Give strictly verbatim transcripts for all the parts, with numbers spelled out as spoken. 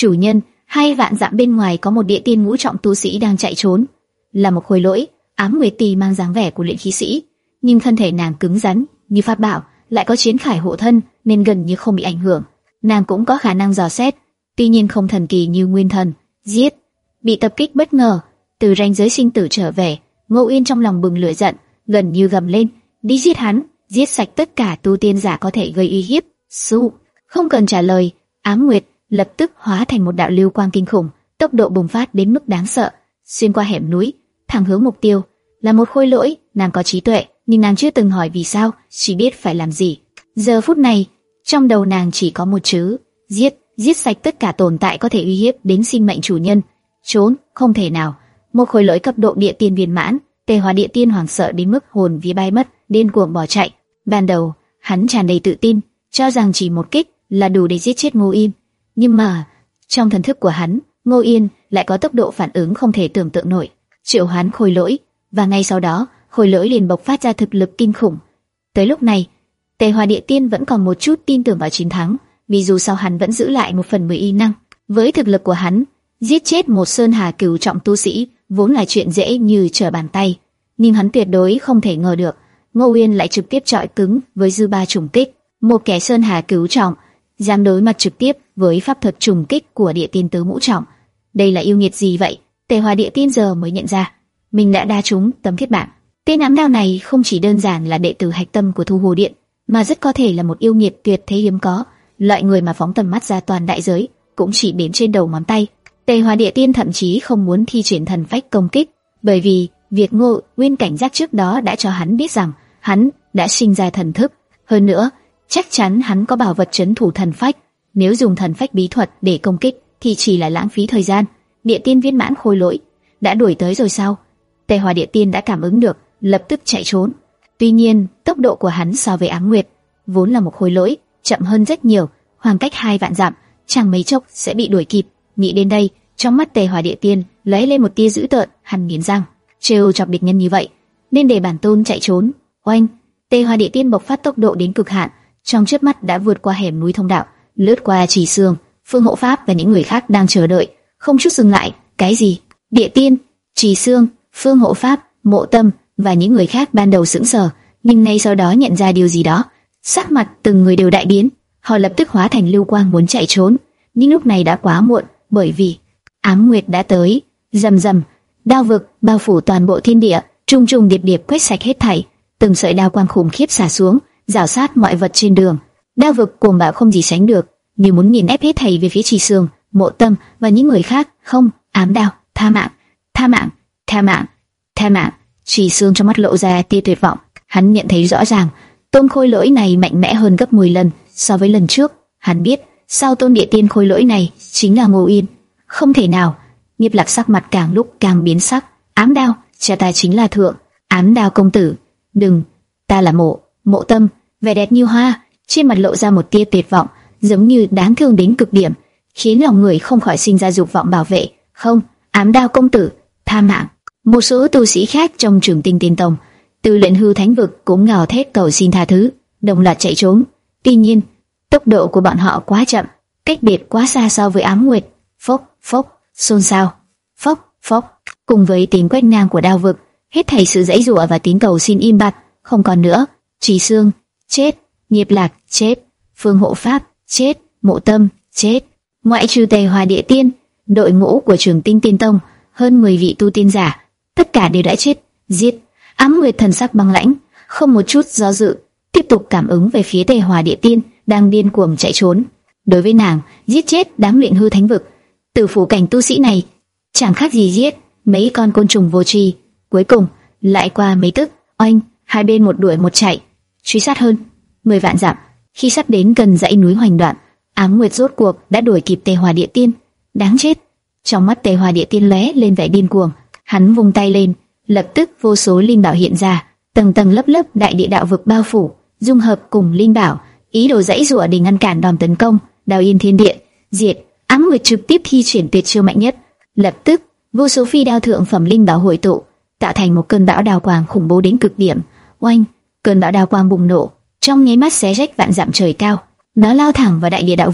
Chủ nhân, hai vạn dặm bên ngoài có một địa tiên ngũ trọng tu sĩ đang chạy trốn. Là một khối lỗi, Ám Nguyệt Tì mang dáng vẻ của luyện khí sĩ, nhưng thân thể nàng cứng rắn như pháp bảo, lại có chiến khải hộ thân nên gần như không bị ảnh hưởng. Nàng cũng có khả năng dò xét, tuy nhiên không thần kỳ như Nguyên Thần. Giết! Bị tập kích bất ngờ, từ ranh giới sinh tử trở về, Ngô Uyên trong lòng bừng lửa giận, gần như gầm lên, đi giết hắn, giết sạch tất cả tu tiên giả có thể gây uy hiếp. Su! Không cần trả lời, Ám Nguyệt lập tức hóa thành một đạo lưu quang kinh khủng, tốc độ bùng phát đến mức đáng sợ, xuyên qua hẻm núi, thẳng hướng mục tiêu. Là một khôi lỗi, nàng có trí tuệ, nhưng nàng chưa từng hỏi vì sao, chỉ biết phải làm gì. Giờ phút này, trong đầu nàng chỉ có một chữ: giết, giết sạch tất cả tồn tại có thể uy hiếp đến sinh mệnh chủ nhân. Trốn, không thể nào. Một khôi lỗi cấp độ địa tiên viên mãn, Tề Hòa địa tiên hoảng sợ đến mức hồn vía bay mất, điên cuồng bỏ chạy. Ban đầu, hắn tràn đầy tự tin, cho rằng chỉ một kích là đủ để giết chết Ngô Yên. Nhưng mà, trong thần thức của hắn, Ngô Yên lại có tốc độ phản ứng không thể tưởng tượng nổi. Triệu hoán khôi lỗi, và ngay sau đó, khôi lỗi liền bộc phát ra thực lực kinh khủng. Tới lúc này, Tề Hòa địa tiên vẫn còn một chút tin tưởng vào chiến thắng, vì dù sao hắn vẫn giữ lại một phần mười y năng. Với thực lực của hắn, giết chết một sơn hà cửu trọng tu sĩ vốn là chuyện dễ như trở bàn tay, nhưng hắn tuyệt đối không thể ngờ được Ngô Uyên lại trực tiếp chọi cứng với dư ba trùng kích. Một kẻ sơn hà cửu trọng dám đối mặt trực tiếp với pháp thuật trùng kích của địa tiên tứ ngũ trọng, đây là yêu nghiệt gì vậy? Tề Hòa địa tiên giờ mới nhận ra mình đã đa trúng tấm thiết bản. Tên ám đao này không chỉ đơn giản là đệ tử hạch tâm của Thu Hồ Điện, mà rất có thể là một yêu nghiệt tuyệt thế hiếm có, loại người mà phóng tầm mắt ra toàn đại giới cũng chỉ đếm trên đầu ngón tay. Tề Hòa địa tiên thậm chí không muốn thi triển thần phách công kích, bởi vì việc Ngô Uyên cảnh giác trước đó đã cho hắn biết rằng hắn đã sinh ra thần thức. Hơn nữa, chắc chắn hắn có bảo vật trấn thủ thần phách. Nếu dùng thần phách bí thuật để công kích thì chỉ là lãng phí thời gian. Địa tiên viên mãn khôi lỗi đã đuổi tới rồi sao? Tề Hòa địa tiên đã cảm ứng được, lập tức chạy trốn. Tuy nhiên, tốc độ của hắn so với Ám Nguyệt, vốn là một khôi lỗi, chậm hơn rất nhiều. Khoảng cách hai vạn dặm, chẳng mấy chốc sẽ bị đuổi kịp. Nghĩ đến đây, trong mắt Tề Hòa địa tiên lóe lên một tia dữ tợn, hắn nghiến răng, trêu chọc địch nhân như vậy, nên để bản tôn chạy trốn. Oanh! Tề Hòa địa tiên bộc phát tốc độ đến cực hạn, trong chớp mắt đã vượt qua hẻm núi thông đạo, lướt qua Chỉ Sương, Phương Hộ Pháp và những người khác đang chờ đợi, không chút dừng lại. Cái gì? Địa tiên, Chỉ Sương, Phương Hộ Pháp, Mộ Tâm và những người khác ban đầu sững sờ, nhưng ngay sau đó nhận ra điều gì đó, sắc mặt từng người đều đại biến, họ lập tức hóa thành lưu quang muốn chạy trốn. Nhưng lúc này đã quá muộn, bởi vì Ám Nguyệt đã tới. Rầm rầm, đao vực bao phủ toàn bộ thiên địa, trùng trùng điệp điệp quét sạch hết thảy, từng sợi đao quang khủng khiếp xả xuống, rào sát mọi vật trên đường. Đao vực cuồng bạo không gì sánh được, như muốn nghiền ép hết thảy về phía Chỉ Sương, Mộ Tâm và những người khác. Không, ám đao, tha mạng, tha mạng, tha mạng, tha mạng. Chỉ Sương trong mắt lộ ra tia tuyệt vọng, hắn nhận thấy rõ ràng tôn khôi lỗi này mạnh mẽ hơn gấp mười lần so với lần trước. Hắn biết sau tôn địa tiên khôi lỗi này chính là Ngô Uyên. Không thể nào. Nhiếp Lạc sắc mặt càng lúc càng biến sắc. Ám đao, cha ta chính là thượng ám đao công tử. Đừng, ta là Mộ Mộ Tâm. Vẻ đẹp như hoa, trên mặt lộ ra một tia tuyệt vọng, giống như đáng thương đến cực điểm, khiến lòng người không khỏi sinh ra dục vọng bảo vệ. Không, ám đao công tử, tha mạng. Một số tu sĩ khác trong Trường Tinh Tiên Tông, từ Luyện Hư Thánh Vực cũng gào thét cầu xin tha thứ, đồng loạt chạy trốn. Tuy nhiên, tốc độ của bọn họ quá chậm, cách biệt quá xa so với Ám Nguyệt. Phốc, phốc, xôn xao, phốc, phốc, cùng với tiếng quét ngang của đao vực, hết thảy sự giãy giụa và tiếng cầu xin im bặt, không còn nữa. Chỉ Sương chết, Nhiếp Lạc chết, Phương Hộ Pháp chết, Mộ Tâm chết. Ngoại trừ Tề Hòa địa tiên, đội ngũ của Trường Tinh Tiên Tông hơn mười vị tu tiên giả, tất cả đều đã chết. Giết! Ám Nguyệt thần sắc băng lãnh, không một chút do dự, tiếp tục cảm ứng về phía Tề Hòa địa tiên đang điên cuồng chạy trốn. Đối với nàng, giết chết đám Luyện Hư Thánh Vực, tử phủ cảnh tu sĩ này chẳng khác gì giết mấy con côn trùng vô tri. Cuối cùng lại qua mấy tức, oanh, hai bên một đuổi một chạy, truy sát hơn mười vạn dặm. Khi sắp đến gần dãy núi Hoành Đoạn, Ám Nguyệt rốt cuộc đã đuổi kịp Tề Hòa địa tiên. Đáng chết! Trong mắt Tề Hòa địa tiên lóe lên vẻ điên cuồng, hắn vung tay lên, lập tức vô số linh bảo hiện ra, tầng tầng lớp lớp đại địa đạo vực bao phủ, dung hợp cùng linh bảo, ý đồ dãy dụa để ngăn cản đòn tấn công. Đào Yên Thiên Địa, diệt! Ám Nguyệt trực tiếp thi triển tuyệt chiêu mạnh nhất, lập tức vô số phi đao thượng phẩm linh bảo hội tụ, tạo thành một cơn bão đao quang khủng bố đến cực điểm. Oanh! Cơn bão đao quang bùng nổ, trong nháy mắt xé rách vạn dặm trời cao, nó lao thẳng vào đại địa đạo vực,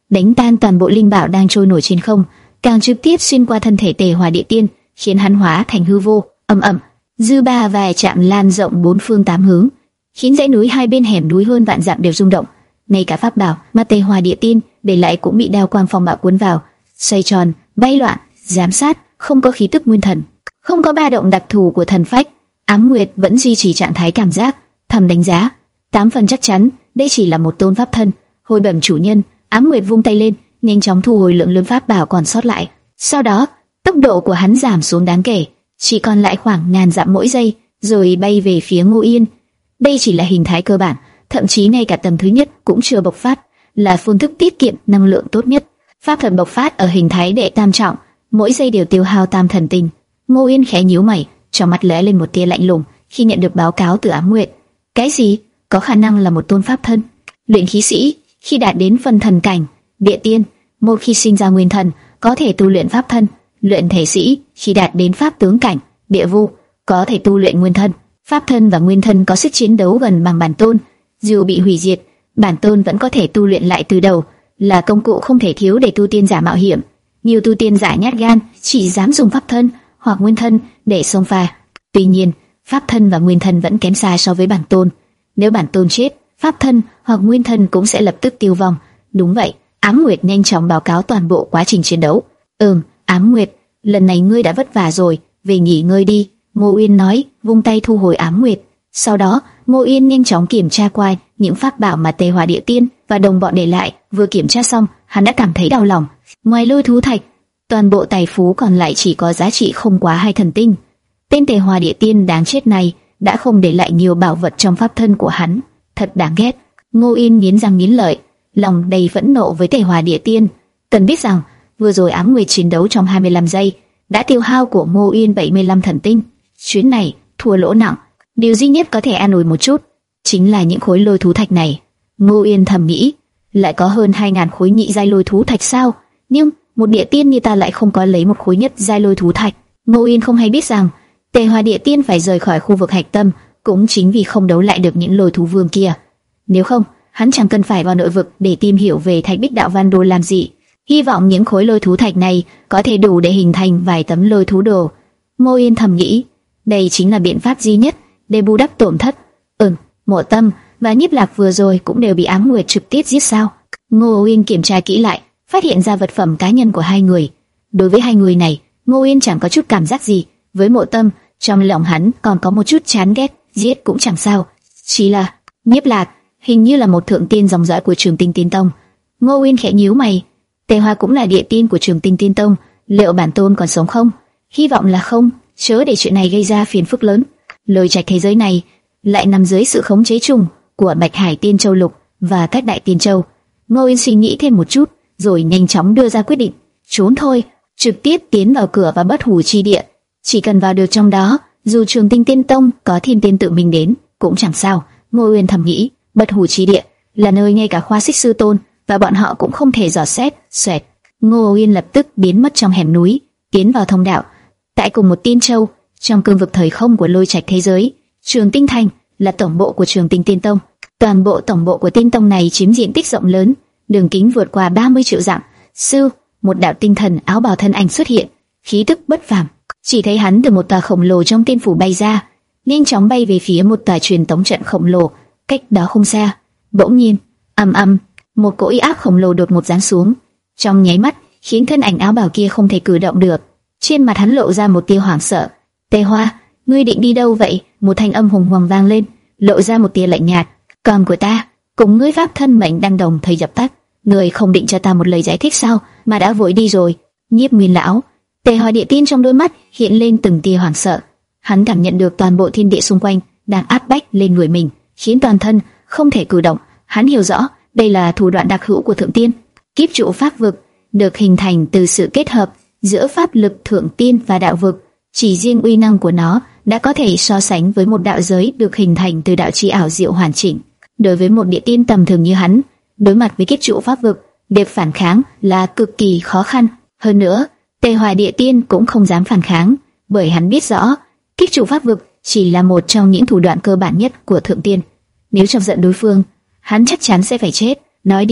đánh tan toàn bộ linh bảo đang trôi nổi trên không, càng trực tiếp xuyên qua thân thể Tề Hòa Địa Tiên, khiến hắn hóa thành hư vô. Ầm ầm, dư ba vài chạm lan rộng bốn phương tám hướng, khiến dãy núi hai bên hẻm núi hơn vạn dặm đều rung động. Ngay cả pháp bảo mà Tề Hòa Địa Tiên để lại cũng bị đao quang phong bạo cuốn vào, xoay tròn, bay loạn, giám sát, không có khí tức nguyên thần, không có ba động đặc thù của thần phách. Ám Nguyệt vẫn duy trì trạng thái cảm giác, thầm đánh giá, tám phần chắc chắn đây chỉ là một tôn pháp thân. Hồi bẩm chủ nhân, Ám Nguyệt vung tay lên, nhanh chóng thu hồi lượng lớn pháp bảo còn sót lại. Sau đó, tốc độ của hắn giảm xuống đáng kể, chỉ còn lại khoảng ngàn dặm mỗi giây, rồi bay về phía Ngô Yên. Đây chỉ là hình thái cơ bản, thậm chí ngay cả tầng thứ nhất cũng chưa bộc phát, là phương thức tiết kiệm năng lượng tốt nhất. Pháp thần bộc phát ở hình thái đệ tam trọng, mỗi giây đều tiêu hao tam thần tinh. Ngô Yên khẽ nhíu mày, trong mắt lóe lên một tia lạnh lùng khi nhận được báo cáo từ Ám Nguyệt. Cái gì? Có khả năng là một tôn pháp thân? Luyện khí sĩ khi đạt đến phân thần cảnh, địa tiên, một khi sinh ra nguyên thần, có thể tu luyện pháp thân. Luyện thể sĩ khi đạt đến pháp tướng cảnh, địa vu, có thể tu luyện nguyên thân. Pháp thân và nguyên thân có sức chiến đấu gần bằng bản tôn, dù bị hủy diệt, bản tôn vẫn có thể tu luyện lại từ đầu, là công cụ không thể thiếu để tu tiên giả mạo hiểm. Nhiều tu tiên giả nhát gan chỉ dám dùng pháp thân hoặc nguyên thân để xông pha. Tuy nhiên, pháp thân và nguyên thân vẫn kém xa so với bản tôn. Nếu bản tôn chết, pháp thân hoặc nguyên thân cũng sẽ lập tức tiêu vong. Đúng vậy, Ám Nguyệt nhanh chóng báo cáo toàn bộ quá trình chiến đấu. Ừm, Ám Nguyệt, lần này ngươi đã vất vả rồi, về nghỉ ngơi đi. Ngô Yên nói, vung tay thu hồi Ám Nguyệt. Sau đó, Ngô Yên nhanh chóng kiểm tra qua những pháp bảo mà Tề Hòa Địa Tiên và đồng bọn để lại. Vừa kiểm tra xong, hắn đã cảm thấy đau lòng. Ngoài lôi thú thạch, toàn bộ tài phú còn lại chỉ có giá trị không quá hai thần tinh. Tên Tề Hòa Địa Tiên đáng chết này đã không để lại nhiều bảo vật trong pháp thân của hắn, thật đáng ghét. Ngô Yên nghiến răng nghiến lợi, lòng đầy phẫn nộ với Tề Hòa Địa Tiên. Cần biết rằng, vừa rồi Ám Nguyệt chiến đấu trong hai mươi lăm giây đã tiêu hao của Ngô Yên bảy mươi lăm thần tinh. Chuyến này thua lỗ nặng. Điều duy nhất có thể an ủi một chút chính là những khối lôi thú thạch này. Ngô Yên thầm nghĩ, lại có hơn hai ngàn khối nhị giai lôi thú thạch sao? Nhưng một địa tiên như ta lại không có lấy một khối nhất giai lôi thú thạch. Ngô Yên không hay biết rằng Tề Hòa Địa Tiên phải rời khỏi khu vực hạch tâm cũng chính vì không đấu lại được những lôi thú vương kia. Nếu không, hắn chẳng cần phải vào nội vực để tìm hiểu về Thạch Bích Đạo Văn Đồ làm gì. Hy vọng những khối lôi thú thạch này có thể đủ để hình thành vài tấm lôi thú đồ. Ngô Yên thầm nghĩ, đây chính là biện pháp duy nhất để bù đắp tổn thất. Ừm, Mộ Tâm và Nhiếp Lạc vừa rồi cũng đều bị Ám Nguyệt trực tiếp giết sao? Ngô Yên kiểm tra kỹ lại, phát hiện ra vật phẩm cá nhân của hai người. Đối với hai người này, Ngô Yên chẳng có chút cảm giác gì. Với Mộ Tâm, trong lòng hắn còn có một chút chán ghét, giết cũng chẳng sao. Chỉ là Nhiếp Lạc hình như là một thượng tiên dòng dõi của Trường Tinh Tiên Tông. Ngô Yên khẽ nhíu mày. Tề Hoa cũng là địa tiên của Trường Tinh Tiên Tông, liệu bản tôn còn sống không? Hy vọng là không, chớ để chuyện này gây ra phiền phức lớn. Lôi trạch thế giới này lại nằm dưới sự khống chế chung của Bạch Hải Tiên Châu Lục và các đại tiên châu. Ngô Yên suy nghĩ thêm một chút, rồi nhanh chóng đưa ra quyết định, trốn thôi, trực tiếp tiến vào cửa và Bất Hủ Chi Địa. Chỉ cần vào được trong đó, dù Trường Tinh Tiên Tông có Thiên Tiên tự mình đến cũng chẳng sao. Ngô Yên thầm nghĩ, Bất Hủ Chi Địa là nơi ngay cả Khoa Xích Sư Tôn và bọn họ cũng không thể dò xét. Xoẹt, Ngô Yên lập tức biến mất trong hẻm núi, tiến vào thông đạo. Tại cùng một tiên châu, trong cương vực thời không của lôi trạch thế giới, Trường Tinh Thành là tổng bộ của Trường Tinh Tiên Tông. Toàn bộ tổng bộ của Tiên Tông này chiếm diện tích rộng lớn, đường kính vượt qua ba mươi triệu dặm. Sư, một đạo tinh thần áo bào thân ảnh xuất hiện, khí tức bất phàm. Chỉ thấy hắn từ một tòa khổng lồ trong tiên phủ bay ra, nhanh chóng bay về phía một tòa truyền tống trận khổng lồ cách đó không xa. Bỗng nhiên, ầm ầm, một cỗ uy áp khổng lồ đột ngột giáng xuống, trong nháy mắt khiến thân ảnh áo bào kia không thể cử động được. Trên mặt hắn lộ ra một tia hoảng sợ. Tề Hoa, ngươi định đi đâu vậy? Một thanh âm hùng hoàng vang lên, lộ ra một tia lạnh nhạt. Con của ta, cùng ngươi pháp thân mệnh đang đồng thời dập tắt. Ngươi không định cho ta một lời giải thích sao, mà đã vội đi rồi? Nhiếp Nguyên lão. Tề Hoa Địa Tiên trong đôi mắt hiện lên từng tia hoảng sợ. Hắn cảm nhận được toàn bộ thiên địa xung quanh đang áp bách lên người mình, khiến toàn thân không thể cử động. Hắn hiểu rõ đây là thủ đoạn đặc hữu của thượng tiên. Kiếp trụ pháp vực được hình thành từ sự kết hợp giữa pháp lực thượng tiên và đạo vực. Chỉ riêng uy năng của nó đã có thể so sánh với một đạo giới được hình thành từ đạo chi ảo diệu hoàn chỉnh. Đối với một địa tiên tầm thường như hắn, đối mặt với kiếp trụ pháp vực, việc phản kháng là cực kỳ khó khăn. Hơn nữa, Tề Hòa Địa Tiên cũng không dám phản kháng, bởi hắn biết rõ kiếp trụ pháp vực chỉ là một trong những thủ đoạn cơ bản nhất của thượng tiên. Nếu chọc giận đối phương, hắn chắc chắn sẽ phải chết. Nói đi,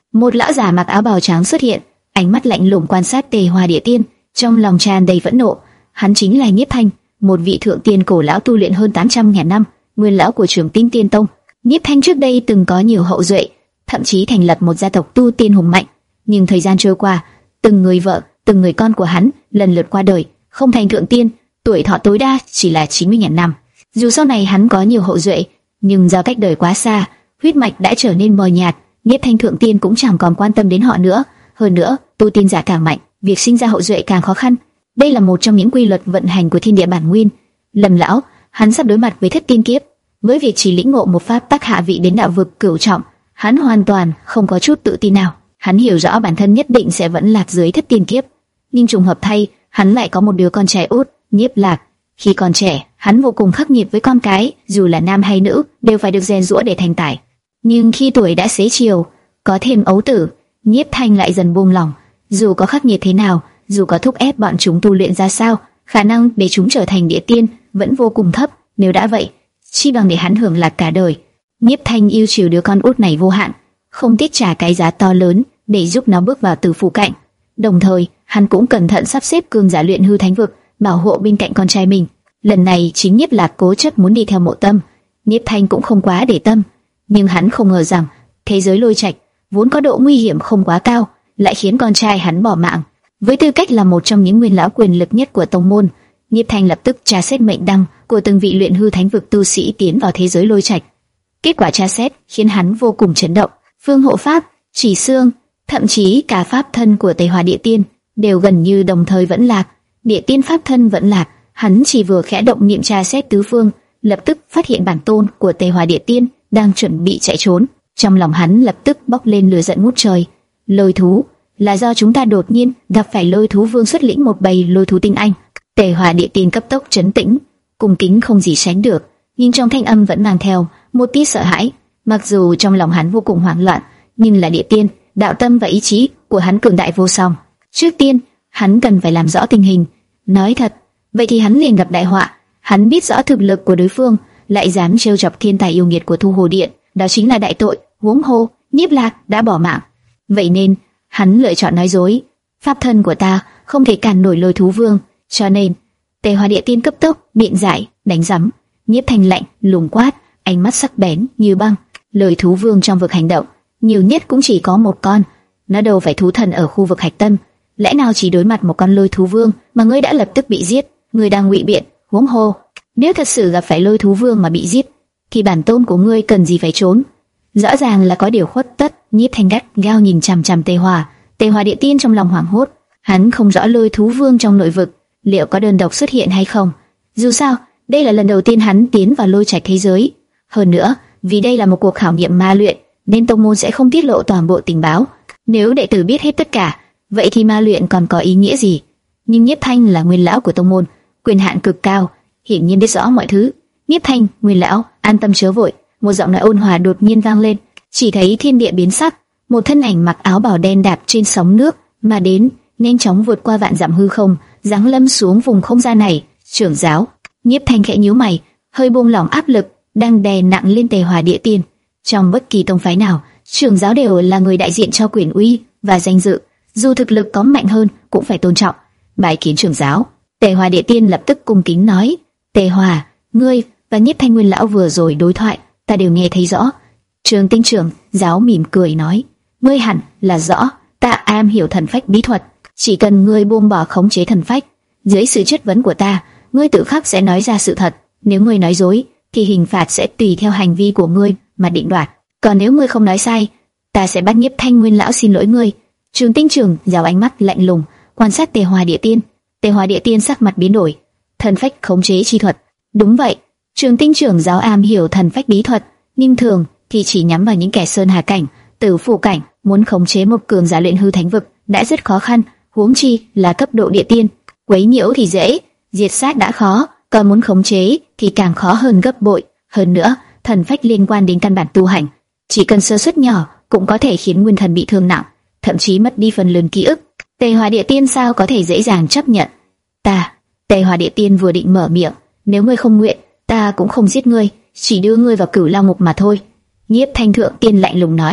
Một lão già mặc áo bào trắng xuất hiện, ánh mắt lạnh lùng quan sát Tề Hoa Địa Tiên, trong lòng tràn đầy phẫn nộ. Hắn chính là Nhiếp Thanh, một vị thượng tiên cổ lão tu luyện hơn tám trăm ngàn năm, nguyên lão của Trường Tinh Tiên Tông. Nhiếp Thanh trước đây từng có nhiều hậu duệ, thậm chí thành lập một gia tộc tu tiên hùng mạnh. Nhưng thời gian trôi qua, từng người vợ, từng người con của hắn lần lượt qua đời, không thành thượng tiên, tuổi thọ tối đa chỉ là chín mươi ngàn năm. Dù sau này hắn có nhiều hậu duệ, nhưng do cách đời quá xa, huyết mạch đã trở nên mờ nhạt. Nhiếp Thanh thượng tiên cũng chẳng còn quan tâm đến họ nữa. Hơn nữa, tu tiên giả càng mạnh, việc sinh ra hậu duệ càng khó khăn. Đây là một trong những quy luật vận hành của thiên địa bản nguyên. Lâm lão, hắn sắp đối mặt với thất tiên kiếp. Với việc chỉ lĩnh ngộ một pháp tắc hạ vị đến đạo vực cửu trọng, hắn hoàn toàn không có chút tự tin nào. Hắn hiểu rõ bản thân nhất định sẽ vẫn lạc dưới thất tiên kiếp, nhưng trùng hợp thay, hắn lại có một đứa con trai út, Nhiếp Lạc. Khi còn trẻ, hắn vô cùng khắc nghiệt với con cái, dù là nam hay nữ, đều phải được rèn giũa để thành tài. Nhưng khi tuổi đã xế chiều, có thêm ấu tử, Nhiếp Thanh lại dần buông lỏng. Dù có khắc nghiệt thế nào, dù có thúc ép bọn chúng tu luyện ra sao, khả năng để chúng trở thành địa tiên vẫn vô cùng thấp. Nếu đã vậy, chi bằng để hắn hưởng lạc cả đời. Nhiếp Thanh yêu chiều đứa con út này vô hạn, không tiếc trả cái giá to lớn để giúp nó bước vào tử phủ cảnh. Đồng thời, hắn cũng cẩn thận sắp xếp cường giả luyện hư thánh vực, bảo hộ bên cạnh con trai mình. Lần này chính Nhiếp Lạc cố chấp muốn đi theo Mộ Tâm, Nhiếp Thanh cũng không quá để tâm, nhưng hắn không ngờ rằng thế giới Lôi Trạch vốn có độ nguy hiểm không quá cao, lại khiến con trai hắn bỏ mạng. Với tư cách là một trong những nguyên lão quyền lực nhất của tông môn, Nhiếp Thanh lập tức tra xét mệnh đăng của từng vị luyện hư thánh vực tu sĩ tiến vào thế giới Lôi Trạch. Kết quả tra xét khiến hắn vô cùng chấn động. Phương hộ pháp, Chỉ Xương, thậm chí cả pháp thân của Tề Hoa Địa Tiên đều gần như đồng thời vẫn lạc. Địa tiên pháp thân vẫn lạc, hắn chỉ vừa khẽ động niệm tra xét tứ phương, lập tức phát hiện bản tôn của Tề Hoa Địa Tiên đang chuẩn bị chạy trốn. Trong lòng hắn lập tức bốc lên lửa giận ngút trời. Lôi thú, là do chúng ta đột nhiên gặp phải Lôi thú vương xuất lĩnh một bầy lôi thú tinh anh. Tề Hoa Địa Tiên cấp tốc trấn tĩnh, cung kính không gì sánh được, nhưng trong thanh âm vẫn mang theo một tí sợ hãi. Mặc dù trong lòng hắn vô cùng hoảng loạn, nhưng là địa tiên, đạo tâm và ý chí của hắn cường đại vô song. Trước tiên, hắn cần phải làm rõ tình hình. Nói thật, vậy thì hắn liền gặp đại họa. Hắn biết rõ thực lực của đối phương, lại dám trêu chọc thiên tài yêu nghiệt của Thu Hồ Điện, đó chính là đại tội. Huống hồ, Nhiếp Lạc đã bỏ mạng. Vậy nên, hắn lựa chọn nói dối. Pháp thân của ta không thể cản nổi Lôi thú vương, cho nên Tề Hoa Địa Tiên cấp tốc biện giải, đánh rắm. Nhiếp Thanh lạnh lùng quát, ánh mắt sắc bén như băng. Lôi thú vương trong vực hành động, nhiều nhất cũng chỉ có một con, nó đâu phải thú thần ở khu vực Hạch Tâm. Lẽ nào chỉ đối mặt một con lôi thú vương mà ngươi đã lập tức bị giết? Ngươi đang ngụy biện. Huống hồ, nếu thật sự gặp phải lôi thú vương mà bị giết, thì bản tôn của ngươi cần gì phải trốn? Rõ ràng là có điều khuất tất. Nhiếp Thanh gắt gao nhìn chằm chằm Tề Hoa. Tề Hoa Địa Tiên trong lòng hoảng hốt, hắn không rõ lôi thú vương trong nội vực liệu có đơn độc xuất hiện hay không. Dù sao, đây là lần đầu tiên hắn tiến vào Lôi Trạch thế giới. Hơn nữa, vì đây là một cuộc khảo nghiệm ma luyện, nên tông môn sẽ không tiết lộ toàn bộ tình báo. Nếu đệ tử biết hết tất cả, vậy thì ma luyện còn có ý nghĩa gì? Nhưng Nhiếp Thanh là nguyên lão của tông môn, quyền hạn cực cao, hiển nhiên biết rõ mọi thứ. Nhiếp Thanh, nguyên lão, an tâm chớ vội. Một giọng nói ôn hòa đột nhiên vang lên, chỉ thấy thiên địa biến sắc, một thân ảnh mặc áo bào đen đạp trên sóng nước mà đến, nhanh chóng vượt qua vạn dặm hư không, giáng lâm xuống vùng không gian này. Trưởng giáo. Nhiếp Thanh khẽ nhíu mày, hơi buông lỏng áp lực đang đè nặng lên Tề Hoa Địa Tiên. Trong bất kỳ tông phái nào, trưởng giáo đều là người đại diện cho quyền uy và danh dự, dù thực lực có mạnh hơn cũng phải tôn trọng. Bái kiến trưởng giáo. Tề Hoa Địa Tiên lập tức cung kính nói. Tề Hoa, ngươi và Nhiếp Thanh nguyên lão vừa rồi đối thoại, ta đều nghe thấy rõ. Trường Tinh trưởng giáo mỉm cười nói, ngươi hẳn là rõ, ta am hiểu thần phách bí thuật, chỉ cần ngươi buông bỏ khống chế thần phách, dưới sự chất vấn của ta, ngươi tự khắc sẽ nói ra sự thật. Nếu ngươi nói dối, thì hình phạt sẽ tùy theo hành vi của ngươi mà định đoạt. Còn nếu ngươi không nói sai, ta sẽ bắt Nhiếp Thanh nguyên lão xin lỗi ngươi. Trường Tinh trưởng giáo ánh mắt lạnh lùng quan sát Tề Hoa Địa Tiên. Tề Hoa Địa Tiên sắc mặt biến đổi. Thần phách khống chế chi thuật? Đúng vậy, Trường Tinh trưởng giáo am hiểu thần phách bí thuật, nhưng thường thì chỉ nhắm vào những kẻ sơn hà cảnh, tử phủ cảnh. Muốn khống chế một cường giả luyện hư thánh vực đã rất khó khăn, huống chi là cấp độ địa tiên. Quấy nhiễu thì dễ, diệt sát đã khó, còn muốn khống chế thì càng khó hơn gấp bội. Hơn nữa, thần phách liên quan đến căn bản tu hành, chỉ cần sơ suất nhỏ cũng có thể khiến nguyên thần bị thương nặng, thậm chí mất đi phần lớn ký ức. Tề Hoa Địa Tiên sao có thể dễ dàng chấp nhận? Ta, Tề Hoa Địa Tiên vừa định mở miệng, nếu ngươi không nguyện, ta cũng không giết ngươi, chỉ đưa ngươi vào Cửu Long Ngục mà thôi. Nhiếp Thanh thượng tiên lạnh lùng nói.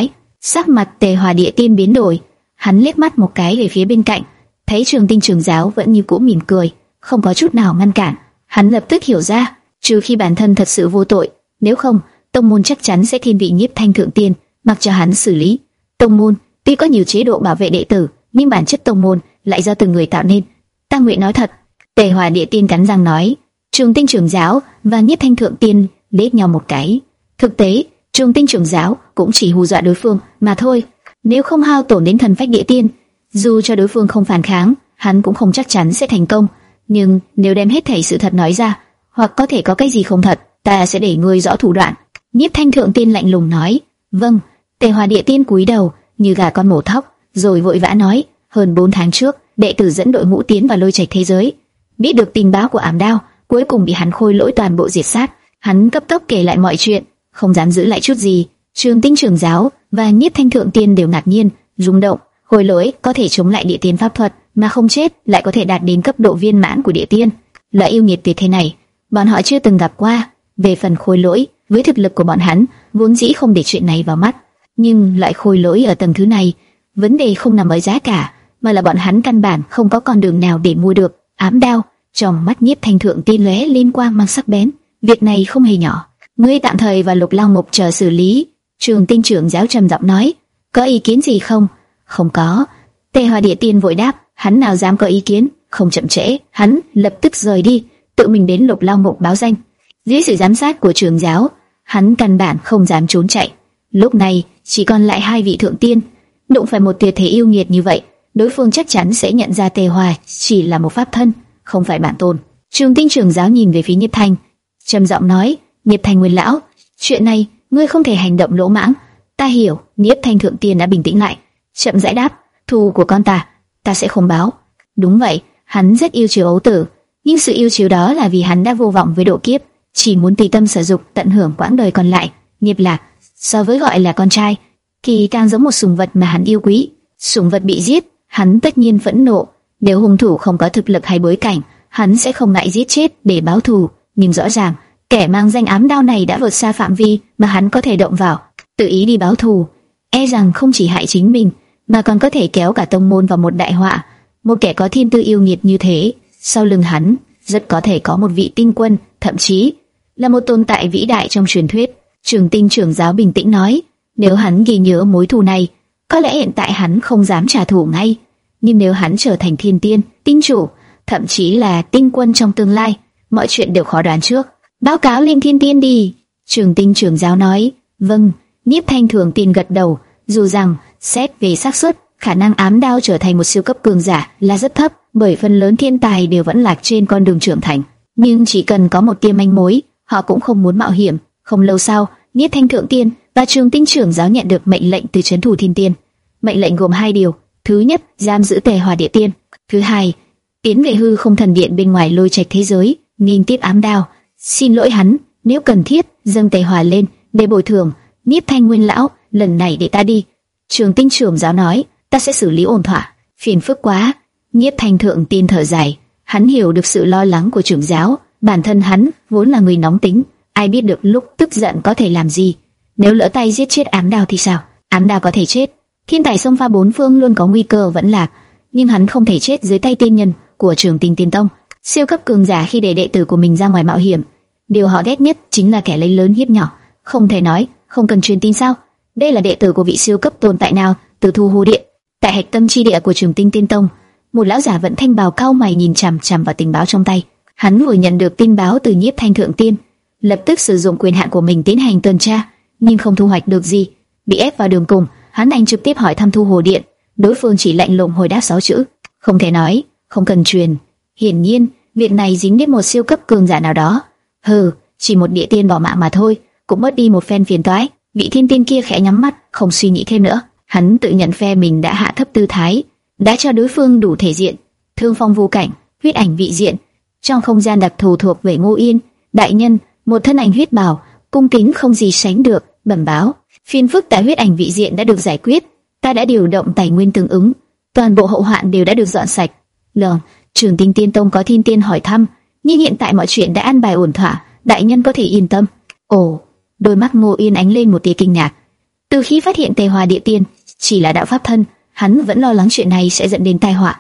Sắc mặt Tề Hòa Địa Tiên biến đổi, hắn liếc mắt một cái về phía bên cạnh, thấy Trường Tinh trưởng giáo vẫn như cũ mỉm cười, không có chút nào ngăn cản. Hắn lập tức hiểu ra, trừ khi bản thân thật sự vô tội, nếu không, tông môn chắc chắn sẽ thiên vị Nhiếp Thanh thượng tiên, mặc cho hắn xử lý. Tông môn tuy có nhiều chế độ bảo vệ đệ tử, nhưng bản chất tông môn lại do từng người tạo nên. Ta nguyện nói thật. Tề Hòa Địa Tiên cắn răng nói. Trường Tinh trưởng giáo và Nhiếp Thanh thượng tiên liếc nhau một cái. Thực tế, Trường Tinh trưởng giáo cũng chỉ hù dọa đối phương mà thôi. Nếu không hao tổn đến thần phách địa tiên, dù cho đối phương không phản kháng, hắn cũng không chắc chắn sẽ thành công. Nhưng nếu đem hết thảy sự thật nói ra, hoặc có thể có cái gì không thật, ta sẽ để ngươi rõ thủ đoạn. Nhiếp Thanh thượng tiên lạnh lùng nói. Vâng. Tề Hòa Địa Tiên cúi đầu như gà con mổ thóc, rồi vội vã nói. Hơn bốn tháng trước, đệ tử dẫn đội ngũ tiến vào Lôi Trạch thế giới, biết được tình báo của Ám Đao, cuối cùng bị hắn Khôi Lỗi toàn bộ diệt sát. Hắn cấp tốc kể lại mọi chuyện, không dám giữ lại chút gì. Trường Tinh trưởng giáo và Nhiếp Thanh thượng tiên đều ngạc nhiên, rung động. Khôi Lỗi có thể chống lại địa tiên pháp thuật mà không chết, lại có thể đạt đến cấp độ viên mãn của địa tiên. Loại yêu nghiệt tuyệt thế này, bọn họ chưa từng gặp qua. Về phần Khôi Lỗi, với thực lực của bọn hắn, vốn dĩ không để chuyện này vào mắt. Nhưng loại Khôi Lỗi ở tầng thứ này, vấn đề không nằm ở giá cả, mà là bọn hắn căn bản không có con đường nào để mua được. Ám Đao, trong mắt Nhiếp Thanh thượng tiên lóe lên quang mang sắc bén. Việc này không hề nhỏ, ngươi tạm thời và Lục Long Mục chờ xử lý. Trường Tinh trưởng giáo trầm giọng nói. Có ý kiến gì không? Không có. Tề Hòa Địa Tiên vội đáp. Hắn nào dám có ý kiến? Không chậm trễ, hắn lập tức rời đi, tự mình đến Lục Long Mục báo danh. Dưới sự giám sát của trưởng giáo, hắn căn bản không dám trốn chạy. Lúc này chỉ còn lại hai vị thượng tiên, đụng phải một tuyệt thế yêu nghiệt như vậy, đối phương chắc chắn sẽ nhận ra Tề Hòa chỉ là một pháp thân, không phải bản tôn. Trường Tinh trưởng giáo nhìn về phía Nhiếp Thanh, trầm giọng nói. Nhiếp Thanh nguyên lão, chuyện này ngươi không thể hành động lỗ mãng. Ta hiểu. Nhiếp Thanh thượng tiên đã bình tĩnh lại, chậm rãi đáp. Thù của con ta, ta sẽ không báo. Đúng vậy, hắn rất yêu chiều ấu tử, nhưng sự yêu chiều đó là vì hắn đã vô vọng với độ kiếp, chỉ muốn tùy tâm sở dục, tận hưởng quãng đời còn lại. Nhiếp Lạc so với gọi là con trai, thì càng giống một sủng vật mà hắn yêu quý. Sủng vật bị giết, hắn tất nhiên phẫn nộ. Nếu hung thủ không có thực lực hay bối cảnh, hắn sẽ không ngại giết chết để báo thù. Nhưng rõ ràng, kẻ mang danh Ám Đao này đã vượt xa phạm vi mà hắn có thể động vào, tự ý đi báo thù, e rằng không chỉ hại chính mình, mà còn có thể kéo cả tông môn vào một đại họa. Một kẻ có thiên tư yêu nghiệt như thế, sau lưng hắn rất có thể có một vị tinh quân, thậm chí là một tồn tại vĩ đại trong truyền thuyết. Trường Tinh trưởng giáo bình tĩnh nói. Nếu hắn ghi nhớ mối thù này, có lẽ hiện tại hắn không dám trả thù ngay, nhưng nếu hắn trở thành thiên tiên, tinh chủ, thậm chí là tinh quân trong tương lai, mọi chuyện đều khó đoán trước. Báo cáo lên thiên tiên đi. Trường Tinh trưởng giáo nói. Vâng. Nhiếp Thanh thường tin gật đầu, dù rằng xét về xác suất, khả năng Ám Đao trở thành một siêu cấp cường giả là rất thấp, bởi phần lớn thiên tài đều vẫn lạc trên con đường trưởng thành. Nhưng chỉ cần có một tia manh mối, họ cũng không muốn mạo hiểm. Không lâu sau, Nhiếp Thanh thượng tiên và Trường Tinh trưởng giáo nhận được mệnh lệnh từ Trấn thủ thiên tiên. Mệnh lệnh gồm hai điều: thứ nhất, giam giữ Tề Hòa Địa Tiên; thứ hai, tiến về hư không thần điện bên ngoài Lôi Trạch thế giới, nghênh tiếp Ám Đao. Xin lỗi hắn, nếu cần thiết, dâng Tề Hòa lên để bồi thường. Nhiếp Thanh nguyên lão, lần này để ta đi. Trường Tinh trưởng giáo nói. Ta sẽ xử lý ổn thỏa. Phiền phức quá. Nhiếp Thanh thượng tiên thở dài. Hắn hiểu được sự lo lắng của trưởng giáo. Bản thân hắn vốn là người nóng tính, ai biết được lúc tức giận có thể làm gì. Nếu lỡ tay giết chết Ám Đao thì sao? Ám Đao có thể chết, thiên tài xông pha bốn phương luôn có nguy cơ vẫn lạc, nhưng hắn không thể chết dưới tay tiên nhân của Trường Tinh Tiên Tông. Siêu cấp cường giả khi để đệ tử của mình ra ngoài mạo hiểm, điều họ ghét nhất chính là kẻ lấy lớn hiếp nhỏ. Không thể nói không cần truyền tin sao? Đây là đệ tử của vị siêu cấp tồn tại nào từ Thu Hồ Điện, tại hạch tâm chi địa của Trường Tinh Tiên Tông. Một lão giả vận thanh bào cao mày nhìn chằm chằm vào tình báo trong tay. Hắn vừa nhận được tin báo từ Nhiếp Thanh thượng tiên, lập tức sử dụng quyền hạn của mình tiến hành tuần tra, nhưng không thu hoạch được gì. Bị ép vào đường cùng, hắn đành trực tiếp hỏi thăm Thu Hồ Điện. Đối phương chỉ lạnh lùng hồi đáp sáu chữ: không thể nói, không cần truyền. Hiển nhiên, việc này dính đến một siêu cấp cường giả nào đó. Hừ, chỉ một địa tiên bỏ mạng mà thôi, cũng mất đi một phen phiền toái. Vị thiên tiên kia khẽ nhắm mắt, không suy nghĩ thêm nữa. Hắn tự nhận phe mình đã hạ thấp tư thái, đã cho đối phương đủ thể diện, thương phong vô cảnh, huyết ảnh vị diện. Trong không gian đặc thù thuộc về Ngô Yên, đại nhân, một thân ảnh huyết bào, cung kính không gì sánh được, bẩm báo: phiền phức tại huyết ảnh vị diện đã được giải quyết, ta đã điều động tài nguyên tương ứng, toàn bộ hậu hoạn đều đã được dọn sạch. Lờ, Trường Tinh Tiên Tông có thiên tiên hỏi thăm, nhưng hiện tại mọi chuyện đã an bài ổn thỏa, đại nhân có thể yên tâm. Ồ, đôi mắt Ngô Yên ánh lên một tia kinh ngạc. Từ khi phát hiện tề hòa địa tiên chỉ là đạo pháp thân, hắn vẫn lo lắng chuyện này sẽ dẫn đến tai họa.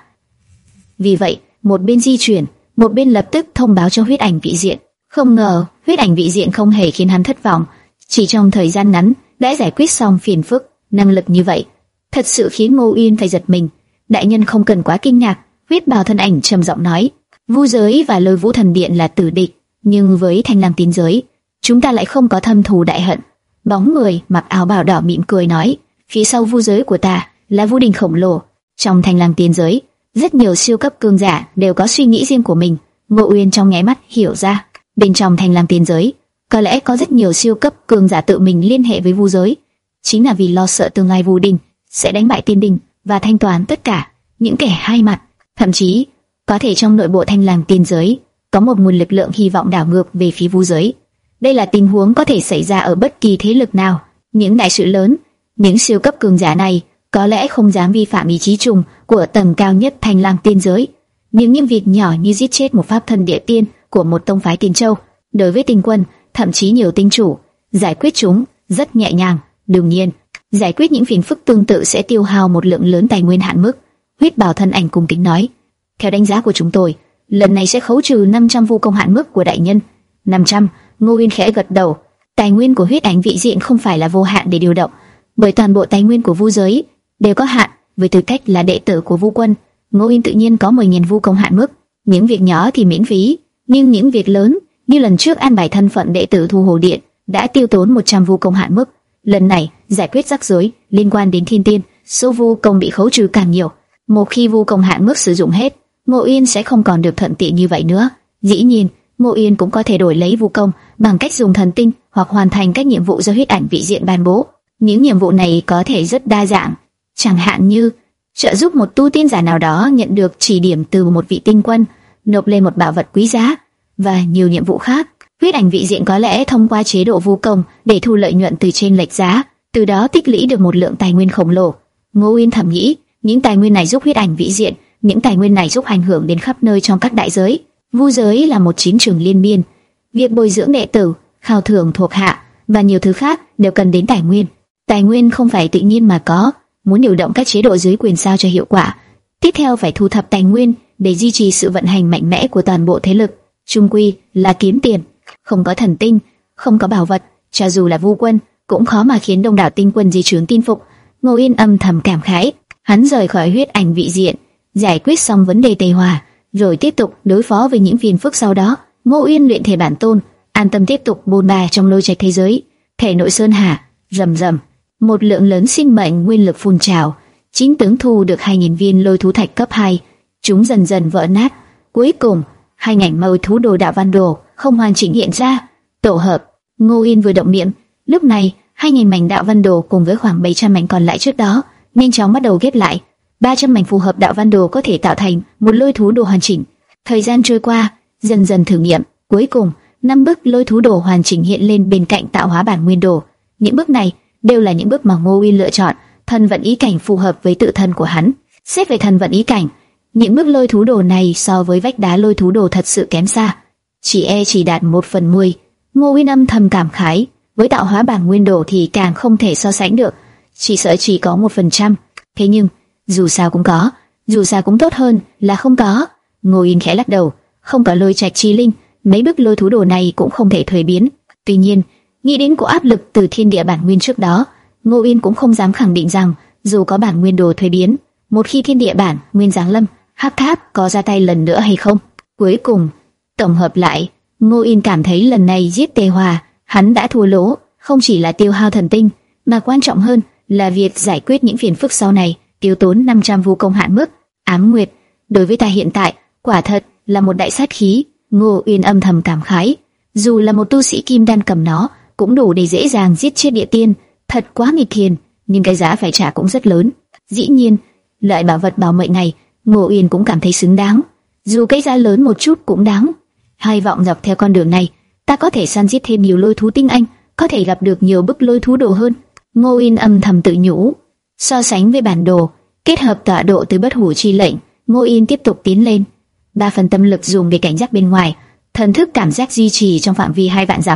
Vì vậy, một bên di chuyển, một bên lập tức thông báo cho huyết ảnh vị diện. Không ngờ, huyết ảnh vị diện không hề khiến hắn thất vọng, chỉ trong thời gian ngắn đã giải quyết xong phiền phức. Năng lực như vậy, thật sự khiến Ngô Uyên phải giật mình. Đại nhân không cần quá kinh ngạc, huyết bào thân ảnh trầm giọng nói. Vu giới và Lôi Vũ Thần Điện là tử địch, nhưng với Thanh Lam Tiên giới, chúng ta lại không có thâm thù đại hận. Bóng người mặc áo bào đỏ mỉm cười nói, phía sau vu giới của ta là vũ đình khổng lồ. Trong Thanh Lam Tiên giới, rất nhiều siêu cấp cường giả đều có suy nghĩ riêng của mình. Ngô Uyên trong nháy mắt hiểu ra, bên trong Thanh Lam Tiên giới có lẽ có rất nhiều siêu cấp cường giả tự mình liên hệ với vu giới, chính là vì lo sợ tương lai vu đình sẽ đánh bại tiên đình và thanh toán tất cả những kẻ hai mặt. Thậm chí có thể trong nội bộ Thanh Lam Tiên giới có một nguồn lực lượng hy vọng đảo ngược về phía vu giới. Đây là tình huống có thể xảy ra ở bất kỳ thế lực nào. Những đại sự lớn, những siêu cấp cường giả này có lẽ không dám vi phạm ý chí chung của tầng cao nhất Thanh Lam Tiên giới. Nhưng những việc nhỏ như giết chết một pháp thân địa tiên của một tông phái Tiên Châu, đối với tinh quân, thậm chí nhiều tinh chủ, giải quyết chúng rất nhẹ nhàng. Đương nhiên, giải quyết những phiền phức tương tự sẽ tiêu hao một lượng lớn tài nguyên hạn mức. Huyết bào thân ảnh cung kính nói, theo đánh giá của chúng tôi, lần này sẽ khấu trừ năm trăm vu công hạn mức của đại nhân. năm trăm, Ngô Uyên khẽ gật đầu. Tài nguyên của huyết ảnh vị diện không phải là vô hạn để điều động, bởi toàn bộ tài nguyên của vu giới đều có hạn. Với tư cách là đệ tử của vu quân, Ngô Uyên tự nhiên có mười nghìn vu công hạn mức. Những việc nhỏ thì miễn phí, nhưng những việc lớn như lần trước an bài thân phận đệ tử Thu Hồ Điện đã tiêu tốn một trăm vu công hạn mức. Lần này giải quyết rắc rối liên quan đến thiên tiên, số vu công bị khấu trừ càng nhiều. Một khi vu công hạn mức sử dụng hết, Ngô Uyên sẽ không còn được thuận tiện như vậy nữa. Dĩ nhiên, Ngô Uyên cũng có thể đổi lấy vu công bằng cách dùng thần tinh hoặc hoàn thành các nhiệm vụ do huyết ảnh vị diện ban bố. Những nhiệm vụ này có thể rất đa dạng, chẳng hạn như trợ giúp một tu tiên giả nào đó nhận được chỉ điểm từ một vị tinh quân, nộp lên một bảo vật quý giá và nhiều nhiệm vụ khác. Huyết ảnh vị diện có lẽ thông qua chế độ vu công để thu lợi nhuận từ trên lệch giá, từ đó tích lũy được một lượng tài nguyên khổng lồ. Ngô Uyên thầm nghĩ, những tài nguyên này giúp huyết ảnh vị diện, những tài nguyên này giúp ảnh hưởng đến khắp nơi trong các đại giới. Vu giới là một chiến trường liên miên, việc bồi dưỡng đệ tử, khao thưởng thuộc hạ và nhiều thứ khác đều cần đến tài nguyên. Tài nguyên không phải tự nhiên mà có, muốn điều động các chế độ dưới quyền sao cho hiệu quả, tiếp theo phải thu thập tài nguyên để duy trì sự vận hành mạnh mẽ của toàn bộ thế lực. Chung quy là kiếm tiền. Không có thần tinh, không có bảo vật, cho dù là vu quân cũng khó mà khiến đông đảo tinh quân di chướng tin phục. Ngô Uyên âm thầm cảm khái. Hắn rời khỏi huyết ảnh vị diện, giải quyết xong vấn đề Tề Hòa, rồi tiếp tục đối phó với những phiền phức sau đó. Ngô Uyên luyện thể bản tôn, an tâm tiếp tục bôn ba trong lôi trạch thế giới. Thể nội sơn hà rầm rầm, một lượng lớn sinh mệnh nguyên lực phun trào. Chính tướng thu được hai nghìn viên lôi thú thạch cấp hai, chúng dần dần vỡ nát. Cuối cùng, hai ngảnh màu thú đồ đạo văn đồ không hoàn chỉnh hiện ra, tổ hợp. Ngô Uyên vừa động niệm, lúc này hai nghìn mảnh đạo văn đồ cùng với khoảng bảy trăm mảnh còn lại trước đó nhanh chóng bắt đầu ghép lại. ba trăm mảnh phù hợp đạo văn đồ có thể tạo thành một lôi thú đồ hoàn chỉnh. Thời gian trôi qua, dần dần thử nghiệm, cuối cùng năm bước lôi thú đồ hoàn chỉnh hiện lên bên cạnh tạo hóa bản nguyên đồ. Những bước này đều là những bước mà Ngô Uyên lựa chọn, thân vận ý cảnh phù hợp với tự thân của hắn. Xét về thân vận ý cảnh, những bước lôi thú đồ này so với vách đá lôi thú đồ thật sự kém xa, chỉ e chỉ đạt một phần mười. Ngô Uyên âm thầm cảm khái, với tạo hóa bản nguyên đồ thì càng không thể so sánh được, chỉ sợ chỉ có một phần trăm. Thế nhưng dù sao cũng có, dù sao cũng tốt hơn là không có. Ngô Uyên khẽ lắc đầu, không có lôi trạch chi linh, mấy bước lôi thú đồ này cũng không thể thuế biến. Tuy nhiên, nghĩ đến của áp lực từ thiên địa bản nguyên trước đó, Ngô Uyên cũng không dám khẳng định rằng dù có bản nguyên đồ thuế biến, một khi thiên địa bản nguyên giáng lâm, Hắc Tháp có ra tay lần nữa hay không. Cuối cùng, tổng hợp lại, Ngô Uyên cảm thấy lần này giết Tề Hòa, hắn đã thua lỗ, không chỉ là tiêu hao thần tinh, mà quan trọng hơn là việc giải quyết những phiền phức sau này, tiêu tốn năm trăm vu công hạn mức. Ám Nguyệt, đối với ta hiện tại, quả thật là một đại sát khí. Ngô Uyên âm thầm cảm khái, dù là một tu sĩ kim đan cầm nó, cũng đủ để dễ dàng giết chết địa tiên, thật quá nghịch thiên, nhưng cái giá phải trả cũng rất lớn. Dĩ nhiên, loại bảo vật bảo mệnh này, Ngô Uyên cũng cảm thấy xứng đáng, dù cái giá lớn một chút cũng đáng. Hy vọng dọc theo con đường này, ta có thể săn giết thêm nhiều lôi thú tinh anh, có thể gặp được nhiều bức lôi thú đồ hơn. Ngô Uyên âm thầm tự nhủ. So sánh với bản đồ, kết hợp tọa độ từ bất hủ chi lệnh, Ngô Uyên tiếp tục tiến lên. Ba phần tâm lực dùng để cảnh giác bên ngoài, thần thức cảm giác duy trì trong phạm vi hai vạn dặm.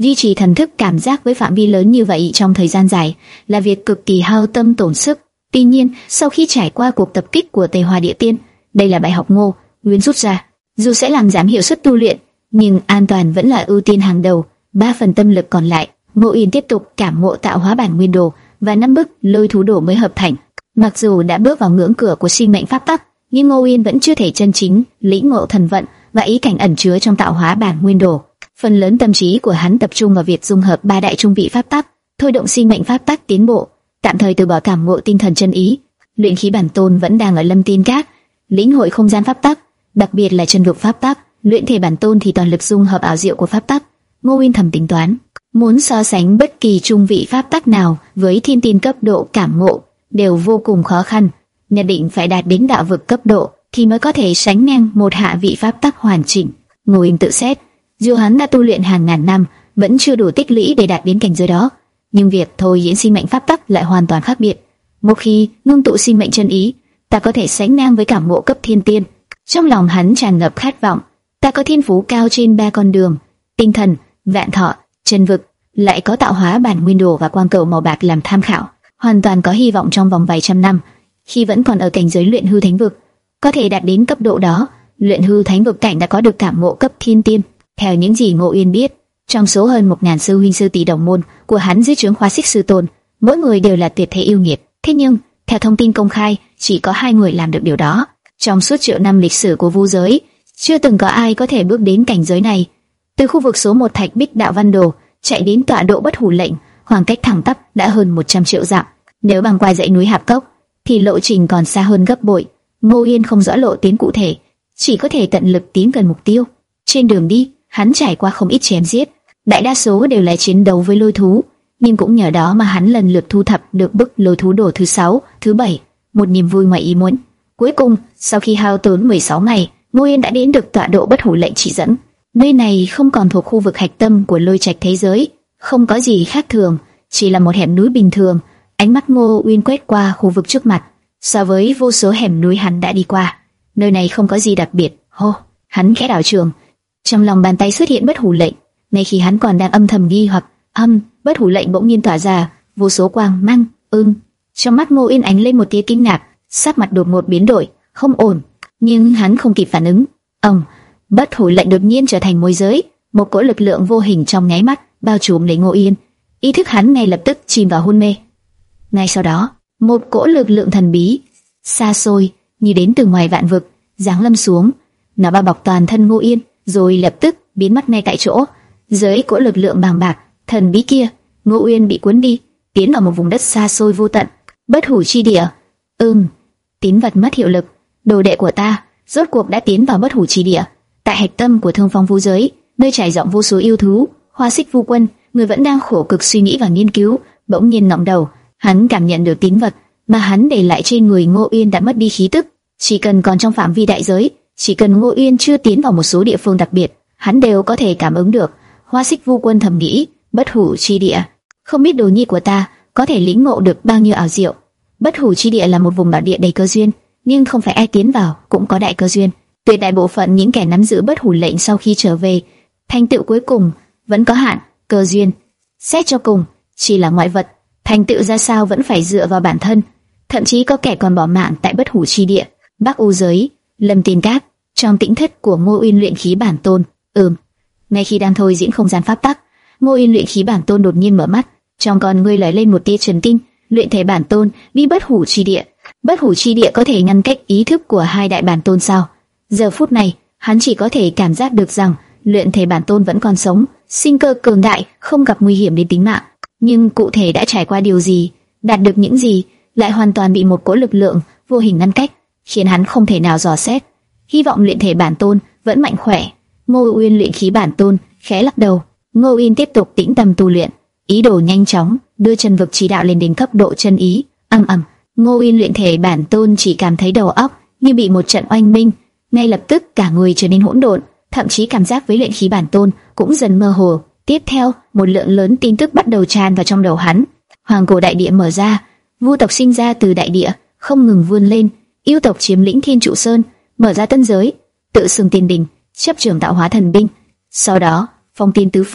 Duy trì thần thức cảm giác với phạm vi lớn như vậy trong thời gian dài là việc cực kỳ hao tâm tổn sức. Tuy nhiên, sau khi trải qua cuộc tập kích của Tề Hòa Địa Tiên, đây là bài học Ngô Uyên rút ra. Dù sẽ làm giảm hiệu suất tu luyện, nhưng an toàn vẫn là ưu tiên hàng đầu. Ba phần tâm lực còn lại, Ngô Uyên tiếp tục cảm ngộ tạo hóa bản nguyên đồ và năm bức lôi thú đồ mới hợp thành. Mặc dù đã bước vào ngưỡng cửa của sinh mệnh pháp tắc, nhưng Ngô Uyên vẫn chưa thể chân chính lĩnh ngộ thần vận và ý cảnh ẩn chứa trong tạo hóa bản nguyên đồ. Phần lớn tâm trí của hắn tập trung vào việc dung hợp ba đại trung vị pháp tắc, thôi động sinh mệnh pháp tắc tiến bộ, tạm thời từ bỏ cảm ngộ tinh thần chân ý. Luyện khí bản tôn vẫn đang ở Lâm Tiên Các, lĩnh hội không gian pháp tắc, đặc biệt là chân vực pháp tắc. Luyện thể bản tôn thì toàn lực dung hợp ảo diệu của pháp tắc. Ngô Uyên thầm tính toán, muốn so sánh bất kỳ trung vị pháp tắc nào với thiên tiên cấp độ cảm ngộ đều vô cùng khó khăn, nhất định phải đạt đến đạo vực cấp độ thì mới có thể sánh ngang một hạ vị pháp tắc hoàn chỉnh. Ngô Uyên tự xét, dù hắn đã tu luyện hàng ngàn năm, vẫn chưa đủ tích lũy để đạt đến cảnh giới đó, nhưng việc thôi diễn sinh mệnh pháp tắc lại hoàn toàn khác biệt. Một khi ngưng tụ sinh mệnh chân ý, ta có thể sánh ngang với cảm ngộ cấp thiên tiên. Trong lòng hắn tràn ngập khát vọng, ta có thiên phú cao trên ba con đường: tinh thần, vạn thọ, chân vực, lại có tạo hóa bản nguyên đồ và quang cầu màu bạc làm tham khảo, hoàn toàn có hy vọng trong vòng vài trăm năm, khi vẫn còn ở cảnh giới luyện hư thánh vực, có thể đạt đến cấp độ đó. Luyện hư thánh vực cảnh đã có được cảm ngộ cấp thiên tiên. Theo những gì Ngô Uyên biết, trong số hơn một ngàn sư huynh sư tỷ đồng môn của hắn dưới trướng Khoa Xích Sư Tôn, mỗi người đều là tuyệt thế yêu nghiệt. Thế nhưng, theo thông tin công khai, chỉ có hai người làm được điều đó. Trong suốt triệu năm lịch sử của vu giới, chưa từng có ai có thể bước đến cảnh giới này. Từ khu vực số một Thạch Bích Đạo Văn Đồ chạy đến tọa độ Bất Hủ Lệnh, khoảng cách thẳng tắp đã hơn một trăm triệu dặm. Nếu băng qua dãy núi Hạp Cốc, thì lộ trình còn xa hơn gấp bội. Ngô Uyên không rõ lộ tuyến cụ thể, chỉ có thể tận lực tiến gần mục tiêu. Trên đường đi, hắn trải qua không ít chém giết, đại đa số đều là chiến đấu với lôi thú, nhưng cũng nhờ đó mà hắn lần lượt thu thập được bức lôi thú đồ thứ sáu, thứ bảy, một niềm vui ngoài ý muốn. Cuối cùng, sau khi hao tốn mười sáu ngày, Ngô Uyên đã đến được tọa độ Bất Hủ Lệnh chỉ dẫn. Nơi này không còn thuộc khu vực hạch tâm của lôi trạch thế giới, không có gì khác thường, chỉ là một hẻm núi bình thường. Ánh mắt Ngô Uyên quét qua khu vực trước mặt, so với vô số hẻm núi hắn đã đi qua, nơi này không có gì đặc biệt. Hô, hắn khẽ đảo trường, trong lòng bàn tay xuất hiện Bất Hủ Lệnh. Ngay khi hắn còn đang âm thầm nghi hoặc, âm Bất Hủ Lệnh bỗng nhiên tỏa ra vô số quang mang. Ưng, trong mắt Ngô Uyên ánh lên một tia kinh ngạc, sắc mặt đột ngột biến đổi, không ổn. Nhưng hắn không kịp phản ứng, ông Bất Hủ Lệnh đột nhiên trở thành môi giới, một cỗ lực lượng vô hình trong nháy mắt bao trùm lấy Ngô Uyên. Ý thức hắn ngay lập tức chìm vào hôn mê. Ngay sau đó, một cỗ lực lượng thần bí, xa xôi như đến từ ngoài vạn vực, giáng lâm xuống, nó bao bọc toàn thân Ngô Uyên, rồi lập tức biến mất ngay tại chỗ. Dưới cỗ lực lượng bàng bạc, thần bí kia, Ngô Uyên bị cuốn đi, tiến vào một vùng đất xa xôi vô tận, bất hủ chi địa. Ừm, tín vật mất hiệu lực, đồ đệ của ta rốt cuộc đã tiến vào bất hủ chi địa. Tại hạch tâm của Thương Phong vu giới, nơi trải rộng vô số yêu thú, Hoa Xích Vu Quân, người vẫn đang khổ cực suy nghĩ và nghiên cứu, bỗng nhiên ngẩng đầu, hắn cảm nhận được tín vật mà hắn để lại trên người Ngô Uyên đã mất đi khí tức. Chỉ cần còn trong phạm vi đại giới, chỉ cần Ngô Uyên chưa tiến vào một số địa phương đặc biệt, hắn đều có thể cảm ứng được. Hoa Xích Vu Quân thầm nghĩ, bất hủ chi địa, không biết đồ nhi của ta có thể lĩnh ngộ được bao nhiêu ảo diệu. Bất hủ chi địa là một vùng bảo địa đầy cơ duyên, nhưng không phải ai tiến vào cũng có đại cơ duyên. Tuyệt đại bộ phận những kẻ nắm giữ bất hủ lệnh sau khi trở về, thành tựu cuối cùng vẫn có hạn. Cơ duyên, xét cho cùng, chỉ là ngoại vật, thành tựu ra sao vẫn phải dựa vào bản thân. Thậm chí có kẻ còn bỏ mạng tại bất hủ chi địa. Bắc U giới, Lâm Tiên Các, trong tĩnh thất của Ngô Uyên luyện khí bản tôn. Ừm, ngay khi đang thôi diễn không gian pháp tắc, Ngô Uyên luyện khí bản tôn đột nhiên mở mắt, trong con ngươi lóe lên một tia trấn kinh. Luyện thể bản tôn đi bất hủ chi địa, bất hủ chi địa có thể ngăn cách ý thức của hai đại bản tôn sao? Giờ phút này, hắn chỉ có thể cảm giác được rằng luyện thể bản tôn vẫn còn sống, sinh cơ cường đại, không gặp nguy hiểm đến tính mạng. Nhưng cụ thể đã trải qua điều gì, đạt được những gì, lại hoàn toàn bị một cỗ lực lượng vô hình ngăn cách, khiến hắn không thể nào dò xét. Hy vọng luyện thể bản tôn vẫn mạnh khỏe. Ngô Uyên luyện khí bản tôn khẽ lắc đầu. Ngô Uyên tiếp tục tĩnh tâm tu luyện, ý đồ nhanh chóng đưa chân vực trí đạo lên đến cấp độ chân ý. Ầm ầm, Ngô Uyên luyện thể bản tôn chỉ cảm thấy đầu óc như bị một trận oanh minh, ngay lập tức cả người trở nên hỗn độn, thậm chí cảm giác với luyện khí bản tôn cũng dần mơ hồ. Tiếp theo, một lượng lớn tin tức bắt đầu tràn vào trong đầu hắn. Hoàng cổ đại địa mở ra, vu tộc sinh ra từ đại địa, không ngừng vươn lên, yêu tộc chiếm lĩnh Thiên Trụ Sơn, mở ra tân giới, tự xưng tiên đình, chấp trưởng tạo hóa thần binh. Sau đó, phong tiên tứ phương,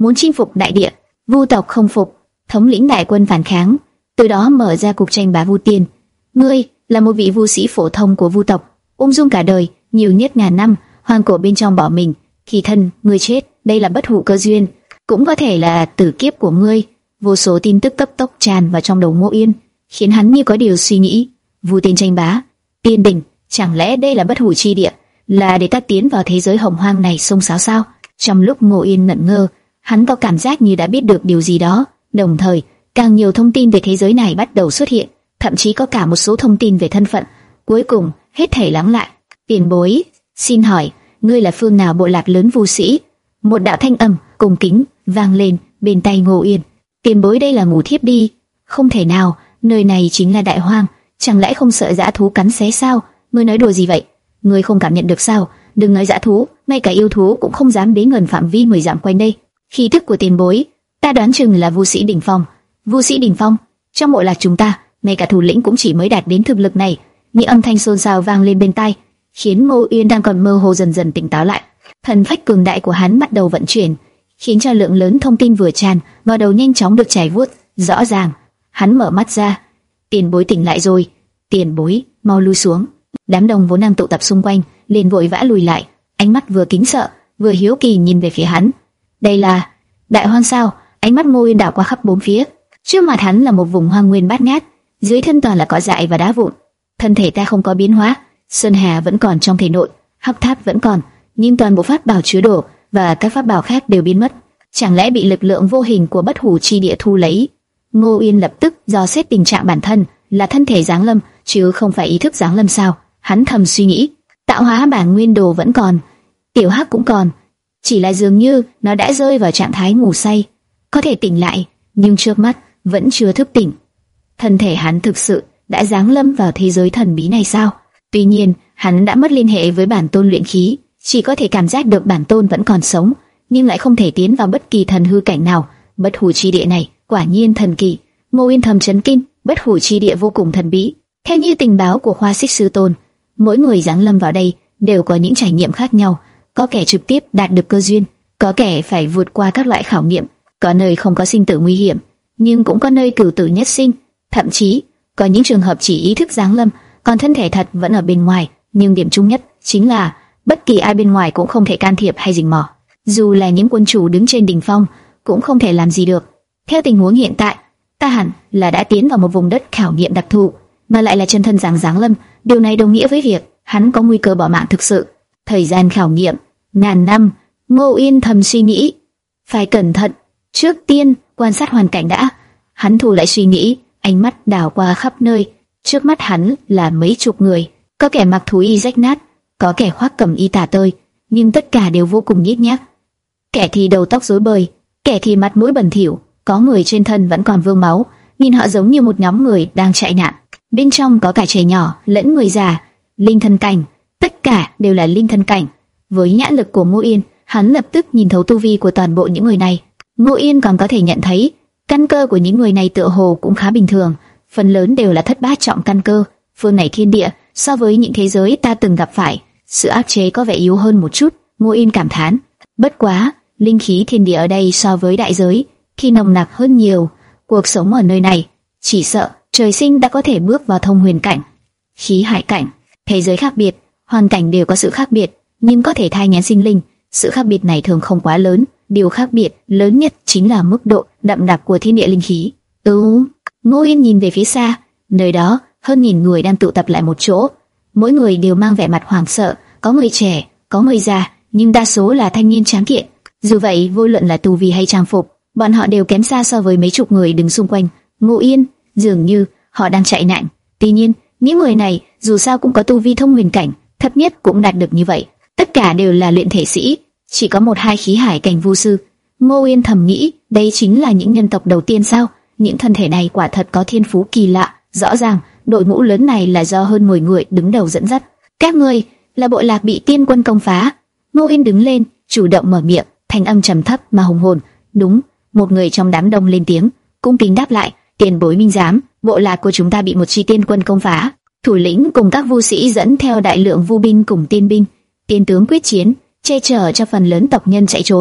muốn chinh phục đại địa. Vu tộc không phục, thống lĩnh đại quân phản kháng, từ đó mở ra cuộc tranh bá Vu Tiên. Ngươi là một vị vu sĩ phổ thông của Vu tộc, ung dung cả đời, nhiều nhất ngàn năm, hoang cổ bên trong bỏ mình, khi thân ngươi chết, đây là bất hủ cơ duyên, cũng có thể là tử kiếp của ngươi. Vô số tin tức cấp tốc tràn vào trong đầu Ngô Yên, khiến hắn như có điều suy nghĩ. Vu Tiên tranh bá, tiên đỉnh, chẳng lẽ đây là bất hủ chi địa, là để ta tiến vào thế giới hồng hoang này xông xáo sao? Trong lúc Ngô Yên ngẩn ngơ, hắn có cảm giác như đã biết được điều gì đó. Đồng thời, càng nhiều thông tin về thế giới này bắt đầu xuất hiện, thậm chí có cả một số thông tin về thân phận. Cuối cùng, hết thảy lắng lại. Tiền bối, xin hỏi, ngươi là phương nào bộ lạc lớn vu sĩ? Một đạo thanh âm cung kính vang lên bên tai Ngô Yên. Tiền bối, đây là ngủ thiếp đi. Không thể nào, nơi này chính là đại hoang, chẳng lẽ không sợ dã thú cắn xé sao? Ngươi nói đùa gì vậy? Ngươi không cảm nhận được sao? Đừng nói dã thú, ngay cả yêu thú cũng không dám đến gần phạm vi mười dặm quanh đây. Khí tức của tiền bối, ta đoán chừng là vu sĩ đỉnh phong. Vu sĩ đỉnh phong? Trong bộ lạc chúng ta, ngay cả thủ lĩnh cũng chỉ mới đạt đến thực lực này. Những âm thanh xôn xao vang lên bên tai, khiến Ngô Yên đang còn mơ hồ dần dần tỉnh táo lại. Thần phách cường đại của hắn bắt đầu vận chuyển, khiến cho lượng lớn thông tin vừa tràn vào đầu nhanh chóng được chảy vuốt. Rõ ràng, hắn mở mắt ra. Tiền bối tỉnh lại rồi. Tiền bối, mau lui xuống. Đám đông vốn đang tụ tập xung quanh liền vội vã lùi lại, ánh mắt vừa kính sợ vừa hiếu kỳ nhìn về phía hắn. Đây là đại hoang sao? Ánh mắt Ngô Yên đảo qua khắp bốn phía. Trước mặt hắn là một vùng hoang nguyên bát ngát, dưới thân toàn là cỏ dại và đá vụn. Thân thể ta không có biến hóa, sơn hà vẫn còn trong thể nội, hắc tháp vẫn còn, nhưng toàn bộ pháp bảo chứa đồ và các pháp bảo khác đều biến mất. Chẳng lẽ bị lực lượng vô hình của bất hủ chi địa thu lấy? Ngô Yên lập tức dò xét tình trạng bản thân, là thân thể giáng lâm chứ không phải ý thức giáng lâm sao? Hắn thầm suy nghĩ. Tạo hóa bản nguyên đồ vẫn còn, tiểu hắc cũng còn, chỉ là dường như nó đã rơi vào trạng thái ngủ say, có thể tỉnh lại, nhưng trước mắt vẫn chưa thức tỉnh. Thân thể hắn thực sự đã giáng lâm vào thế giới thần bí này sao? Tuy nhiên, hắn đã mất liên hệ với bản tôn luyện khí, chỉ có thể cảm giác được bản tôn vẫn còn sống, nhưng lại không thể tiến vào bất kỳ thần hư cảnh nào. Bất hủ chi địa này quả nhiên thần kỳ. Ngô Yên thầm chấn kinh, bất hủ chi địa vô cùng thần bí. Theo như tình báo của Hoa Xích Sư Tôn, mỗi người giáng lâm vào đây đều có những trải nghiệm khác nhau, có kẻ trực tiếp đạt được cơ duyên, có kẻ phải vượt qua các loại khảo nghiệm, có nơi không có sinh tử nguy hiểm, nhưng cũng có nơi cửu tử nhất sinh, thậm chí có những trường hợp chỉ ý thức giáng lâm, còn thân thể thật vẫn ở bên ngoài. Nhưng điểm chung nhất chính là bất kỳ ai bên ngoài cũng không thể can thiệp hay rình mò, dù là những quân chủ đứng trên đỉnh phong cũng không thể làm gì được. Theo tình huống hiện tại, ta hẳn là đã tiến vào một vùng đất khảo nghiệm đặc thù, mà lại là chân thân giáng giáng lâm. Điều này đồng nghĩa với việc hắn có nguy cơ bỏ mạng thực sự. Thời gian khảo nghiệm ngàn năm. Ngô Yên thầm suy nghĩ, phải cẩn thận. Trước tiên quan sát hoàn cảnh đã. Hắn thu lại suy nghĩ, ánh mắt đảo qua khắp nơi. Trước mắt hắn là mấy chục người, có kẻ mặc thú y rách nát, có kẻ khoác cẩm y tả tơi, nhưng tất cả đều vô cùng nhếch nhác. Kẻ thì đầu tóc rối bời, kẻ thì mặt mũi bẩn thỉu, có người trên thân vẫn còn vương máu, nhìn họ giống như một nhóm người đang chạy nạn. Bên trong có cả trẻ nhỏ lẫn người già, linh thân cảnh, tất cả đều là linh thân cảnh. Với nhãn lực của Ngô Yên, hắn lập tức nhìn thấu tu vi của toàn bộ những người này. Ngô Yên còn có thể nhận thấy căn cơ của những người này tựa hồ cũng khá bình thường, phần lớn đều là thất bát trọng căn cơ. Phương này thiên địa so với những thế giới ta từng gặp phải, sự áp chế có vẻ yếu hơn một chút. Ngô Yên cảm thán, bất quá linh khí thiên địa ở đây so với đại giới khi nồng nặc hơn nhiều. Cuộc sống ở nơi này chỉ sợ trời sinh đã có thể bước vào thông huyền cảnh, khí hải cảnh. Thế giới khác biệt, hoàn cảnh đều có sự khác biệt, nhưng có thể thai nghén sinh linh. Sự khác biệt này thường không quá lớn, điều khác biệt lớn nhất chính là mức độ đậm đặc của thiên địa linh khí. Ừ, Ngô Yên nhìn về phía xa, nơi đó hơn nghìn người đang tụ tập lại một chỗ, mỗi người đều mang vẻ mặt hoảng sợ, có người trẻ, có người già, nhưng đa số là thanh niên tráng kiện. Dù vậy, vô luận là tu vi hay trang phục, bọn họ đều kém xa so với mấy chục người đứng xung quanh Ngô Yên, dường như họ đang chạy nạn. Tuy nhiên, những người này dù sao cũng có tu vi thông huyền cảnh, thấp nhất cũng đạt được như vậy. Tất cả đều là luyện thể sĩ, chỉ có một hai khí hải cảnh vu sư. Ngô Yên thầm nghĩ, đây chính là những nhân tộc đầu tiên sao? Những thân thể này quả thật có thiên phú kỳ lạ. Rõ ràng, đội ngũ lớn này là do hơn mười người đứng đầu dẫn dắt. Các ngươi là bộ lạc bị tiên quân công phá. Ngô Yên đứng lên, chủ động mở miệng, thanh âm trầm thấp mà hùng hồn. Đúng, một người trong đám đông lên tiếng, cung kính đáp lại, tiền bối minh giám, bộ lạc của chúng ta bị một chi tiên quân công phá. Thủ lĩnh cùng các vu sĩ dẫn theo đại lượng vu binh cùng tiên binh, tiên tướng quyết chiến, che chở cho phần lớn tộc nhân chạy trốn.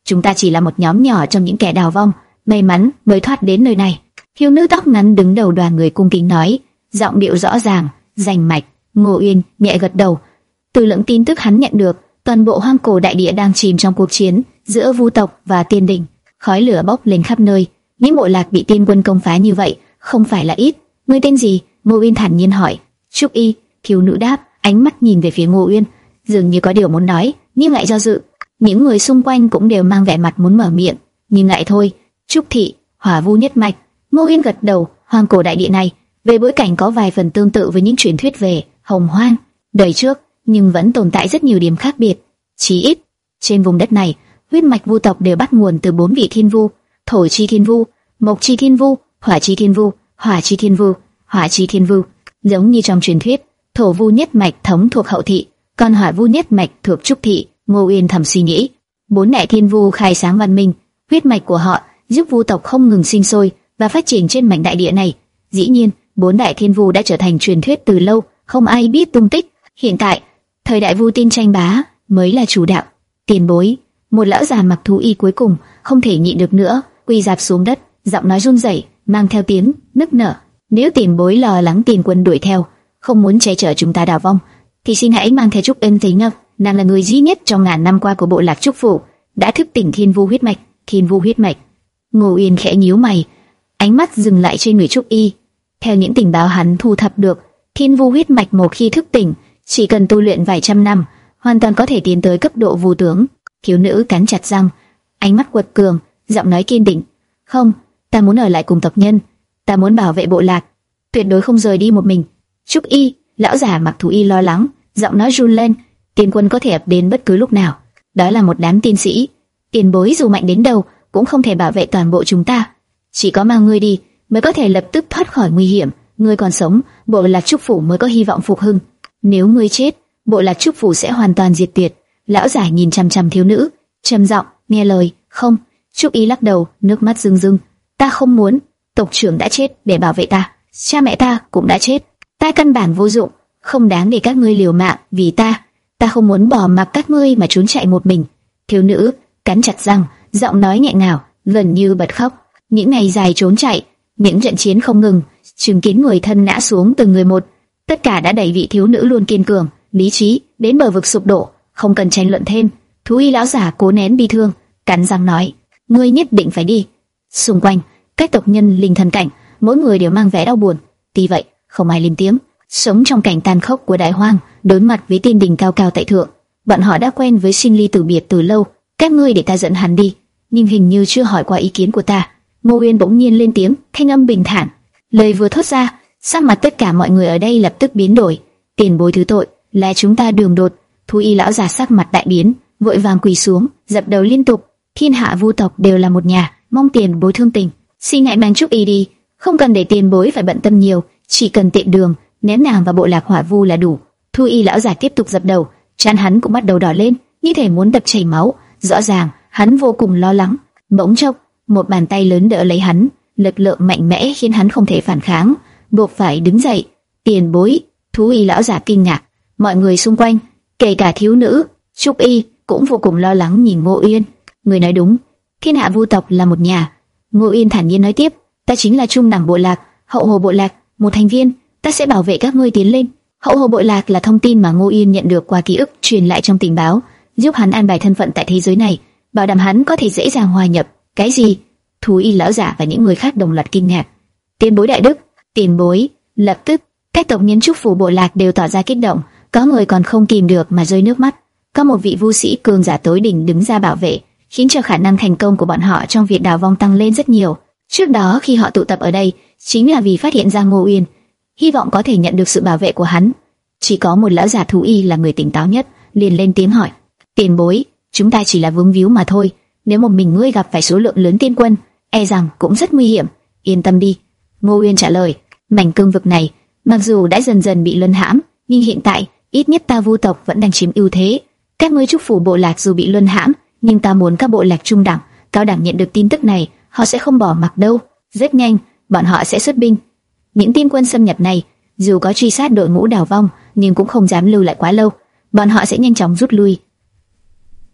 chúng ta chỉ là một nhóm nhỏ trong những kẻ đào vong, may mắn mới thoát đến nơi này. Thiếu nữ tóc ngắn đứng đầu đoàn người cung kính nói, giọng điệu rõ ràng, rành mạch. Ngô Uyên nhẹ gật đầu. Từ lượng tin tức hắn nhận được, toàn bộ hoang cổ đại địa đang chìm trong cuộc chiến giữa Vu tộc và Tiên Đình, khói lửa bốc lên khắp nơi. Những bộ lạc bị Tiên quân công phá như vậy không phải là ít. Ngươi tên gì? Ngô Uyên thản nhiên hỏi. Trúc Y. Thiếu nữ đáp, ánh mắt nhìn về phía Ngô Uyên, dường như có điều muốn nói, nhưng lại do dự. Những người xung quanh cũng đều mang vẻ mặt muốn mở miệng, nhưng lại thôi. Trúc Thị, Hỏa Vu nhất mạch. Ngô Uyên gật đầu. Hoang cổ đại địa này, về bối cảnh có vài phần tương tự với những truyền thuyết về Hồng Hoang đời trước, nhưng vẫn tồn tại rất nhiều điểm khác biệt. Chí ít, trên vùng đất này, huyết mạch Vu tộc đều bắt nguồn từ bốn vị thiên vu: Thổ chi thiên vu, Mộc chi thiên vu, Hỏa chi thiên vu, Hỏa chi thiên vu, Hỏa chi thiên vu. Giống như trong truyền thuyết, Thổ Vu nhất mạch thống thuộc Hậu Thị, còn Hỏa Vu nhất mạch thuộc Trúc Thị. Ngô Uyên thầm suy nghĩ, bốn đại thiên vu khai sáng văn minh, huyết mạch của họ giúp Vu tộc không ngừng sinh sôi và phát triển trên mảnh đại địa này. Dĩ nhiên, bốn đại thiên vu đã trở thành truyền thuyết từ lâu, không ai biết tung tích. Hiện tại, thời đại Vu tin tranh bá mới là chủ đạo. Tiền bối, một lão già mặc thú y cuối cùng không thể nhịn được nữa, quỳ rạp xuống đất, giọng nói run rẩy, mang theo tiếng nức nở. Nếu tiền bối lo lắng Tiền quân đuổi theo, không muốn che chở chúng ta đào vong, thì xin hãy mang theo Trúc Ân tới ngập. Nàng là người duy nhất trong ngàn năm qua của bộ lạc Trúc Phủ đã thức tỉnh Thiên Vu huyết mạch. Thiên Vu huyết mạch. Ngô Uyên khẽ nhíu mày, ánh mắt dừng lại trên người Trúc Y. Theo những tình báo hắn thu thập được, Thiên Vu huyết mạch một khi thức tỉnh, chỉ cần tu luyện vài trăm năm, hoàn toàn có thể tiến tới cấp độ vu tướng. Thiếu nữ cắn chặt răng, ánh mắt quật cường, giọng nói kiên định. Không, ta muốn ở lại cùng tộc nhân, ta muốn bảo vệ bộ lạc, tuyệt đối không rời đi một mình. Trúc Y, lão già mặc thú y lo lắng, giọng nói run lên. Tiên quân có thể ập đến bất cứ lúc nào. Đó là một đám tiên sĩ, tiền bối dù mạnh đến đâu cũng không thể bảo vệ toàn bộ chúng ta. Chỉ có mang ngươi đi mới có thể lập tức thoát khỏi nguy hiểm. Ngươi còn sống, bộ lạc Trúc Phủ mới có hy vọng phục hưng. Nếu ngươi chết, bộ lạc Trúc Phủ sẽ hoàn toàn diệt tuyệt. Lão giả nhìn chằm chằm thiếu nữ, trầm giọng, nghe lời. Không. Trúc Y lắc đầu, nước mắt rưng rưng. Ta không muốn. Tộc trưởng đã chết để bảo vệ ta, cha mẹ ta cũng đã chết. Ta căn bản vô dụng, không đáng để các ngươi liều mạng vì ta. Ta không muốn bỏ mặc các ngươi mà trốn chạy một mình. Thiếu nữ cắn chặt răng, giọng nói nghẹn ngào, gần như bật khóc. Những ngày dài trốn chạy, những trận chiến không ngừng, chứng kiến người thân ngã xuống từng người một, tất cả đã đẩy vị thiếu nữ luôn kiên cường, lý trí đến bờ vực sụp đổ. Không cần tranh luận thêm. Thú y lão giả cố nén bi thương, cắn răng nói: ngươi nhất định phải đi. Xung quanh các tộc nhân linh thần cảnh, mỗi người đều mang vẻ đau buồn. Tuy vậy, không ai lên tiếng. Sống trong cảnh tàn khốc của đại hoang, đối mặt với Tiên Đình cao cao tại thượng, bọn họ đã quen với sinh ly tử biệt từ lâu. Các ngươi để ta dẫn hắn đi, nhưng hình như chưa hỏi qua ý kiến của ta. Ngô Uyên bỗng nhiên lên tiếng, thanh âm bình thản. Lời vừa thốt ra, sắc mặt tất cả mọi người ở đây lập tức biến đổi. Tiền bối thứ tội, là chúng ta đường đột. Thú y lão già sắc mặt đại biến, vội vàng quỳ xuống, dập đầu liên tục. Thiên hạ Vu tộc đều là một nhà, mong tiền bối thương tình, xin hãy mang Trúc Y đi, không cần để tiền bối phải bận tâm nhiều, chỉ cần tiện đường ném nàng vào bộ lạc Hỏa Vu là đủ. Thú y lão già tiếp tục dập đầu, trán hắn cũng bắt đầu đỏ lên, như thể muốn đập chảy máu. Rõ ràng hắn vô cùng lo lắng. Bỗng chốc, một bàn tay lớn đỡ lấy hắn, lực lượng mạnh mẽ khiến hắn không thể phản kháng, buộc phải đứng dậy. Tiền bối. Thú y lão già kinh ngạc, mọi người xung quanh, kể cả thiếu nữ Trúc Y cũng vô cùng lo lắng nhìn Ngô Uyên. Người nói đúng, thiên hạ Vu tộc là một nhà. Ngô Uyên thản nhiên nói tiếp, ta chính là trung đẳng bộ lạc, hậu hồ bộ lạc, một thành viên, ta sẽ bảo vệ các ngươi tiến lên. Hậu hồ bộ lạc là thông tin mà Ngô Uyên nhận được qua ký ức truyền lại trong tình báo, giúp hắn an bài thân phận tại thế giới này, bảo đảm hắn có thể dễ dàng hòa nhập. Cái gì? Thú y lão giả và những người khác đồng loạt kinh ngạc. Tiền bối đại đức, tiền bối. Lập tức, các tộc nhân Trúc Phủ bộ lạc đều tỏ ra kích động, có người còn không kìm được mà rơi nước mắt. Có một vị vu sĩ cường giả tối đỉnh đứng ra bảo vệ, khiến cho khả năng thành công của bọn họ trong việc đào vong tăng lên rất nhiều. Trước đó khi họ tụ tập ở đây, chính là vì phát hiện ra Ngô Uyên, hy vọng có thể nhận được sự bảo vệ của hắn. Chỉ có một lão giả thú y là người tỉnh táo nhất, liền lên tiếng hỏi: tiền bối, chúng ta chỉ là vướng víu mà thôi. Nếu một mình ngươi gặp phải số lượng lớn tiên quân, e rằng cũng rất nguy hiểm. Yên tâm đi. Ngô Uyên trả lời. Mảnh cương vực này, mặc dù đã dần dần bị luân hãm, nhưng hiện tại ít nhất ta Vu tộc vẫn đang chiếm ưu thế. Các ngươi Trúc Phủ bộ lạc dù bị luân hãm, nhưng ta muốn các bộ lạc trung đẳng, cao đẳng nhận được tin tức này, họ sẽ không bỏ mặc đâu. Rất nhanh, bọn họ sẽ xuất binh. Những tiên quân xâm nhập này, dù có truy sát đội ngũ đào vong, nhưng cũng không dám lưu lại quá lâu. Bọn họ sẽ nhanh chóng rút lui.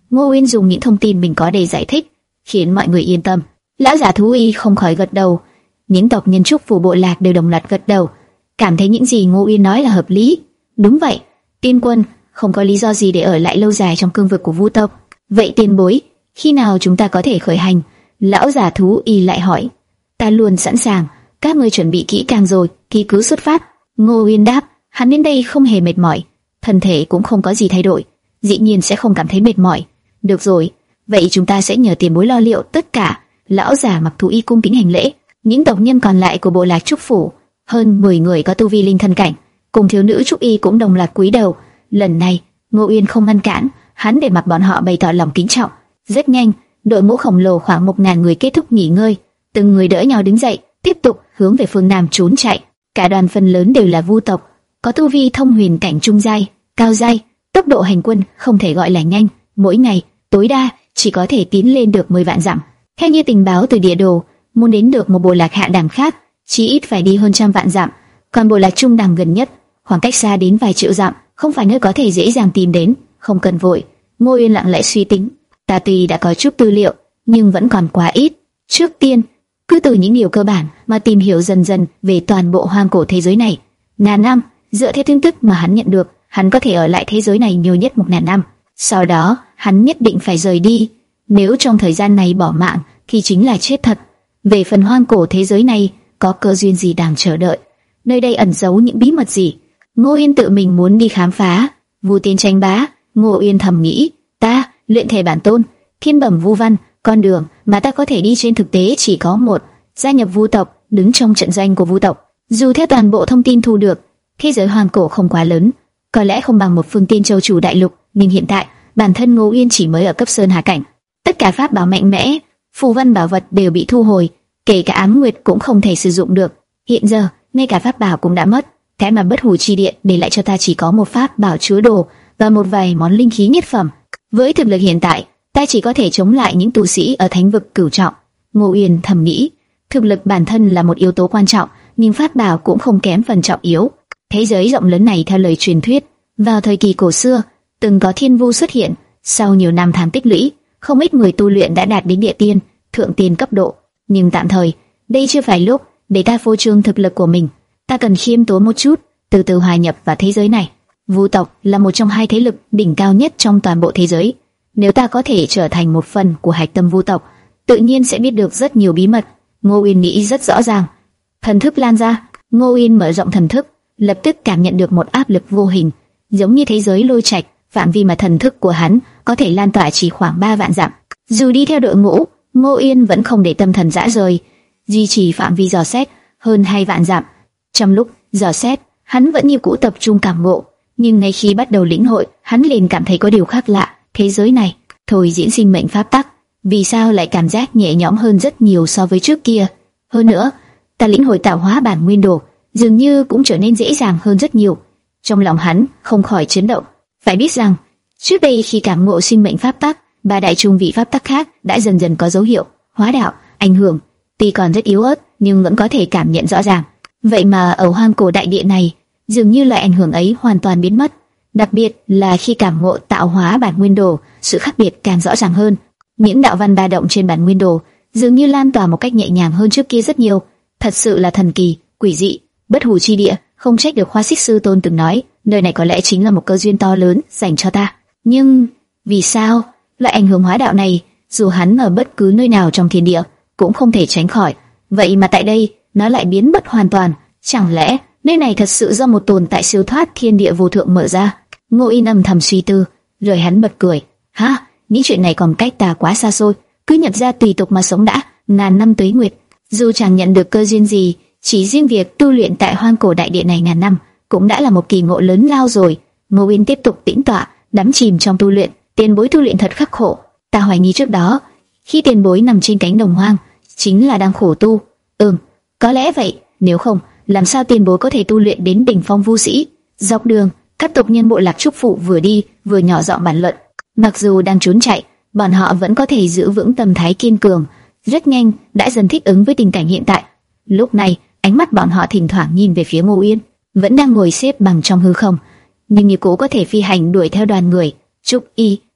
Ngô Uyên dùng những thông tin mình có để giải thích, khiến mọi người yên tâm. Lão giả thú y không khỏi gật đầu. Những tộc nhân trúc phủ bộ lạc đều đồng loạt gật đầu, cảm thấy những gì Ngô Uyên nói là hợp lý. Đúng vậy, Tiên Quân không có lý do gì để ở lại lâu dài trong cương vực của Vu tộc. Vậy tiền bối, khi nào chúng ta có thể khởi hành? Lão giả thú y lại hỏi. Ta luôn sẵn sàng, các ngươi chuẩn bị kỹ càng rồi, thì cứ xuất phát. Ngô Uyên đáp. Hắn đến đây không hề mệt mỏi, thân thể cũng không có gì thay đổi, dĩ nhiên sẽ không cảm thấy mệt mỏi. Được rồi, vậy chúng ta sẽ nhờ tiền bối lo liệu tất cả. Lão giả mặc thú y cung kính hành lễ. Những tộc nhân còn lại của bộ lạc trúc phủ, hơn mười người có tu vi linh thân cảnh, cùng thiếu nữ trúc y cũng đồng loạt cúi đầu. Lần này Ngô Uyên không ngăn cản, hắn để mặc bọn họ bày tỏ lòng kính trọng. Rất nhanh, đội ngũ khổng lồ khoảng một ngàn người kết thúc nghỉ ngơi, từng người đỡ nhau đứng dậy, tiếp tục hướng về phương nam trốn chạy. Cả đoàn phần lớn đều là Vu tộc, có tu vi thông huyền cảnh trung giai, cao giai, tốc độ hành quân không thể gọi là nhanh, mỗi ngày tối đa chỉ có thể tiến lên được mười vạn dặm. Theo như tình báo từ địa đồ, muốn đến được một bộ lạc hạ đẳng khác, chỉ ít phải đi hơn trăm vạn dặm, còn bộ lạc trung đẳng gần nhất, khoảng cách xa đến vài triệu dặm, không phải nơi có thể dễ dàng tìm đến. Không cần vội, Ngô Uyên lặng lẽ suy tính. Ta tuy đã có chút tư liệu, nhưng vẫn còn quá ít. Trước tiên, cứ từ những điều cơ bản mà tìm hiểu dần dần về toàn bộ hoang cổ thế giới này. Ngàn năm, dựa theo tin tức mà hắn nhận được, hắn có thể ở lại thế giới này nhiều nhất một ngàn năm. Sau đó, hắn nhất định phải rời đi. Nếu trong thời gian này bỏ mạng, thì chính là chết thật. Về phần hoang cổ thế giới này, có cơ duyên gì đang chờ đợi? Nơi đây ẩn giấu những bí mật gì? Ngô Uyên tự mình muốn đi khám phá. Vu Tiên tranh bá, Ngô Uyên thầm nghĩ, ta luyện thể bản tôn, thiên bẩm vu văn, con đường mà ta có thể đi trên thực tế chỉ có một: gia nhập Vu tộc, đứng trong trận doanh của Vu tộc. Dù theo toàn bộ thông tin thu được, thế giới hoang cổ không quá lớn, có lẽ không bằng một phương Tiên Châu chủ đại lục, nhưng hiện tại bản thân Ngô Uyên chỉ mới ở cấp sơn hà cảnh. Tất cả pháp bảo mạnh mẽ, phù văn bảo vật đều bị thu hồi, kể cả ám nguyệt cũng không thể sử dụng được. Hiện giờ ngay cả pháp bảo cũng đã mất, cái mà bất hủ chi điện để lại cho ta chỉ có một pháp bảo chứa đồ và một vài món linh khí nhất phẩm. Với thực lực hiện tại, ta chỉ có thể chống lại những tu sĩ ở thánh vực cửu trọng. Ngô Uyên thầm nghĩ, thực lực bản thân là một yếu tố quan trọng, nhưng pháp bảo cũng không kém phần trọng yếu. Thế giới rộng lớn này, theo lời truyền thuyết, vào thời kỳ cổ xưa từng có thiên vu xuất hiện. Sau nhiều năm tháng tích lũy, không ít người tu luyện đã đạt đến địa tiên, thượng tiên cấp độ. Nhưng tạm thời, đây chưa phải lúc để ta phô trương thực lực của mình. Ta cần khiêm tốn một chút, từ từ hòa nhập vào thế giới này. Vu tộc là một trong hai thế lực đỉnh cao nhất trong toàn bộ thế giới. Nếu ta có thể trở thành một phần của hạch tâm Vu tộc, tự nhiên sẽ biết được rất nhiều bí mật. Ngô Uyên nghĩ rất rõ ràng. Thần thức lan ra, Ngô Uyên mở rộng thần thức, lập tức cảm nhận được một áp lực vô hình, giống như thế giới lôi trạch. Phạm vi mà thần thức của hắn có thể lan tỏa chỉ khoảng ba vạn dặm. Dù đi theo đội ngũ, Ngô Uyên vẫn không để tâm thần dã rời, duy trì phạm vi dò xét hơn hai vạn dặm. Trong lúc dò xét, hắn vẫn như cũ tập trung cảm ngộ, nhưng ngay khi bắt đầu lĩnh hội, hắn liền cảm thấy có điều khác lạ. Thế giới này, thôi diễn sinh mệnh pháp tắc, vì sao lại cảm giác nhẹ nhõm hơn rất nhiều so với trước kia? Hơn nữa, ta lĩnh hội tạo hóa bản nguyên đồ, dường như cũng trở nên dễ dàng hơn rất nhiều. Trong lòng hắn không khỏi chấn động. Phải biết rằng, trước đây khi cảm ngộ sinh mệnh pháp tắc, ba đại trung vị pháp tắc khác đã dần dần có dấu hiệu hóa đạo, ảnh hưởng, tuy còn rất yếu ớt nhưng vẫn có thể cảm nhận rõ ràng. Vậy mà ở hoang cổ đại địa này, dường như loại ảnh hưởng ấy hoàn toàn biến mất. Đặc biệt là khi cảm ngộ tạo hóa bản nguyên đồ, sự khác biệt càng rõ ràng hơn. Những đạo văn ba động trên bản nguyên đồ dường như lan tỏa một cách nhẹ nhàng hơn trước kia rất nhiều. Thật sự là thần kỳ, quỷ dị, bất hủ chi địa. Không trách được Hoa Xích Sư Tôn từng nói, nơi này có lẽ chính là một cơ duyên to lớn dành cho ta. Nhưng vì sao loại ảnh hưởng hóa đạo này, dù hắn ở bất cứ nơi nào trong thiên địa cũng không thể tránh khỏi, vậy mà tại đây nó lại biến mất hoàn toàn? Chẳng lẽ nơi này thật sự do một tồn tại siêu thoát thiên địa vô thượng mở ra? Ngô Yên âm thầm suy tư, rồi hắn bật cười. Ha, những chuyện này còn cách ta quá xa xôi, cứ nhập ra tùy tục mà sống đã. Ngàn năm tuế nguyệt, dù chẳng nhận được cơ duyên gì, chỉ riêng việc tu luyện tại hoang cổ đại địa này ngàn năm cũng đã là một kỳ ngộ lớn lao rồi. Ngô Yên tiếp tục tĩnh tọa, đắm chìm trong tu luyện. Tiền bối tu luyện thật khắc khổ, ta hoài nghi trước đó khi tiền bối nằm trên cánh đồng hoang chính là đang khổ tu. Ừm, có lẽ vậy. Nếu không, làm sao tiền bối có thể tu luyện đến đỉnh phong vu sĩ? Dọc đường, các tộc nhân bộ lạc trúc phụ vừa đi vừa nhỏ giọng bàn luận. Mặc dù đang trốn chạy, bọn họ vẫn có thể giữ vững tâm thái kiên cường, rất nhanh đã dần thích ứng với tình cảnh hiện tại. Lúc này, ánh mắt bọn họ thỉnh thoảng nhìn về phía Ngô Uyên, vẫn đang ngồi xếp bằng trong hư không, nhưng như cũ có thể phi hành đuổi theo đoàn người. Trúc Y,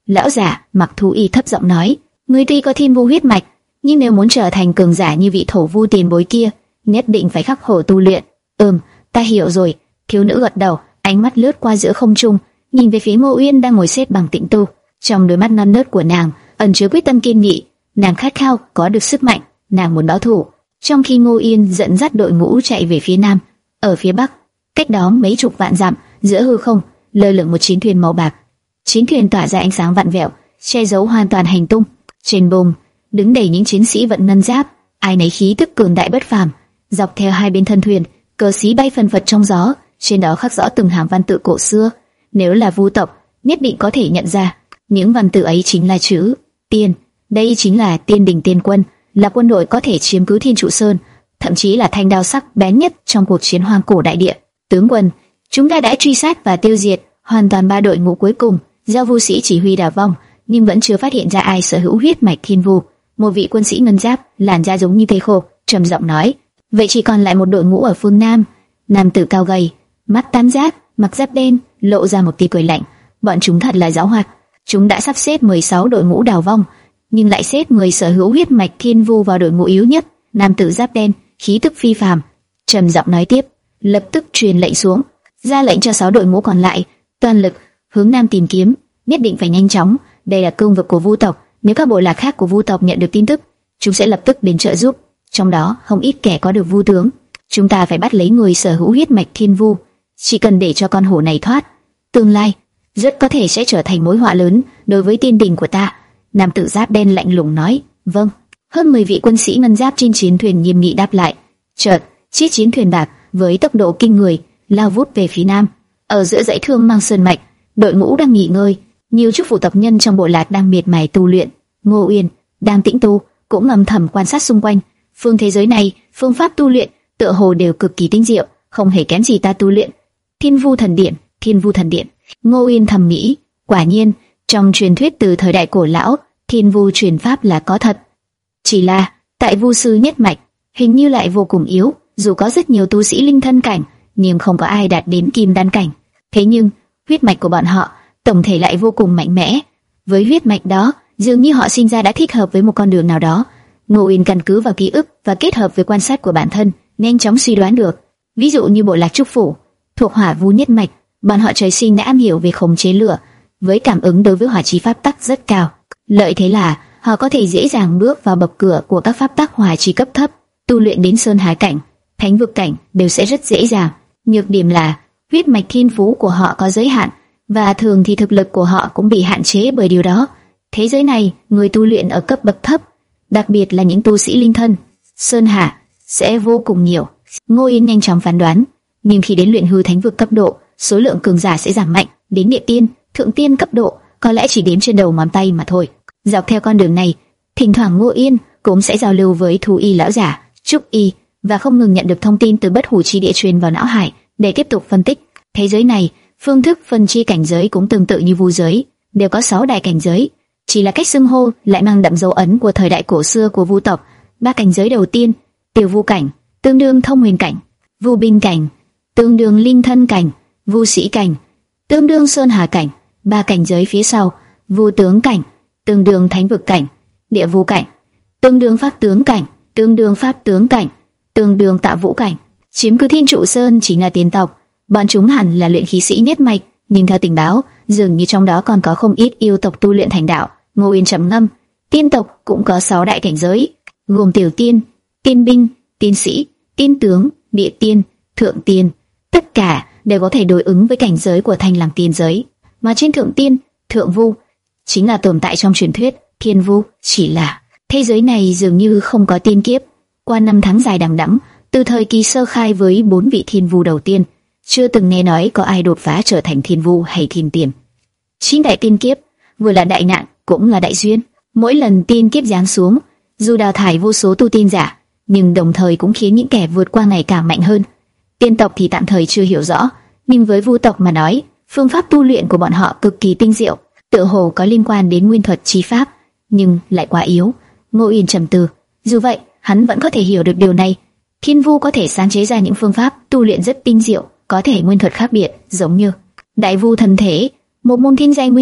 Lão giả mặc thú y thấp giọng nói, ngươi tuy có thiên vu huyết mạch, nhưng nếu muốn trở thành cường giả như vị thổ vu tiền bối kia, nhất định phải khắc khổ tu luyện. Ừm, ta hiểu rồi. Thiếu nữ gật đầu, ánh mắt lướt qua giữa không trung, nhìn về phía Ngô Uyên đang ngồi xếp bằng tĩnh tu. Trong đôi mắt non nớt của nàng ẩn chứa quyết tâm kiên nghị, nàng khát khao có được sức mạnh, nàng muốn báo thù. Trong khi Ngô Uyên dẫn dắt đội ngũ chạy về phía nam, ở phía bắc, cách đó mấy chục vạn dặm, giữa hư không lơ lửng một chiến thuyền màu bạc. Chiến thuyền tỏa ra ánh sáng vặn vẹo, che giấu hoàn toàn hành tung. Trên bông đứng đầy những chiến sĩ vận ngân giáp, ai nấy khí tức cường đại bất phàm. Dọc theo hai bên thân thuyền, cờ xí bay phân phật trong gió, trên đó khắc rõ từng hàng văn tự cổ xưa. Nếu là vu tộc, nhất định có thể nhận ra, những văn tự ấy chính là chữ Tiên. Đây chính là Tiên Đình Tiên Quân, là quân đội có thể chiếm cứ Thiên Trụ Sơn, thậm chí là thanh đao sắc bén nhất trong cuộc chiến hoang cổ đại địa. Tướng quân, chúng ta đã truy sát và tiêu diệt hoàn toàn ba đội ngũ cuối cùng do vu sĩ chỉ huy đả vong, nhưng vẫn chưa phát hiện ra ai sở hữu huyết mạch thiên vu. Một vị quân sĩ ngân giáp, làn da giống như cây khô, trầm giọng nói, vậy chỉ còn lại một đội ngũ ở phương nam. Nam tử cao gầy, mắt tam giác, mặc giáp đen, lộ ra một tia cười lạnh. Bọn chúng thật là giàu hoạt. Chúng đã sắp xếp mười sáu đội ngũ đào vong, nhưng lại xếp người sở hữu huyết mạch thiên vu vào đội ngũ yếu nhất. Nam tử giáp đen, khí tức phi phàm, trầm giọng nói tiếp, lập tức truyền lệnh xuống, ra lệnh cho sáu đội ngũ còn lại toàn lực hướng nam tìm kiếm, nhất định phải nhanh chóng. Đây là cương vực của vu tộc, nếu các bộ lạc khác của vu tộc nhận được tin tức, chúng sẽ lập tức đến trợ giúp. Trong đó không ít kẻ có được vu tướng. Chúng ta phải bắt lấy người sở hữu huyết mạch thiên vu. Chỉ cần để cho con hổ này thoát, tương lai rất có thể sẽ trở thành mối họa lớn đối với tiên đình của ta. Nam tử giáp đen lạnh lùng nói, vâng. Hơn mười vị quân sĩ ngân giáp trên chiến thuyền nghiêm nghị đáp lại. Chợt, chiếc chiến thuyền bạc với tốc độ kinh người lao vút về phía nam. Ở giữa dãy thương mang sơn mạch, đội ngũ đang nghỉ ngơi, nhiều chức phụ tộc nhân trong bộ lạc đang miệt mài tu luyện. Ngô Uyên đang tĩnh tu, cũng âm thầm quan sát xung quanh. Phương thế giới này, phương pháp tu luyện tựa hồ đều cực kỳ tinh diệu, không hề kém gì ta tu luyện. Thiên vu thần điện, thiên vu thần điện. Ngô Uyên thầm nghĩ, quả nhiên trong truyền thuyết từ thời đại cổ lão, thiên vu truyền pháp là có thật. Chỉ là tại vu sư nhất mạch hình như lại vô cùng yếu, dù có rất nhiều tu sĩ linh thân cảnh, nhưng không có ai đạt đến kim đan cảnh. Thế nhưng huyết mạch của bọn họ tổng thể lại vô cùng mạnh mẽ. Với huyết mạch đó, dường như họ sinh ra đã thích hợp với một con đường nào đó. Ngô Uyên căn cứ vào ký ức và kết hợp với quan sát của bản thân, nhanh chóng suy đoán được. Ví dụ như bộ lạc trúc phủ thuộc hỏa vu nhất mạch, bọn họ trời sinh đã am hiểu về khống chế lửa, với cảm ứng đối với hỏa chi pháp tắc rất cao. Lợi thế là họ có thể dễ dàng bước vào bậc cửa của các pháp tắc hỏa chi cấp thấp, tu luyện đến sơn hải cảnh, thánh vực cảnh đều sẽ rất dễ dàng. Nhược điểm là huyết mạch thiên phú của họ có giới hạn, và thường thì thực lực của họ cũng bị hạn chế bởi điều đó. Thế giới này, người tu luyện ở cấp bậc thấp, đặc biệt là những tu sĩ linh thân, sơn hà sẽ vô cùng nhiều. Ngô Yên nhanh chóng phán đoán, nhưng khi đến luyện hư thánh vực cấp độ, số lượng cường giả sẽ giảm mạnh, đến địa tiên, thượng tiên cấp độ có lẽ chỉ đếm trên đầu ngón tay mà thôi. Dọc theo con đường này, thỉnh thoảng Ngô Yên cũng sẽ giao lưu với thú y lão giả, trúc y, và không ngừng nhận được thông tin từ bất hủ chi địa truyền vào não hải để tiếp tục phân tích. Thế giới này, phương thức phân chia cảnh giới cũng tương tự như vu giới, đều có sáu đại cảnh giới, chỉ là cách xưng hô lại mang đậm dấu ấn của thời đại cổ xưa của vu tộc. Ba cảnh giới đầu tiên, tiểu vu cảnh, tương đương thông huyền cảnh; vu binh cảnh, tương đương linh thân cảnh; vu sĩ cảnh, tương đương sơn hà cảnh. Ba cảnh giới phía sau, vu tướng cảnh, tương đương thánh vực cảnh; địa vu cảnh, tương đương pháp tướng cảnh, tương đương pháp tướng cảnh, tương đương tạ vũ cảnh. Chiếm cứ Thiên Trụ Sơn chính là tiên tộc, bọn chúng hẳn là luyện khí sĩ nhất mạch, nhưng theo tình báo, dường như trong đó còn có không ít yêu tộc tu luyện thành đạo. Ngô Uyên trầm ngâm, tiên tộc cũng có sáu đại cảnh giới, gồm tiểu tiên, tiên binh, tiên sĩ, tiên tướng, địa tiên, thượng tiên, tất cả đều có thể đối ứng với cảnh giới của thanh làng tiên giới. Mà trên thượng tiên, thượng vu chính là tồn tại trong truyền thuyết thiên vu. Chỉ là thế giới này dường như không có tiên kiếp. Qua năm tháng dài đằng đẵng, từ thời kỳ sơ khai với bốn vị thiên vu đầu tiên, chưa từng nghe nói có ai đột phá trở thành thiên vu hay thiên tiên. Chín đại tiên kiếp vừa là đại nạn cũng là đại duyên. Mỗi lần tiên kiếp giáng xuống, dù đào thải vô số tu tiên giả, nhưng đồng thời cũng khiến những kẻ vượt qua ngày càng mạnh hơn. Tiên tộc thì tạm thời chưa hiểu rõ, nhưng với vu tộc mà nói, phương pháp tu luyện của bọn họ cực kỳ tinh diệu, tựa hồ có liên quan đến nguyên thuật chi pháp, nhưng lại quá yếu. Ngô Uyên trầm tư, dù vậy, hắn vẫn có thể hiểu được điều này. Thiên vu có thể sáng chế ra những phương pháp tu luyện rất tinh diệu, có thể nguyên thuật khác biệt, giống như đại vu thần thể, một môn thiên giai nguyên thuật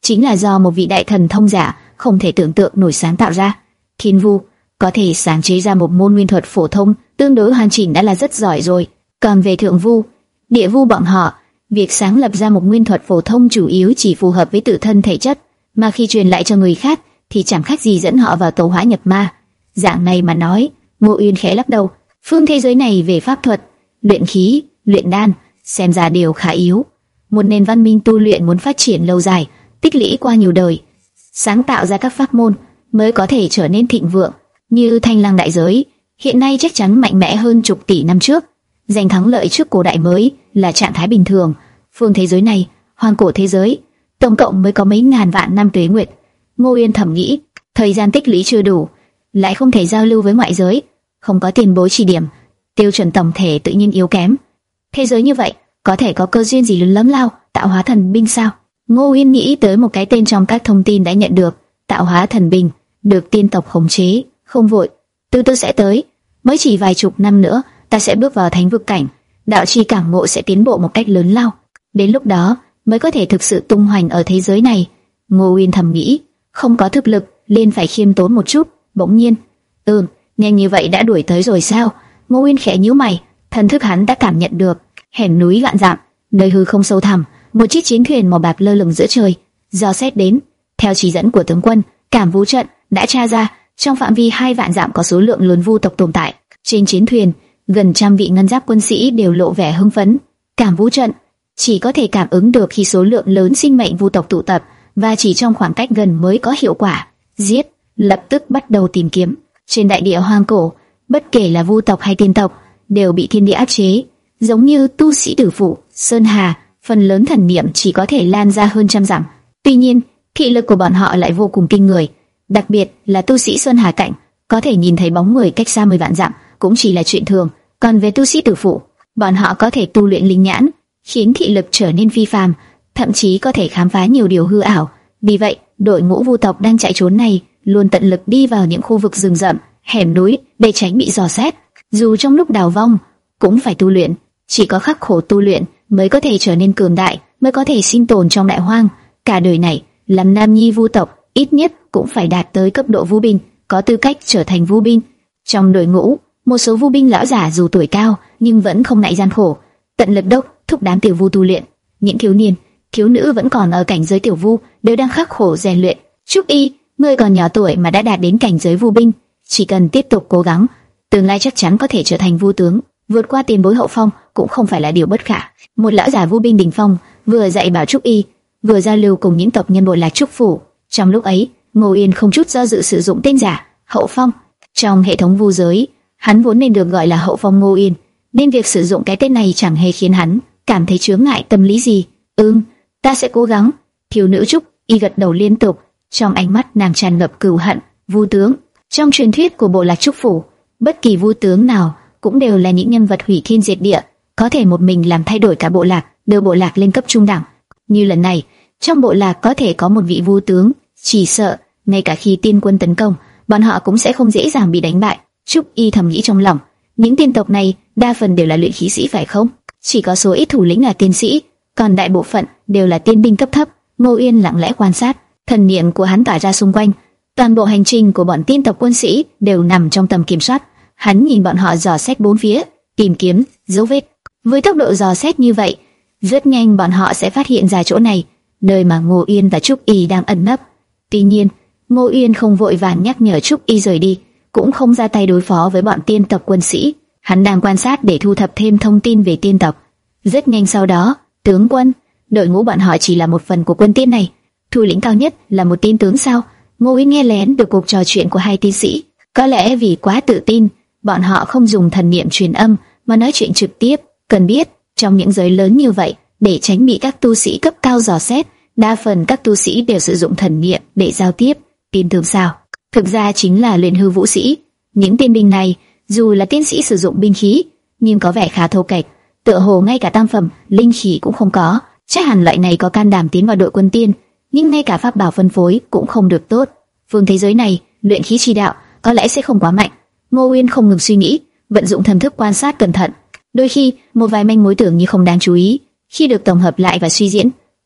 chính là do một vị đại thần thông giả không thể tưởng tượng nổi sáng tạo ra. Thiên Vu có thể sáng chế ra một môn nguyên thuật phổ thông tương đối hoàn chỉnh đã là rất giỏi rồi. Còn về Thượng Vu, Địa Vu bọn họ, việc sáng lập ra một nguyên thuật phổ thông chủ yếu chỉ phù hợp với tự thân thể chất, mà khi truyền lại cho người khác thì chẳng khác gì dẫn họ vào tẩu hỏa nhập ma. Dạng này mà nói, Ngô Uyên khẽ lắc đầu. Phương thế giới này về pháp thuật, luyện khí, luyện đan, xem ra đều khá yếu. Một nền văn minh tu luyện muốn phát triển lâu dài, tích lũy qua nhiều đời, sáng tạo ra các pháp môn mới có thể trở nên thịnh vượng. Như Thanh Lăng đại giới, hiện nay chắc chắn mạnh mẽ hơn chục tỷ năm trước. Giành thắng lợi trước cổ đại mới là trạng thái bình thường. Phương thế giới này, hoang cổ thế giới, tổng cộng mới có mấy ngàn vạn năm tuế nguyệt. Ngô Uyên thầm nghĩ, thời gian tích lũy chưa đủ, lại không thể giao lưu với ngoại giới, không có tiền bối chỉ điểm, tiêu chuẩn tổng thể tự nhiên yếu kém. Thế giới như vậy, có thể có cơ duyên gì lớn lắm lao, tạo hóa thần binh sao? Ngô Uyên nghĩ tới một cái tên trong các thông tin đã nhận được, tạo hóa thần binh, được tiên tộc khống chế, không vội, từ từ sẽ tới, mới chỉ vài chục năm nữa, ta sẽ bước vào thánh vực cảnh, đạo chi cảm ngộ sẽ tiến bộ một cách lớn lao, đến lúc đó mới có thể thực sự tung hoành ở thế giới này. Ngô Uyên thầm nghĩ, không có thực lực, nên phải khiêm tốn một chút. Bỗng nhiên, ừm, nhanh như vậy đã đuổi tới rồi sao? Ngô Uyên khẽ nhíu mày, thần thức hắn đã cảm nhận được, hẻm núi vạn dặm, nơi hư không sâu thẳm, một chiếc chiến thuyền màu bạc lơ lửng giữa trời. Do xét đến, theo chỉ dẫn của tướng quân, Cảm Vu trận đã tra ra, trong phạm vi hai vạn dặm có số lượng lớn vu tộc tồn tại. Trên chiến thuyền, gần trăm vị ngân giáp quân sĩ đều lộ vẻ hưng phấn. Cảm Vu trận chỉ có thể cảm ứng được khi số lượng lớn sinh mệnh vu tộc tụ tập, và chỉ trong khoảng cách gần mới có hiệu quả. Giết, lập tức bắt đầu tìm kiếm. Trên đại địa hoang cổ, bất kể là vu tộc hay tiên tộc, đều bị thiên địa áp chế, giống như tu sĩ tử phụ, sơn hà, phần lớn thần niệm chỉ có thể lan ra hơn trăm dặm. Tuy nhiên, thị lực của bọn họ lại vô cùng kinh người, đặc biệt là tu sĩ sơn hà cảnh, có thể nhìn thấy bóng người cách xa mười vạn dặm cũng chỉ là chuyện thường. Còn về tu sĩ tử phụ, bọn họ có thể tu luyện linh nhãn, khiến thị lực trở nên phi phàm, thậm chí có thể khám phá nhiều điều hư ảo. Vì vậy, đội ngũ vu tộc đang chạy trốn này luôn tận lực đi vào những khu vực rừng rậm, hẻm núi để tránh bị dò xét. Dù trong lúc đào vong, cũng phải tu luyện. Chỉ có khắc khổ tu luyện mới có thể trở nên cường đại, mới có thể sinh tồn trong đại hoang. Cả đời này, làm nam nhi vu tộc, ít nhất cũng phải đạt tới cấp độ vu binh, có tư cách trở thành vu binh. Trong đội ngũ, một số vu binh lão giả dù tuổi cao nhưng vẫn không ngại gian khổ, tận lực đốc thúc đám tiểu vu tu luyện. Những thiếu niên, thiếu nữ vẫn còn ở cảnh giới tiểu vu đều đang khắc khổ rèn luyện. Trúc Y, ngươi còn nhỏ tuổi mà đã đạt đến cảnh giới vu binh, chỉ cần tiếp tục cố gắng, tương lai chắc chắn có thể trở thành vu tướng, vượt qua tiền bối hậu phong cũng không phải là điều bất khả. Một lão giả vu binh đỉnh phong vừa dạy bảo Trúc Y, vừa giao lưu cùng những tộc nhân bộ lạc Trúc phủ. Trong lúc ấy, Ngô Uyên không chút do dự sử dụng tên giả Hậu Phong. Trong hệ thống vu giới, hắn vốn nên được gọi là Hậu Phong Ngô Uyên, nên việc sử dụng cái tên này chẳng hề khiến hắn cảm thấy chướng ngại tâm lý gì. Ừm, ta sẽ cố gắng. Thiếu nữ Trúc Y gật đầu liên tục, trong ánh mắt nàng tràn ngập cừu hận. Vu tướng, trong truyền thuyết của bộ lạc Trúc phủ, bất kỳ vu tướng nào cũng đều là những nhân vật hủy thiên diệt địa, có thể một mình làm thay đổi cả bộ lạc, đưa bộ lạc lên cấp trung đẳng. Như lần này, trong bộ lạc có thể có một vị vu tướng, chỉ sợ ngay cả khi tiên quân tấn công, bọn họ cũng sẽ không dễ dàng bị đánh bại. Trúc Y thầm nghĩ trong lòng, những tiên tộc này đa phần đều là luyện khí sĩ phải không? Chỉ có số ít thủ lĩnh là tiên sĩ, còn đại bộ phận đều là tiên binh cấp thấp. Ngô Uyên lặng lẽ quan sát, thần niệm của hắn tỏa ra xung quanh, toàn bộ hành trình của bọn tiên tộc quân sĩ đều nằm trong tầm kiểm soát. Hắn nhìn bọn họ dò xét bốn phía, tìm kiếm dấu vết. Với tốc độ dò xét như vậy, rất nhanh bọn họ sẽ phát hiện ra chỗ này, nơi mà Ngô Uyên và Trúc Y đang ẩn nấp. Tuy nhiên, Ngô Uyên không vội vàng nhắc nhở Trúc Y rời đi, cũng không ra tay đối phó với bọn tiên tộc quân sĩ. Hắn đang quan sát để thu thập thêm thông tin về tiên tộc. Rất nhanh sau đó, tướng quân, đội ngũ bọn họ chỉ là một phần của quân tiên này. Thủ lĩnh cao nhất là một tiên tướng sao? Ngô Uyên nghe lén được cuộc trò chuyện của hai tiên sĩ. Có lẽ vì quá tự tin, bọn họ không dùng thần niệm truyền âm mà nói chuyện trực tiếp. Cần biết, trong những giới lớn như vậy, để tránh bị các tu sĩ cấp cao dò xét, đa phần các tu sĩ đều sử dụng thần niệm để giao tiếp. Tiên tướng sao? Thực ra chính là luyện hư vũ sĩ. Những tiên binh này, dù là tiên sĩ sử dụng binh khí, nhưng có vẻ khá thô kệch, tựa hồ ngay cả tam phẩm linh khí cũng không có. Chắc hẳn loại này có can đảm tiến vào đội quân tiên, nhưng ngay cả pháp bảo phân phối cũng không được tốt. Phương thế giới này, luyện khí chi đạo có lẽ sẽ không quá mạnh. Ngô Uyên không ngừng suy nghĩ, vận dụng thần thức quan sát cẩn thận. Đôi khi, một vài manh mối tưởng như không đáng chú ý, khi được tổng hợp lại và suy diễn,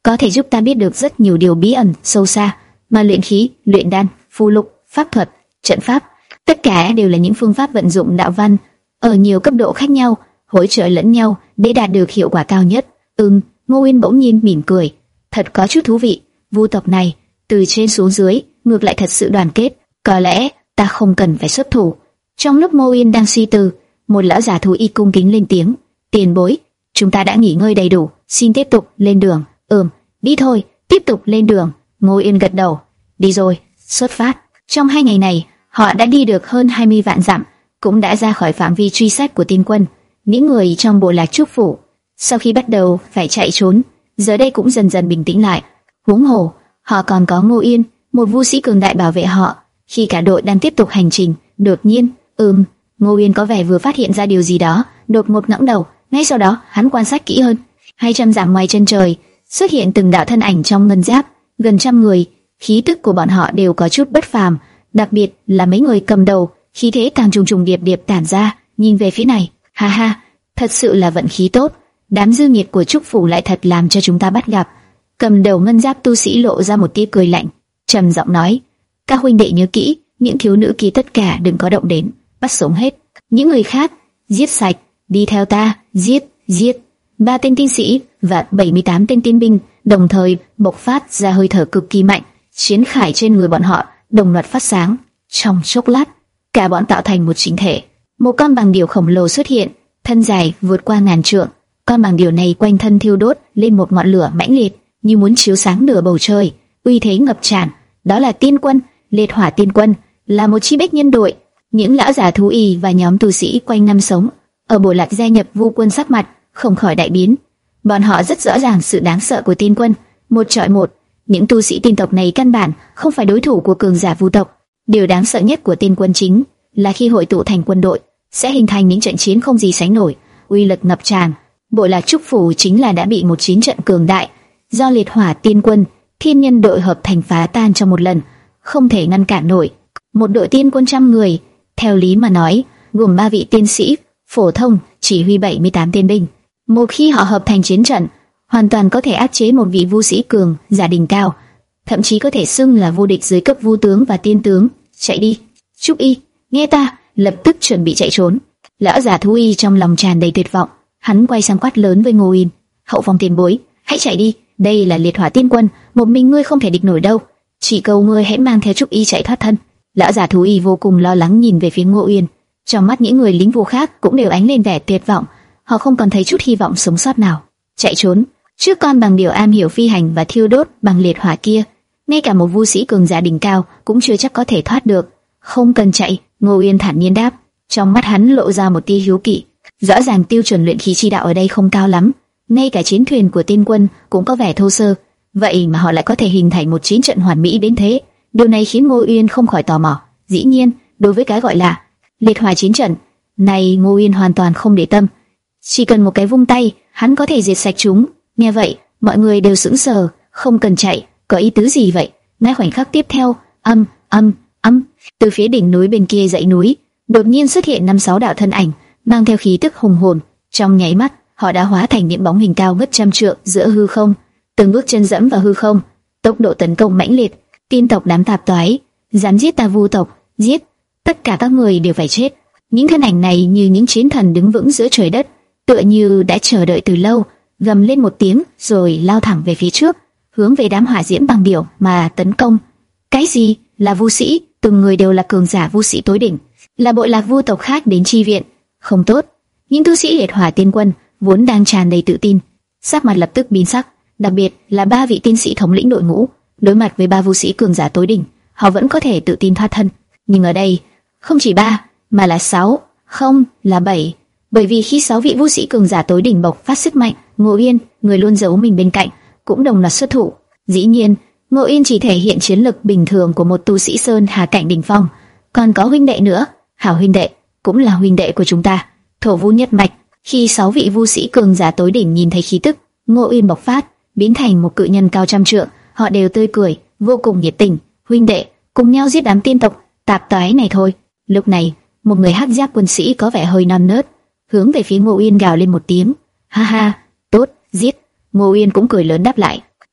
có thể giúp ta biết được rất nhiều điều bí ẩn sâu xa mà luyện khí, luyện đan, phù lục, pháp thuật, trận pháp, tất cả đều là những phương pháp vận dụng đạo văn ở nhiều cấp độ khác nhau, hỗ trợ lẫn nhau để đạt được hiệu quả cao nhất. Ừm, Ngô Uyên bỗng nhiên mỉm cười, thật có chút thú vị. Vu tộc này từ trên xuống dưới ngược lại thật sự đoàn kết, có lẽ ta không cần phải xuất thủ. Trong lúc Ngô Uyên đang suy tư, một lão giả thú y cung kính lên tiếng, tiền bối, chúng ta đã nghỉ ngơi đầy đủ, xin tiếp tục lên đường. Ừm, đi thôi, tiếp tục lên đường. Ngô Uyên gật đầu, đi rồi, xuất phát. Trong hai ngày này, họ đã đi được hơn hai mươi vạn dặm, cũng đã ra khỏi phạm vi truy sát của Tiên Quân. Những người trong bộ lạc Trúc Phủ, sau khi bắt đầu phải chạy trốn, giờ đây cũng dần dần bình tĩnh lại. Huống hồ, họ còn có Ngô Uyên, một vũ sĩ cường đại bảo vệ họ. Khi cả đội đang tiếp tục hành trình, đột nhiên, ừm, Ngô Uyên có vẻ vừa phát hiện ra điều gì đó, đột ngột ngẩng đầu. Ngay sau đó, hắn quan sát kỹ hơn. Hai trăm dặm ngoài chân trời, xuất hiện từng đạo thân ảnh trong ngân giáp, gần trăm người. Khí tức của bọn họ đều có chút bất phàm, đặc biệt là mấy người cầm đầu, khí thế càng trùng trùng điệp điệp tản ra. Nhìn về phía này, ha ha, thật sự là vận khí tốt. Đám dư nghiệt của Trúc Phủ lại thật làm cho chúng ta bắt gặp. Cầm đầu ngân giáp tu sĩ lộ ra một tia cười lạnh, trầm giọng nói: các huynh đệ nhớ kỹ, những thiếu nữ kia tất cả đừng có động đến, bắt sống hết. Những người khác giết sạch, đi theo ta, giết, giết. Ba tên tiên sĩ và bảy mươi tám tên tiên binh đồng thời bộc phát ra hơi thở cực kỳ mạnh, chiến khải trên người bọn họ đồng loạt phát sáng. Trong chốc lát, cả bọn tạo thành một chính thể. Một con bàng điểu khổng lồ xuất hiện, thân dài vượt qua ngàn trượng. Con bàng điểu này quanh thân thiêu đốt lên một ngọn lửa mãnh liệt, như muốn chiếu sáng nửa bầu trời, uy thế ngập tràn. Đó là Tiên Quân, Liệt Hỏa Tiên Quân, là một chi bách nhân đội. Những lão giả thú y và nhóm tu sĩ quanh năm sống ở bộ lạc gia nhập Vu Quân sắc mặt không khỏi đại biến. Bọn họ rất rõ ràng sự đáng sợ của Tiên Quân, một trọi một. Những tu sĩ tiên tộc này căn bản không phải đối thủ của cường giả Vu tộc. Điều đáng sợ nhất của Tiên Quân chính là khi hội tụ thành quân đội, sẽ hình thành những trận chiến không gì sánh nổi, uy lực ngập tràn. Bộ lạc Trúc Phủ chính là đã bị một chiến trận cường đại do Liệt Hỏa Tiên Quân, Thiên Nhân đội hợp thành phá tan trong một lần, không thể ngăn cản nổi. Một đội tiên quân trăm người, theo lý mà nói, gồm ba vị tiên sĩ phổ thông chỉ huy bảy mươi tám tiên binh. Một khi họ hợp thành chiến trận, hoàn toàn có thể áp chế một vị vu sĩ cường giả đỉnh cao, thậm chí có thể xưng là vô địch dưới cấp vu tướng và tiên tướng. Chạy đi, Trúc Y, nghe ta, lập tức chuẩn bị chạy trốn. Lão giả thú y trong lòng tràn đầy tuyệt vọng, hắn quay sang quát lớn với Ngô Uyên: hậu phòng tiền bối, hãy chạy đi, đây là Liệt Hỏa Tiên Quân, một mình ngươi không thể địch nổi đâu, chỉ cầu ngươi hãy mang theo Trúc Y chạy thoát thân. Lão giả thú y vô cùng lo lắng nhìn về phía Ngô Uyên, trong mắt những người lính vu khác cũng đều ánh lên vẻ tuyệt vọng, họ không còn thấy chút hy vọng sống sót nào. Chạy trốn trước con bàng điểu am hiểu phi hành và thiêu đốt bằng liệt hỏa kia, ngay cả một vu sĩ cường giả đỉnh cao cũng chưa chắc có thể thoát được. Không cần chạy, Ngô Uyên thản nhiên đáp, trong mắt hắn lộ ra một tia hiếu kỳ. Rõ ràng tiêu chuẩn luyện khí chi đạo ở đây không cao lắm, ngay cả chiến thuyền của Tiên Quân cũng có vẻ thô sơ, vậy mà họ lại có thể hình thành một chiến trận hoàn mỹ đến thế. Điều này khiến Ngô Uyên không khỏi tò mò. Dĩ nhiên, đối với cái gọi là liệt hỏa chiến trận này, Ngô Uyên hoàn toàn không để tâm, chỉ cần một cái vung tay, hắn có thể diệt sạch chúng. Nghe vậy, mọi người đều sững sờ. Không cần chạy, có ý tứ gì vậy? Ngay khoảnh khắc tiếp theo, âm âm âm, từ phía đỉnh núi bên kia dãy núi, đột nhiên xuất hiện năm sáu đạo thân ảnh, mang theo khí tức hùng hồn. Trong nháy mắt, họ đã hóa thành những bóng hình cao ngất trăm trượng giữa hư không, từng bước chân dẫm vào hư không, tốc độ tấn công mãnh liệt. Tiên tộc đám tạp toái, dám giết ta Vu tộc, giết, tất cả các người đều phải chết. Những thân ảnh này như những chiến thần đứng vững giữa trời đất, tựa như đã chờ đợi từ lâu, gầm lên một tiếng rồi lao thẳng về phía trước, hướng về đám hỏa diễm bằng điểu mà tấn công. Cái gì? Là vu sĩ? Từng người đều là cường giả vu sĩ tối đỉnh, là bộ lạc vu tộc khác đến chi viện. Không tốt. Những tu sĩ Liệt Hỏa Tiên Quân vốn đang tràn đầy tự tin, sắc mặt lập tức biến sắc, đặc biệt là ba vị tiên sĩ thống lĩnh đội ngũ, đối mặt với ba vu sĩ cường giả tối đỉnh, họ vẫn có thể tự tin thoát thân. Nhưng ở đây, không chỉ ba, mà là sáu, không, là bảy. Bởi vì khi sáu vị vu sĩ cường giả tối đỉnh bộc phát sức mạnh, Ngô Uyên, người luôn giấu mình bên cạnh, cũng đồng loạt xuất thủ. Dĩ nhiên, Ngô Uyên chỉ thể hiện chiến lực bình thường của một tu sĩ sơn hà cảnh đỉnh phong, còn có huynh đệ nữa, hảo huynh đệ, cũng là huynh đệ của chúng ta, Thổ Vu nhất mạch. Khi sáu vị vu sĩ cường giả tối đỉnh nhìn thấy khí tức Ngô Uyên bộc phát, biến thành một cự nhân cao trăm trượng, họ đều tươi cười, vô cùng nhiệt tình. Huynh đệ, cùng nhau giết đám tiên tộc tạp toái này thôi. Lúc này, một người hắc giáp quân sĩ có vẻ hơi non nớt, hướng về phía Ngô Uyên gào lên một tiếng. Ha ha, tốt, giết. Ngô Uyên cũng cười lớn đáp lại.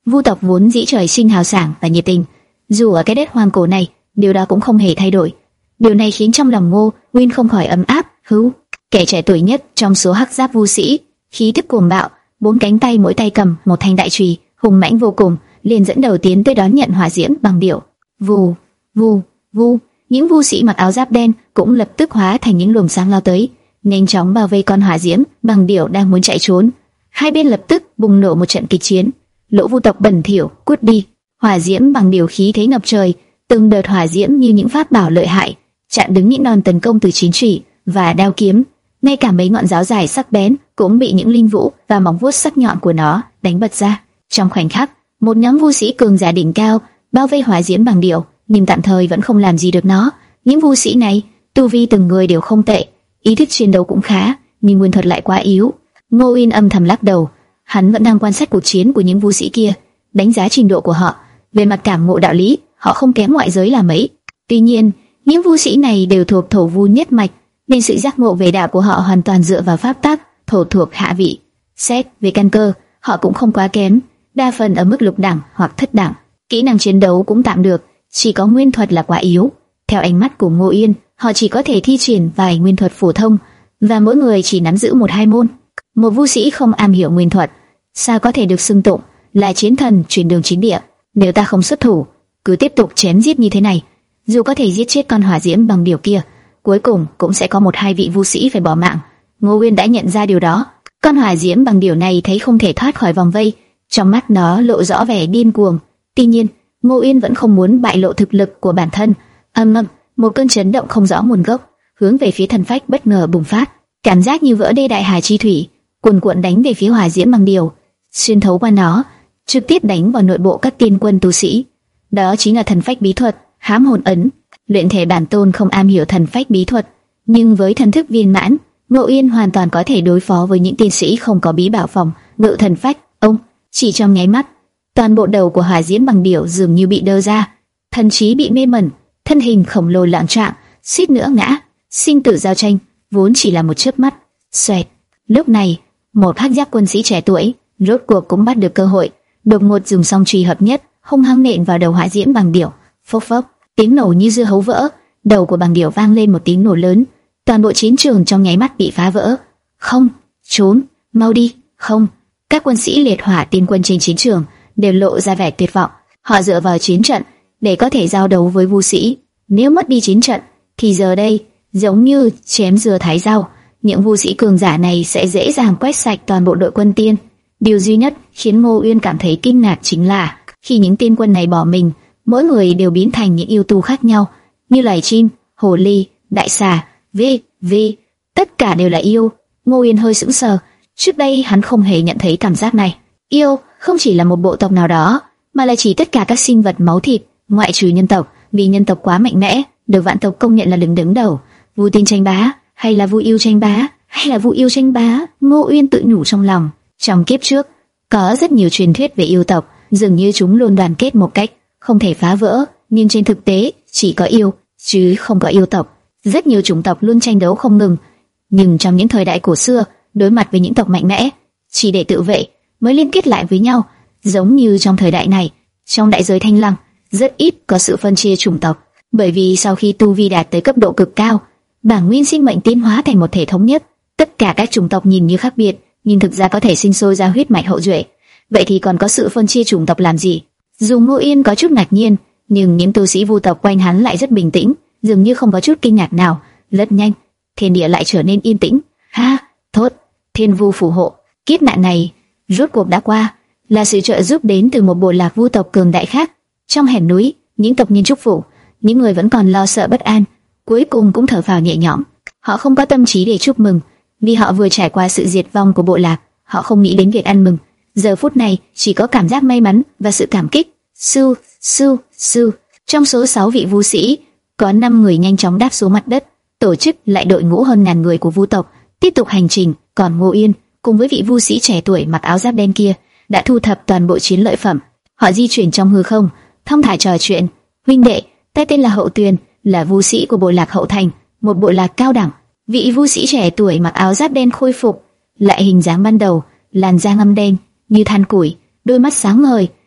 Vu tộc vốn dĩ trời sinh hào sảng và nhiệt tình, dù ở cái đất hoang cổ này, điều đó cũng không hề thay đổi. Điều này khiến trong lòng Ngô Uyên không khỏi ấm áp. Hữu, kẻ trẻ tuổi nhất trong số hắc giáp vu sĩ, khí tức cuồng bạo, bốn cánh tay mỗi tay cầm một thanh đại chùy, hùng mãnh vô cùng, liền dẫn đầu tiến tới đón nhận hỏa diễm bằng điểu. Vù, vù, vù, những vu sĩ mặc áo giáp đen cũng lập tức hóa thành những luồng sáng lao tới, nhanh chóng bao vây con hỏa diễm bằng điểu đang muốn chạy trốn. Hai bên lập tức bùng nổ một trận kịch chiến. Lỗ vu tộc bẩn thỉu, cút đi! Hỏa diễm bằng điểu khí thế ngập trời, từng đợt hỏa diễm như những pháp bảo lợi hại, chặn đứng những đòn tấn công từ chiến chủy và đao kiếm. Ngay cả mấy ngọn giáo dài sắc bén cũng bị những linh vũ và móng vuốt sắc nhọn của nó đánh bật ra. Trong khoảnh khắc, một nhóm vu sĩ cường giả đỉnh cao bao vây hỏa diễm bằng điểu, nhưng tạm thời vẫn không làm gì được nó. Những vu sĩ này, tu vi từng người đều không tệ, ý thức chiến đấu cũng khá, nhưng nguyên thuật lại quá yếu. Ngô Uyên âm thầm lắc đầu, hắn vẫn đang quan sát cuộc chiến của những vu sĩ kia, đánh giá trình độ của họ. Về mặt cảm ngộ đạo lý, họ không kém ngoại giới là mấy. Tuy nhiên, những vu sĩ này đều thuộc thổ vu nhất mạch, nên sự giác ngộ về đạo của họ hoàn toàn dựa vào pháp tắc thổ thuộc hạ vị. Xét về căn cơ, họ cũng không quá kém, đa phần ở mức lục đẳng hoặc thất đẳng. Kỹ năng chiến đấu cũng tạm được, chỉ có nguyên thuật là quá yếu. Theo ánh mắt của Ngô Uyên, họ chỉ có thể thi triển vài nguyên thuật phổ thông, và mỗi người chỉ nắm giữ một hai môn. Một vu sĩ không am hiểu nguyên thuật, sao có thể được xưng tụng là chiến thần chuyển đường chiến địa? Nếu ta không xuất thủ, cứ tiếp tục chém giết như thế này, dù có thể giết chết con hỏa diễm bằng điều kia, cuối cùng cũng sẽ có một hai vị vu sĩ phải bỏ mạng. Ngô Uyên đã nhận ra điều đó. Con hỏa diễm bằng điều này thấy không thể thoát khỏi vòng vây, trong mắt nó lộ rõ vẻ điên cuồng. Tuy nhiên, Ngô Uyên vẫn không muốn bại lộ thực lực của bản thân. Âm ầm, một cơn chấn động không rõ nguồn gốc hướng về phía thần phách bất ngờ bùng phát, cảm giác như vỡ đê đại hải chi thủy, cuồn cuộn đánh về phía hỏa diễm bằng điều, xuyên thấu qua nó, trực tiếp đánh vào nội bộ các tiên quân tu sĩ. Đó chính là thần phách bí thuật, hám hồn ấn. Luyện thể bản tôn không am hiểu thần phách bí thuật, nhưng với thần thức viên mãn, Ngô Uyên hoàn toàn có thể đối phó với những tiên sĩ không có bí bảo phòng ngự thần phách. Ông, chỉ trong nháy mắt, toàn bộ đầu của hỏa diễm bằng điểu dường như bị đơ ra, thần trí bị mê mẩn, thân hình khổng lồ loạn trạng, suýt nữa ngã. Sinh tử giao tranh vốn chỉ là một chớp mắt. Xoẹt. Lúc này, một hắc giáp quân sĩ trẻ tuổi rốt cuộc cũng bắt được cơ hội, đột ngột dùng song chùy hợp nhất, hung hăng nện vào đầu hỏa diễm bằng điểu. Phốc phốc, tiếng nổ như dưa hấu vỡ, đầu của bằng điểu vang lên một tiếng nổ lớn, toàn bộ chiến trường trong nháy mắt bị phá vỡ. Không, trốn, mau đi, không. Các quân sĩ liệt hỏa tiên quân trên chiến trường đều lộ ra vẻ tuyệt vọng. Họ dựa vào chiến trận để có thể giao đấu với vu sĩ. Nếu mất đi chiến trận, thì giờ đây giống như chém dưa thái rau. Những vu sĩ cường giả này sẽ dễ dàng quét sạch toàn bộ đội quân tiên. Điều duy nhất khiến Ngô Uyên cảm thấy kinh ngạc chính là khi những tiên quân này bỏ mình, mỗi người đều biến thành những yêu tu khác nhau, như loài chim, hồ ly, đại xà, vi, vi, tất cả đều là yêu. Ngô Uyên hơi sững sờ, trước đây hắn không hề nhận thấy cảm giác này. Yêu không chỉ là một bộ tộc nào đó, mà là chỉ tất cả các sinh vật máu thịt, ngoại trừ nhân tộc, vì nhân tộc quá mạnh mẽ, được vạn tộc công nhận là đứng đứng đầu. Vu tiên tranh bá, hay là vu yêu tranh bá, hay là vu yêu tranh bá? Ngô Uyên tự nhủ trong lòng. Trong kiếp trước, có rất nhiều truyền thuyết về yêu tộc, dường như chúng luôn đoàn kết một cách không thể phá vỡ, nhưng trên thực tế chỉ có yêu, chứ không có yêu tộc. Rất nhiều chủng tộc luôn tranh đấu không ngừng, nhưng trong những thời đại cổ xưa, đối mặt với những tộc mạnh mẽ, chỉ để tự vệ mới liên kết lại với nhau. Giống như trong thời đại này, trong đại giới Thanh Lăng, rất ít có sự phân chia chủng tộc, bởi vì sau khi tu vi đạt tới cấp độ cực cao, bản nguyên sinh mệnh tiến hóa thành một thể thống nhất. Tất cả các chủng tộc nhìn như khác biệt, nhưng thực ra có thể sinh sôi ra huyết mạch hậu duệ. Vậy thì còn có sự phân chia chủng tộc làm gì? Dù Ngô Uyên có chút ngạc nhiên, nhưng những tu sĩ vu tộc quanh hắn lại rất bình tĩnh, dường như không có chút kinh ngạc nào. Rất nhanh, thiên địa lại trở nên yên tĩnh. Ha, tốt, thiên vu phù hộ, kiếp nạn này rốt cuộc đã qua, là sự trợ giúp đến từ một bộ lạc vu tộc cường đại khác. Trong hẻm núi, những tộc nhân chúc phủ, những người vẫn còn lo sợ bất an, cuối cùng cũng thở phào nhẹ nhõm. Họ không có tâm trí để chúc mừng, vì họ vừa trải qua sự diệt vong của bộ lạc, họ không nghĩ đến việc ăn mừng. Giờ phút này chỉ có cảm giác may mắn và sự cảm kích. Su, su, su. Trong số sáu vị vu sĩ, có năm người nhanh chóng đáp xuống mặt đất, tổ chức lại đội ngũ hơn ngàn người của vu tộc tiếp tục hành trình. Còn Ngô Uyên cùng với vị vu sĩ trẻ tuổi mặc áo giáp đen kia đã thu thập toàn bộ chiến lợi phẩm. Họ di chuyển trong hư không, thong thả trò chuyện. Huynh đệ, ta tên là Hậu Tuyền, là vu sĩ của bộ lạc Hậu Thành, một bộ lạc cao đẳng. Vị vu sĩ trẻ tuổi mặc áo giáp đen khôi phục lại hình dáng ban đầu, làn da ngăm đen như than củi, đôi mắt sáng ngời,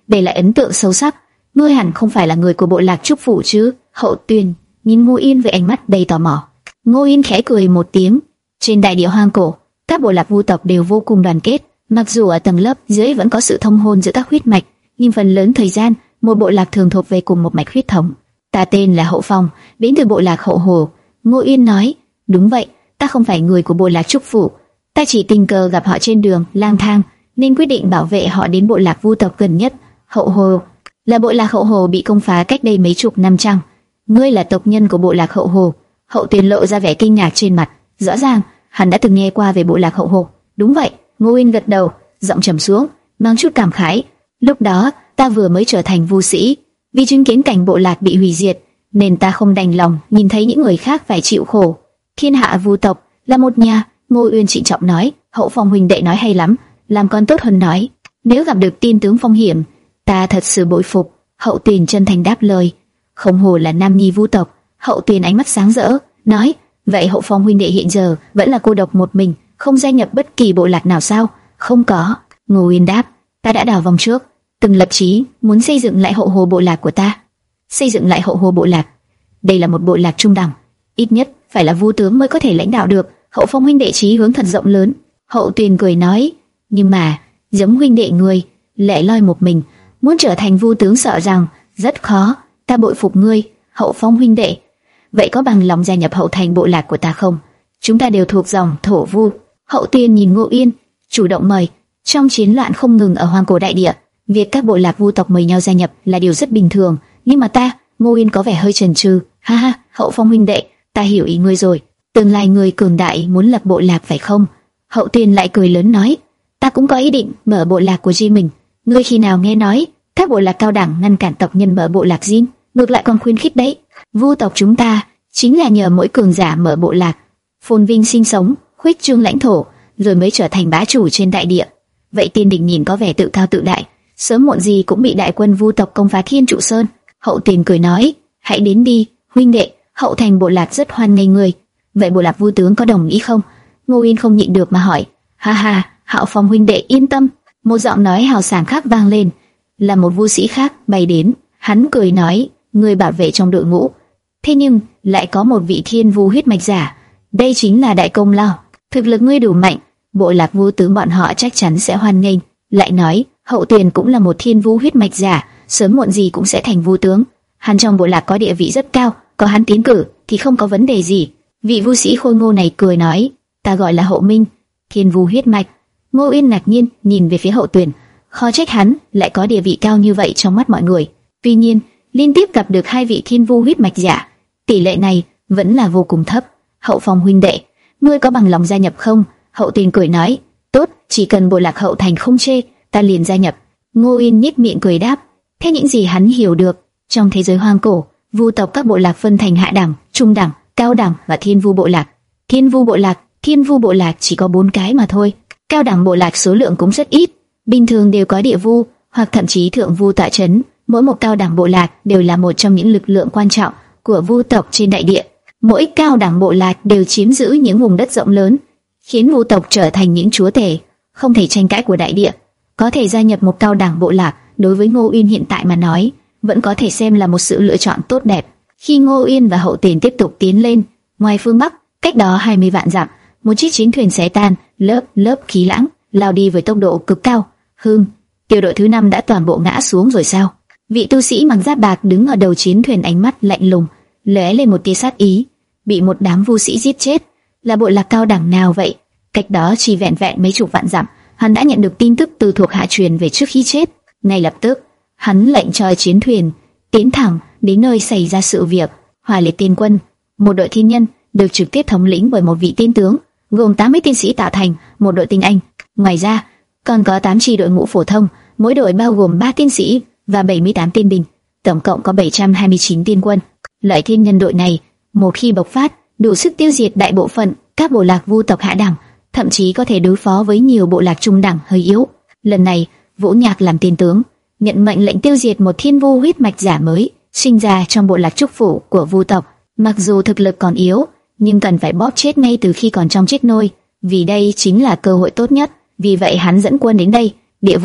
để lại ấn tượng sâu sắc. Ngươi hẳn không phải là người của bộ lạc Trúc Phủ chứ? Hậu Tuyền nhìn Ngô Yên với ánh mắt đầy tò mò. Ngô Yên khẽ cười một tiếng. Trên đại địa hoang cổ, các bộ lạc vu tộc đều vô cùng đoàn kết. Mặc dù ở tầng lớp dưới vẫn có sự thông hôn giữa các huyết mạch, nhưng phần lớn thời gian một bộ lạc thường thuộc về cùng một mạch huyết thống. Ta tên là Hậu Phong, đến từ bộ lạc Hậu Hồ. Ngô Yên nói. Đúng vậy, ta không phải người của bộ lạc Trúc Phủ. Ta chỉ tình cờ gặp họ trên đường lang thang, nên quyết định bảo vệ họ đến bộ lạc vu tộc gần nhất. Hậu Hồ là bộ lạc Hậu Hồ bị công phá cách đây mấy chục năm chăng? Ngươi là tộc nhân của bộ lạc Hậu Hồ? Hậu Tuyền lộ ra vẻ kinh ngạc trên mặt. Rõ ràng hắn đã từng nghe qua về bộ lạc Hậu Hồ. Đúng vậy. Ngô Yên gật đầu, giọng trầm xuống, mang chút cảm khái. Lúc đó ta vừa mới trở thành vu sĩ, vì chứng kiến cảnh bộ lạc bị hủy diệt, nên ta không đành lòng nhìn thấy những người khác phải chịu khổ. Thiên hạ vu tộc là một nhà. Ngô Uyên trịnh trọng nói. Hậu Phong huynh đệ nói hay lắm, làm con tốt hơn nói. Nếu gặp được tiên tướng phong hiểm, ta thật sự bội phục. Hậu Tuyền chân thành đáp lời. Không hồ là nam nhi vu tộc. Hậu Tuyền ánh mắt sáng rỡ, nói. Vậy Hậu Phong huynh đệ hiện giờ vẫn là cô độc một mình, không gia nhập bất kỳ bộ lạc nào sao? Không có. Ngô Uyên đáp. Ta đã đào vòng trước, từng lập chí muốn xây dựng lại Hậu Hồ bộ lạc của ta. Xây dựng lại Hậu Hồ bộ lạc. Đây là một bộ lạc trung đẳng, ít nhất phải là vu tướng mới có thể lãnh đạo được. Hậu Phong huynh đệ chí hướng thật rộng lớn. Hậu Tuyền cười nói. Nhưng mà giống huynh đệ người lẻ loi một mình, muốn trở thành vu tướng sợ rằng rất khó. Ta bội phục ngươi, Hậu Phong huynh đệ. Vậy có bằng lòng gia nhập hậu thành bộ lạc của ta không? Chúng ta đều thuộc dòng thổ vu. Hậu Tuyền nhìn Ngô Yên, chủ động mời. Trong chiến loạn không ngừng ở hoang cổ đại địa, việc các bộ lạc vu tộc mời nhau gia nhập là điều rất bình thường. Nhưng mà ta, Ngô Yên có vẻ hơi chần chừ. Ha ha, Hậu Phong huynh đệ, ta hiểu ý ngươi rồi. Tương lai người cường đại muốn lập bộ lạc phải không? Hậu Tuyền lại cười lớn nói. Ta cũng có ý định mở bộ lạc của riêng mình. Ngươi khi nào nghe nói các bộ lạc cao đẳng ngăn cản tộc nhân mở bộ lạc riêng, ngược lại còn khuyến khích đấy. Vu tộc chúng ta chính là nhờ mỗi cường giả mở bộ lạc, phồn vinh sinh sống, khuếch trương lãnh thổ, rồi mới trở thành bá chủ trên đại địa. Vậy Tiên Đình nhìn có vẻ tự cao tự đại, sớm muộn gì cũng bị đại quân vu tộc công phá Thiên Trụ Sơn. Hậu Tuyền cười nói. Hãy đến đi, huynh đệ, hậu thành bộ lạc rất hoan nghênh người. Vậy bộ lạc vu tướng có đồng ý không? Ngô Yên không nhịn được mà hỏi. Ha ha, Hạo Phong huynh đệ yên tâm. Một giọng nói hào sảng khác vang lên, là một vu sĩ khác bay đến. Hắn cười nói. Người bảo vệ trong đội ngũ, thế nhưng lại có một vị thiên vu huyết mạch giả, đây chính là đại công lao. Thực lực ngươi đủ mạnh, bộ lạc vu tướng bọn họ chắc chắn sẽ hoan nghênh. Lại nói, Hậu Tuyền cũng là một thiên vu huyết mạch giả, sớm muộn gì cũng sẽ thành vu tướng. Hắn trong bộ lạc có địa vị rất cao, có hắn tiến cử thì không có vấn đề gì. Vị vu sĩ khôi ngô này cười nói. Ta gọi là Hậu Minh, thiên vu huyết mạch. Ngô Yên ngạc nhiên nhìn về phía Hậu Tuyền, khó trách hắn lại có địa vị cao như vậy trong mắt mọi người. Tuy nhiên, liên tiếp gặp được hai vị thiên vu huyết mạch giả, tỷ lệ này vẫn là vô cùng thấp. Hậu Phong huynh đệ, ngươi có bằng lòng gia nhập không? Hậu Tuyền cười nói. Tốt, chỉ cần bộ lạc hậu thành không chê, ta liền gia nhập. Ngô Yên nhếch miệng cười đáp. Theo những gì hắn hiểu được, trong thế giới hoang cổ, vu tộc các bộ lạc phân thành hạ đẳng, trung đẳng, cao đẳng và thiên vu bộ lạc. Thiên vu bộ lạc, thiên vu bộ lạc chỉ có bốn cái mà thôi. Cao đẳng bộ lạc số lượng cũng rất ít, bình thường đều có địa vu hoặc thậm chí thượng vu tọa chấn. Mỗi một cao đẳng bộ lạc đều là một trong những lực lượng quan trọng của vu tộc trên đại địa. Mỗi cao đẳng bộ lạc đều chiếm giữ những vùng đất rộng lớn, khiến vu tộc trở thành những chúa tể không thể tranh cãi của đại địa. Có thể gia nhập một cao đẳng bộ lạc, đối với Ngô Uyên hiện tại mà nói, vẫn có thể xem là một sự lựa chọn tốt đẹp. Khi Ngô Uyên và Hậu Tuyền tiếp tục tiến lên, ngoài phương bắc, cách đó hai mươi vạn dặm, một chiếc chiến thuyền xé tan lớp lớp khí lãng, lao đi với tốc độ cực cao. Hừm, tiểu đội thứ năm đã toàn bộ ngã xuống rồi sao? Vị tu sĩ mặc giáp bạc đứng ở đầu chiến thuyền, ánh mắt lạnh lùng, lóe lên một tia sát ý. Bị một đám vu sĩ giết chết, là bộ lạc cao đẳng nào vậy? Cách đó chỉ vẹn vẹn mấy chục vạn dặm, hắn đã nhận được tin tức từ thuộc hạ truyền về trước khi chết. Ngay lập tức, hắn lệnh cho chiến thuyền tiến thẳng đến nơi xảy ra sự việc. Hỏa Liệt Tiên Quân, một đội thiên nhân được trực tiếp thống lĩnh bởi một vị tiên tướng, gồm tám mươi tiên sĩ tạo thành một đội tinh anh. Ngoài ra, còn có tám chi đội ngũ phổ thông, mỗi đội bao gồm ba tiên sĩ và bảy mươi tám tiên binh, tổng cộng có bảy trăm hai mươi chín tiên quân. Loại thiên nhân đội này, một khi bộc phát, đủ sức tiêu diệt đại bộ phận các bộ lạc vu tộc hạ đẳng, thậm chí có thể đối phó với nhiều bộ lạc trung đẳng hơi yếu. Lần này, Vũ Nhạc làm tiên tướng, nhận mệnh lệnh tiêu diệt một thiên vu huyết mạch giả mới sinh ra trong bộ lạc trúc phủ của vu tộc. Mặc dù thực lực còn yếu, nhưng cần phải bóp chết ngay từ khi còn trong chiếc nôi, vì đây chính là cơ hội tốt nhất. Vì vậy hắn dẫn quân đến đây. Địa vu,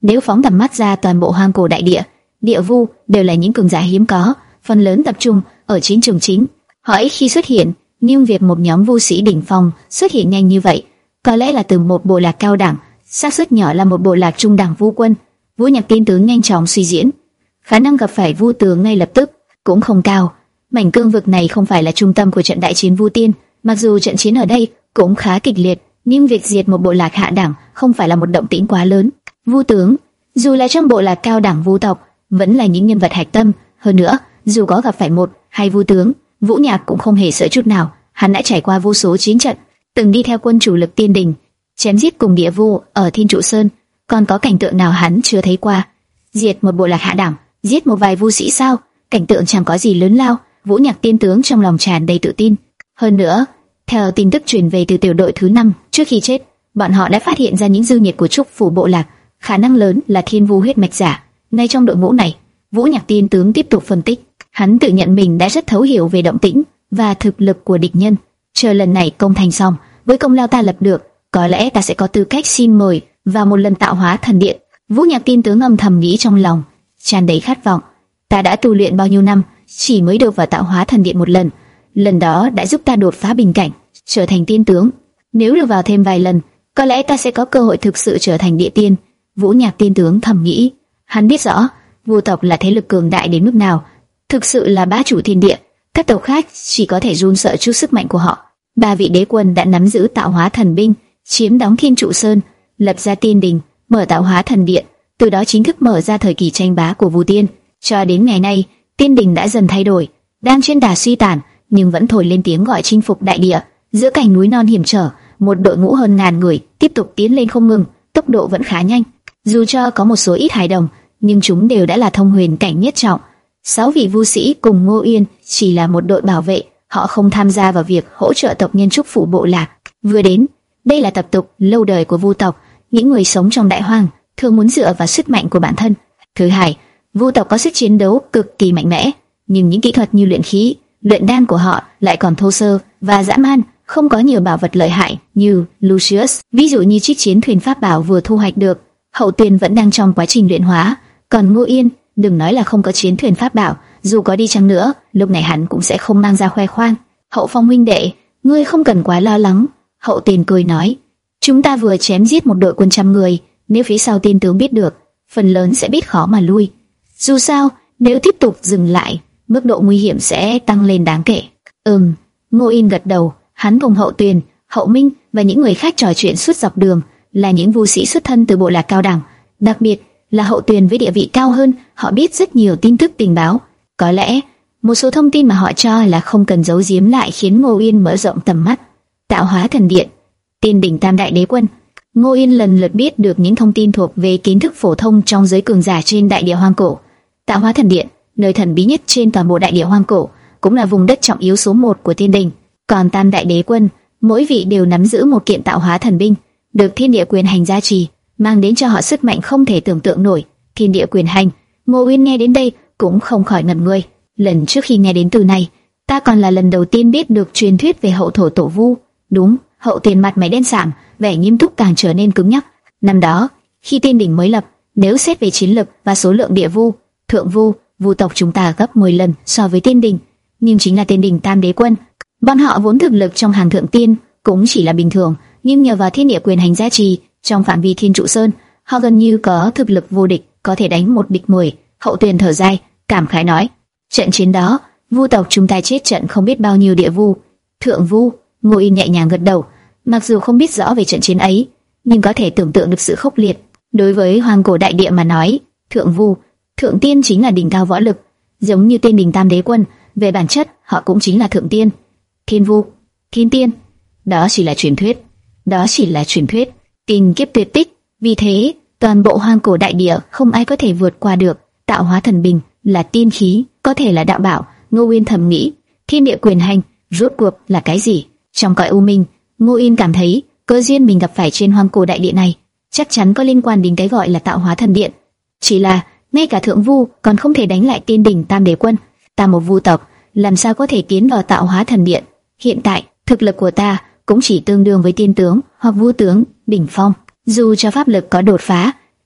Nếu phóng tầm mắt ra toàn bộ hoang cổ đại địa, địa vu đều là những cường giả hiếm có, phần lớn tập trung ở chiến trường chính. Họ ít khi xuất hiện, nhưng việc một nhóm vu sĩ đỉnh phong xuất hiện nhanh như vậy, có lẽ là từ một bộ lạc cao đẳng, xác suất nhỏ là một bộ lạc trung đẳng vu quân. Vũ Nhạc Tiên tướng nhanh chóng suy diễn, khả năng gặp phải vu tướng ngay lập tức cũng không cao. Mảnh cương vực này không phải là trung tâm của trận đại chiến vu tiên, mặc dù trận chiến ở đây cũng khá kịch liệt, nhưng việc diệt một bộ lạc hạ đẳng không phải là một động tĩnh quá lớn. Vu tướng, dù là trong bộ lạc cao đẳng vu tộc, vẫn là những nhân vật hạch tâm. Hơn nữa, dù có gặp phải một hai vu tướng, Vũ Nhạc cũng không hề sợ chút nào. Hắn đã trải qua vô số chiến trận, từng đi theo quân chủ lực Tiên Đình, chém giết cùng địa vu ở Thiên Trụ Sơn, còn có cảnh tượng nào hắn chưa thấy qua? Diệt một bộ lạc hạ đẳng, giết một vài vu sĩ sao? Cảnh tượng chẳng có gì lớn lao. Vũ Nhạc Tiên tướng trong lòng tràn đầy tự tin. Hơn nữa, theo tin tức truyền về từ tiểu đội thứ năm, trước khi chết, bọn họ đã phát hiện ra những dư nhiệt của trúc phủ bộ lạc, khả năng lớn là thiên vu huyết mạch giả. Ngay trong đội ngũ này, Vũ Nhạc Tiên tướng tiếp tục phân tích. Hắn tự nhận mình đã rất thấu hiểu về động tĩnh và thực lực của địch nhân. Chờ lần này công thành xong, với công lao ta lập được, có lẽ ta sẽ có tư cách xin mời vào một lần tạo hóa thần điện. Vũ Nhạc Tiên tướng âm thầm nghĩ trong lòng, tràn đầy khát vọng. Ta đã tu luyện bao nhiêu năm, chỉ mới được vào tạo hóa thần điện một lần. Lần đó đã giúp ta đột phá bình cảnh, trở thành tiên tướng. Nếu được vào thêm vài lần, có lẽ ta sẽ có cơ hội thực sự trở thành địa tiên. Vũ Nhạc Tiên tướng thầm nghĩ. Hắn biết rõ vu tộc là thế lực cường đại đến mức nào, thực sự là bá chủ thiên địa. Các tộc khác chỉ có thể run sợ trước sức mạnh của họ. Ba vị đế quân đã nắm giữ tạo hóa thần binh, chiếm đóng Thiên Trụ Sơn, lập ra Tiên Đình, mở tạo hóa thần điện, từ đó chính thức mở ra thời kỳ tranh bá của vu tiên. Cho đến ngày nay, Tiên Đình đã dần thay đổi, đang trên đà suy tàn, nhưng vẫn thổi lên tiếng gọi chinh phục đại địa. Giữa cảnh núi non hiểm trở, một đội ngũ hơn ngàn người tiếp tục tiến lên không ngừng, tốc độ vẫn khá nhanh. Dù cho có một số ít hài đồng, nhưng chúng đều đã là thông huyền cảnh nhất trọng. Sáu vị vu sĩ cùng Ngô Yên chỉ là một đội bảo vệ, họ không tham gia vào việc hỗ trợ tộc nhân trúc phủ bộ lạc. Vừa đến, đây là tập tục lâu đời của vu tộc, những người sống trong đại hoang thường muốn dựa vào sức mạnh của bản thân. Thứ hai, vu tộc có sức chiến đấu cực kỳ mạnh mẽ, nhưng những kỹ thuật như luyện khí, luyện đan của họ lại còn thô sơ và dã man, không có nhiều bảo vật lợi hại như Lucius, ví dụ như chiếc chiến thuyền pháp bảo vừa thu hoạch được. Hậu Tuyền vẫn đang trong quá trình luyện hóa, còn Ngô Yên, đừng nói là không có chiến thuyền pháp bảo, dù có đi chăng nữa, lúc này hắn cũng sẽ không mang ra khoe khoang. Hậu Phong huynh đệ, ngươi không cần quá lo lắng. Hậu Tuyền cười nói, chúng ta vừa chém giết một đội quân trăm người, nếu phía sau tiên tướng biết được, phần lớn sẽ biết khó mà lui. Dù sao, nếu tiếp tục dừng lại, mức độ nguy hiểm sẽ tăng lên đáng kể. Ừm, Ngô Yên gật đầu. Hắn cùng Hậu Tuyền, Hậu Minh và những người khác trò chuyện suốt dọc đường, là những vu sĩ xuất thân từ bộ lạc cao đẳng, đặc biệt là Hậu Tuyền với địa vị cao hơn, họ biết rất nhiều tin tức tình báo. Có lẽ một số thông tin mà họ cho là không cần giấu giếm lại khiến Ngô Yên mở rộng tầm mắt. Tạo hóa thần điện, Tiên Đình tam đại đế quân. Ngô Yên lần lượt biết được những thông tin thuộc về kiến thức phổ thông trong giới cường giả trên đại địa hoang cổ. Tạo hóa thần điện, nơi thần bí nhất trên toàn bộ đại địa hoang cổ, cũng là vùng đất trọng yếu số một của Tiên Đình. Còn tam đại đế quân, mỗi vị đều nắm giữ một kiện tạo hóa thần binh, được thiên địa quyền hành gia trì, mang đến cho họ sức mạnh không thể tưởng tượng nổi. Thiên địa quyền hành, Ngô Uyên nghe đến đây cũng không khỏi ngẩn người. Lần trước khi nghe đến từ này, ta còn là lần đầu tiên biết được truyền thuyết về hậu thổ tổ vu. Đúng, Hậu Tiền mặt mày đen sạm, vẻ nghiêm túc càng trở nên cứng nhắc. Năm đó, khi Tiên Đình mới lập, nếu xét về chiến lực và số lượng địa vu, thượng vu, vu tộc chúng ta gấp mười lần so với Tiên Đình. Nhưng chính là Tiên Đình tam đế quân, bọn họ vốn thực lực trong hàng thượng tiên cũng chỉ là bình thường, nhưng nhờ vào thiên địa quyền hành gia trì trong phạm vi Thiên Trụ Sơn, họ gần như có thực lực vô địch, có thể đánh một địch mười. Hậu Tuyền thở dài, cảm khái nói: trận chiến đó, vu tộc chúng ta chết trận không biết bao nhiêu địa vu, thượng vu. Ngô Yên nhẹ nhàng gật đầu, mặc dù không biết rõ về trận chiến ấy, nhưng có thể tưởng tượng được sự khốc liệt. Đối với hoang cổ đại địa mà nói, thượng vu, thượng tiên chính là đỉnh cao võ lực, giống như Tiên Đình tam đế quân, về bản chất họ cũng chính là thượng tiên. Thiên vu, thiên tiên, đó chỉ là truyền thuyết, đó chỉ là truyền thuyết, tình kiếp tuyệt tích. Vì thế, toàn bộ hoang cổ đại địa không ai có thể vượt qua được. Tạo hóa thần bình là tiên khí, có thể là đạo bảo. Ngô Yên thầm nghĩ, thiên địa quyền hành rốt cuộc là cái gì? Trong cõi u minh, Ngô Yên cảm thấy cơ duyên mình gặp phải trên hoang cổ đại địa này chắc chắn có liên quan đến cái gọi là tạo hóa thần điện. Chỉ là ngay cả thượng vu còn không thể đánh lại Tiên Đình tam đế quân, ta một vu tộc làm sao có thể tiến vào tạo hóa thần điện? Hiện tại thực lực của ta cũng chỉ tương đương với tiên tướng hoặc vu tướng đỉnh phong. Dù cho pháp lực có đột phá,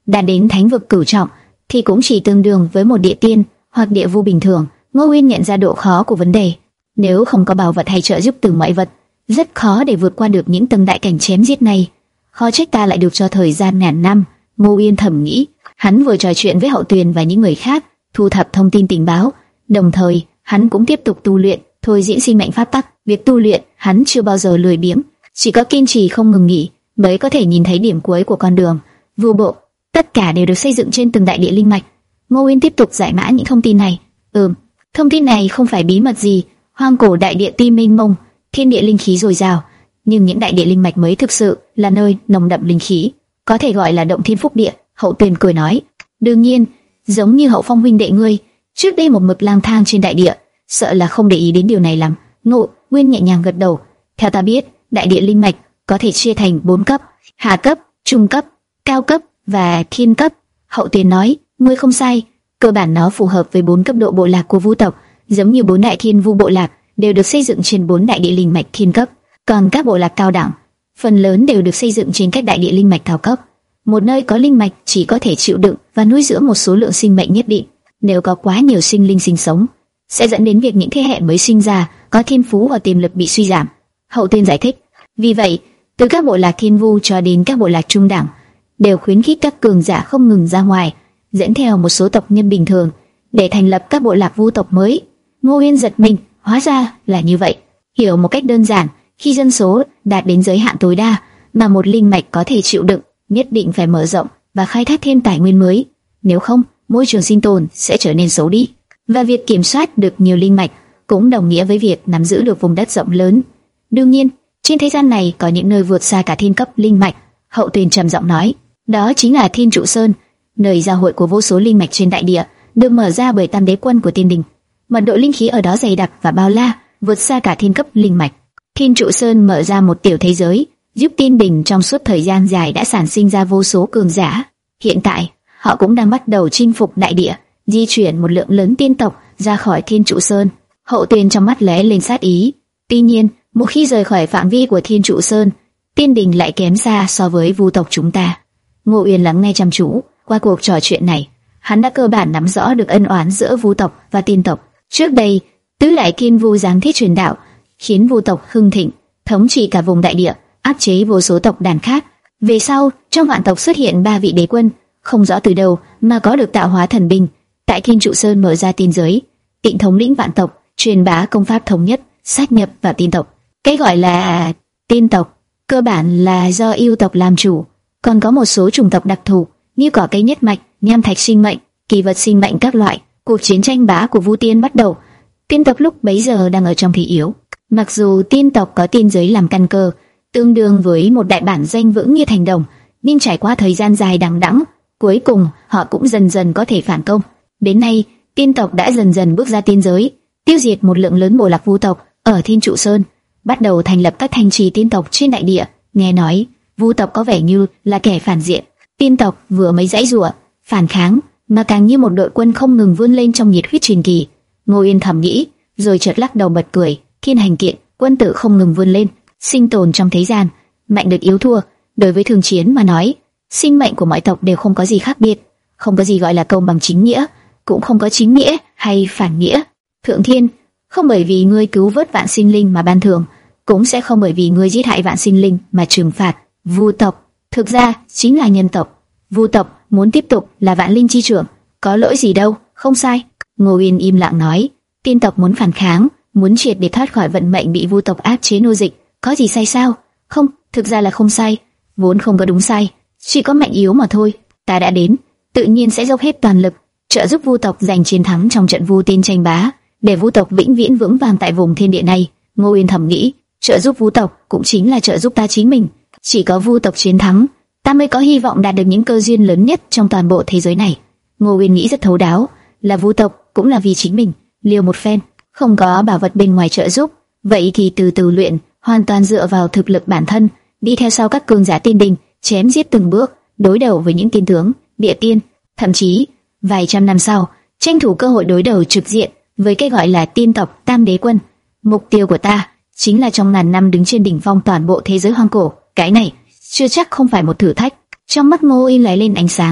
đạt đến thánh vực cửu trọng thì cũng chỉ tương đương với một địa tiên hoặc địa vu bình thường. Ngô Uyên nhận ra độ khó của vấn đề. Nếu không có bảo vật hay trợ giúp từ ngoại vật, rất khó để vượt qua được những tầng đại cảnh chém giết này. Khó trách ta lại được cho thời gian ngàn năm. Ngô Uyên thầm nghĩ. Hắn vừa trò chuyện với Hậu Tuyền và những người khác, thu thập thông tin tình báo, đồng thời hắn cũng tiếp tục tu luyện, thôi diễn sinh mệnh pháp tắc. Việc tu luyện, hắn chưa bao giờ lười biếng, chỉ có kiên trì không ngừng nghỉ mới có thể nhìn thấy điểm cuối của con đường. Vu bộ, tất cả đều được xây dựng trên từng đại địa linh mạch. Ngô Uyên tiếp tục giải mã những thông tin này. Ừm, thông tin này không phải bí mật gì. Hoang cổ đại địa ti mênh mông, thiên địa linh khí dồi dào, nhưng những đại địa linh mạch mới thực sự là nơi nồng đậm linh khí, có thể gọi là động thiên phúc địa. Hậu Tuyền cười nói, đương nhiên, giống như Hậu Phong huynh đệ ngươi, trước đây một mực lang thang trên đại địa, sợ là không để ý đến điều này lắm. Ngô Uyên nhẹ nhàng gật đầu. Theo ta biết, đại địa linh mạch có thể chia thành bốn cấp: hạ cấp, trung cấp, cao cấp và thiên cấp. Hậu Tuyền nói, ngươi không sai, cơ bản nó phù hợp với bốn cấp độ bộ lạc của vu tộc, giống như bốn đại thiên vu bộ lạc đều được xây dựng trên bốn đại địa linh mạch thiên cấp, còn các bộ lạc cao đẳng phần lớn đều được xây dựng trên các đại địa linh mạch cao cấp. Một nơi có linh mạch chỉ có thể chịu đựng và nuôi dưỡng một số lượng sinh mệnh nhất định. Nếu có quá nhiều sinh linh sinh sống, sẽ dẫn đến việc những thế hệ mới sinh ra có thiên phú và tiềm lực bị suy giảm. Hậu Tiên giải thích. Vì vậy, từ các bộ lạc thiên vu cho đến các bộ lạc trung đẳng, đều khuyến khích các cường giả không ngừng ra ngoài, dẫn theo một số tộc nhân bình thường để thành lập các bộ lạc vu tộc mới. Ngô Uyên giật mình, hóa ra là như vậy. Hiểu một cách đơn giản, khi dân số đạt đến giới hạn tối đa mà một linh mạch có thể chịu đựng, nhất định phải mở rộng và khai thác thêm tài nguyên mới. Nếu không, môi trường sinh tồn sẽ trở nên xấu đi. Và việc kiểm soát được nhiều linh mạch cũng đồng nghĩa với việc nắm giữ được vùng đất rộng lớn. Đương nhiên, trên thế gian này có những nơi vượt xa cả thiên cấp linh mạch. Hậu Tuyền trầm giọng nói, đó chính là Thiên Trụ Sơn, nơi giao hội của vô số linh mạch trên đại địa, được mở ra bởi Tam Đế Quân của Tiên Đình. Mật độ linh khí ở đó dày đặc và bao la, vượt xa cả thiên cấp linh mạch. Thiên Trụ Sơn mở ra một tiểu thế giới, giúp Tiên Đình trong suốt thời gian dài đã sản sinh ra vô số cường giả. Hiện tại, họ cũng đang bắt đầu chinh phục đại địa, di chuyển một lượng lớn tiên tộc ra khỏi Thiên Trụ Sơn. Hậu Tuyền trong mắt lóe lên sát ý. Tuy nhiên, một khi rời khỏi phạm vi của Thiên Trụ Sơn, Tiên Đình lại kém xa so với vu tộc chúng ta. Ngô Uyên lắng nghe chăm chú. Qua cuộc trò chuyện này, hắn đã cơ bản nắm rõ được ân oán giữa vu tộc và tiên tộc. Trước đây, Tứ Lại Kiên Vu giáng thế truyền đạo, khiến vu tộc hưng thịnh, thống trị cả vùng đại địa, áp chế vô số tộc đàn khác. Về sau, trong vạn tộc xuất hiện ba vị đế quân, không rõ từ đâu mà có được tạo hóa thần binh. Tại Thiên Trụ Sơn mở ra tiên giới, Tịnh thống lĩnh vạn tộc, truyền bá công pháp thống nhất, sát nhập vào tiên tộc. Cái gọi là tiên tộc cơ bản là do yêu tộc làm chủ, còn có một số chủng tộc đặc thù như cỏ cây nhất mạch, nham thạch sinh mệnh, kỳ vật sinh mệnh các loại. Cuộc chiến tranh bá của Vu Tiên bắt đầu. Tiên tộc lúc bấy giờ đang ở trong thế yếu. Mặc dù tiên tộc có tiên giới làm căn cơ, tương đương với một đại bản danh vững như thành đồng, nhưng trải qua thời gian dài đằng đẵng, cuối cùng họ cũng dần dần có thể phản công. Đến nay, tiên tộc đã dần dần bước ra tiên giới, tiêu diệt một lượng lớn bộ lạc vu tộc ở Thiên Trụ Sơn, bắt đầu thành lập các thành trì tiên tộc trên đại địa. Nghe nói, vu tộc có vẻ như là kẻ phản diện. Tiên tộc vừa mới giãy giụa, phản kháng, mà càng như một đội quân không ngừng vươn lên trong nhiệt huyết truyền kỳ. Ngô Uyên thầm nghĩ, rồi chợt lắc đầu bật cười. Thiên hành kiện, quân tử không ngừng vươn lên, sinh tồn trong thế gian, mạnh được yếu thua. Đối với thường chiến mà nói, sinh mệnh của mọi tộc đều không có gì khác biệt, không có gì gọi là công bằng chính nghĩa, cũng không có chính nghĩa hay phản nghĩa. Thượng Thiên không bởi vì ngươi cứu vớt vạn sinh linh mà ban thưởng, cũng sẽ không bởi vì ngươi giết hại vạn sinh linh mà trừng phạt. Vu tộc thực ra chính là nhân tộc. Vu tộc muốn tiếp tục là vạn linh chi trưởng, có lỗi gì đâu, không sai. Ngô Uyên im lặng nói, tiên tộc muốn phản kháng, muốn triệt để thoát khỏi vận mệnh bị vu tộc áp chế nô dịch, có gì sai sao? Không, thực ra là không sai, vốn không có đúng sai, chỉ có mạnh yếu mà thôi. Ta đã đến, tự nhiên sẽ dốc hết toàn lực, trợ giúp vu tộc giành chiến thắng trong trận vu tiên tranh bá, để vu tộc vĩnh viễn vững vàng tại vùng thiên địa này. Ngô Uyên thầm nghĩ, trợ giúp vu tộc cũng chính là trợ giúp ta chính mình. Chỉ có vu tộc chiến thắng, ta mới có hy vọng đạt được những cơ duyên lớn nhất trong toàn bộ thế giới này. Ngô Uyên nghĩ rất thấu đáo, là vu tộc cũng là vì chính mình, liều một phen, không có bảo vật bên ngoài trợ giúp, vậy thì từ từ luyện, hoàn toàn dựa vào thực lực bản thân, đi theo sau các cường giả tiên đình, chém giết từng bước, đối đầu với những tiên tướng, địa tiên, thậm chí vài trăm năm sau, tranh thủ cơ hội đối đầu trực diện với cái gọi là tiên tộc Tam Đế Quân. Mục tiêu của ta chính là trong ngàn năm đứng trên đỉnh phong toàn bộ thế giới hoang cổ. Cái này chưa chắc không phải một thử thách. Trong mắt Ngô Uyên lóe lên ánh sáng,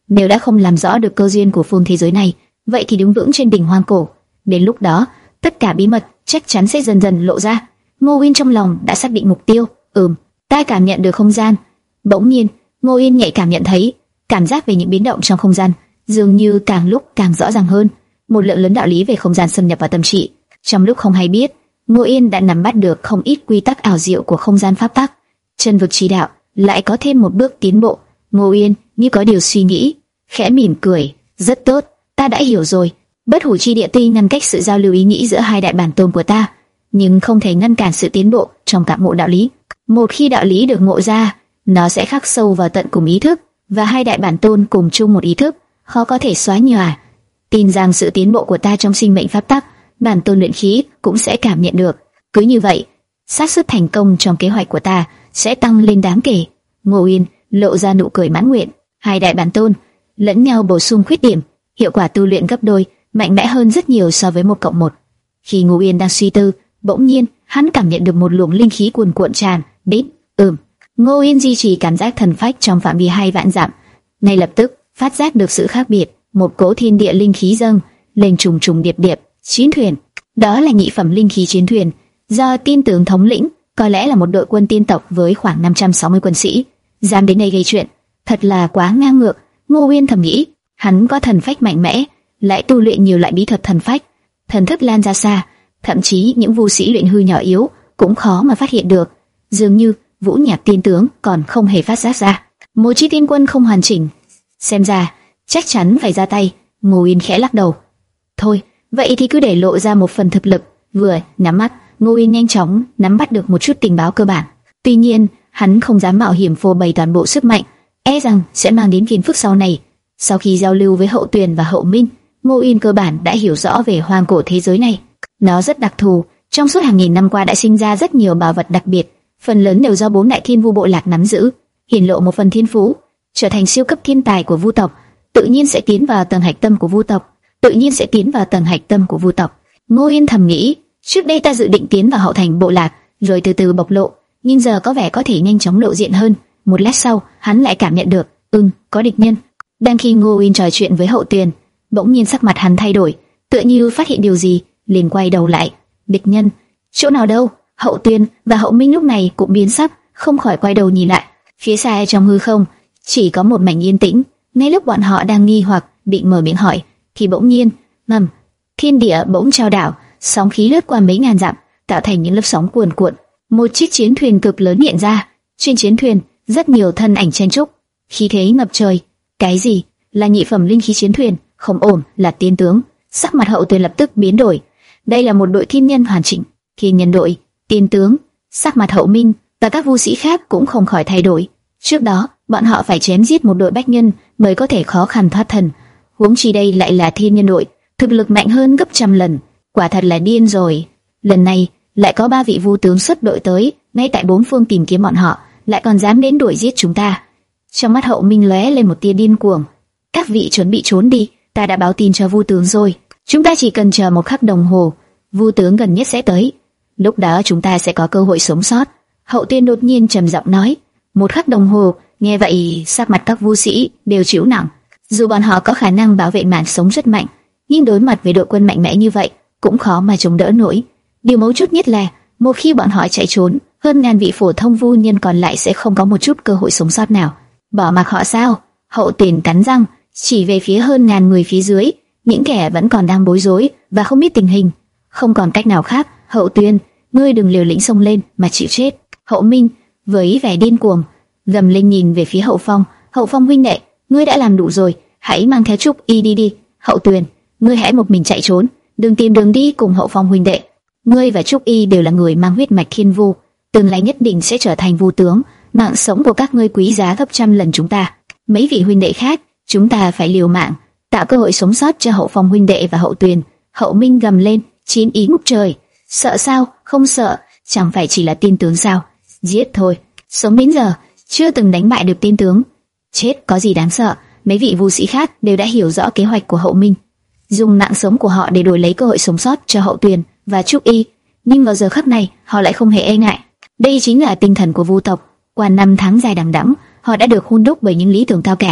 Nếu đã không làm rõ được cơ duyên của phương thế giới này, vậy thì đứng vững trên đỉnh hoang cổ. Đến lúc đó, tất cả bí mật chắc chắn sẽ dần dần lộ ra. Ngô Uyên trong lòng đã xác định mục tiêu. Ừm, ta cảm nhận được không gian. Bỗng nhiên, Ngô Uyên nhạy cảm nhận thấy cảm giác về những biến động trong không gian dường như càng lúc càng rõ ràng hơn. Một lượng lớn đạo lý về không gian xâm nhập vào tâm trí. Trong lúc không hay biết, Ngô Uyên đã nắm bắt được không ít quy tắc ảo diệu của không gian pháp tắc. Chân vực chi đạo lại có thêm một bước tiến bộ. Ngô Uyên như có điều suy nghĩ, khẽ mỉm cười. Rất tốt, ta đã hiểu rồi. Bất hủ chi địa tuy ngăn cách sự giao lưu ý nghĩ giữa hai đại bản tôn của ta, nhưng không thể ngăn cản sự tiến bộ trong cảm ngộ đạo lý. Một khi đạo lý được ngộ ra, nó sẽ khắc sâu vào tận cùng ý thức, và hai đại bản tôn cùng chung một ý thức, khó có thể xóa nhòa. Tin rằng sự tiến bộ của ta trong sinh mệnh pháp tắc, bản tôn luyện khí cũng sẽ cảm nhận được. Cứ như vậy, xác suất thành công trong kế hoạch của ta sẽ tăng lên đáng kể. Ngô Uyên lộ ra nụ cười mãn nguyện. Hai đại bản tôn lẫn nhau bổ sung khuyết điểm, hiệu quả tu luyện gấp đôi, mạnh mẽ hơn rất nhiều so với một cộng một. Khi Ngô Uyên đang suy tư, bỗng nhiên hắn cảm nhận được một luồng linh khí cuồn cuộn tràn đến. Ừm, Ngô Uyên duy trì cảm giác thần phách trong phạm vi hai vạn dặm, ngay lập tức phát giác được sự khác biệt. Một cỗ thiên địa linh khí dâng lên trùng trùng điệp điệp. Chiến thuyền, đó là nhị phẩm linh khí chiến thuyền do tiên tướng thống lĩnh, có lẽ là một đội quân tiên tộc với khoảng năm trăm sáu mươi quân sĩ, dám đến đây gây chuyện, thật là quá ngang ngược. Ngô Uyên thầm nghĩ, hắn có thần phách mạnh mẽ, lại tu luyện nhiều loại bí thuật thần phách, thần thức lan ra xa, thậm chí những vu sĩ luyện hư nhỏ yếu cũng khó mà phát hiện được. Dường như Vũ Nhạc tiên tướng còn không hề phát giác ra một chi tiên quân không hoàn chỉnh. Xem ra chắc chắn phải ra tay. Ngô Uyên khẽ lắc đầu. Thôi, vậy thì cứ để lộ ra một phần thực lực. Vừa nhắm mắt, Ngô Uyên nhanh chóng nắm bắt được một chút tình báo cơ bản. Tuy nhiên, hắn không dám mạo hiểm phô bày toàn bộ sức mạnh, e rằng sẽ mang đến phiền phức sau này. Sau khi giao lưu với Hậu Tuyền và Hậu Minh, Ngô Uyên cơ bản đã hiểu rõ về hoang cổ thế giới này. Nó rất đặc thù, trong suốt hàng nghìn năm qua đã sinh ra rất nhiều bảo vật đặc biệt, phần lớn đều do bốn đại thiên vu bộ lạc nắm giữ, hiển lộ một phần thiên phú, trở thành siêu cấp thiên tài của vu tộc, tự nhiên sẽ tiến vào tầng hạch tâm của vu tộc, tự nhiên sẽ tiến vào tầng hạch tâm của vu tộc. Ngô Uyên thầm nghĩ, trước đây ta dự định tiến vào hậu thành bộ lạc, rồi từ từ bộc lộ, nhưng giờ có vẻ có thể nhanh chóng lộ diện hơn. Một lát sau, hắn lại cảm nhận được, ừm, có địch nhân. Đang khi Ngô Uyên trò chuyện với Hậu Tuyền, bỗng nhiên sắc mặt hắn thay đổi, tựa như phát hiện điều gì, liền quay đầu lại. Địch nhân? Chỗ nào đâu? Hậu Tuyền và Hậu Minh lúc này cũng biến sắc, không khỏi quay đầu nhìn lại. Phía xa trong hư không, chỉ có một mảnh yên tĩnh. Ngay lúc bọn họ đang nghi hoặc định mở miệng hỏi, thì bỗng nhiên, ngầm, thiên địa bỗng trao đảo, sóng khí lướt qua mấy ngàn dặm, tạo thành những lớp sóng cuồn cuộn. Một chiếc chiến thuyền cực lớn hiện ra. Trên chiến thuyền, rất nhiều thân ảnh chen trúc, khí thế ngập trời. Cái gì? Là nhị phẩm linh khí chiến thuyền? Không ổn, là tiên tướng. Sắc mặt Hậu Tuyền lập tức biến đổi. Đây là một đội thiên nhân hoàn chỉnh. Thiên nhân đội, tiên tướng. Sắc mặt Hậu Minh và các vu sĩ khác cũng không khỏi thay đổi. Trước đó, bọn họ phải chém giết một đội bách nhân mới có thể khó khăn thoát thân. Huống chi đây lại là thiên nhân đội, thực lực mạnh hơn gấp trăm lần. Quả thật là điên rồi. Lần này lại có ba vị vu tướng xuất đội tới, ngay tại bốn phương tìm kiếm bọn họ, lại còn dám đến đuổi giết chúng ta. Trong mắt Hậu Minh lóe lên một tia điên cuồng. Các vị chuẩn bị trốn đi, ta đã báo tin cho vu tướng rồi. Chúng ta chỉ cần chờ một khắc đồng hồ, vu tướng gần nhất sẽ tới. Lúc đó chúng ta sẽ có cơ hội sống sót. Hậu Tuyên đột nhiên trầm giọng nói. Một khắc đồng hồ, nghe vậy sắc mặt các vu sĩ đều chịu nặng. Dù bọn họ có khả năng bảo vệ mạng sống rất mạnh, nhưng đối mặt với đội quân mạnh mẽ như vậy cũng khó mà chống đỡ nổi. Điều mấu chốt nhất là một khi bọn họ chạy trốn, hơn ngàn vị phổ thông vu nhân còn lại sẽ không có một chút cơ hội sống sót nào. Bỏ mặc họ sao? Hậu Tuyển cắn răng, chỉ về phía hơn ngàn người phía dưới, những kẻ vẫn còn đang bối rối và không biết tình hình. Không còn cách nào khác, Hậu Tuyên, ngươi đừng liều lĩnh xông lên mà chịu chết. Hậu Minh với vẻ điên cuồng gầm lên nhìn về phía Hậu Phong. Hậu Phong huynh đệ, ngươi đã làm đủ rồi, hãy mang theo Trúc Y đi đi. Hậu Tuyền, ngươi hãy một mình chạy trốn, đừng tìm đường đi cùng Hậu Phong huynh đệ. Ngươi và Trúc Y đều là người mang huyết mạch thiên vu, tương lai nhất định sẽ trở thành vu tướng. Mạng sống của các ngươi quý giá gấp trăm lần chúng ta. Mấy vị huynh đệ khác, chúng ta phải liều mạng, tạo cơ hội sống sót cho Hậu Phong huynh đệ và Hậu Tuyền. Hậu Minh gầm lên, chiến ý ngút trời. Sợ sao? Không sợ, chẳng phải chỉ là tiên tướng sao? Giết thôi. Sống đến giờ chưa từng đánh bại được tiên tướng, chết có gì đáng sợ. Mấy vị vu sĩ khác đều đã hiểu rõ kế hoạch của Hậu Minh, dùng mạng sống của họ để đổi lấy cơ hội sống sót cho Hậu Tuyền và Trúc Y. Nhưng vào giờ khắc này, họ lại không hề e ngại. Đây chính là tinh thần của vu tộc. Qua năm tháng dài đằng đẵng, họ đã được hun đúc bởi những lý tưởng cao cả.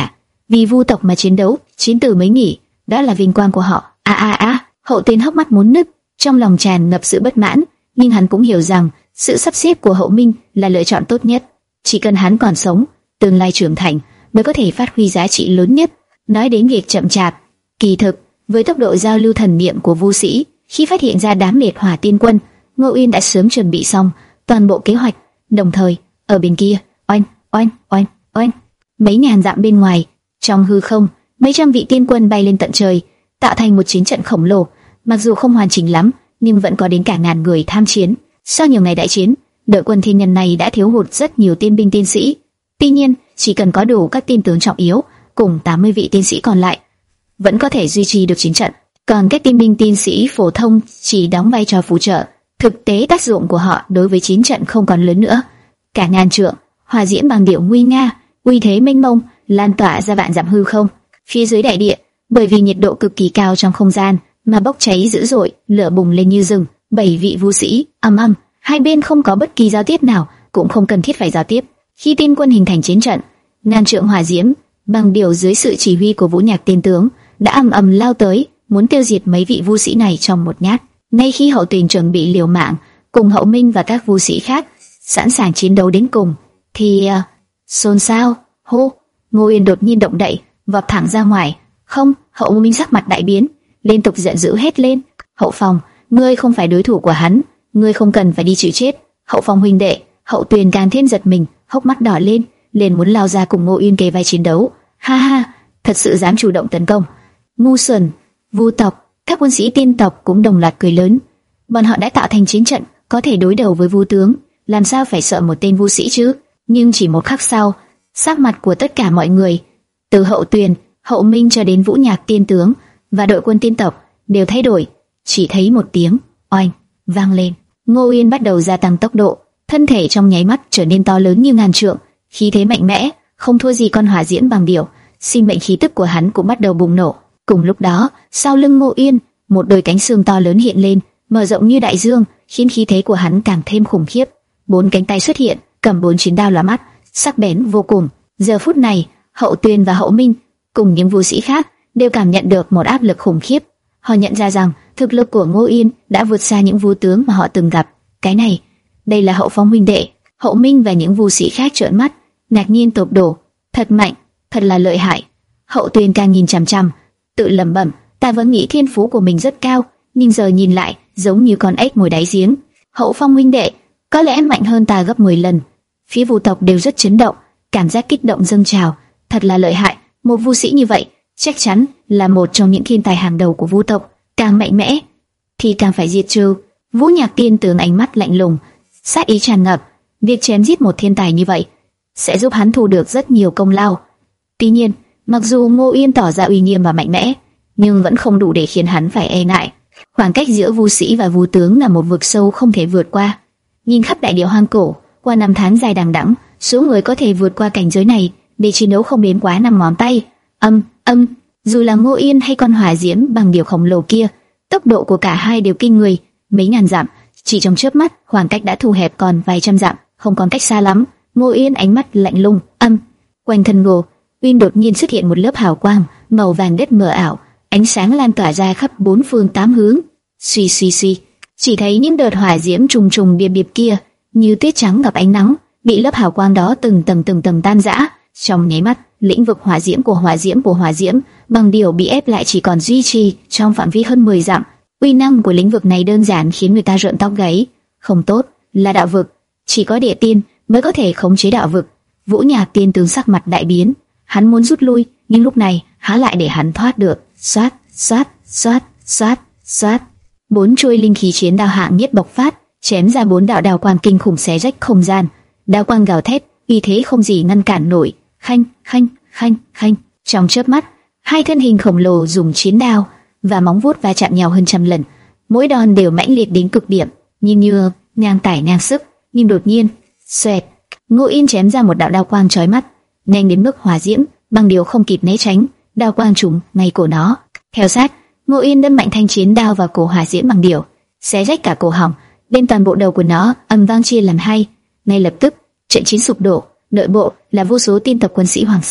vì Vu tộc mà chiến đấu, chiến tử mới nghỉ, đó là vinh quang của họ. A a a, Hậu Tuyên hốc mắt muốn nứt, trong lòng tràn ngập sự bất mãn, nhưng hắn cũng hiểu rằng sự sắp xếp của Hậu Minh là lựa chọn tốt nhất. Chỉ cần hắn còn sống, tương lai trưởng thành mới có thể phát huy giá trị lớn nhất. Nói đến việc chậm chạp, kỳ thực với tốc độ giao lưu thần niệm của Vu Sĩ, khi phát hiện ra đám liệt hỏa tiên quân, Ngô Uyên đã sớm chuẩn bị xong toàn bộ kế hoạch. Đồng thời, ở bên kia, oanh, oanh, oanh, oanh, mấy ngàn dặm bên ngoài, trong hư không, mấy trăm vị tiên quân bay lên tận trời, tạo thành một chiến trận khổng lồ. Mặc dù không hoàn chỉnh lắm, nhưng vẫn có đến cả ngàn người tham chiến. Sau nhiều ngày đại chiến, đội quân thiên nhân này đã thiếu hụt rất nhiều tiên binh tiên sĩ. Tuy nhiên, chỉ cần có đủ các tiên tướng trọng yếu cùng tám mươi vị tiên sĩ còn lại, vẫn có thể duy trì được chiến trận. Còn các tiên binh tiên sĩ phổ thông chỉ đóng vai trò phụ trợ. Thực tế tác dụng của họ đối với chiến trận không còn lớn nữa. Cả ngàn trượng, hỏa diễm bằng điệu nguy nga, uy thế mênh mông, lan tỏa ra vạn dặm hư không. Phía dưới đại địa, bởi vì nhiệt độ cực kỳ cao trong không gian mà bốc cháy dữ dội, lửa bùng lên như rừng. Bảy vị vu sĩ, ầm ầm, hai bên không có bất kỳ giao tiếp nào, cũng không cần thiết phải giao tiếp. Khi tiên quân hình thành chiến trận, ngàn trượng hỏa diễm bằng điều dưới sự chỉ huy của Vũ Nhạc tiên tướng đã ầm ầm lao tới, muốn tiêu diệt mấy vị vu sĩ này trong một nhát. Ngay khi Hậu Tuyền chuẩn bị liều mạng cùng Hậu Minh và các vu sĩ khác sẵn sàng chiến đấu đến cùng, thì uh, xôn xao, hô, Ngô Uyên đột nhiên động đậy, vọt thẳng ra ngoài. Không, Hậu Minh sắc mặt đại biến, liên tục giận dữ hét lên: Hậu Phong, ngươi không phải đối thủ của hắn, ngươi không cần phải đi chịu chết. Hậu Phong huynh đệ. Hậu Tuyền càng thêm giật mình, hốc mắt đỏ lên, liền muốn lao ra cùng Ngô Uyên kề vai chiến đấu. Ha ha, thật sự dám chủ động tấn công. Ngu xuẩn. Vu tộc, các quân sĩ tiên tộc cũng đồng loạt cười lớn. Bọn họ đã tạo thành chiến trận có thể đối đầu với Vu tướng, làm sao phải sợ một tên vu sĩ chứ? Nhưng chỉ một khắc sau, sắc mặt của tất cả mọi người, từ Hậu Tuyền, Hậu Minh cho đến Vũ Nhạc tiên tướng và đội quân tiên tộc đều thay đổi. Chỉ thấy một tiếng oanh vang lên, Ngô Uyên bắt đầu gia tăng tốc độ, thân thể trong nháy mắt trở nên to lớn như ngàn trượng, khí thế mạnh mẽ, không thua gì con hỏa diễm bằng điểu. Sinh mệnh khí tức của hắn cũng bắt đầu bùng nổ. Cùng lúc đó, sau lưng Ngô Uyên, một đôi cánh xương to lớn hiện lên, mở rộng như đại dương, khiến khí thế của hắn càng thêm khủng khiếp. Bốn cánh tay xuất hiện, cầm bốn chiến đao lóa mắt, sắc bén vô cùng. Giờ phút này, Hậu Tuyền và Hậu Minh cùng những vu sĩ khác đều cảm nhận được một áp lực khủng khiếp. Họ nhận ra rằng thực lực của Ngô Uyên đã vượt xa những vu tướng mà họ từng gặp. Cái này, đây là Hậu Phong huynh đệ. Hậu Minh và những vu sĩ khác trợn mắt, ngạc nhiên tột đổ. Thật mạnh, thật là lợi hại. Hậu Tuyền càng nhìn chằm chằm, tự lẩm bẩm, ta vẫn nghĩ thiên phú của mình rất cao, nhưng giờ nhìn lại, giống như con ếch ngồi đáy giếng. Hậu Phong huynh đệ, có lẽ mạnh hơn ta gấp mười lần. Phía vu tộc đều rất chấn động, cảm giác kích động dâng trào, thật là lợi hại. Một vu sĩ như vậy, chắc chắn là một trong những thiên tài hàng đầu của vu tộc. Càng mạnh mẽ, thì càng phải diệt trừ. Vũ Nhạc tiên tướng ánh mắt lạnh lùng, sát ý tràn ngập. Việc chém giết một thiên tài như vậy sẽ giúp hắn thu được rất nhiều công lao. Tuy nhiên, mặc dù Ngô Uyên tỏ ra uy nghiêm và mạnh mẽ, nhưng vẫn không đủ để khiến hắn phải e ngại. Khoảng cách giữa vu sĩ và vu tướng là một vực sâu không thể vượt qua. Nhìn khắp đại địa hoang cổ, qua năm tháng dài đằng đẵng, số người có thể vượt qua cảnh giới này để chiến đấu không đến quá năm ngón tay. Âm, âm, dù là Ngô Uyên hay con hỏa diễm bằng điều khổng lồ kia, tốc độ của cả hai đều kinh người. Mấy ngàn dặm, chỉ trong chớp mắt, khoảng cách đã thu hẹp còn vài trăm dặm, không còn cách xa lắm. Ngô Uyên ánh mắt lạnh lùng, âm, quanh thân Ngô Uyên đột nhiên xuất hiện một lớp hào quang màu vàng đất mờ ảo, ánh sáng lan tỏa ra khắp bốn phương tám hướng. Suy suy suy, chỉ thấy những đợt hỏa diễm trùng trùng điệp điệp kia như tuyết trắng gặp ánh nắng, bị lớp hào quang đó từng tầng từng tầng tan rã. Trong nháy mắt, lĩnh vực hỏa diễm của hỏa diễm của hỏa diễm bằng điều bị ép lại chỉ còn duy trì trong phạm vi hơn mười dặm. Uy năng của lĩnh vực này đơn giản khiến người ta rợn tóc gáy. Không tốt, là đạo vực, chỉ có địa tiên mới có thể khống chế đạo vực. Vũ Nhạc tiên tướng sắc mặt đại biến, hắn muốn rút lui, nhưng lúc này há lại để hắn thoát được. Xoát, xoát, xoát, xoát, xoát, bốn chuôi linh khí chiến đao hạng nhất bộc phát, chém ra bốn đạo đao quang kinh khủng xé rách không gian. Đao quang gào thét, uy thế không gì ngăn cản nổi. Khanh, khanh, khanh, khanh. Trong chớp mắt, hai thân hình khổng lồ dùng chiến đao và móng vuốt va chạm nhau hơn trăm lần, mỗi đòn đều mãnh liệt đến cực điểm, nhìn như ngang tải ngang sức. Nhưng đột nhiên, xoẹt, Ngô Uyên chém ra một đạo đao quang chói mắt, nhanh đến mức hỏa diễm bằng điều không kịp né tránh, đao quang trúng ngay cổ nó. Theo sát, Ngô Uyên đâm mạnh thanh chiến đao vào cổ hỏa diễm bằng điều, xé rách cả cổ họng, bên toàn bộ đầu của nó âm vang chia làm hai. Ngay lập tức, trận chiến sụp đổ, nội bộ là vô số tiên tộc quân sĩ hoảng sợ,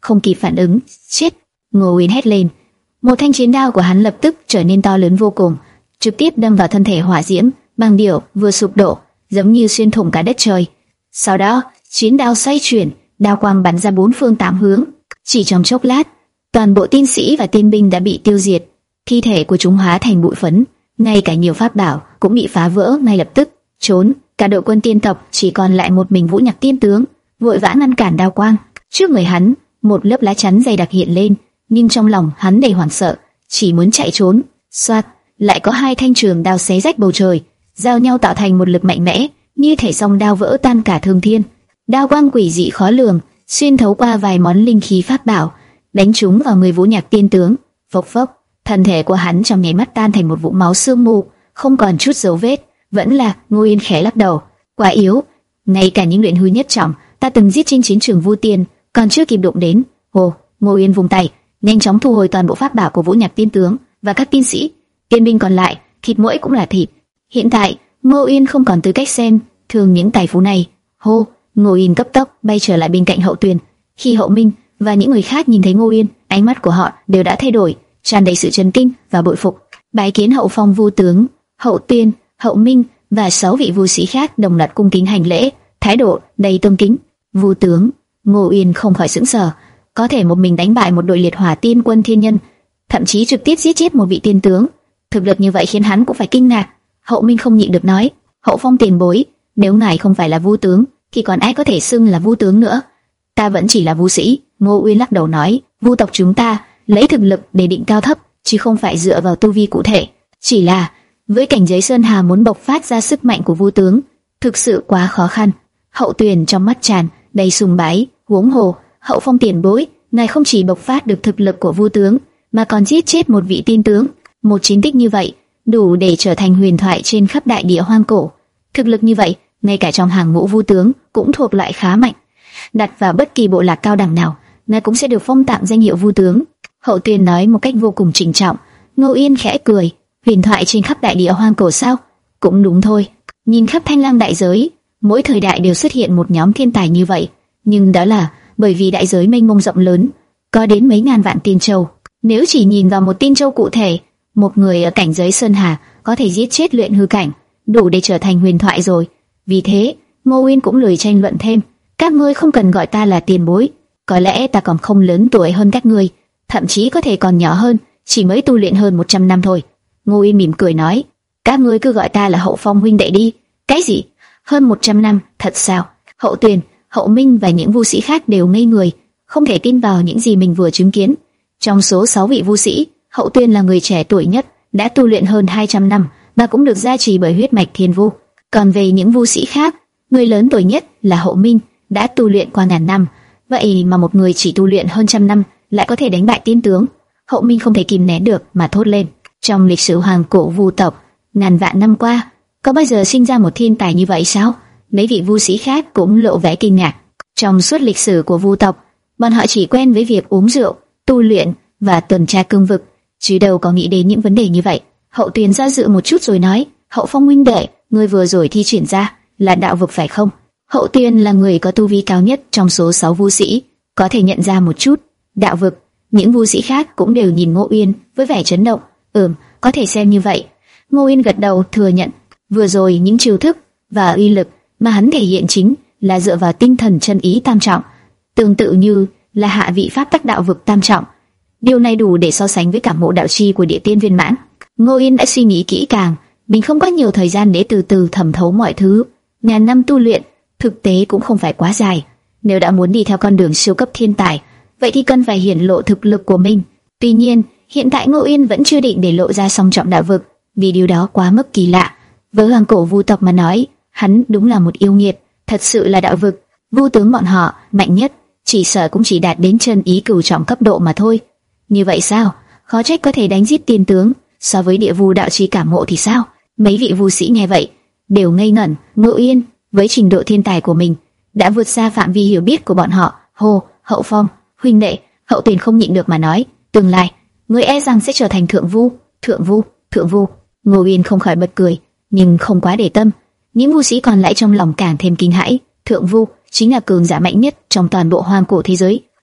không kịp phản ứng. Chết! Ngô Uyên hét lên. Một thanh chiến đao của hắn lập tức trở nên to lớn vô cùng, trực tiếp đâm vào thân thể hỏa diễm băng điểu vừa sụp đổ, giống như xuyên thủng cả đất trời. Sau đó, chiến đao xoay chuyển, đao quang bắn ra bốn phương tám hướng. Chỉ trong chốc lát, toàn bộ tiên sĩ và tiên binh đã bị tiêu diệt, thi thể của chúng hóa thành bụi phấn, ngay cả nhiều pháp bảo cũng bị phá vỡ ngay lập tức. Trốn! Cả đội quân tiên tộc chỉ còn lại một mình Vũ Nhạc tiên tướng, vội vã ngăn cản đao quang. Trước người hắn, một lớp lá chắn dày đặc hiện lên, nhưng trong lòng hắn đầy hoảng sợ, chỉ muốn chạy trốn. Soạt, lại có hai thanh trường đao xé rách bầu trời, giao nhau tạo thành một lực mạnh mẽ, như thể song đao vỡ tan cả thương thiên. Đao quang quỷ dị khó lường, xuyên thấu qua vài món linh khí pháp bảo, đánh trúng vào người Vũ Nhạc tiên tướng. Phốc phốc, thân thể của hắn trong nháy mắt tan thành một vũng máu sương mù, không còn chút dấu vết. Vẫn là Ngô Uyên khẽ lắc đầu, quá yếu, ngay cả những luyện hư nhất trọng ta từng giết trên chiến trường Vu Tiên còn chưa kịp đụng đến. Hồ, Ngô Uyên vùng tay, nhanh chóng thu hồi toàn bộ pháp bảo của Vũ Nhạc tiên tướng và các tiên sĩ, tiên binh còn lại, thịt mỗi cũng là thịt. Hiện tại, Ngô Uyên không còn tư cách xem thường những tài phú này. Hô, Ngô Uyên cấp tốc bay trở lại bên cạnh Hậu Tuyền. Khi Hậu Minh và những người khác nhìn thấy Ngô Uyên, ánh mắt của họ đều đã thay đổi, tràn đầy sự chấn kinh và bội phục. Bái kiến Hậu Phong Vu tướng. Hậu Tuyền, Hậu Minh và sáu vị vu sĩ khác đồng loạt cung kính hành lễ, thái độ đầy tôn kính. Vu tướng, Ngô Uyên không khỏi sững sờ, có thể một mình đánh bại một đội liệt hỏa tiên quân thiên nhân, thậm chí trực tiếp giết chết một vị tiên tướng, thực lực như vậy khiến hắn cũng phải kinh ngạc. Hậu Minh không nhịn được nói, Hậu Phong tiền bối, nếu ngài không phải là vu tướng, thì còn ai có thể xưng là vu tướng nữa? Ta vẫn chỉ là vu sĩ. Ngô Uyên lắc đầu nói, vu tộc chúng ta lấy thực lực để định cao thấp, chứ không phải dựa vào tu vi cụ thể. Chỉ là với cảnh giới Sơn Hà muốn bộc phát ra sức mạnh của vu tướng, thực sự quá khó khăn. Hậu Tuyền trong mắt tràn đầy sùng bái, huống hồ, Hậu Phong tiền bối, ngài không chỉ bộc phát được thực lực của vu tướng, mà còn giết chết một vị tiên tướng. Một chiến tích như vậy, đủ để trở thành huyền thoại trên khắp đại địa hoang cổ. Thực lực như vậy, ngay cả trong hàng ngũ vu tướng cũng thuộc loại khá mạnh. Đặt vào bất kỳ bộ lạc cao đẳng nào, ngài cũng sẽ được phong tặng danh hiệu vu tướng. Hậu Tuyền nói một cách vô cùng trịnh trọng. Ngô Uyên khẽ cười, huyền thoại trên khắp đại địa hoang cổ sao? Cũng đúng thôi. Nhìn khắp Thanh Lang đại giới, mỗi thời đại đều xuất hiện một nhóm thiên tài như vậy, nhưng đó là bởi vì đại giới mênh mông rộng lớn, có đến mấy ngàn vạn tiên châu. Nếu chỉ nhìn vào một tiên châu cụ thể, một người ở cảnh giới Sơn Hà có thể giết chết luyện hư cảnh, đủ để trở thành huyền thoại rồi. Vì thế, Ngô Uyên cũng lười tranh luận thêm. Các ngươi không cần gọi ta là tiền bối, có lẽ ta còn không lớn tuổi hơn các ngươi, thậm chí có thể còn nhỏ hơn, chỉ mới tu luyện hơn một trăm năm thôi. Ngô Uyên mỉm cười nói, các ngươi cứ gọi ta là Hậu Phong huynh đệ đi. Cái gì? Hơn một trăm năm? Thật sao? Hậu Tuyền, Hậu Minh và những vu sĩ khác đều ngây người, không thể tin vào những gì mình vừa chứng kiến. Trong số sáu vị vu sĩ, Hậu Tuyền là người trẻ tuổi nhất, đã tu luyện hơn hai trăm năm và cũng được gia trì bởi huyết mạch thiên vu. Còn về những vu sĩ khác, người lớn tuổi nhất là Hậu Minh, đã tu luyện qua ngàn năm. Vậy mà một người chỉ tu luyện hơn trăm năm lại có thể đánh bại tiên tướng. Hậu Minh không thể kìm nén được mà thốt lên. Trong lịch sử hoàng cổ vu tộc, ngàn vạn năm qua, có bao giờ sinh ra một thiên tài như vậy sao? Mấy vị vu sĩ khác cũng lộ vẻ kinh ngạc. Trong suốt lịch sử của vu tộc, bọn họ chỉ quen với việc uống rượu, tu luyện và tuần tra cương vực, chứ đâu có nghĩ đến những vấn đề như vậy. Hậu Tuyền do dự một chút rồi nói, Hậu Phong huynh đệ, ngươi vừa rồi thi triển ra là đạo vực phải không? Hậu Tuyền là người có tu vi cao nhất trong số sáu vu sĩ, có thể nhận ra một chút. Đạo vực, những vu sĩ khác cũng đều nhìn Ngô Uyên với vẻ chấn động. Ừm, có thể xem như vậy. Ngô Uyên gật đầu thừa nhận, vừa rồi những chiêu thức và uy lực mà hắn thể hiện chính là dựa vào tinh thần chân ý tam trọng, tương tự như là hạ vị pháp tắc đạo vực tam trọng. Điều này đủ để so sánh với cảm ngộ đạo chi của địa tiên viên mãn. Ngô Uyên đã suy nghĩ kỹ càng, mình không có nhiều thời gian để từ từ thẩm thấu mọi thứ. Ngàn năm tu luyện, thực tế cũng không phải quá dài. Nếu đã muốn đi theo con đường siêu cấp thiên tài, vậy thì cần phải hiển lộ thực lực của mình. Tuy nhiên, hiện tại Ngô Uyên vẫn chưa định để lộ ra song trọng đạo vực, vì điều đó quá mức kỳ lạ. Với hoàng cổ vu tộc mà nói, hắn đúng là một yêu nghiệt, thật sự là đạo vực. Vu tướng bọn họ mạnh nhất, chỉ sợ cũng chỉ đạt đến chân ý cửu trọng cấp độ mà thôi. Như vậy sao? Khó trách có thể đánh giết tiên tướng. So với địa vu đạo chí cảm ngộ thì sao? Mấy vị vu sĩ nghe vậy đều ngây ngẩn. Ngô Uyên với trình độ thiên tài của mình đã vượt xa phạm vi hiểu biết của bọn họ. Hồ, Hậu Phong huynh đệ, Hậu Tuyền không nhịn được mà nói, tương lai người e rằng sẽ trở thành thượng vu. Thượng vu, thượng vu. Ngô Uyên không khỏi bật cười, nhưng không quá để tâm. Những vu sĩ còn lại trong lòng càng thêm kinh hãi. Thượng vu chính là cường giả mạnh nhất trong toàn bộ hoang cổ thế giới.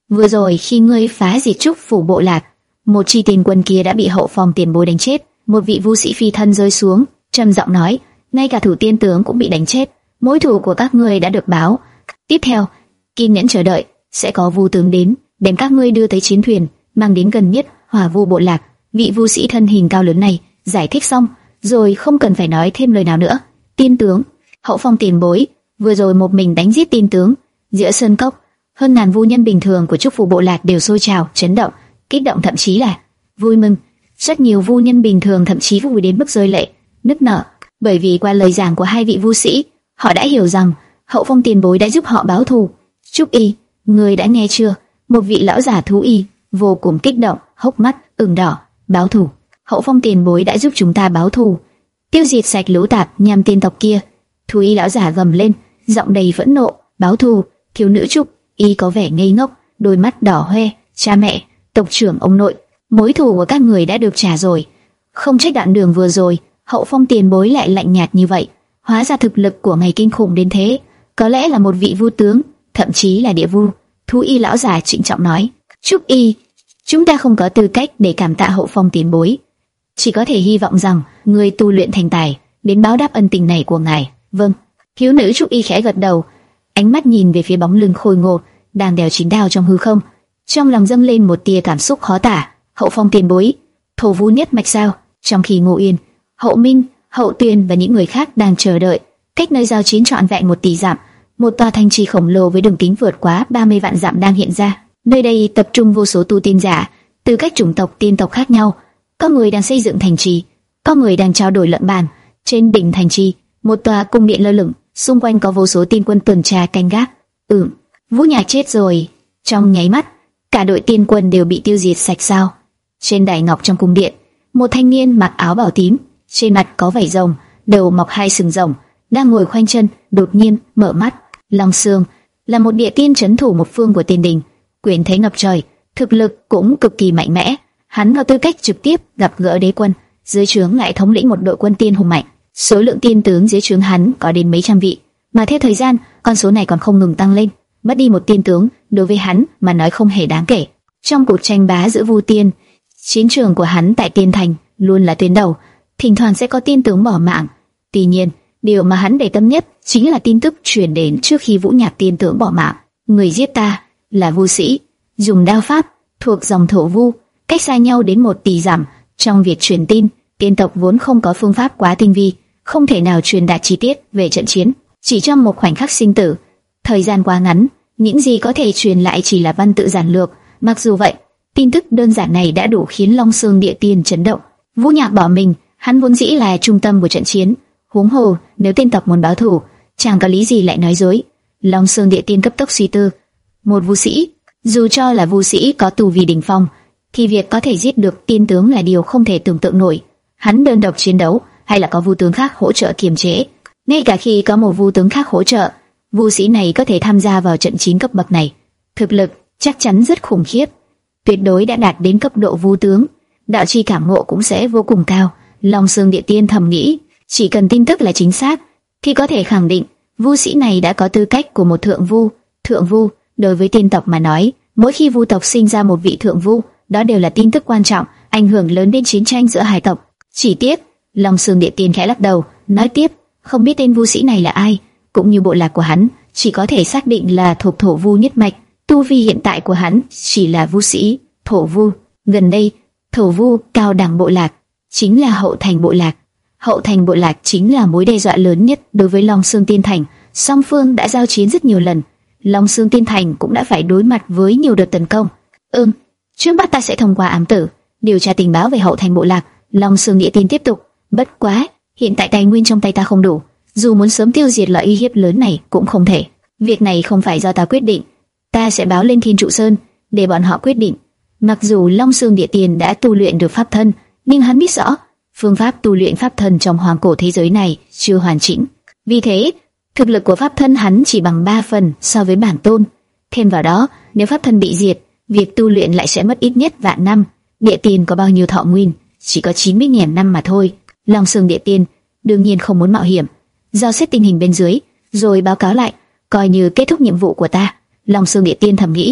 Vừa rồi khi ngươi phá diệt trúc phủ bộ lạc, một chi tiền quân kia đã bị hậu phong tiền bối đánh chết. Một vị vu sĩ phi thân rơi xuống, trầm giọng nói, ngay cả thủ tiên tướng cũng bị đánh chết. Mối thù của các ngươi đã được báo. Tiếp theo, kiên nhẫn chờ đợi, sẽ có vu tướng đến, đem các ngươi đưa tới chiến thuyền, mang đến gần nhất Hỏa Vu bộ lạc. Vị vu sĩ thân hình cao lớn này giải thích xong, rồi không cần phải nói thêm lời nào nữa. Tiên tướng, hậu phong tiền bối, vừa rồi một mình đánh giết tiên tướng, giữa sơn cốc, hơn ngàn vu nhân bình thường của trúc phủ bộ lạc đều sôi trào, chấn động, kích động, thậm chí là vui mừng. Rất nhiều vu nhân bình thường thậm chí vui đến mức rơi lệ, nức nở, bởi vì qua lời giảng của hai vị vu sĩ, họ đã hiểu rằng hậu phong tiền bối đã giúp họ báo thù. Trúc Y, người đã nghe chưa? Một vị lão giả thú y vô cùng kích động, hốc mắt ửng đỏ. Báo thù? Hậu phong tiền bối đã giúp chúng ta báo thù, tiêu diệt sạch lũ tạp nhằm tiên tộc kia. Thú y lão giả gầm lên, giọng đầy phẫn nộ. Báo thù? Thiếu nữ Trúc Y có vẻ ngây ngốc, đôi mắt đỏ hoe. Cha mẹ, tộc trưởng, ông nội, mối thù của các người đã được trả rồi. Không trách đoạn đường vừa rồi hậu phong tiền bối lại lạnh nhạt như vậy. Hóa ra thực lực của ngài kinh khủng đến thế, có lẽ là một vị vu tướng, thậm chí là địa vu. Thú y lão giả trịnh trọng nói, Trúc Y, chúng ta không có tư cách để cảm tạ hậu phong tiền bối, chỉ có thể hy vọng rằng người tu luyện thành tài đến báo đáp ân tình này của ngài. Vâng. Thiếu nữ Trúc Y khẽ gật đầu, ánh mắt nhìn về phía bóng lưng khôi ngô đang đèo chín đao trong hư không, trong lòng dâng lên một tia cảm xúc khó tả. Hậu phong tiền bối, thổ vu nhất mạch sao? Trong khi Ngô Yên, Hậu Minh, Hậu Tuyền và những người khác đang chờ đợi, cách nơi giao chiến trọn vẹn một tỷ dặm, một tòa thành trì khổng lồ với đường kính vượt quá ba mươi vạn dặm đang hiện ra. Nơi đây tập trung vô số tu tiên giả từ các chủng tộc tiên tộc khác nhau. Có người đang xây dựng thành trì, có người đang trao đổi luận bàn. Trên đỉnh thành trì, một tòa cung điện lơ lửng, xung quanh có vô số tiên quân tuần tra canh gác. Ừm, Vũ Nhạc chết rồi. Trong nháy mắt, cả đội tiên quân đều bị tiêu diệt sạch sao? Trên đài ngọc trong cung điện, một thanh niên mặc áo bảo tím, trên mặt có vảy rồng, đầu mọc hai sừng rồng, đang ngồi khoanh chân, đột nhiên mở mắt. Long Sương là một địa tiên trấn thủ một phương của tiên đình, quyền thế ngập trời, thực lực cũng cực kỳ mạnh mẽ. Hắn có tư cách trực tiếp gặp gỡ đế quân, dưới trướng lại thống lĩnh một đội quân tiên hùng mạnh. Số lượng tiên tướng dưới trướng hắn có đến mấy trăm vị, mà theo thời gian, con số này còn không ngừng tăng lên. Mất đi một tiên tướng đối với hắn mà nói không hề đáng kể. Trong cuộc tranh bá giữa vu tiên, chiến trường của hắn tại Tiên Thành luôn là tuyến đầu, thỉnh thoảng sẽ có tiên tướng bỏ mạng. Tuy nhiên, điều mà hắn để tâm nhất chính là tin tức truyền đến trước khi Vũ Nhạc tiên tướng bỏ mạng. Người giết ta là vu sĩ, dùng đao pháp, thuộc dòng thổ vu, cách xa nhau đến một tỷ dặm. Trong việc truyền tin, tiên tộc vốn không có phương pháp quá tinh vi, không thể nào truyền đạt chi tiết về trận chiến. Chỉ trong một khoảnh khắc sinh tử, thời gian quá ngắn, những gì có thể truyền lại chỉ là văn tự giản lược. Mặc dù vậy, tin tức đơn giản này đã đủ khiến Long Sương địa tiên chấn động. Vũ Nhạc bỏ mình, hắn vốn dĩ là trung tâm của trận chiến. Huống hồ, nếu tiên tộc muốn báo thù, chẳng có lý gì lại nói dối. Long Sương địa tiên cấp tốc suy tư. Một vu sĩ, dù cho là vu sĩ có tu vi đỉnh phong, thì việc có thể giết được tiên tướng là điều không thể tưởng tượng nổi. Hắn đơn độc chiến đấu, hay là có vu tướng khác hỗ trợ kiềm chế? Ngay cả khi có một vu tướng khác hỗ trợ, vu sĩ này có thể tham gia vào trận chiến cấp bậc này, thực lực chắc chắn rất khủng khiếp, tuyệt đối đã đạt đến cấp độ vu tướng. Đạo chi cảm ngộ cũng sẽ vô cùng cao. Long Sương địa tiên thầm nghĩ, chỉ cần tin tức là chính xác, thì có thể khẳng định vu sĩ này đã có tư cách của một thượng vu. Thượng vu đối với tiên tộc mà nói, mỗi khi vu tộc sinh ra một vị thượng vu, đó đều là tin tức quan trọng, ảnh hưởng lớn đến chiến tranh giữa hai tộc. Chỉ tiếc, Long Sương địa tiên khẽ lắc đầu, nói tiếp, không biết tên vu sĩ này là ai, cũng như bộ lạc của hắn, chỉ có thể xác định là thuộc thổ vu nhất mạch. Tu vi hiện tại của hắn chỉ là vu sĩ, thổ vu. Gần đây, thổ vu cao đẳng bộ lạc chính là Hậu Thành bộ lạc. Hậu Thành bộ lạc chính là mối đe dọa lớn nhất đối với Long Sương Tiên Thành. Song phương đã giao chiến rất nhiều lần, Long Sương Tiên Thành cũng đã phải đối mặt với nhiều đợt tấn công. Ừm, trước mắt ta sẽ thông qua ám tử điều tra tình báo về Hậu Thành bộ lạc. Long Sương địa tiên tiếp tục, bất quá hiện tại tài nguyên trong tay ta không đủ, dù muốn sớm tiêu diệt loại uy hiếp lớn này cũng không thể. Việc này không phải do ta quyết định, ta sẽ báo lên Thiên Trụ Sơn để bọn họ quyết định. Mặc dù Long Sương địa tiên đã tu luyện được pháp thân, nhưng hắn biết rõ phương pháp tu luyện pháp thân trong hoàng cổ thế giới này chưa hoàn chỉnh. Vì thế, thực lực của pháp thân hắn chỉ bằng ba phần so với bản tôn. Thêm vào đó, nếu pháp thân bị diệt, việc tu luyện lại sẽ mất ít nhất vạn năm. Địa tiên có bao nhiêu thọ nguyên? Chỉ có chín mươi nghìn năm mà thôi. Long Sương địa tiên đương nhiên không muốn mạo hiểm, giao xét tình hình bên dưới rồi báo cáo lại, coi như kết thúc nhiệm vụ của ta. Long Sương địa tiên thầm nghĩ,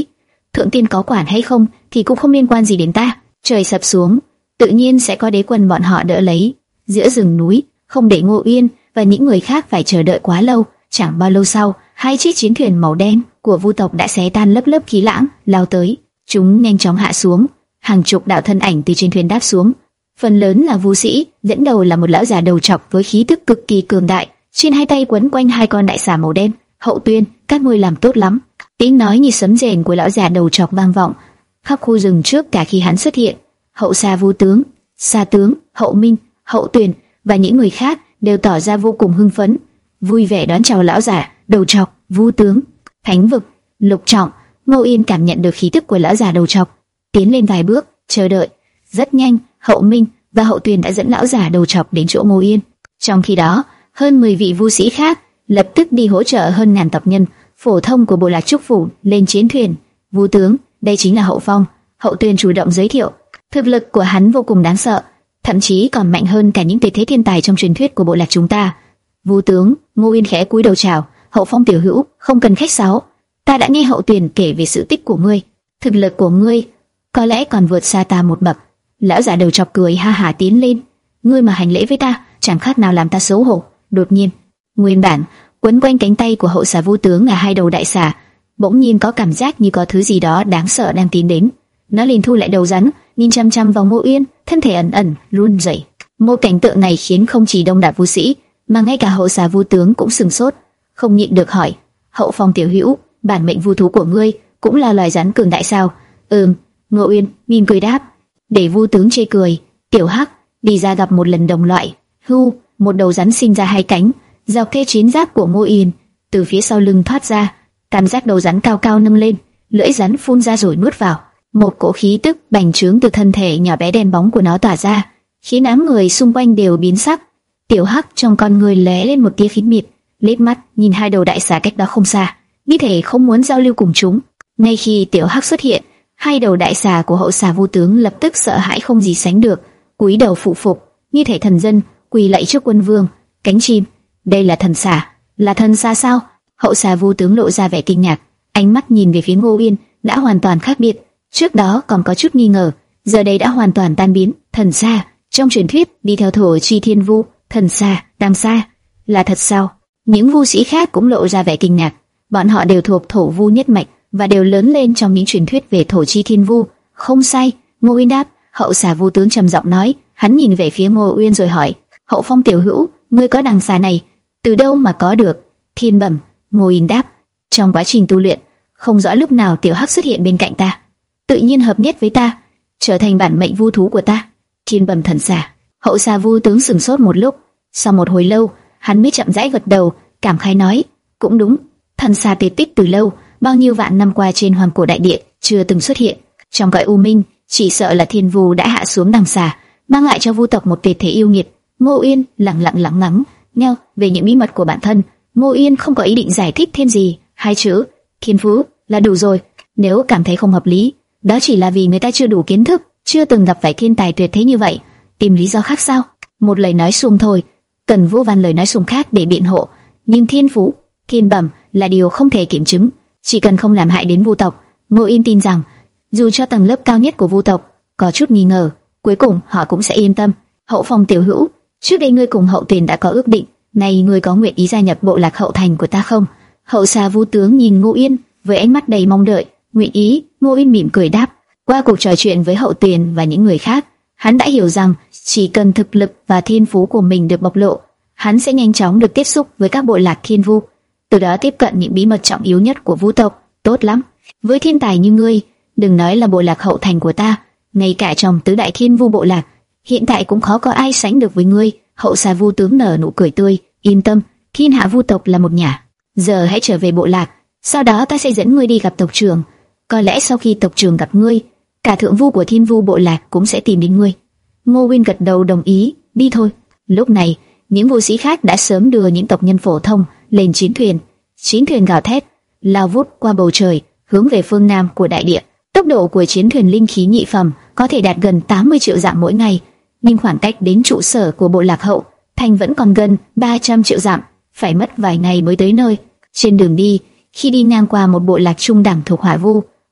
thượng tiên có quản hay không thì cũng không liên quan gì đến ta. Trời sập xuống, tự nhiên sẽ có đế quân bọn họ đỡ lấy. Giữa rừng núi, không để Ngô Uyên và những người khác phải chờ đợi quá lâu. Chẳng bao lâu sau, hai chiếc chiến thuyền màu đen của Vu tộc đã xé tan lớp lớp khí lãng, lao tới. Chúng nhanh chóng hạ xuống, hàng chục đạo thân ảnh từ trên thuyền đáp xuống. Phần lớn là Vu sĩ, dẫn đầu là một lão già đầu trọc với khí tức cực kỳ cường đại, trên hai tay quấn quanh hai con đại xà màu đen. Hậu Tuyên, các ngươi làm tốt lắm. Tiếng nói như sấm rền của lão già đầu trọc vang vọng khắp khu rừng trước cả khi hắn xuất hiện. Hậu Sa Vu tướng, Sa tướng, Hậu Minh, Hậu Tuyền và những người khác đều tỏ ra vô cùng hưng phấn, vui vẻ đón chào lão già đầu trọc. Vu tướng, Thánh vực, Lục Trọng. Ngô Yên cảm nhận được khí tức của lão già đầu trọc, tiến lên vài bước, chờ đợi. Rất nhanh, Hậu Minh và Hậu Tuyền đã dẫn lão già đầu trọc đến chỗ Ngô Yên. Trong khi đó, hơn mười vị vu sĩ khác lập tức đi hỗ trợ hơn ngàn tộc nhân phổ thông của bộ lạc Trúc Phủ lên chiến thuyền. Vu tướng, đây chính là Hậu Phong. Hậu Tuyền chủ động giới thiệu. Thực lực của hắn vô cùng đáng sợ, thậm chí còn mạnh hơn cả những tuyệt thế thiên tài trong truyền thuyết của bộ lạc chúng ta. Vu tướng, Ngô Yên khẽ cúi đầu chào. Hậu Phong tiểu hữu, không cần khách sáo. Ta đã nghe Hậu Tuyền kể về sự tích của ngươi, thực lực của ngươi có lẽ còn vượt xa ta một bậc. Lão già đầu chọc cười ha hả tiến lên. Ngươi mà hành lễ với ta, chẳng khác nào làm ta xấu hổ. Đột nhiên, nguyên bản quấn quanh cánh tay của Hậu Xà Vu tướng là hai đầu đại xà, bỗng nhiên có cảm giác như có thứ gì đó đáng sợ đang tiến đến. Nó liền thu lại đầu rắn, nhìn chăm chăm vào Ngô Uyên, thân thể ẩn ẩn run rẩy. Một cảnh tượng này khiến không chỉ đông đảo vu sĩ, mà ngay cả Hậu Xà Vu tướng cũng sừng sốt, không nhịn được hỏi: Hậu Phong tiểu hữu, bản mệnh vu thú của ngươi cũng là loài rắn cường đại sao? Ừm. Ngô Uyên mỉm cười đáp. Để vu tướng chê cười, tiểu hắc đi ra gặp một lần đồng loại. Hu, một đầu rắn sinh ra hai cánh, dọc theo chiến giáp của Ngô Uyên, từ phía sau lưng thoát ra. Cảm giác đầu rắn cao cao nâng lên, lưỡi rắn phun ra rồi nuốt vào. Một cỗ khí tức bành trướng từ thân thể nhỏ bé đen bóng của nó tỏa ra, khiến đám người xung quanh đều biến sắc. Tiểu hắc trong con người lóe lên một tia khinh miệt, liếc mắt nhìn hai đầu đại xà cách đó không xa, như thể không muốn giao lưu cùng chúng. Ngay khi tiểu hắc xuất hiện, hai đầu đại xà của Hậu Xà Vu tướng lập tức sợ hãi không gì sánh được, cúi đầu phụ phục, như thể thần dân quỳ lạy trước quân vương. Cánh chim, đây là thần xà, là thần xà sao? Hậu Xà Vu tướng lộ ra vẻ kinh ngạc, ánh mắt nhìn về phía Ngô Uyên đã hoàn toàn khác biệt. Trước đó còn có chút nghi ngờ, giờ đây đã hoàn toàn tan biến. Thần xà, trong truyền thuyết đi theo thổ chi thiên vu, thần xà, tam xà, là thật sao? Những vu sĩ khác cũng lộ ra vẻ kinh ngạc. Bọn họ đều thuộc thổ vu nhất mạch và đều lớn lên trong những truyền thuyết về thổ chi thiên vu. Không sai, Ngô Uyên đáp. Hậu Xà Vu tướng trầm giọng nói. Hắn nhìn về phía Ngô Uyên rồi hỏi: Hậu Phong tiểu hữu, ngươi có đằng xà này từ đâu mà có được? Thiên bẩm, Ngô Uyên đáp. Trong quá trình tu luyện, không rõ lúc nào tiểu hắc xuất hiện bên cạnh ta, tự nhiên hợp nhất với ta, trở thành bản mệnh vu thú của ta. Thiên bẩm thần xà. Hậu Xà Vu tướng sừng sốt một lúc, sau một hồi lâu, hắn mới chậm rãi gật đầu, cảm khái nói: cũng đúng, thần xà tề tích từ lâu, bao nhiêu vạn năm qua trên hoàng cổ đại địa chưa từng xuất hiện. Trong cõi u minh, chỉ sợ là thiên vu đã hạ xuống đằng xà, mang lại cho vu tộc một tuyệt thế yêu nghiệt. Ngô Uyên lặng lặng lắng ngắm nhau về những bí mật của bản thân. Ngô Uyên không có ý định giải thích thêm gì, hai chữ thiên phú là đủ rồi. Nếu cảm thấy không hợp lý, đó chỉ là vì người ta chưa đủ kiến thức, chưa từng gặp phải thiên tài tuyệt thế như vậy. Tìm lý do khác sao? Một lời nói xuông thôi, cần vô vàn lời nói xuông khác để biện hộ. Nhưng thiên phú, thiên bẩm là điều không thể kiểm chứng, chỉ cần không làm hại đến vu tộc. Ngô Uyên tin rằng, dù cho tầng lớp cao nhất của vu tộc có chút nghi ngờ, cuối cùng họ cũng sẽ yên tâm. Hậu Phong tiểu hữu, trước đây ngươi cùng Hậu Tuyền đã có ước định, nay ngươi có nguyện ý gia nhập bộ lạc Hậu Thành của ta không? Hậu Xà Vu tướng nhìn Ngô Uyên với ánh mắt đầy mong đợi. Nguyện ý. Ngô Uyên mỉm cười đáp. Qua cuộc trò chuyện với Hậu Tuyền và những người khác, hắn đã hiểu rằng chỉ cần thực lực và thiên phú của mình được bộc lộ, hắn sẽ nhanh chóng được tiếp xúc với các bộ lạc thiên vu, từ đó tiếp cận những bí mật trọng yếu nhất của vu tộc. Tốt lắm, với thiên tài như ngươi, đừng nói là bộ lạc Hậu Thành của ta, ngay cả trong tứ đại thiên vu bộ lạc, hiện tại cũng khó có ai sánh được với ngươi. Hậu Xà Vu tướng nở nụ cười tươi. Yên tâm, thiên hạ vu tộc là một nhà. Giờ hãy trở về bộ lạc, sau đó ta sẽ dẫn ngươi đi gặp tộc trưởng. Có lẽ sau khi tộc trưởng gặp ngươi, cả thượng vu của thiên vu bộ lạc cũng sẽ tìm đến ngươi. Ngô Uyên gật đầu đồng ý. Đi thôi. Lúc này, những vu sĩ khác đã sớm đưa những tộc nhân phổ thông lên chiến thuyền. Chiến thuyền gào thét, lao vút qua bầu trời, hướng về phương nam của đại địa. Tốc độ của chiến thuyền linh khí nhị phẩm có thể đạt gần tám mươi triệu dặm mỗi ngày, nhưng khoảng cách đến trụ sở của bộ lạc Hậu Thành vẫn còn gần ba trăm triệu dặm, phải mất vài ngày mới tới nơi. Trên đường đi, khi đi ngang qua một bộ lạc trung đẳng thuộc Hỏa Vu,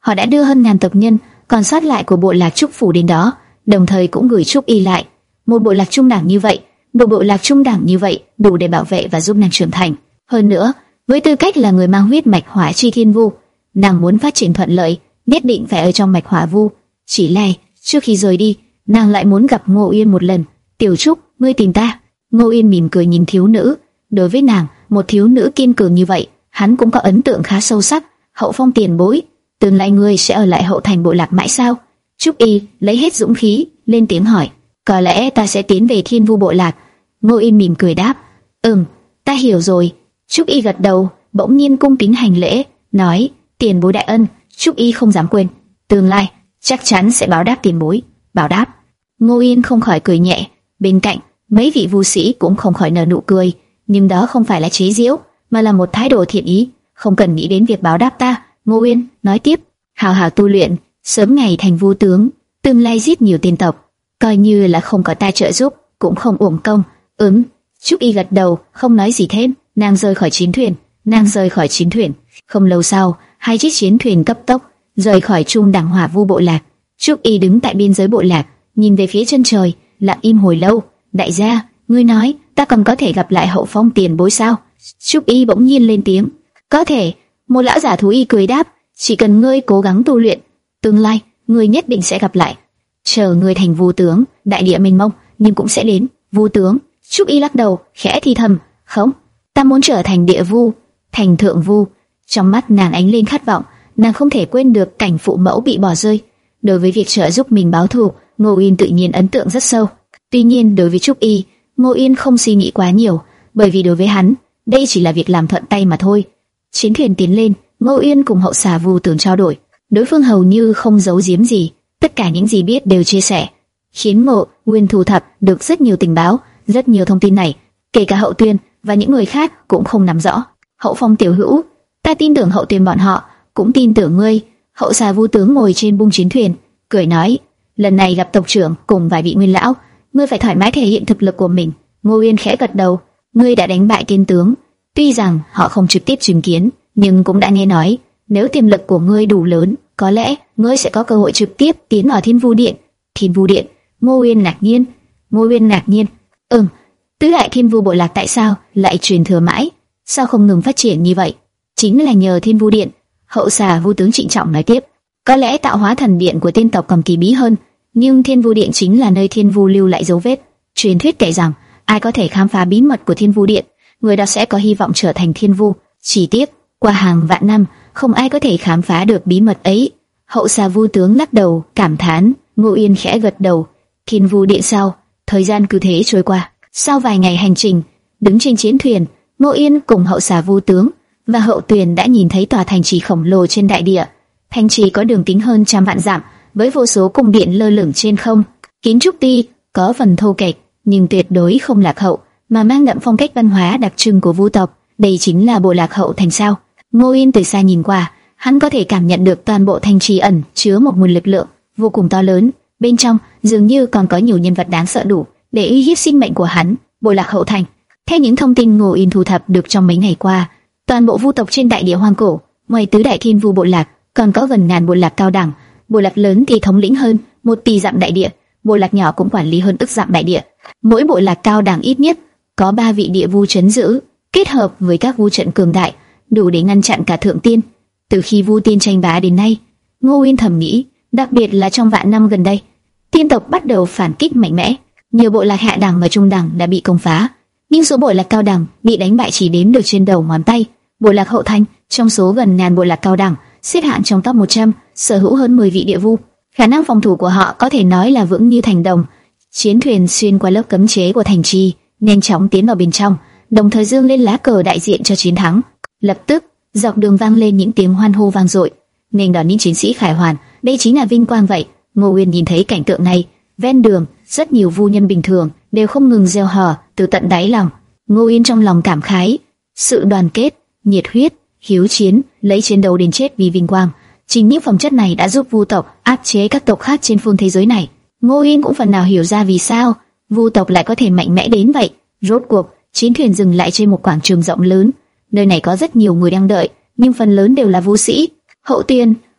Họ đã đưa hơn ngàn tộc nhân còn sót lại của bộ lạc Trúc phủ đến đó, đồng thời cũng gửi Trúc Y lại. Một bộ lạc trung đẳng như vậy, một bộ lạc trung đẳng như vậy đủ để bảo vệ và giúp nàng trưởng thành. Hơn nữa, với tư cách là người mang huyết mạch Hỏa Chi Thiên Vu, nàng muốn phát triển thuận lợi, nhất định phải ở trong mạch Hỏa Vu. Chỉ là trước khi rời đi, nàng lại muốn gặp Ngô Uyên một lần. Tiểu Trúc, ngươi tìm ta? Ngô Uyên mỉm cười nhìn thiếu nữ. Đối với nàng, một thiếu nữ kiên cường như vậy, hắn cũng có ấn tượng khá sâu sắc. Hậu Phong tiền bối, tương lai ngươi sẽ ở lại Hậu Thành bộ lạc mãi sao? Trúc Y lấy hết dũng khí lên tiếng hỏi. Có lẽ ta sẽ tiến về Thiên Vu bộ lạc. Ngô Uyên mỉm cười đáp. Ừm, ta hiểu rồi. Trúc Y gật đầu, bỗng nhiên cung kính hành lễ, nói: tiền bối đại ân, Trúc Y không dám quên. Tương lai chắc chắn sẽ báo đáp tiền bối. Báo đáp? Ngô Uyên không khỏi cười nhẹ. Bên cạnh mấy vị vu sĩ cũng không khỏi nở nụ cười, nhưng đó không phải là chế giễu, mà là một thái độ thiện ý. Không cần nghĩ đến việc báo đáp ta. Ngô Uyên nói tiếp: hào hào tu luyện, sớm ngày thành vu tướng, tương lai giết nhiều tiên tộc, coi như là không có ta trợ giúp cũng không uổng công. Ừm. Trúc Y gật đầu, không nói gì thêm. Nàng rời khỏi chiến thuyền. Nàng rời khỏi chiến thuyền. Không lâu sau, hai chiếc chiến thuyền cấp tốc rời khỏi trung đẳng Hỏa Vu bộ lạc. Trúc Y đứng tại biên giới bộ lạc, nhìn về phía chân trời, lặng im hồi lâu. Đại gia, ngươi nói ta còn có thể gặp lại Hậu Phong tiền bối sao? Trúc Y bỗng nhiên lên tiếng. Có thể. Một lão giả thú y cười đáp. Chỉ cần ngươi cố gắng tu luyện, tương lai ngươi nhất định sẽ gặp lại. Chờ ngươi thành vu tướng, đại địa mênh mông nhưng cũng sẽ đến. Vu tướng? Trúc Y lắc đầu, khẽ thì thầm. Không, ta muốn trở thành địa vu, thành thượng vu. Trong mắt nàng ánh lên khát vọng. Nàng không thể quên được cảnh phụ mẫu bị bỏ rơi. Đối với việc trợ giúp mình báo thù, Ngô Uyên tự nhiên ấn tượng rất sâu. Tuy nhiên đối với Trúc Y, Ngô Uyên không suy nghĩ quá nhiều, bởi vì đối với hắn, đây chỉ là việc làm thuận tay mà thôi. Chiến thuyền tiến lên, Ngô Uyên cùng hậu xà vu tướng trao đổi. Đối phương hầu như không giấu giếm gì, tất cả những gì biết đều chia sẻ, khiến Ngô Uyên thu thập được rất nhiều tình báo. Rất nhiều thông tin này, kể cả Hậu Tuyên và những người khác cũng không nắm rõ. Hậu Phong tiểu hữu, ta tin tưởng Hậu Tuyên bọn họ, cũng tin tưởng ngươi. Hậu xà vu tướng ngồi trên bung chiến thuyền, cười nói: lần này gặp tộc trưởng cùng vài vị nguyên lão, ngươi phải thoải mái thể hiện thực lực của mình. Ngô Uyên khẽ gật đầu. Ngươi đã đánh bại tiên tướng, tuy rằng họ không trực tiếp chứng kiến, nhưng cũng đã nghe nói, nếu tiềm lực của ngươi đủ lớn, có lẽ ngươi sẽ có cơ hội trực tiếp tiến vào Thiên Vu Điện. Thiên Vu Điện? Ngô Uyên ngạc nhiên. Ngô Uyên ngạc nhiên. Ừm, tứ đại Thiên Vu bộ lạc tại sao lại truyền thừa mãi, sao không ngừng phát triển như vậy? Chính là nhờ Thiên Vu Điện. Hậu xà vu tướng trịnh trọng nói tiếp. Có lẽ tạo hóa thần điện của tiên tộc còn kỳ bí hơn, nhưng Thiên Vu Điện chính là nơi Thiên Vu lưu lại dấu vết. Truyền thuyết kể rằng ai có thể khám phá bí mật của Thiên Vu Điện, người đó sẽ có hy vọng trở thành Thiên Vu. Chỉ tiếc qua hàng vạn năm, không ai có thể khám phá được bí mật ấy. Hậu xà vu tướng lắc đầu cảm thán. Ngô Uyên khẽ gật đầu. Thiên Vu Điện sao? Thời gian cứ thế trôi qua. Sau vài ngày hành trình, đứng trên chiến thuyền, Ngô Uyên cùng hậu xà vu tướng và Hậu Tuyền đã nhìn thấy tòa thành trì khổng lồ trên đại địa. Thành trì có đường kính hơn trăm vạn dặm, với vô số cung điện lơ lửng trên không. Kiến trúc tuy có phần thô kệch, nhưng tuyệt đối không lạc hậu, mà mang đậm phong cách văn hóa đặc trưng của vu tộc. Đây chính là bộ lạc Hậu Thành sao? Ngô Uyên từ xa nhìn qua, hắn có thể cảm nhận được toàn bộ thành trì ẩn chứa một nguồn lực lượng vô cùng to lớn. Bên trong dường như còn có nhiều nhân vật đáng sợ đủ để uy hiếp sinh mệnh của hắn. Bộ lạc Hậu Thành. Theo những thông tin Ngô Uyên thu thập được trong mấy ngày qua, toàn bộ vu tộc trên đại địa hoang cổ, ngoài tứ đại Thiên Vu bộ lạc, còn có gần ngàn bộ lạc cao đẳng. Bộ lạc lớn thì thống lĩnh hơn một tỷ dặm đại địa, bộ lạc nhỏ cũng quản lý hơn ức dặm đại địa. Mỗi bộ lạc cao đẳng ít nhất có ba vị địa vu trấn giữ, kết hợp với các vu trận cường đại, đủ để ngăn chặn cả thượng tiên. Từ khi vu tiên tranh bá đến nay, Ngô Uyên thầm nghĩ, đặc biệt là trong vạn năm gần đây, tiên tộc bắt đầu phản kích mạnh mẽ. Nhiều bộ lạc hạ đẳng và trung đẳng đã bị công phá, nhưng số bộ lạc cao đẳng bị đánh bại chỉ đếm được trên đầu ngón tay. Bộ lạc Hậu Thành trong số gần ngàn bộ lạc cao đẳng xếp hạng trong top một trăm, sở hữu hơn mười vị địa vu. Khả năng phòng thủ của họ có thể nói là vững như thành đồng. Chiến thuyền xuyên qua lớp cấm chế của thành trì, nhanh chóng tiến vào bên trong, đồng thời dương lên lá cờ đại diện cho chiến thắng. Lập tức, dọc đường vang lên những tiếng hoan hô vang dội, nên đón những chiến sĩ khải hoàn. Đây chính là vinh quang vậy. Ngô Uyên nhìn thấy cảnh tượng này, ven đường rất nhiều vu nhân bình thường đều không ngừng reo hò từ tận đáy lòng. Ngô Uyên trong lòng cảm khái, sự đoàn kết, nhiệt huyết, hiếu chiến, lấy chiến đấu đến chết vì vinh quang, chính những phẩm chất này đã giúp vu tộc áp chế các tộc khác trên phương thế giới này. Ngô Uyên cũng phần nào hiểu ra vì sao vu tộc lại có thể mạnh mẽ đến vậy. Rốt cuộc, chiến thuyền dừng lại trên một quảng trường rộng lớn. Nơi này có rất nhiều người đang đợi, nhưng phần lớn đều là vu sĩ. Hậu Tuyên,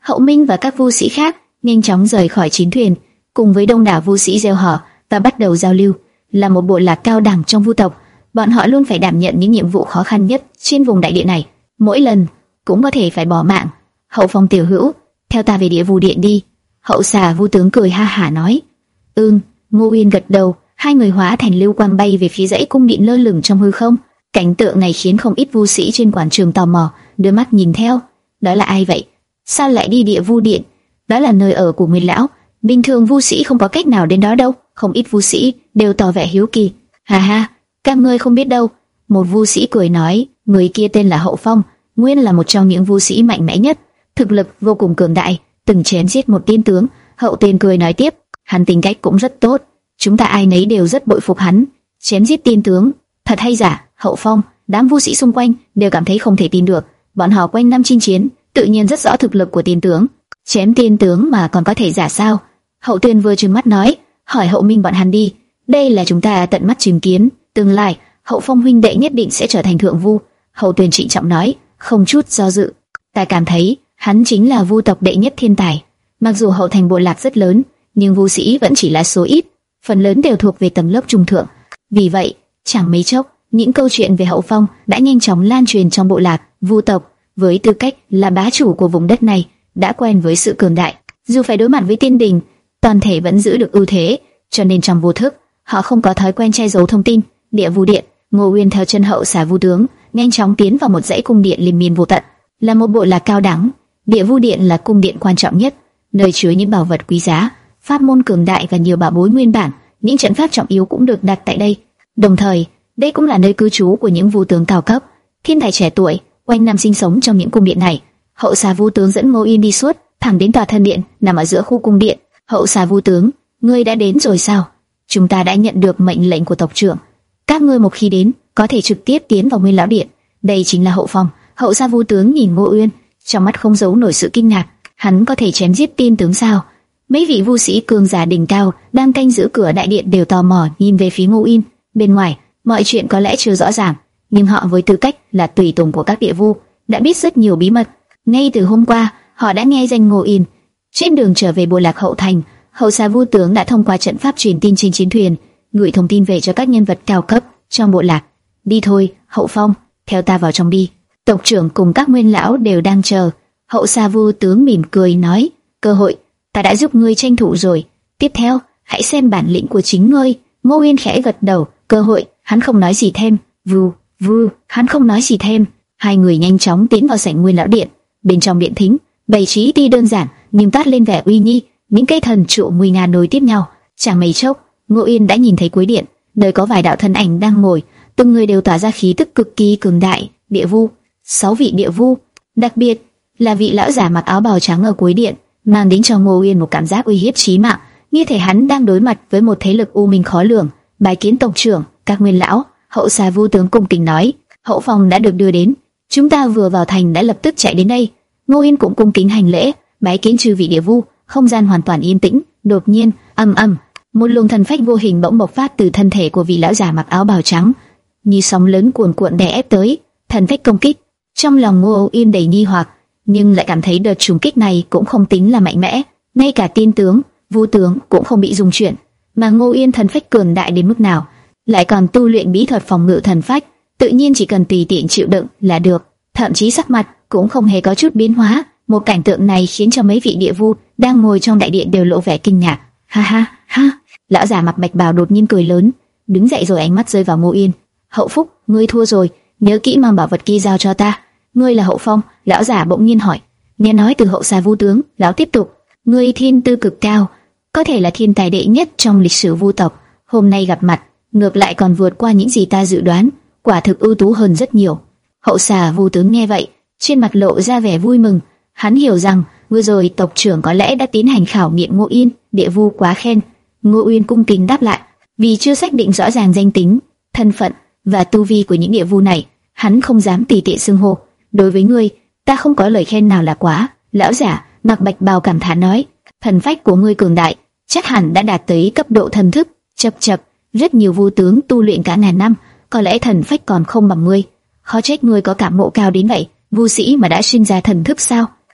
Hậu Minh và các vu sĩ khác nhanh chóng rời khỏi chiến thuyền, cùng với đông đảo vu sĩ reo hò và bắt đầu giao lưu. Là một bộ lạc cao đẳng trong vu tộc, bọn họ luôn phải đảm nhận những nhiệm vụ khó khăn nhất trên vùng đại địa này, mỗi lần cũng có thể phải bỏ mạng. Hậu Phong tiểu hữu, theo ta về địa vu điện đi. Hậu xà vu tướng cười ha hả nói. Ừm. Ngô Uyên gật đầu, hai người hóa thành lưu quang bay về phía dãy cung điện lơ lửng trong hư không. Cảnh tượng này khiến không ít vu sĩ trên quảng trường tò mò, đưa mắt nhìn theo. Đó là ai vậy? Sao lại đi địa vu điện? Đó là nơi ở của Nguyên lão, bình thường vu sĩ không có cách nào đến đó đâu. Không ít vu sĩ đều tỏ vẻ hiếu kỳ. Ha ha, các ngươi không biết đâu. Một vu sĩ cười nói, người kia tên là Hậu Phong, nguyên là một trong những vu sĩ mạnh mẽ nhất, thực lực vô cùng cường đại, từng chém giết một tiên tướng. Hậu tên cười nói tiếp, hắn tính cách cũng rất tốt, chúng ta ai nấy đều rất bội phục hắn. Chém giết tiên tướng, thật hay giả? Hậu Phong, đám vu sĩ xung quanh đều cảm thấy không thể tin được. Bọn họ quanh năm chinh chiến, tự nhiên rất rõ thực lực của tiên tướng. Chém tiên tướng mà còn có thể giả sao? Hậu Tuyên vừa trừng mắt nói, hỏi Hậu Minh bọn hắn đi. Đây là chúng ta tận mắt chứng kiến, tương lai Hậu Phong huynh đệ nhất định sẽ trở thành thượng vu. Hậu Tuyên trịnh trọng nói, không chút do dự. Ta cảm thấy hắn chính là vu tộc đệ nhất thiên tài. Mặc dù hậu thành bộ lạc rất lớn, nhưng vu sĩ vẫn chỉ là số ít, phần lớn đều thuộc về tầng lớp trung thượng. Vì vậy, chẳng mấy chốc, những câu chuyện về Hậu Phong đã nhanh chóng lan truyền trong bộ lạc. Vu tộc với tư cách là bá chủ của vùng đất này đã quen với sự cường đại, dù phải đối mặt với tiên đình, toàn thể vẫn giữ được ưu thế, cho nên trong vô thức họ không có thói quen che giấu thông tin. Địa vu điện, Ngô Uyên theo chân Hậu xà vu tướng nhanh chóng tiến vào một dãy cung điện liên miên vô tận. Là một bộ lạc cao đẳng, địa vu điện là cung điện quan trọng nhất, nơi chứa những bảo vật quý giá, pháp môn cường đại và nhiều bảo bối nguyên bản. Những trận pháp trọng yếu cũng được đặt tại đây. Đồng thời, đây cũng là nơi cư trú của những vu tướng cao cấp, thiên tài trẻ tuổi, quanh năm sinh sống trong những cung điện này. Hậu xà vu tướng dẫn Ngô Uyên đi suốt thẳng đến tòa thân điện nằm ở giữa khu cung điện. Hậu xà vu tướng, ngươi đã đến rồi sao? Chúng ta đã nhận được mệnh lệnh của tộc trưởng. Các ngươi một khi đến, có thể trực tiếp tiến vào Nguyên lão điện. Đây chính là Hậu Phong. Hậu xà vu tướng nhìn Ngô Uyên, trong mắt không giấu nổi sự kinh ngạc. Hắn có thể chém giết tiên tướng sao? Mấy vị vu sĩ cường giả đỉnh cao đang canh giữ cửa đại điện đều tò mò nhìn về phía Ngô Uyên. Bên ngoài, mọi chuyện có lẽ chưa rõ ràng, nhưng họ với tư cách là tùy tùng của các địa vu đã biết rất nhiều bí mật. Ngay từ hôm qua, họ đã nghe danh Ngô Uyên. Trên đường trở về bộ lạc Hậu Thành, Hậu xà vu tướng đã thông qua trận pháp truyền tin trên chiến thuyền, gửi thông tin về cho các nhân vật cao cấp trong bộ lạc. Đi thôi, Hậu Phong, theo ta vào trong đi. Tộc trưởng cùng các nguyên lão đều đang chờ. Hậu xà vu tướng mỉm cười nói, cơ hội, ta đã giúp ngươi tranh thủ rồi. Tiếp theo, hãy xem bản lĩnh của chính ngươi. Ngô Uyên khẽ gật đầu, cơ hội, hắn không nói gì thêm. Vù, vù, hắn không nói gì thêm. Hai người nhanh chóng tiến vào sảnh Nguyên lão điện. Bên trong điện thính, bày trí tuy đơn giản nhưng toát lên vẻ uy nghi, những cây thần trụ nguy nga nối tiếp nhau. Chẳng mấy chốc, Ngô Uyên đã nhìn thấy cuối điện, nơi có vài đạo thân ảnh đang ngồi, từng người đều tỏa ra khí tức cực kỳ cường đại. Địa vu, sáu vị địa vu, đặc biệt là vị lão giả mặc áo bào trắng ở cuối điện, mang đến cho Ngô Uyên một cảm giác uy hiếp chí mạng, như thể hắn đang đối mặt với một thế lực u minh khó lường. Bái kiến tộc trưởng, các nguyên lão. Hậu xà vu tướng cung kính nói, Hậu Phong đã được đưa đến, chúng ta vừa vào thành đã lập tức chạy đến đây. Ngô Uyên cũng cung kính hành lễ, bái kiến chư vị địa vu. Không gian hoàn toàn yên tĩnh. Đột nhiên, ầm ầm, một luồng thần phách vô hình bỗng bộc phát từ thân thể của vị lão giả mặc áo bào trắng, như sóng lớn cuồn cuộn đè ép tới. Thần phách công kích. Trong lòng Ngô Uyên đầy nghi hoặc, nhưng lại cảm thấy đợt trùng kích này cũng không tính là mạnh mẽ, ngay cả tiên tướng, vu tướng cũng không bị rung chuyển. Mà Ngô Uyên thần phách cường đại đến mức nào, lại còn tu luyện bí thuật phòng ngự thần phách, tự nhiên chỉ cần tùy tiện chịu đựng là được, thậm chí sắc mặt cũng không hề có chút biến hóa. Một cảnh tượng này khiến cho mấy vị địa vu đang ngồi trong đại điện đều lộ vẻ kinh ngạc. Ha ha ha! Lão giả mặc bạch bào đột nhiên cười lớn, đứng dậy rồi ánh mắt rơi vào Ngô Uyên. Hậu Phúc, ngươi thua rồi, nhớ kỹ mang bảo vật kia giao cho ta. Ngươi là Hậu Phong? Lão giả bỗng nhiên hỏi. Nghe nói từ Hậu xà vu tướng, lão tiếp tục. Ngươi thiên tư cực cao, có thể là thiên tài đệ nhất trong lịch sử vu tộc. Hôm nay gặp mặt, ngược lại còn vượt qua những gì ta dự đoán, quả thực ưu tú hơn rất nhiều. Hậu xà vu tướng nghe vậy, trên mặt lộ ra vẻ vui mừng. Hắn hiểu rằng vừa rồi tộc trưởng có lẽ đã tiến hành khảo nghiệm Ngô Uyên. Địa vu quá khen. Ngô Uyên cung kính đáp lại, vì chưa xác định rõ ràng danh tính, thân phận và tu vi của những địa vu này, hắn không dám tùy tiện xưng hô. Đối với ngươi, ta không có lời khen nào là quá. Lão giả mặc bạch bào cảm thán nói, thần phách của ngươi cường đại, chắc hẳn đã đạt tới cấp độ thần thức. Chập chập, rất nhiều vu tướng tu luyện cả ngàn năm, có lẽ thần phách còn không bằng ngươi. Khó trách ngươi có cảm ngộ cao đến vậy. Vu sĩ mà đã sinh ra thần thức sao?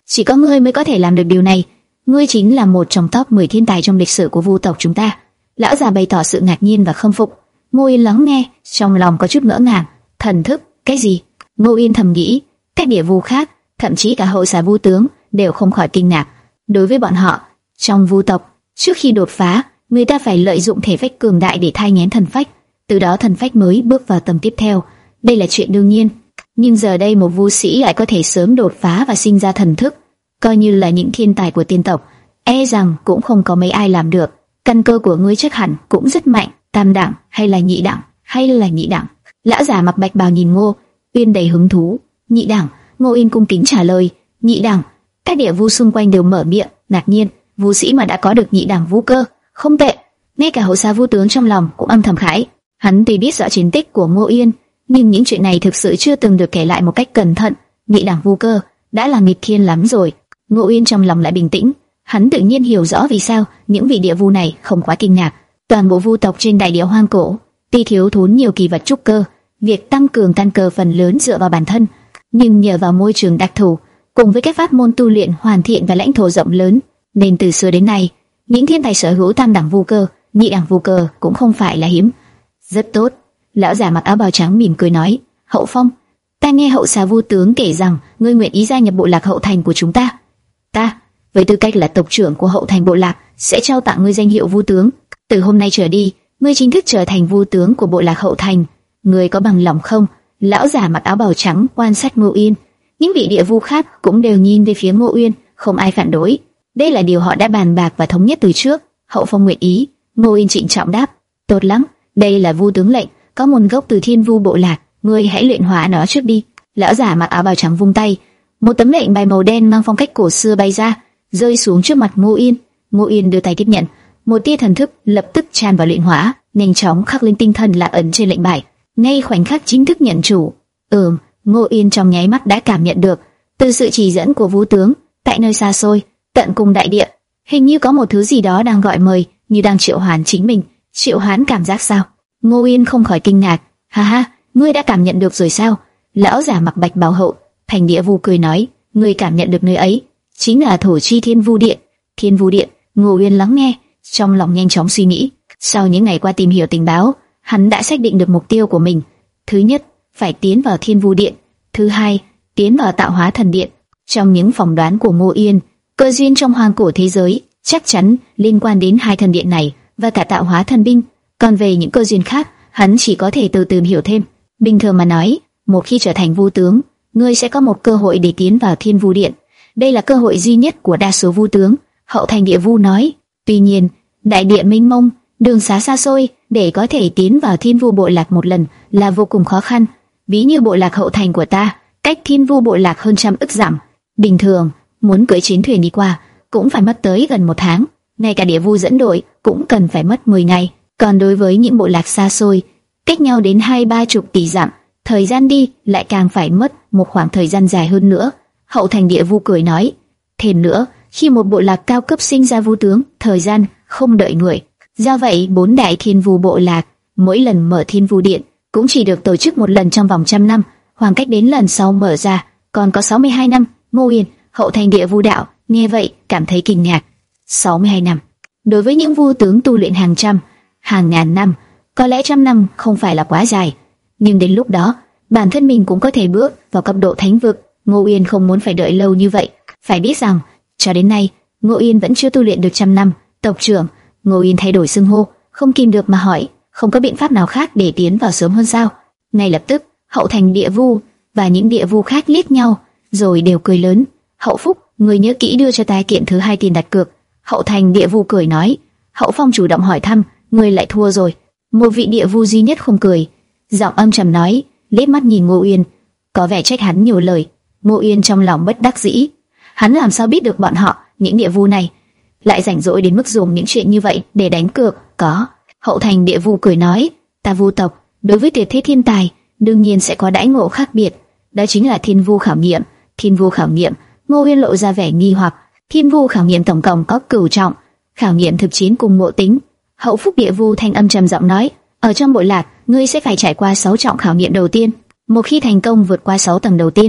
chỉ có ngươi mới có thể làm được điều này. Ngươi chính là một trong top mười thiên tài trong lịch sử của Vu tộc chúng ta. Lão già bày tỏ sự ngạc nhiên và khâm phục. Ngô Yên lắng nghe, trong lòng có chút ngỡ ngàng. Thần thức, cái gì? Ngô Yên thầm nghĩ. Các địa vu khác, thậm chí cả hậu xà vu tướng đều không khỏi kinh ngạc. Đối với bọn họ, trong Vu tộc, trước khi đột phá, người ta phải lợi dụng thể phách cường đại để thai nghén thần phách, từ đó thần phách mới bước vào tầm tiếp theo. Đây là chuyện đương nhiên. Nhưng giờ đây một vu sĩ lại có thể sớm đột phá và sinh ra thần thức, coi như là những thiên tài của tiên tộc, e rằng cũng không có mấy ai làm được. Căn cơ của ngươi chắc hẳn cũng rất mạnh. Tam đẳng hay là nhị đẳng? Hay là nhị đẳng? Lão già mặc bạch bào nhìn Ngô Uyên đầy hứng thú. Nhị đẳng. Ngô Uyên cung kính trả lời. Nhị đẳng. Các địa vu xung quanh đều mở miệng ngạc nhiên. Vu sĩ mà đã có được nhị đẳng vu cơ, không tệ. Ngay cả hậu xà vu tướng trong lòng cũng âm thầm khái. Hắn tuy biết rõ chiến tích của Ngô Uyên, nhưng những chuyện này thực sự chưa từng được kể lại một cách cẩn thận. Nhị đẳng vu cơ đã là nghịch thiên lắm rồi. Ngô Uyên trong lòng lại bình tĩnh. Hắn tự nhiên hiểu rõ vì sao những vị địa vu này không quá kinh ngạc. Toàn bộ vu tộc trên đại địa hoang cổ, tuy thiếu thốn nhiều kỳ vật trúc cơ, việc tăng cường căn cơ phần lớn dựa vào bản thân, nhưng nhờ vào môi trường đặc thù, cùng với các pháp môn tu luyện hoàn thiện và lãnh thổ rộng lớn, nên từ xưa đến nay, những thiên tài sở hữu tam đẳng vu cơ, nhị đẳng vu cơ cũng không phải là hiếm. Rất tốt. Lão già mặc áo bào trắng mỉm cười nói. Hậu Phong, ta nghe hậu xà vu tướng kể rằng ngươi nguyện ý gia nhập bộ lạc hậu thành của chúng ta. Ta, với tư cách là tộc trưởng của hậu thành bộ lạc, sẽ trao tặng ngươi danh hiệu vu tướng. Từ hôm nay trở đi, ngươi chính thức trở thành vu tướng của bộ lạc hậu thành. Ngươi có bằng lòng không? Lão già mặc áo bào trắng quan sát Ngô Uyên. Những vị địa vu khác cũng đều nhìn về phía Ngô Uyên, không ai phản đối. Đây là điều họ đã bàn bạc và thống nhất từ trước. Hậu Phong nguyện ý. Ngô Uyên trịnh trọng đáp. Tốt lắm, đây là vu tướng lệnh, có nguồn gốc từ thiên vu bộ lạc. Ngươi hãy luyện hóa nó trước đi. Lão già mặc áo bào trắng vung tay, một tấm lệnh bài màu đen mang phong cách cổ xưa bay ra, rơi xuống trước mặt Ngô Uyên. Ngô Uyên đưa tay tiếp nhận, một tia thần thức lập tức tràn vào luyện hóa, nhanh chóng khắc lên tinh thần là ấn trên lệnh bài. Ngay khoảnh khắc chính thức nhận chủ, ừm, Ngô Uyên trong nháy mắt đã cảm nhận được, từ sự chỉ dẫn của vu tướng, tại nơi xa xôi, tận cùng đại địa, hình như có một thứ gì đó đang gọi mời, như đang triệu hoán chính mình. Triệu hoán cảm giác sao? Ngô Uyên không khỏi kinh ngạc. Ha ha, ngươi đã cảm nhận được rồi sao? Lão già mặc bạch bào hậu thành địa vu cười nói. Ngươi cảm nhận được nơi ấy chính là thổ chi thiên vu điện. Thiên vu điện. Ngô Uyên lắng nghe, trong lòng nhanh chóng suy nghĩ. Sau những ngày qua tìm hiểu tình báo, hắn đã xác định được mục tiêu của mình. Thứ nhất, phải tiến vào thiên vu điện. Thứ hai, tiến vào tạo hóa thần điện. Trong những phỏng đoán của Ngô Uyên, cơ duyên trong hoang cổ thế giới chắc chắn liên quan đến hai thần điện này và cả tạo hóa thần binh. Còn về những cơ duyên khác, hắn chỉ có thể từ từ hiểu thêm. Bình thường mà nói, một khi trở thành vu tướng, ngươi sẽ có một cơ hội để tiến vào thiên vu điện. Đây là cơ hội duy nhất của đa số vu tướng. Hậu thành địa vu nói. Tuy nhiên, đại địa mênh mông, đường xá xa xôi, để có thể tiến vào thiên vu bộ lạc một lần là vô cùng khó khăn. Ví như bộ lạc hậu thành của ta, cách thiên vu bộ lạc hơn trăm ức dặm. Bình thường, muốn cưỡi chiến thuyền đi qua, cũng phải mất tới gần một tháng. Ngay cả địa vu dẫn đội cũng cần phải mất mười ngày. Còn đối với những bộ lạc xa xôi, cách nhau đến hai ba chục tỷ dặm, thời gian đi lại càng phải mất một khoảng thời gian dài hơn nữa. Hậu thành địa vu cười nói. Thêm nữa, khi một bộ lạc cao cấp sinh ra vu tướng, thời gian không đợi người. Do vậy, bốn đại thiên vu bộ lạc, mỗi lần mở thiên vu điện cũng chỉ được tổ chức một lần trong vòng trăm năm, khoảng cách đến lần sau mở ra còn có sáu mươi hai năm. Ngô Uyên, hậu thành địa vu đạo, nghe vậy cảm thấy kinh ngạc. sáu mươi hai năm. Đối với những vu tướng tu luyện hàng trăm, hàng ngàn năm, có lẽ trăm năm không phải là quá dài, nhưng đến lúc đó, bản thân mình cũng có thể bước vào cấp độ thánh vực. Ngô Uyên không muốn phải đợi lâu như vậy. Phải biết rằng, cho đến nay, Ngô Uyên vẫn chưa tu luyện được trăm năm. Tộc trưởng, Ngô Uyên thay đổi xưng hô, không kìm được mà hỏi, không có biện pháp nào khác để tiến vào sớm hơn sao? Ngay lập tức, hậu thành địa vu và những địa vu khác liếc nhau, rồi đều cười lớn. Hậu Phúc, người nhớ kỹ đưa cho ta kiện thứ hai tiền đặt cược. Hậu thành địa vu cười nói. Hậu Phong chủ động hỏi thăm, người lại thua rồi. Một vị địa vu duy nhất không cười, giọng âm trầm nói, liếc mắt nhìn Ngô Uyên, có vẻ trách hắn nhiều lời. Ngô Uyên trong lòng bất đắc dĩ, hắn làm sao biết được bọn họ, những địa vu này lại rảnh rỗi đến mức dùng những chuyện như vậy để đánh cược? Có. Hậu thành địa vu cười nói, ta vu tộc đối với tuyệt thế thiên tài đương nhiên sẽ có đãi ngộ khác biệt, đó chính là thiên vu khảo nghiệm. Thiên vu khảo nghiệm? Ngô Uyên lộ ra vẻ nghi hoặc. Thiên vu khảo nghiệm tổng cộng có cửu trọng, khảo nghiệm thực chiến cùng ngộ tính. Hậu Phúc địa vu thanh âm trầm giọng nói, ở trong bộ lạc, ngươi sẽ phải trải qua sáu trọng khảo nghiệm đầu tiên. Một khi thành công vượt qua sáu tầng đầu tiên,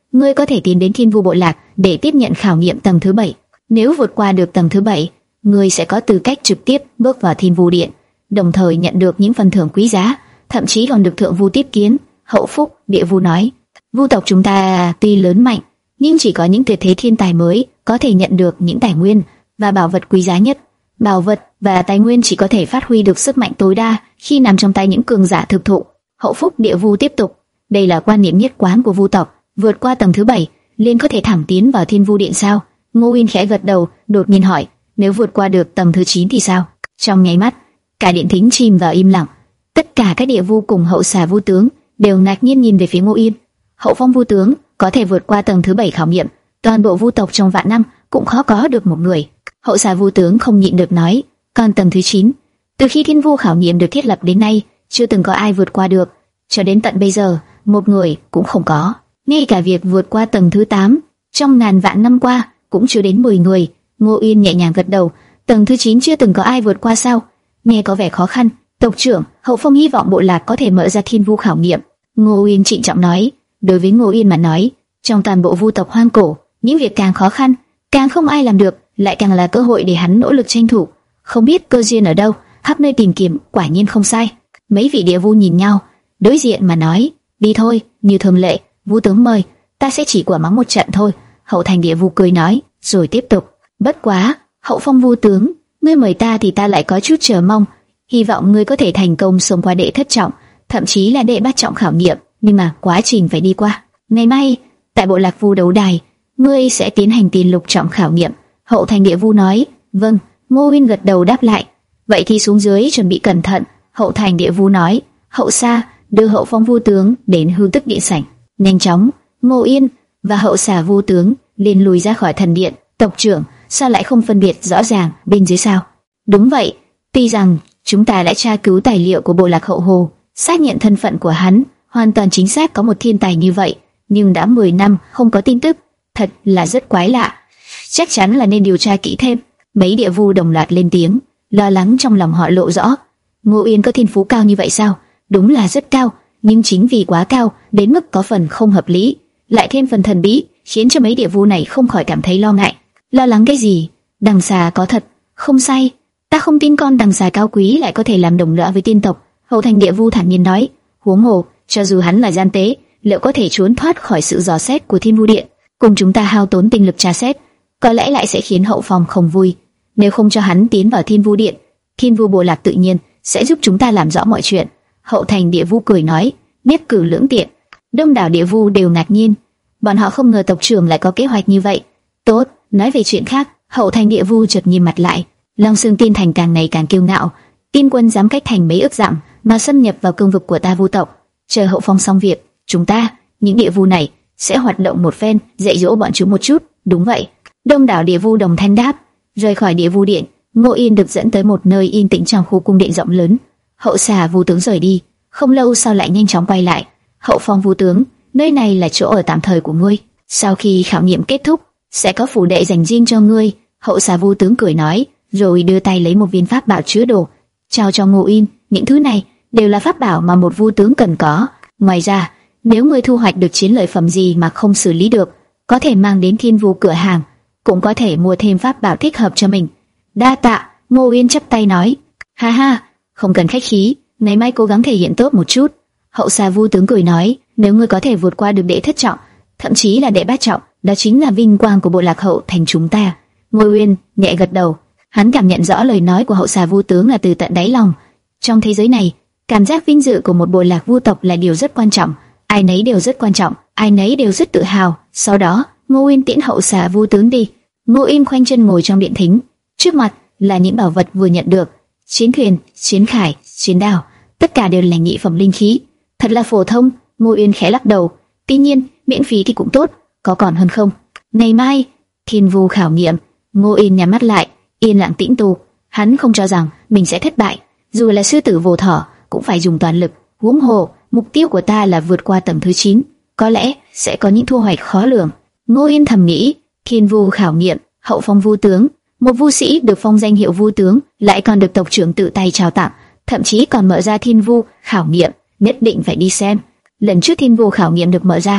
ngươi có thể tiến đến Thiên Vu bộ lạc để tiếp nhận khảo nghiệm tầng thứ bảy. Nếu vượt qua được tầng thứ bảy, ngươi sẽ có tư cách trực tiếp bước vào Thiên Vu điện, đồng thời nhận được những phần thưởng quý giá, thậm chí còn được thượng vu tiếp kiến. Hậu Phúc Địa Vu nói, vu tộc chúng ta tuy lớn mạnh, nhưng chỉ có những tuyệt thế thiên tài mới có thể nhận được những tài nguyên và bảo vật quý giá nhất. Bảo vật và tài nguyên chỉ có thể phát huy được sức mạnh tối đa khi nằm trong tay những cường giả thực thụ. Hậu Phúc Địa Vu tiếp tục, đây là quan niệm nhất quán của vu tộc, vượt qua tầng thứ bảy liền có thể thẳng tiến vào Thiên Vu điện sao? Ngô Uyên khẽ gật đầu, đột nhiên hỏi, nếu vượt qua được tầng thứ chín thì sao? Trong nháy mắt, cả điện thính chìm vào im lặng. Tất cả các địa vu cùng hậu xà vu tướng đều ngạc nhiên nhìn về phía Ngô Uyên. Hậu Phong vu tướng có thể vượt qua tầng thứ bảy khảo nghiệm, toàn bộ vu tộc trong vạn năm cũng khó có được một người. Hậu xà vu tướng không nhịn được nói, còn tầng thứ chín, từ khi Thiên Vu khảo nghiệm được thiết lập đến nay, chưa từng có ai vượt qua được, cho đến tận bây giờ, một người cũng không có. Ngay cả việc vượt qua tầng thứ tám, trong ngàn vạn năm qua, cũng chưa đến mười người. Ngô Uyên nhẹ nhàng gật đầu, tầng thứ chín chưa từng có ai vượt qua sao? Nghe có vẻ khó khăn. Tộc trưởng, Hậu Phong hy vọng bộ lạc có thể mở ra Thiên Vu khảo nghiệm. Ngô Uyên trịnh trọng nói. Đối với Ngô Uyên mà nói, trong toàn bộ vu tộc hoang cổ, những việc càng khó khăn, càng không ai làm được, lại càng là cơ hội để hắn nỗ lực tranh thủ. Không biết cơ duyên ở đâu, khắp nơi tìm kiếm, quả nhiên không sai. Mấy vị địa vu nhìn nhau, đối diện mà nói, đi thôi, như thường lệ, vu tướng mời, ta sẽ chỉ quả mắng một trận thôi. Hậu Thành địa vu cười nói, rồi tiếp tục, bất quá, Hậu Phong vu tướng, ngươi mời ta thì ta lại có chút chờ mong, hy vọng ngươi có thể thành công xông qua đệ thất trọng, thậm chí là đệ bát trọng khảo nghiệm, nhưng mà quá trình phải đi qua. Ngày mai, tại bộ lạc vu đấu đài, ngươi sẽ tiến hành tiền lục trọng khảo nghiệm. Hậu Thành địa vu nói, vâng. Ngô Uyên gật đầu đáp lại, vậy thì xuống dưới chuẩn bị cẩn thận. Hậu Thành địa vu nói, Hậu Sa đưa Hậu Phong vu tướng đến hư tức điện sảnh. Nhanh chóng, Ngô Uyên và Hậu Xà vu tướng liền lùi ra khỏi thần điện. Tộc trưởng, sao lại không phân biệt rõ ràng bên dưới sao? Đúng vậy, tuy rằng chúng ta đã tra cứu tài liệu của bộ lạc Hậu Hồ, xác nhận thân phận của hắn hoàn toàn chính xác có một thiên tài như vậy, nhưng đã mười năm không có tin tức, thật là rất quái lạ. Chắc chắn là nên điều tra kỹ thêm. Mấy địa vu đồng loạt lên tiếng, lo lắng trong lòng họ lộ rõ. Ngô Uyên có thiên phú cao như vậy sao? Đúng là rất cao, nhưng chính vì quá cao đến mức có phần không hợp lý, lại thêm phần thần bí, khiến cho mấy địa vu này không khỏi cảm thấy lo ngại. Lo lắng cái gì? Đằng xà có thật, không sai. Ta không tin con đằng xà cao quý lại có thể làm đồng lõa với tiên tộc. Hậu Thành địa vu thản nhiên nói, huống hồ, cho dù hắn là gian tế, liệu có thể trốn thoát khỏi sự dò xét của Thiên Vu điện? Cùng chúng ta hao tốn tinh lực tra xét, có lẽ lại sẽ khiến Hậu Phong không vui. Nếu không cho hắn tiến vào Thiên Vu điện, Thiên Vu bộ lạc tự nhiên sẽ giúp chúng ta làm rõ mọi chuyện. Hậu Thành địa vu cười nói, nhất cử lưỡng tiện. Đông đảo địa vu đều ngạc nhiên, bọn họ không ngờ tộc trưởng lại có kế hoạch như vậy. Tốt, nói về chuyện khác. Hậu Thành địa vu chợt nhìn mặt lại, Long Xương Tiên Thành càng ngày càng kiêu ngạo. Tiên quân dám cách thành mấy ức dặm mà xâm nhập vào cương vực của ta vu tộc. Chờ Hậu Phong xong việc, chúng ta, những địa vu này sẽ hoạt động một phen, dạy dỗ bọn chúng một chút. Đúng vậy. Đông đảo địa vu đồng thanh đáp. Rời khỏi địa vu điện, Ngô Yên được dẫn tới một nơi yên tĩnh trong khu cung điện rộng lớn. Hậu Xà vu tướng rời đi, không lâu sau lại nhanh chóng quay lại. Hậu Phong vu tướng, nơi này là chỗ ở tạm thời của ngươi. Sau khi khảo nghiệm kết thúc, sẽ có phủ đệ dành riêng cho ngươi. Hậu Xà vu tướng cười nói, rồi đưa tay lấy một viên pháp bảo chứa đồ, trao cho Ngô Yên. Những thứ này đều là pháp bảo mà một vu tướng cần có. Ngoài ra, nếu ngươi thu hoạch được chiến lợi phẩm gì mà không xử lý được, có thể mang đến Thiên Vu cửa hàng, cũng có thể mua thêm pháp bảo thích hợp cho mình. Đa tạ. Ngô Uyên chắp tay nói, ha ha, không cần khách khí, ngày mai cố gắng thể hiện tốt một chút. Hậu Xà vu tướng cười nói, nếu ngươi có thể vượt qua được đệ thất trọng, thậm chí là đệ bát trọng, đó chính là vinh quang của bộ lạc Hậu Thành chúng ta. Ngô Uyên nhẹ gật đầu, hắn cảm nhận rõ lời nói của Hậu Xà vu tướng là từ tận đáy lòng. Trong thế giới này, cảm giác vinh dự của một bộ lạc vu tộc là điều rất quan trọng, ai nấy đều rất quan trọng, ai nấy đều rất tự hào. Sau đó, Ngô Uyên tiễn Hậu Xà vu tướng đi. Ngô Uyên khoanh chân ngồi trong điện thính, trước mặt là những bảo vật vừa nhận được: chiến thuyền, chiến khải, chiến đao, tất cả đều là nhị phẩm linh khí, thật là phổ thông. Ngô Uyên khẽ lắc đầu, tuy nhiên miễn phí thì cũng tốt, có còn hơn không. Ngày mai, Thiên Vu khảo nghiệm. Ngô Uyên nhắm mắt lại, yên lặng tĩnh tu. Hắn không cho rằng mình sẽ thất bại, dù là sư tử vô thỏ cũng phải dùng toàn lực. Huống hồ, mục tiêu của ta là vượt qua tầng thứ chín, có lẽ sẽ có những thu hoạch khó lường. Ngô Uyên thầm nghĩ. Thiên Vu khảo nghiệm, Hậu Phong vu tướng, một vu sĩ được phong danh hiệu vu tướng, lại còn được tộc trưởng tự tay trao tặng, thậm chí còn mở ra Thiên Vu khảo nghiệm, nhất định phải đi xem. Lần trước Thiên Vu khảo nghiệm được mở ra,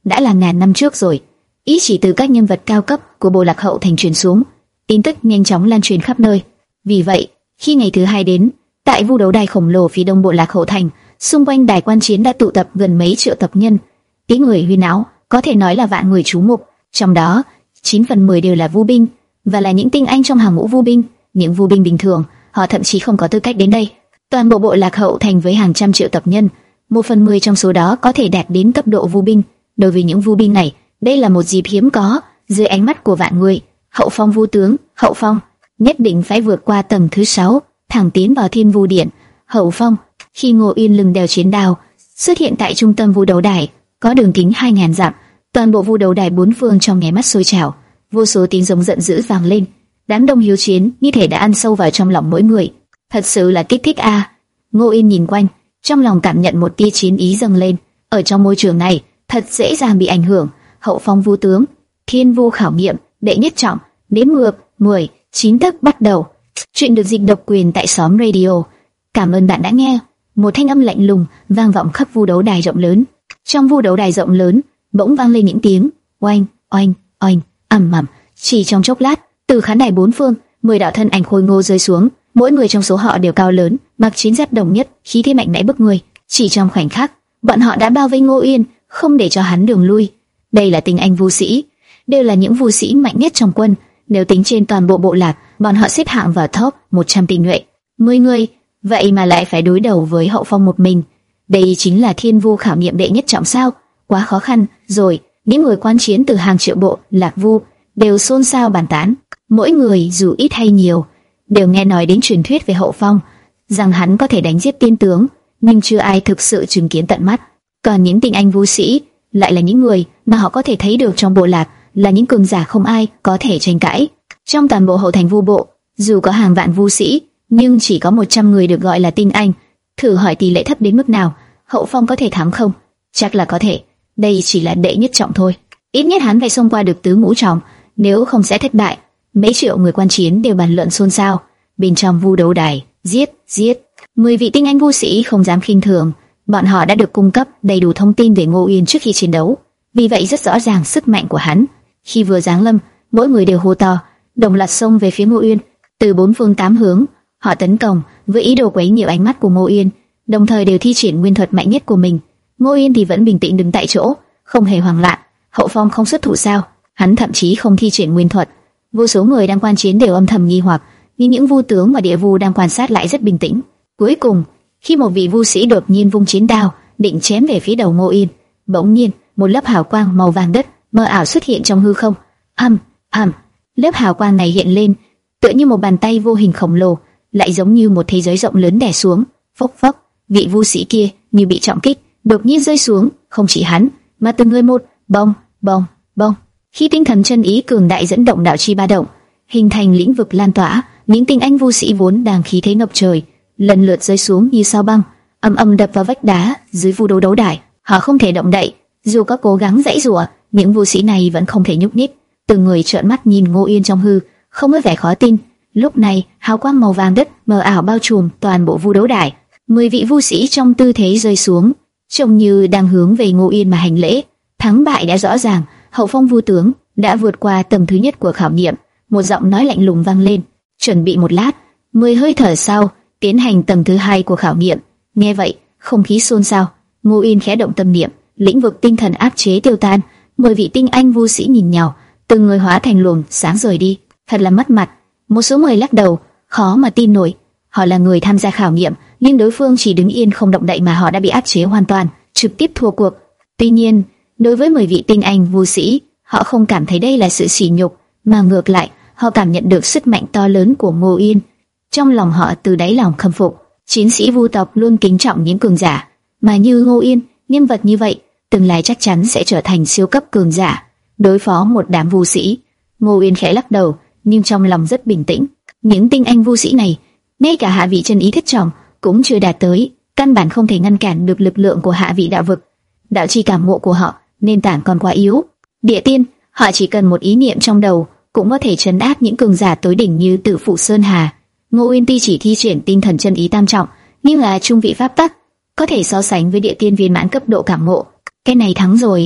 đã là ngàn năm trước rồi. Ý chỉ từ các nhân vật cao cấp của bộ lạc hậu thành truyền xuống, tin tức nhanh chóng lan truyền khắp nơi. Vì vậy, khi ngày thứ hai đến, tại vu đấu đài khổng lồ phía đông bộ lạc hậu thành, xung quanh đài quan chiến đã tụ tập gần mấy triệu tập nhân, tiếng người huyên náo, có thể nói là vạn người chú mục. Trong đó, chín phần mười đều là vu binh, và là những tinh anh trong hàng ngũ vu binh. Những vu binh bình thường, họ thậm chí không có tư cách đến đây. Toàn bộ bộ lạc hậu thành với hàng trăm triệu tập nhân, một phần mười trong số đó có thể đạt đến cấp độ vu binh. Đối với những vu binh này, đây là một dịp hiếm có. Dưới ánh mắt của vạn người, Hậu Phong vu tướng, Hậu Phong nhất định phải vượt qua tầng thứ sáu, thẳng tiến vào Thiên Vu Điện. Hậu Phong, khi Ngô Uyên lưng đeo chiến đao xuất hiện tại trung tâm vu đấu đài, có đường kính hai ngàn dặm, toàn bộ vu đấu đài bốn phương trong nháy mắt sôi trào, vô số tiếng giống giận dữ vang lên. Đám đông hiếu chiến như thể đã ăn sâu vào trong lòng mỗi người. Thật sự là kích thích a. À. Ngô Uyên nhìn quanh, trong lòng cảm nhận một tia chiến ý dâng lên. Ở trong môi trường này, thật dễ dàng bị ảnh hưởng. Hậu Phong vu tướng, Thiên Vu khảo nghiệm, đệ nhất trọng, đếm ngược, mười, chín tức bắt đầu. Chuyện được dịch độc quyền tại xóm radio. Cảm ơn bạn đã nghe. Một thanh âm lạnh lùng vang vọng khắp vu đấu đài rộng lớn. Trong vu đấu đài rộng lớn, bỗng vang lên những tiếng oanh, oanh, oanh, ầm ầm. Chỉ trong chốc lát, từ khán đài bốn phương, mười đạo thân ảnh khôi ngô rơi xuống. Mỗi người trong số họ đều cao lớn, mặc chiến giáp đồng nhất, khí thế mạnh mẽ bức người. Chỉ trong khoảnh khắc, bọn họ đã bao vây Ngô Uyên, không để cho hắn đường lui. Đây là tinh anh vu sĩ, đều là những vu sĩ mạnh nhất trong quân. Nếu tính trên toàn bộ bộ lạc, bọn họ xếp hạng vào top một trăm tinh nhuệ. mười người, vậy mà lại phải đối đầu với Hậu Phong một mình. Đây chính là Thiên Vu khảo nghiệm đệ nhất trọng sao? Quá khó khăn rồi. Những người quan chiến từ hàng triệu bộ lạc vu đều xôn xao bàn tán. Mỗi người dù ít hay nhiều đều nghe nói đến truyền thuyết về Hậu Phong, rằng hắn có thể đánh giết tiên tướng, nhưng chưa ai thực sự chứng kiến tận mắt. Còn những tinh anh vu sĩ lại là những người mà họ có thể thấy được trong bộ lạc, là những cường giả không ai có thể tranh cãi. Trong toàn bộ hậu thành vu bộ, dù có hàng vạn vu sĩ, nhưng chỉ có một trăm người được gọi là tinh anh. Thử hỏi tỷ lệ thấp đến mức nào, Hậu Phong có thể thắng không? Chắc là có thể. Đây chỉ là đệ nhất trọng thôi. Ít nhất hắn phải xông qua được tứ ngũ trọng, nếu không sẽ thất bại. Mấy triệu người quan chiến đều bàn luận xôn xao. Bên trong vu đấu đài, giết, giết. Mười vị tinh anh vu sĩ không dám khinh thường. Bọn họ đã được cung cấp đầy đủ thông tin về Ngô Uyên trước khi chiến đấu, vì vậy rất rõ ràng sức mạnh của hắn. Khi vừa giáng lâm, mỗi người đều hô to, đồng loạt xông về phía Ngô Uyên. Từ bốn phương tám hướng, họ tấn công với ý đồ quấy nhiễu ánh mắt của Ngô Uyên, đồng thời đều thi triển nguyên thuật mạnh nhất của mình. Ngô Uyên thì vẫn bình tĩnh đứng tại chỗ, không hề hoảng loạn. Hậu Phong không xuất thủ sao? Hắn thậm chí không thi triển nguyên thuật. Vô số người đang quan chiến đều âm thầm nghi hoặc, nhưng những vu tướng và địa vu đang quan sát lại rất bình tĩnh. Cuối cùng, khi một vị vu sĩ đột nhiên vung chiến đao định chém về phía đầu Ngô Uyên, bỗng nhiên một lớp hào quang màu vàng đất mơ ảo xuất hiện trong hư không. Ầm, ầm, lớp hào quang này hiện lên, tựa như một bàn tay vô hình khổng lồ, lại giống như một thế giới rộng lớn đè xuống. Phốc phốc, vị vu sĩ kia như bị trọng kích, đột nhiên rơi xuống. Không chỉ hắn, mà từng người một, bong, bong, bong. Khi tinh thần chân ý cường đại dẫn động đạo chi ba động, hình thành lĩnh vực lan tỏa, những tinh anh vu sĩ vốn đang khí thế ngập trời, lần lượt rơi xuống như sao băng, ầm ầm đập vào vách đá dưới vu đấu đấu đài. Họ không thể động đậy, dù có cố gắng giãy giụa, những vu sĩ này vẫn không thể nhúc nhích. Từng người trợn mắt nhìn Ngô Uyên trong hư, không có vẻ khó tin. Lúc này, hào quang màu vàng đất mờ ảo bao trùm toàn bộ vu đấu đài. Mười vị vu sĩ trong tư thế rơi xuống, trông như đang hướng về Ngô Uyên mà hành lễ. Thắng bại đã rõ ràng, Hậu Phong vu tướng đã vượt qua tầng thứ nhất của khảo nghiệm. Một giọng nói lạnh lùng vang lên. Chuẩn bị một lát, mười hơi thở sau, tiến hành tầng thứ hai của khảo nghiệm. Nghe vậy, không khí xôn xao. Ngô Uyên khẽ động tâm niệm, lĩnh vực tinh thần áp chế tiêu tan. Mười vị tinh anh vu sĩ nhìn nhau, từng người hóa thành luồng sáng rời đi. Thật là mất mặt. Một số người lắc đầu, khó mà tin nổi. Họ là người tham gia khảo nghiệm, nhưng đối phương chỉ đứng yên không động đậy mà họ đã bị áp chế hoàn toàn, trực tiếp thua cuộc. Tuy nhiên, đối với mười vị tinh anh vu sĩ, họ không cảm thấy đây là sự sỉ nhục, mà ngược lại, họ cảm nhận được sức mạnh to lớn của Ngô Uyên. Trong lòng họ từ đáy lòng khâm phục. Chiến sĩ vu tộc luôn kính trọng những cường giả, mà như Ngô Uyên, nhân vật như vậy, tương lai chắc chắn sẽ trở thành siêu cấp cường giả. Đối phó một đám vu sĩ, Ngô Uyên khẽ lắc đầu, nhưng trong lòng rất bình tĩnh. Những tinh anh vu sĩ này, ngay cả hạ vị chân ý thất trọng cũng chưa đạt tới, căn bản không thể ngăn cản được lực lượng của hạ vị đạo vực. Đạo chi cảm ngộ của họ, nền tảng còn quá yếu. Địa tiên, họ chỉ cần một ý niệm trong đầu cũng có thể trấn áp những cường giả tối đỉnh như Tử Phụ Sơn Hà. Ngô Uyên tuy chỉ thi triển tinh thần chân ý tam trọng, nhưng là trung vị pháp tắc, có thể so sánh với địa tiên viên mãn cấp độ cảm ngộ. Cái này thắng rồi,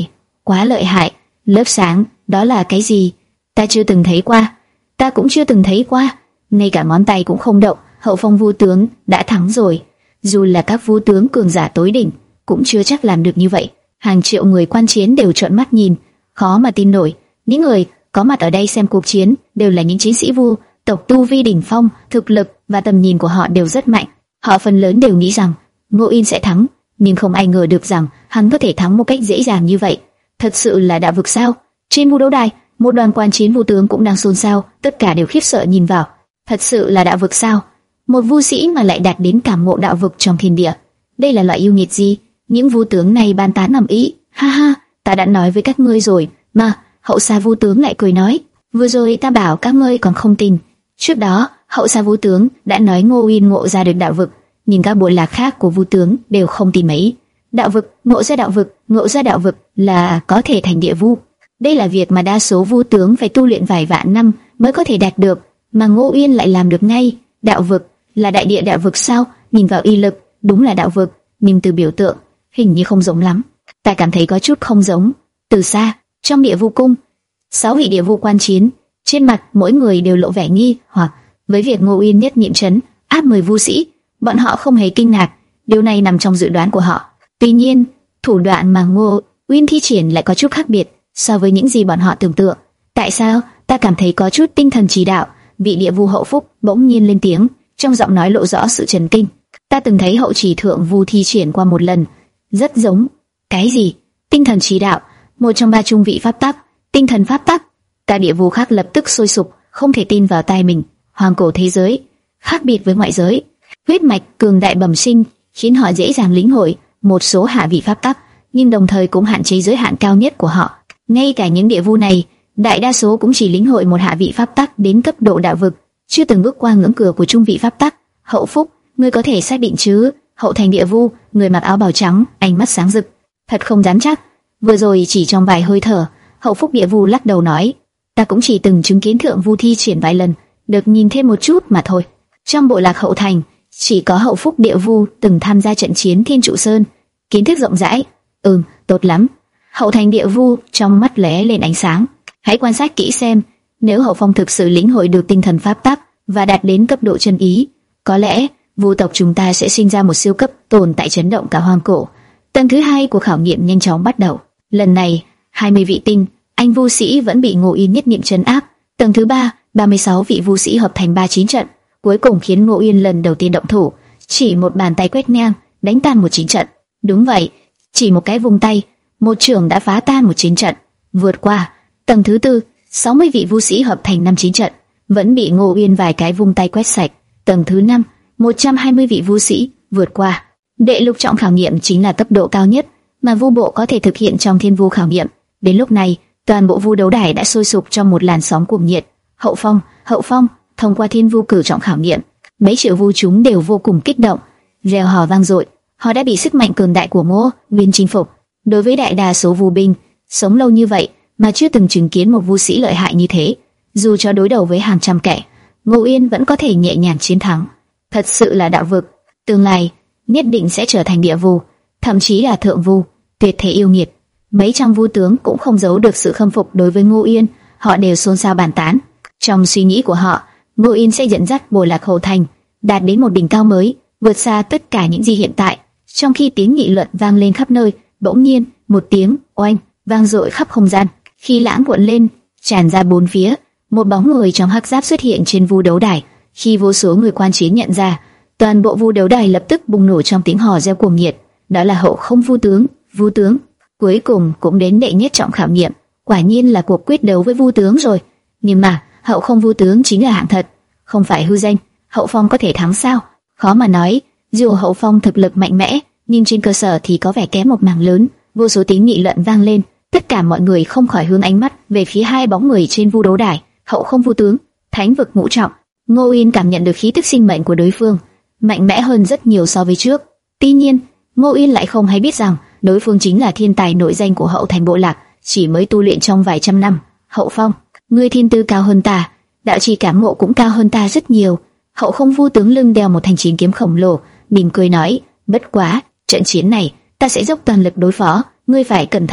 quá lợi hại. Lớp sáng, đó là cái gì? Ta chưa từng thấy qua. Ta cũng chưa từng thấy qua. Ngay cả ngón tay cũng không động. Hậu Phong Vu tướng đã thắng rồi. Dù là các vu tướng cường giả tối đỉnh, cũng chưa chắc làm được như vậy. Hàng triệu người quan chiến đều trợn mắt nhìn, khó mà tin nổi. Những người có mặt ở đây xem cuộc chiến đều là những chiến sĩ vu tộc tu vi đỉnh phong, thực lực và tầm nhìn của họ đều rất mạnh. Họ phần lớn đều nghĩ rằng Ngô Yên sẽ thắng, nhưng không ai ngờ được rằng hắn có thể thắng một cách dễ dàng như vậy. Thật sự là đạo vực sao? Trên vu đấu đài, một đoàn quan chiến vu tướng cũng đang xôn xao, tất cả đều khiếp sợ nhìn vào. Thật sự là đạo vực sao? Một vu sĩ mà lại đạt đến cảm ngộ đạo vực trong thiên địa. Đây là loại yêu nghiệt gì? Những vu tướng này bàn tán ầm ĩ. Ha ha, ta đã nói với các ngươi rồi mà. Hậu Sa Vu tướng lại cười nói, vừa rồi ta bảo các ngươi còn không tin. Trước đó, Hậu Sa Vu tướng đã nói Ngô Uyên ngộ ra được đạo vực, nhưng các bộ lạc khác của vu tướng đều không tin mấy. Đạo vực, ngộ ra đạo vực, ngộ ra đạo vực là có thể thành địa vu. Đây là việc mà đa số vu tướng phải tu luyện vài vạn năm mới có thể đạt được, mà Ngô Uyên lại làm được ngay. Đạo vực là đại địa đạo vực sao? Nhìn vào y lực, đúng là đạo vực, nhưng từ biểu tượng hình như không giống lắm. Ta cảm thấy có chút không giống. Từ xa, trong địa vu cung, sáu vị địa vu quan chiến, trên mặt mỗi người đều lộ vẻ nghi hoặc với việc Ngô Uyên nhất niệm chấn áp mười vu sĩ. Bọn họ không hề kinh ngạc, điều này nằm trong dự đoán của họ. Tuy nhiên, thủ đoạn mà Ngô Uyên thi triển lại có chút khác biệt so với những gì bọn họ tưởng tượng. Tại sao? Ta cảm thấy có chút tinh thần chỉ đạo. Vị địa vu hậu phúc bỗng nhiên lên tiếng, trong giọng nói lộ rõ sự chấn kinh. Ta từng thấy hậu chỉ thượng vu thi triển qua một lần, rất giống. Cái gì? Tinh thần chỉ đạo? Một trong ba trung vị pháp tắc, tinh thần pháp tắc. Các địa vu khác lập tức sôi sục, không thể tin vào tai mình. Hoàng cổ thế giới khác biệt với ngoại giới, huyết mạch cường đại bẩm sinh khiến họ dễ dàng lĩnh hội một số hạ vị pháp tắc, nhưng đồng thời cũng hạn chế giới hạn cao nhất của họ. Ngay cả những địa vu này, đại đa số cũng chỉ lĩnh hội một hạ vị pháp tắc đến cấp độ đạo vực, chưa từng bước qua ngưỡng cửa của trung vị pháp tắc. Hậu Phúc, ngươi có thể xác định chứ? Hậu thành địa vu, người mặc áo bào trắng, ánh mắt sáng rực. Thật không dám chắc. Vừa rồi chỉ trong vài hơi thở, Hậu Phúc địa vu lắc đầu nói, ta cũng chỉ từng chứng kiến thượng vu thi triển vài lần, được nhìn thêm một chút mà thôi. Trong bộ lạc Hậu thành, chỉ có Hậu Phúc địa vu từng tham gia trận chiến Thiên Trụ Sơn, kiến thức rộng rãi. Ừm, tốt lắm. Hậu thành địa vu trong mắt lóe lên ánh sáng. Hãy quan sát kỹ xem, nếu Hậu Phong thực sự lĩnh hội được tinh thần pháp tắc và đạt đến cấp độ chân ý, có lẽ vu tộc chúng ta sẽ sinh ra một siêu cấp tồn tại chấn động cả hoang cổ. Tầng thứ hai của khảo nghiệm nhanh chóng bắt đầu. Lần này, hai mươi vị tinh anh vu sĩ vẫn bị Ngô Yên nhất niệm trấn áp. Tầng thứ ba, ba mươi sáu vị vu sĩ hợp thành ba mươi chín trận, cuối cùng khiến Ngô Yên lần đầu tiên động thủ, chỉ một bàn tay quét ngang, đánh tan một chín trận. Đúng vậy, chỉ một cái vùng tay, một chưởng đã phá tan một chín trận. Vượt qua tầng thứ tư, sáu mươi vị vu sĩ hợp thành năm chín trận, vẫn bị Ngô Yên vài cái vung tay quét sạch. Tầng thứ năm, một trăm hai mươi vị vu sĩ vượt qua. Đệ lục trọng khảo nghiệm chính là cấp độ cao nhất mà vu bộ có thể thực hiện trong thiên vu khảo nghiệm. Đến lúc này, toàn bộ vu đấu đài đã sôi sục trong một làn sóng cuồng nhiệt. Hậu Phong, Hậu Phong, thông qua thiên vu cử trọng khảo nghiệm, mấy triệu vu chúng đều vô cùng kích động, reo hò vang dội. Họ đã bị sức mạnh cường đại của Ngô Uyên chinh phục. Đối với đại đa số vu binh sống lâu như vậy mà chưa từng chứng kiến một vu sĩ lợi hại như thế, dù cho đối đầu với hàng trăm kẻ, Ngô Uyên vẫn có thể nhẹ nhàng chiến thắng. Thật sự là đạo vực, tương lai nhất định sẽ trở thành địa vu, thậm chí là thượng vu, tuyệt thế yêu nghiệt. Mấy trăm vu tướng cũng không giấu được sự khâm phục đối với Ngô Uyên, họ đều xôn xao bàn tán. Trong suy nghĩ của họ, Ngô Uyên sẽ dẫn dắt bộ lạc Hậu thành đạt đến một đỉnh cao mới, vượt xa tất cả những gì hiện tại. Trong khi tiếng nghị luận vang lên khắp nơi, bỗng nhiên một tiếng oanh vang dội khắp không gian, khí lãng cuộn lên, tràn ra bốn phía. Một bóng người trong hắc giáp xuất hiện trên vu đấu đài. Khi vô số người quan chiến nhận ra, toàn bộ vu đấu đài lập tức bùng nổ trong tiếng hò reo cuồng nhiệt. Đó là Hậu Không vu tướng. Vu tướng cuối cùng cũng đến đệ nhất trọng khảo nghiệm. Quả nhiên là cuộc quyết đấu với vu tướng rồi. Nhưng mà Hậu Không vu tướng chính là hạng thật, không phải hư danh. Hậu Phong có thể thắng sao? Khó mà nói. Dù Hậu Phong thực lực mạnh mẽ, nhưng trên cơ sở thì có vẻ kém một mảng lớn. Vô số tiếng nghị luận vang lên, tất cả mọi người không khỏi hướng ánh mắt về phía hai bóng người trên vu đấu đài. Hậu Không vu tướng, thánh vực ngũ trọng. Ngô Uyên cảm nhận được khí tức sinh mệnh của đối phương, mạnh mẽ hơn rất nhiều so với trước. Tuy nhiên, Ngô Uyên lại không hay biết rằng đối phương chính là thiên tài nổi danh của Hậu thành bộ lạc, chỉ mới tu luyện trong vài trăm năm. Hậu Phong, ngươi thiên tư cao hơn ta, đạo trì cảm ngộ cũng cao hơn ta rất nhiều. Hậu Không vu tướng lưng đeo một thanh chiến kiếm khổng lồ, mỉm cười nói, bất quá trận chiến này ta sẽ dốc toàn lực đối phó, ngươi phải cẩn thận.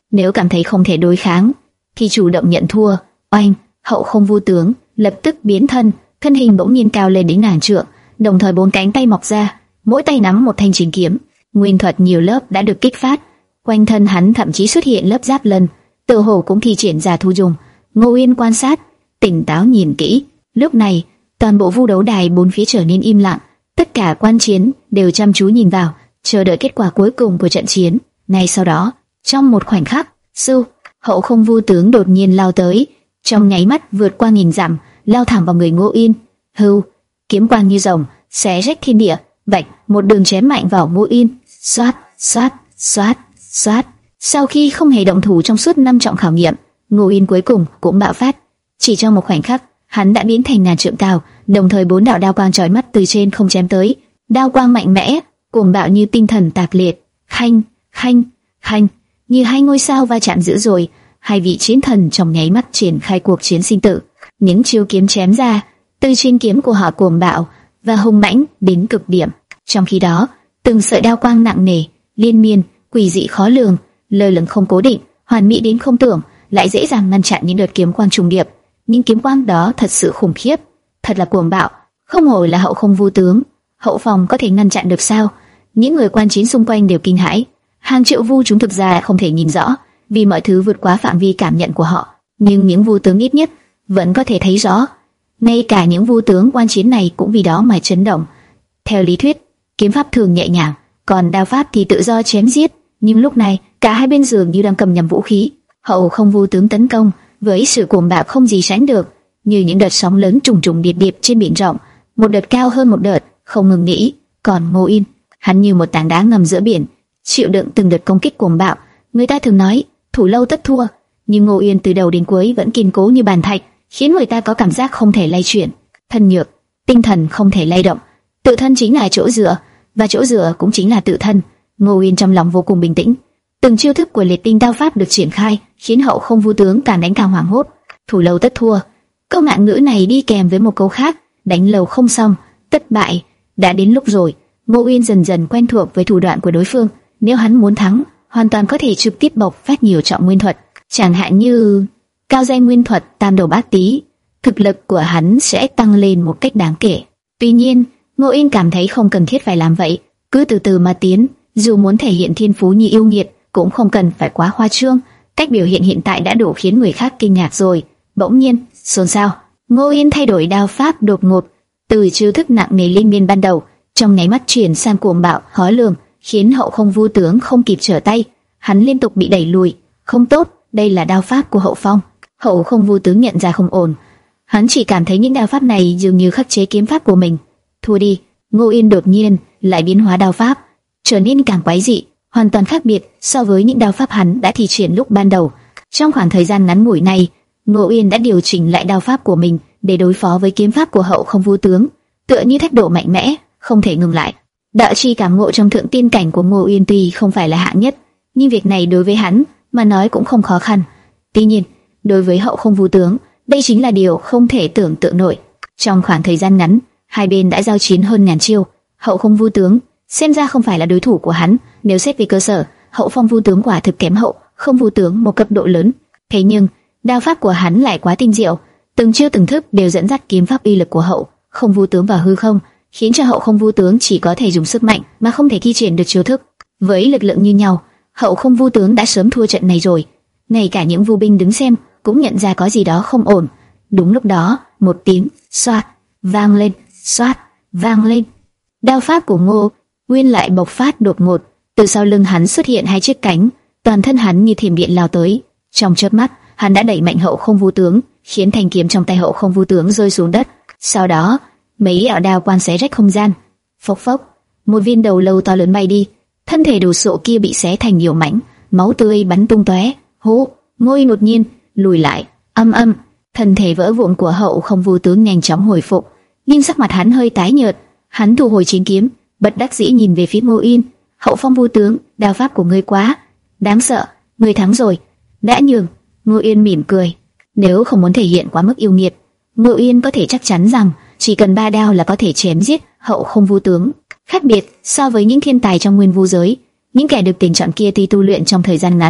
Nếu cảm thấy không thể đối kháng thì chủ động nhận thua. Oanh, Hậu Không Vu Tướng lập tức biến thân, thân hình bỗng nhiên cao lên đến ngàn trượng, đồng thời bốn cánh tay mọc ra, mỗi tay nắm một thanh chiến kiếm. Nguyên thuật nhiều lớp đã được kích phát, quanh thân hắn thậm chí xuất hiện lớp giáp lân, tự hồ cũng thi triển ra thu dùng. Ngô Uyên quan sát, tỉnh táo nhìn kỹ. Lúc này, toàn bộ vu đấu đài bốn phía trở nên im lặng, tất cả quan chiến đều chăm chú nhìn vào, chờ đợi kết quả cuối cùng của trận chiến. Ngay sau đó, trong một khoảnh khắc, sư Hậu Không Vu Tướng đột nhiên lao tới, trong nháy mắt vượt qua nghìn dặm, lao thẳng vào người Ngô Uyên. Hưu, kiếm quang như rồng, xé rách thiên địa, vạch một đường chém mạnh vào Ngô Uyên. Xoát, xoát, xoát, xoát. Sau khi không hề động thủ trong suốt năm trọng khảo nghiệm, Ngô Uyên cuối cùng cũng bạo phát. Chỉ trong một khoảnh khắc, hắn đã biến thành ngàn trượng cao, đồng thời bốn đạo đao quang chói mắt từ trên không chém tới, đao quang mạnh mẽ, cuồng bạo như tinh thần tạc liệt. Khanh, khanh, khanh, như hai ngôi sao va chạm dữ dội, hai vị chiến thần trong nháy mắt triển khai cuộc chiến sinh tử. Những chiêu kiếm chém ra, từ trên kiếm của họ cuồng bạo và hung mãnh đến cực điểm. Trong khi đó, từng sợi đao quang nặng nề, liên miên, quỷ dị khó lường, lơ lửng không cố định, hoàn mỹ đến không tưởng, lại dễ dàng ngăn chặn những đợt kiếm quang trùng điệp. Những kiếm quang đó thật sự khủng khiếp, thật là cuồng bạo, không hổ là Hậu Không Vu Tướng. Hậu phòng có thể ngăn chặn được sao? Những người quan chiến xung quanh đều kinh hãi. Hàng triệu vu chúng thực ra không thể nhìn rõ, vì mọi thứ vượt quá phạm vi cảm nhận của họ. Nhưng những vu tướng ít nhất vẫn có thể thấy rõ. Ngay cả những vu tướng quan chiến này cũng vì đó mà chấn động. Theo lý thuyết, kiếm pháp thường nhẹ nhàng, còn đao pháp thì tự do chém giết. Nhưng lúc này, cả hai bên dường như đang cầm nhầm vũ khí. Hậu Không Vu Tướng tấn công với sự cuồng bạo không gì sánh được, như những đợt sóng lớn trùng trùng điệp điệp trên biển rộng, một đợt cao hơn một đợt, không ngừng nghỉ. Còn Ngô Uyên, hắn như một tảng đá ngầm giữa biển, chịu đựng từng đợt công kích cuồng bạo. Người ta thường nói thủ lâu tất thua, nhưng Ngô Uyên từ đầu đến cuối vẫn kiên cố như bàn thạch, khiến người ta có cảm giác không thể lay chuyển. Thân nhược, tinh thần không thể lay động. Tự thân chính là chỗ dựa, và chỗ dựa cũng chính là tự thân. Ngô Uyên trong lòng vô cùng bình tĩnh. Từng chiêu thức của liệt tinh đao pháp được triển khai, khiến Hậu Không Vu Tướng càng đánh càng hoảng hốt. Thủ lâu tất thua, câu ngạn ngữ này đi kèm với một câu khác, đánh lâu không xong, tất bại. Đã đến lúc rồi. Ngô Uyên dần dần quen thuộc với thủ đoạn của đối phương. Nếu hắn muốn thắng, hoàn toàn có thể trực tiếp bộc phát nhiều trọng nguyên thuật, chẳng hạn như cao giai nguyên thuật Tam Đầu Bát Tý. Thực lực của hắn sẽ tăng lên một cách đáng kể. Tuy nhiên, Ngô Uyên cảm thấy không cần thiết phải làm vậy, cứ từ từ mà tiến. Dù muốn thể hiện thiên phú như yêu nghiệt, cũng không cần phải quá khoa trương. Cách biểu hiện hiện tại đã đủ khiến người khác kinh ngạc rồi. Bỗng nhiên, xôn xao. Ngô Uyên thay đổi đao pháp đột ngột, từ chiêu thức nặng nề liên miên ban đầu, trong nháy mắt chuyển sang cuồng bạo, khó lường, khiến Hậu Không Vu Tướng không kịp trở tay. Hắn liên tục bị đẩy lùi. Không tốt, đây là đao pháp của Hậu Phong. Hậu Không Vu Tướng nhận ra không ổn. Hắn chỉ cảm thấy những đao pháp này dường như khắc chế kiếm pháp của mình. Thua đi. Ngô Uyên đột nhiên lại biến hóa đao pháp, trở nên càng quái dị, hoàn toàn khác biệt so với những đao pháp hắn đã thi triển lúc ban đầu. Trong khoảng thời gian ngắn ngủi này, Ngô Uyên đã điều chỉnh lại đao pháp của mình để đối phó với kiếm pháp của Hậu Không Vu Tướng, tựa như thác độ mạnh mẽ, không thể ngừng lại. Đạo chi cảm ngộ trong thượng tiên cảnh của Ngô Uyên tuy không phải là hạng nhất, nhưng việc này đối với hắn mà nói cũng không khó khăn. Tuy nhiên, đối với Hậu Không Vu Tướng, đây chính là điều không thể tưởng tượng nổi. Trong khoảng thời gian ngắn, hai bên đã giao chiến hơn ngàn chiêu. Hậu Không Vu Tướng xem ra không phải là đối thủ của hắn. Nếu xét về cơ sở, Hậu Phong Vu Tướng quả thực kém Hậu Không Vu Tướng một cấp độ lớn. Thế nhưng đao pháp của hắn lại quá tinh diệu, từng chiêu từng thức đều dẫn dắt kiếm pháp uy lực của Hậu Không Vu Tướng vào hư không, khiến cho Hậu Không Vu Tướng chỉ có thể dùng sức mạnh mà không thể thi triển được chiêu thức. Với lực lượng như nhau, Hậu Không Vu Tướng đã sớm thua trận này rồi. Ngay cả những vu binh đứng xem cũng nhận ra có gì đó không ổn. Đúng lúc đó, một tiếng xoát vang lên, xoát vang lên. Đao pháp của Ngô Uyên lại bộc phát đột ngột, từ sau lưng hắn xuất hiện hai chiếc cánh, toàn thân hắn như thiểm điện lao tới. Trong chớp mắt, hắn đã đẩy mạnh Hậu Không Vu Tướng, khiến thanh kiếm trong tay Hậu Không Vu Tướng rơi xuống đất. Sau đó, mấy đạo đao quang xé rách không gian. Phốc phốc, một viên đầu lâu to lớn bay đi, thân thể đồ sộ kia bị xé thành nhiều mảnh, máu tươi bắn tung tóe. Hú, Ngô Uyên đột nhiên lùi lại, âm âm, thân thể vỡ vụn của Hậu Không Vu Tướng nhanh chóng hồi phục, nhưng sắc mặt hắn hơi tái nhợt. Hắn thu hồi chiến kiếm, bất đắc dĩ nhìn về phía Ngô Uyên. Hậu Phong Vu Tướng, đao pháp của ngươi quá đáng sợ, ngươi thắng rồi. Đã nhường. Ngô Uyên mỉm cười. Nếu không muốn thể hiện quá mức yêu nghiệt, Ngô Uyên có thể chắc chắn rằng chỉ cần ba đao là có thể chém giết Hậu Không Vu Tướng. Khác biệt so với những thiên tài trong nguyên vu giới, những kẻ được tuyển chọn kia tuy tu luyện trong thời gian ngắn,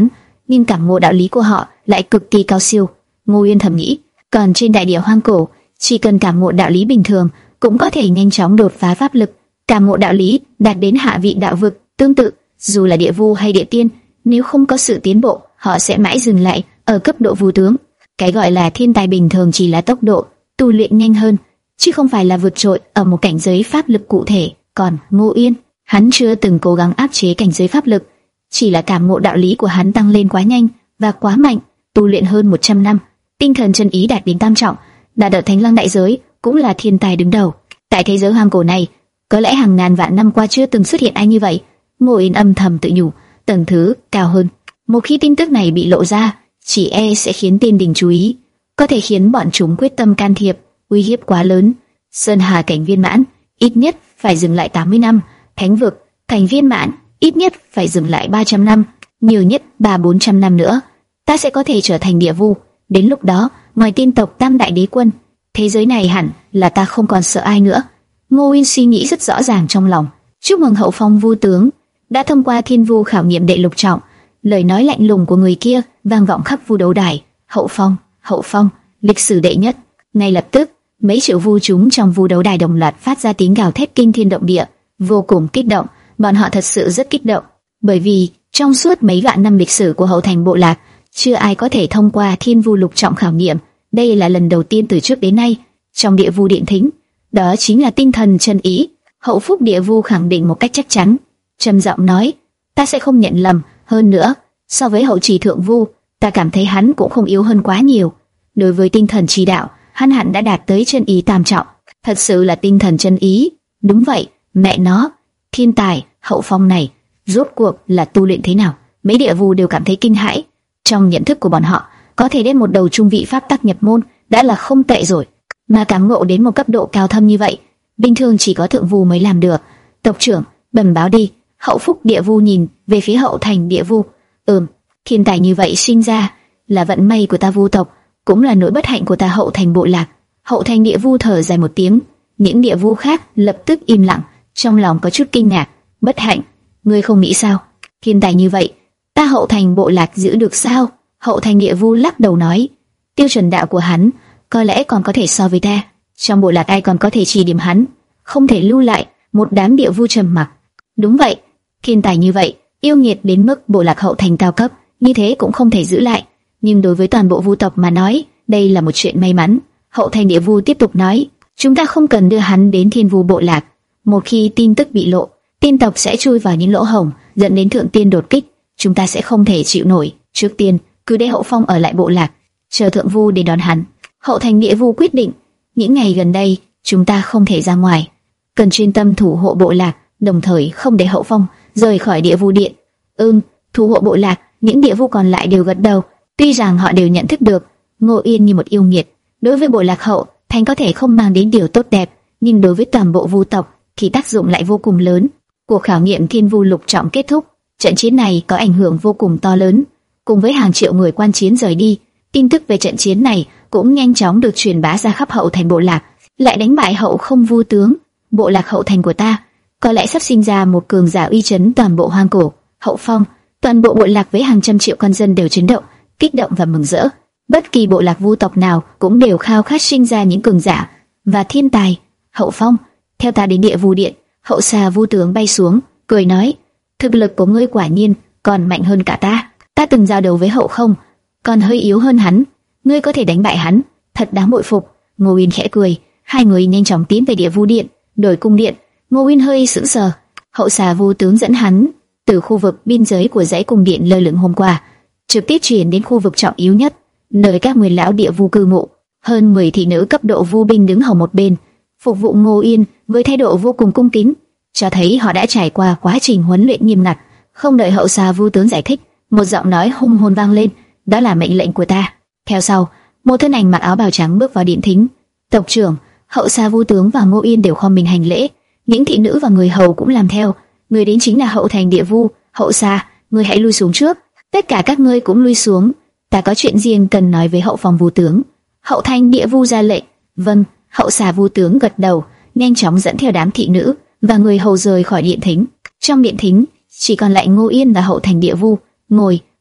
nhưng cảm ngộ đạo lý của họ lại cực kỳ cao siêu. Ngô Uyên thầm nghĩ, còn trên đại địa hoang cổ, chỉ cần cảm ngộ đạo lý bình thường cũng có thể nhanh chóng đột phá pháp lực. Cảm ngộ đạo lý đạt đến hạ vị đạo vực, tương tự, dù là địa vu hay địa tiên, nếu không có sự tiến bộ, họ sẽ mãi dừng lại ở cấp độ vu tướng. Cái gọi là thiên tài bình thường chỉ là tốc độ tu luyện nhanh hơn, chứ không phải là vượt trội ở một cảnh giới pháp lực cụ thể. Còn Ngô Uyên, hắn chưa từng cố gắng áp chế cảnh giới pháp lực, chỉ là cảm ngộ đạo lý của hắn tăng lên quá nhanh và quá mạnh. Tu luyện hơn một trăm năm, tinh thần chân ý đạt đến tam trọng, đạt ở Thánh Lăng đại giới, cũng là thiên tài đứng đầu. Tại thế giới hoang cổ này, có lẽ hàng ngàn vạn năm qua chưa từng xuất hiện ai như vậy. Ngô Uyên âm thầm tự nhủ, tầng thứ cao hơn. Một khi tin tức này bị lộ ra, chỉ e sẽ khiến tiên đình chú ý, có thể khiến bọn chúng quyết tâm can thiệp. Uy hiếp quá lớn. Sơn Hà cảnh viên mãn ít nhất phải dừng lại tám mươi năm, Thánh vực cảnh viên mãn ít nhất phải dừng lại ba trăm năm, nhiều nhất ba bốn trăm năm nữa, ta sẽ có thể trở thành địa vu. Đến lúc đó, ngoài tiên tộc Tam đại đế quân, thế giới này hẳn là ta không còn sợ ai nữa. Ngô Uyên suy nghĩ rất rõ ràng trong lòng. Chúc mừng Hậu Phong vu tướng đã thông qua thiên vu khảo nghiệm đệ lục trọng. Lời nói lạnh lùng của người kia vang vọng khắp vu đấu đài. Hậu Phong, Hậu Phong, lịch sử đệ nhất. Ngay lập tức, mấy triệu vu chúng trong vu đấu đài đồng loạt phát ra tiếng gào thét kinh thiên động địa, vô cùng kích động. Bọn họ thật sự rất kích động, bởi vì trong suốt mấy vạn năm lịch sử của Hậu Thành bộ lạc, chưa ai có thể thông qua thiên vu lục trọng khảo nghiệm. Đây là lần đầu tiên từ trước đến nay trong địa vu điện thính. Đó chính là tinh thần chân ý. Hậu Phúc địa vu khẳng định một cách chắc chắn, trầm giọng nói: ta sẽ không nhận lầm. Hơn nữa, so với Hậu Trì thượng vu, ta cảm thấy hắn cũng không yếu hơn quá nhiều. Đối với tinh thần chi đạo, hắn hẳn đã đạt tới chân ý tam trọng. Thật sự là tinh thần chân ý. Đúng vậy, mẹ nó, thiên tài Hậu Phong này rốt cuộc là tu luyện thế nào? Mấy địa vu đều cảm thấy kinh hãi. Trong nhận thức của bọn họ, có thể đến một đầu trung vị pháp tắc nhập môn đã là không tệ rồi, mà cảm ngộ đến một cấp độ cao thâm như vậy, bình thường chỉ có thượng vu mới làm được. Tộc trưởng, bẩm báo đi. Hậu Phúc địa vu nhìn về phía Hậu Thành địa vu. Ừm, thiên tài như vậy sinh ra là vận may của ta vu tộc, cũng là nỗi bất hạnh của ta Hậu Thành bộ lạc. Hậu Thành địa vu thở dài một tiếng. Những địa vu khác lập tức im lặng, trong lòng có chút kinh ngạc. Bất hạnh? Ngươi không nghĩ sao? Thiên tài như vậy, ta Hậu Thành bộ lạc giữ được sao? Hậu Thành địa vu lắc đầu nói, tiêu chuẩn đạo của hắn có lẽ còn có thể so với ta. Trong bộ lạc ai còn có thể chỉ điểm hắn? Không thể lưu lại. Một đám địa vu trầm mặc. Đúng vậy, thiên tài như vậy, yêu nghiệt đến mức bộ lạc Hậu Thành cao cấp như thế cũng không thể giữ lại. Nhưng đối với toàn bộ vu tộc mà nói, đây là một chuyện may mắn. Hậu Thành địa vu tiếp tục nói, chúng ta không cần đưa hắn đến thiên vu bộ lạc. Một khi tin tức bị lộ, tiên tộc sẽ chui vào những lỗ hổng, dẫn đến thượng tiên đột kích. Chúng ta sẽ không thể chịu nổi. Trước tiên, cứ để Hậu Phong ở lại bộ lạc, chờ thượng vu để đón hắn. Hậu Thành địa vu quyết định, những ngày gần đây chúng ta không thể ra ngoài, cần chuyên tâm thủ hộ bộ lạc, đồng thời không để Hậu Phong rời khỏi địa vu điện. Ừm, thủ hộ bộ lạc. Những địa vu còn lại đều gật đầu. Tuy rằng họ đều nhận thức được Ngô Uyên như một yêu nghiệt, đối với bộ lạc Hậu Thành có thể không mang đến điều tốt đẹp, nhưng đối với toàn bộ vu tộc thì tác dụng lại vô cùng lớn. Cuộc khảo nghiệm thiên vu lục trọng kết thúc, trận chiến này có ảnh hưởng vô cùng to lớn. Cùng với hàng triệu người quan chiến rời đi, tin tức về trận chiến này cũng nhanh chóng được truyền bá ra khắp Hậu Thành bộ lạc. Lại đánh bại Hậu Không vu tướng, bộ lạc Hậu Thành của ta có lẽ sắp sinh ra một cường giả uy chấn toàn bộ hoang cổ. Hậu Phong, toàn bộ bộ lạc với hàng trăm triệu con dân đều chấn động, kích động và mừng rỡ. Bất kỳ bộ lạc vu tộc nào cũng đều khao khát sinh ra những cường giả và thiên tài. Hậu Phong, theo ta đến địa vu điện. Hậu Xà vu tướng bay xuống, cười nói, thực lực của ngươi quả nhiên còn mạnh hơn cả ta. Ta từng giao đấu với Hậu Không, còn hơi yếu hơn hắn. Ngươi có thể đánh bại hắn, thật đáng bội phục. Ngô Uyên khẽ cười. Hai người nhanh chóng tiến về địa vu điện. Đổi cung điện, Ngô Uyên hơi sững sờ. Hậu Xà vu tướng dẫn hắn từ khu vực biên giới của dãy cung điện lơ lửng hôm qua, trực tiếp chuyển đến khu vực trọng yếu nhất, nơi các nguyên lão địa vu cư ngụ. Hơn mười thị nữ cấp độ vu binh đứng hầu một bên, phục vụ Ngô Uyên với thái độ vô cùng cung kính, cho thấy họ đã trải qua quá trình huấn luyện nghiêm ngặt. Không đợi Hậu Xà vu tướng giải thích, một giọng nói hung hồn vang lên, đó là mệnh lệnh của ta. Theo sau, một thân ảnh mặc áo bào trắng bước vào điện thính. Tộc trưởng, Hậu Xà vu tướng và Ngô Uyên đều khom mình hành lễ, những thị nữ và người hầu cũng làm theo. Người đến chính là Hậu Thành địa vu. Hậu Xà, ngươi hãy lui xuống trước. Tất cả các ngươi cũng lui xuống, ta có chuyện riêng cần nói với Hậu Phong vu tướng. Hậu Thành địa vu ra lệnh. Vâng. Hậu Xà vu tướng gật đầu, nhanh chóng dẫn theo đám thị nữ và người hầu rời khỏi điện thính. Trong điện thính chỉ còn lại Ngô Uyên và Hậu Thành địa vu ngồi.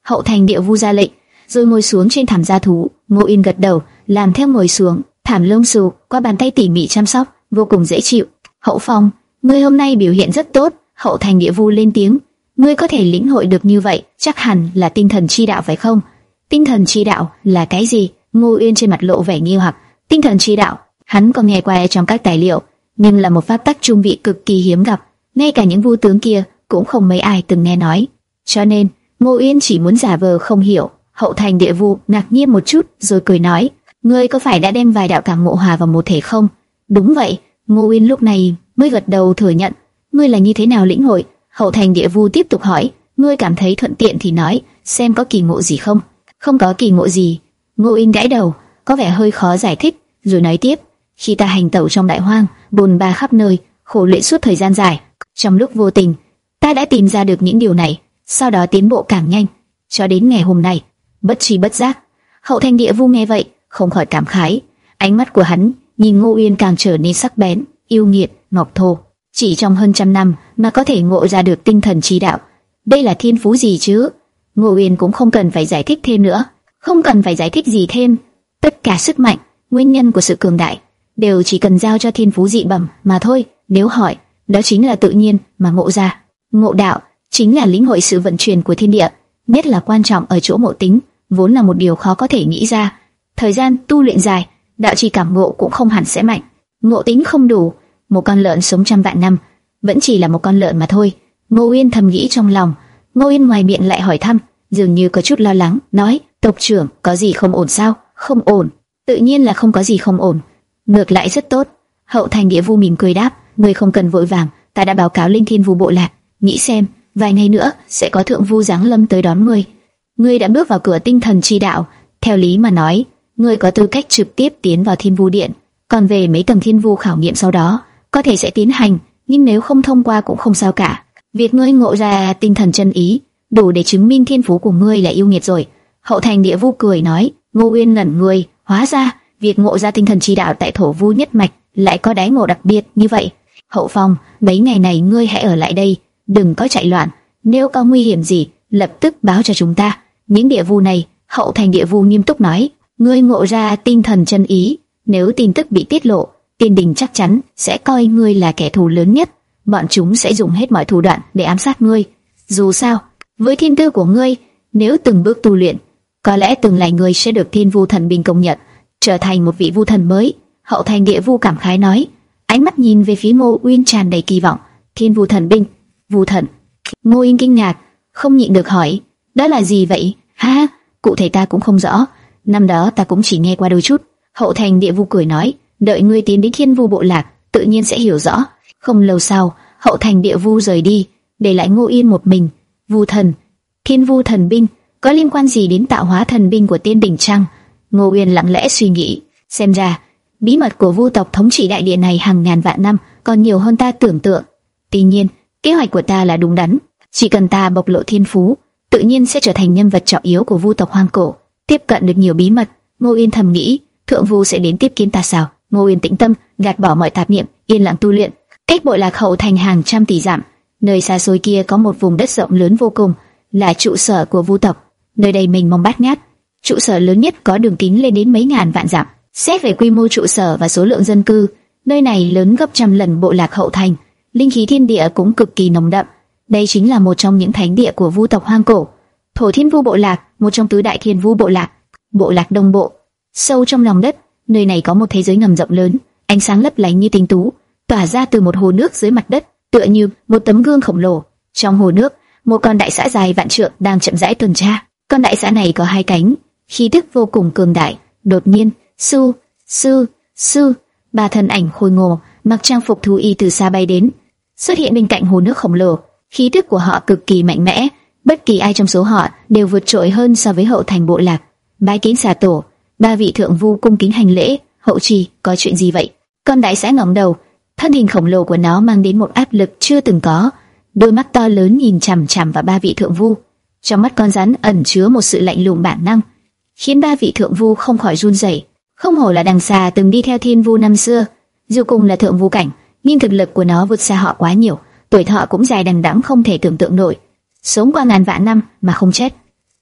Hậu thành địa vu ra lệnh, rồi ngồi xuống trên thảm gia thú. Ngô Yên gật đầu, làm theo ngồi xuống. Thảm lông xù qua bàn tay tỉ mỉ chăm sóc, vô cùng dễ chịu. Hậu Phong, ngươi hôm nay biểu hiện rất tốt. Hậu thành địa vu lên tiếng, ngươi có thể lĩnh hội được như vậy, chắc hẳn là tinh thần chi đạo phải không? Tinh thần chi đạo là cái gì? Ngô Uyên trên mặt lộ vẻ nghi hoặc. Tinh thần chi đạo, hắn có nghe qua trong các tài liệu, nhưng là một pháp tắc trung vị cực kỳ hiếm gặp, ngay cả những vu tướng kia cũng không mấy ai từng nghe nói. Cho nên, Ngô Uyên chỉ muốn giả vờ không hiểu. Hậu thành địa vu ngạc nhiên một chút, rồi cười nói, ngươi có phải đã đem vài đạo cảm ngộ hòa vào một thể không? Đúng vậy. Ngô Uyên lúc này mới gật đầu thừa nhận. Ngươi là như thế nào lĩnh hội? Hậu thành địa vu tiếp tục hỏi. Ngươi cảm thấy thuận tiện thì nói, xem có kỳ ngộ gì không? Không có kỳ ngộ gì. Ngô Uyên gãi đầu, có vẻ hơi khó giải thích, rồi nói tiếp. Khi ta hành tẩu trong đại hoang, bồn ba khắp nơi, khổ luyện suốt thời gian dài, trong lúc vô tình, ta đã tìm ra được những điều này, sau đó tiến bộ càng nhanh, cho đến ngày hôm nay, bất tri bất giác. Hậu thành địa vu nghe vậy, không khỏi cảm khái. Ánh mắt của hắn nhìn Ngô Uyên càng trở nên sắc bén, yêu nghiệt, ngọc thô. Chỉ trong hơn trăm năm mà có thể ngộ ra được tinh thần chi đạo, đây là thiên phú gì chứ? Ngô Uyên cũng không cần phải giải thích thêm nữa, không cần phải giải thích gì thêm. Tất cả sức mạnh, nguyên nhân của sự cường đại đều chỉ cần giao cho thiên phú dị bẩm mà thôi. Nếu hỏi, đó chính là tự nhiên mà ngộ ra. Ngộ đạo chính là lĩnh hội sự vận chuyển của thiên địa, nhất là quan trọng ở chỗ ngộ tính, vốn là một điều khó có thể nghĩ ra. Thời gian tu luyện dài, đạo trì cảm ngộ cũng không hẳn sẽ mạnh. Ngộ tính không đủ, một con lợn sống trăm vạn năm vẫn chỉ là một con lợn mà thôi. Ngô Uyên thầm nghĩ trong lòng. Ngô Uyên ngoài miệng lại hỏi thăm, dường như có chút lo lắng, nói: "Tộc trưởng, có gì không ổn sao?" "Không ổn." Tự nhiên là không có gì không ổn, ngược lại rất tốt. Hậu thành địa vu mỉm cười đáp: "Ngươi không cần vội vàng, ta đã báo cáo lên Thiên Vu bộ lạc, nghĩ xem, vài ngày nữa sẽ có thượng vu giáng lâm tới đón ngươi. Ngươi đã bước vào cửa tinh thần chi đạo, theo lý mà nói, ngươi có tư cách trực tiếp tiến vào Thiên Vu điện. Còn về mấy tầng Thiên Vu khảo nghiệm sau đó, có thể sẽ tiến hành, nhưng nếu không thông qua cũng không sao cả. Việc ngươi ngộ ra tinh thần chân ý, đủ để chứng minh thiên phú của ngươi là yêu nghiệt rồi." Hậu thành địa vu cười nói. Ngô Uyên ngẩn người, hóa ra việc ngộ ra tinh thần chi đạo tại thổ vu nhất mạch lại có đái ngộ đặc biệt như vậy. Hậu Phong, mấy ngày này ngươi hãy ở lại đây, đừng có chạy loạn, nếu có nguy hiểm gì, lập tức báo cho chúng ta. Những địa vu này, Hậu thành địa vu nghiêm túc nói, ngươi ngộ ra tinh thần chân ý, nếu tin tức bị tiết lộ, Tiên Đình chắc chắn sẽ coi ngươi là kẻ thù lớn nhất, bọn chúng sẽ dùng hết mọi thủ đoạn để ám sát ngươi. Dù sao, với thiên tư của ngươi, nếu từng bước tu luyện, có lẽ tương lai ngươi sẽ được Thiên Vu thần binh công nhận, trở thành một vị vu thần mới. Hậu thành địa vu cảm khái nói, ánh mắt nhìn về phía Ngô Uyên tràn đầy kỳ vọng. Thiên Vu thần binh, vu thần? Ngô Uyên kinh ngạc, không nhịn được hỏi, đó là gì vậy? Ha, cụ thể ta cũng không rõ, năm đó ta cũng chỉ nghe qua đôi chút. Hậu thành địa vu cười nói, đợi ngươi tiến đến Thiên Vu bộ lạc, tự nhiên sẽ hiểu rõ. Không lâu sau, Hậu thành địa vu rời đi, để lại Ngô Uyên một mình. Vu thần, Thiên Vu thần binh, có liên quan gì đến tạo hóa thần binh của Tiên Đình chăng? Ngô Uyên lặng lẽ suy nghĩ, xem ra bí mật của vu tộc thống trị đại địa này hàng ngàn vạn năm còn nhiều hơn ta tưởng tượng. Tuy nhiên, kế hoạch của ta là đúng đắn, chỉ cần ta bộc lộ thiên phú, tự nhiên sẽ trở thành nhân vật trọng yếu của vu tộc hoang cổ, tiếp cận được nhiều bí mật. Ngô Uyên thầm nghĩ, thượng vu sẽ đến tiếp kiến ta sao? Ngô Uyên tĩnh tâm, gạt bỏ mọi tạp niệm, yên lặng tu luyện. Cách bộ lạc Hậu thành hàng trăm tỷ dặm, nơi xa xôi kia có một vùng đất rộng lớn vô cùng, là trụ sở của vu tộc. Nơi đây mênh mông bát ngát, trụ sở lớn nhất có đường kính lên đến mấy ngàn vạn dặm. Xét về quy mô trụ sở và số lượng dân cư, nơi này lớn gấp trăm lần bộ lạc Hậu thành. Linh khí thiên địa cũng cực kỳ nồng đậm. Đây chính là một trong những thánh địa của vu tộc hoang cổ. Thổ Thiên Vu bộ lạc, một trong tứ đại thiên vu bộ lạc. Bộ lạc Đông Bộ, sâu trong lòng đất, nơi này có một thế giới ngầm rộng lớn, ánh sáng lấp lánh như tinh tú, tỏa ra từ một hồ nước dưới mặt đất, tựa như một tấm gương khổng lồ. Trong hồ nước, một con đại xã dài vạn trượng đang chậm rãi tuần tra. Con đại xã này có hai cánh, khí tức vô cùng cường đại. Đột nhiên, su, sư, sư, ba thân ảnh khôi ngô, mặc trang phục thú y từ xa bay đến, xuất hiện bên cạnh hồ nước khổng lồ. Khí tức của họ cực kỳ mạnh mẽ, bất kỳ ai trong số họ đều vượt trội hơn so với Hậu thành bộ lạc. Bái kiến xà tổ. Ba vị thượng vu cung kính hành lễ. Hậu trì, có chuyện gì vậy? Con đại xã ngẩng đầu, thân hình khổng lồ của nó mang đến một áp lực chưa từng có. Đôi mắt to lớn nhìn chằm chằm vào ba vị thượng vu, trong mắt con rắn ẩn chứa một sự lạnh lùng bản năng, khiến ba vị thượng vu không khỏi run rẩy. Không hổ là đằng xà từng đi theo Thiên Vu năm xưa, dù cùng là thượng vu cảnh, nhưng thực lực của nó vượt xa họ quá nhiều, tuổi thọ cũng dài đằng đẵng không thể tưởng tượng nổi, sống qua ngàn vạn năm mà không chết.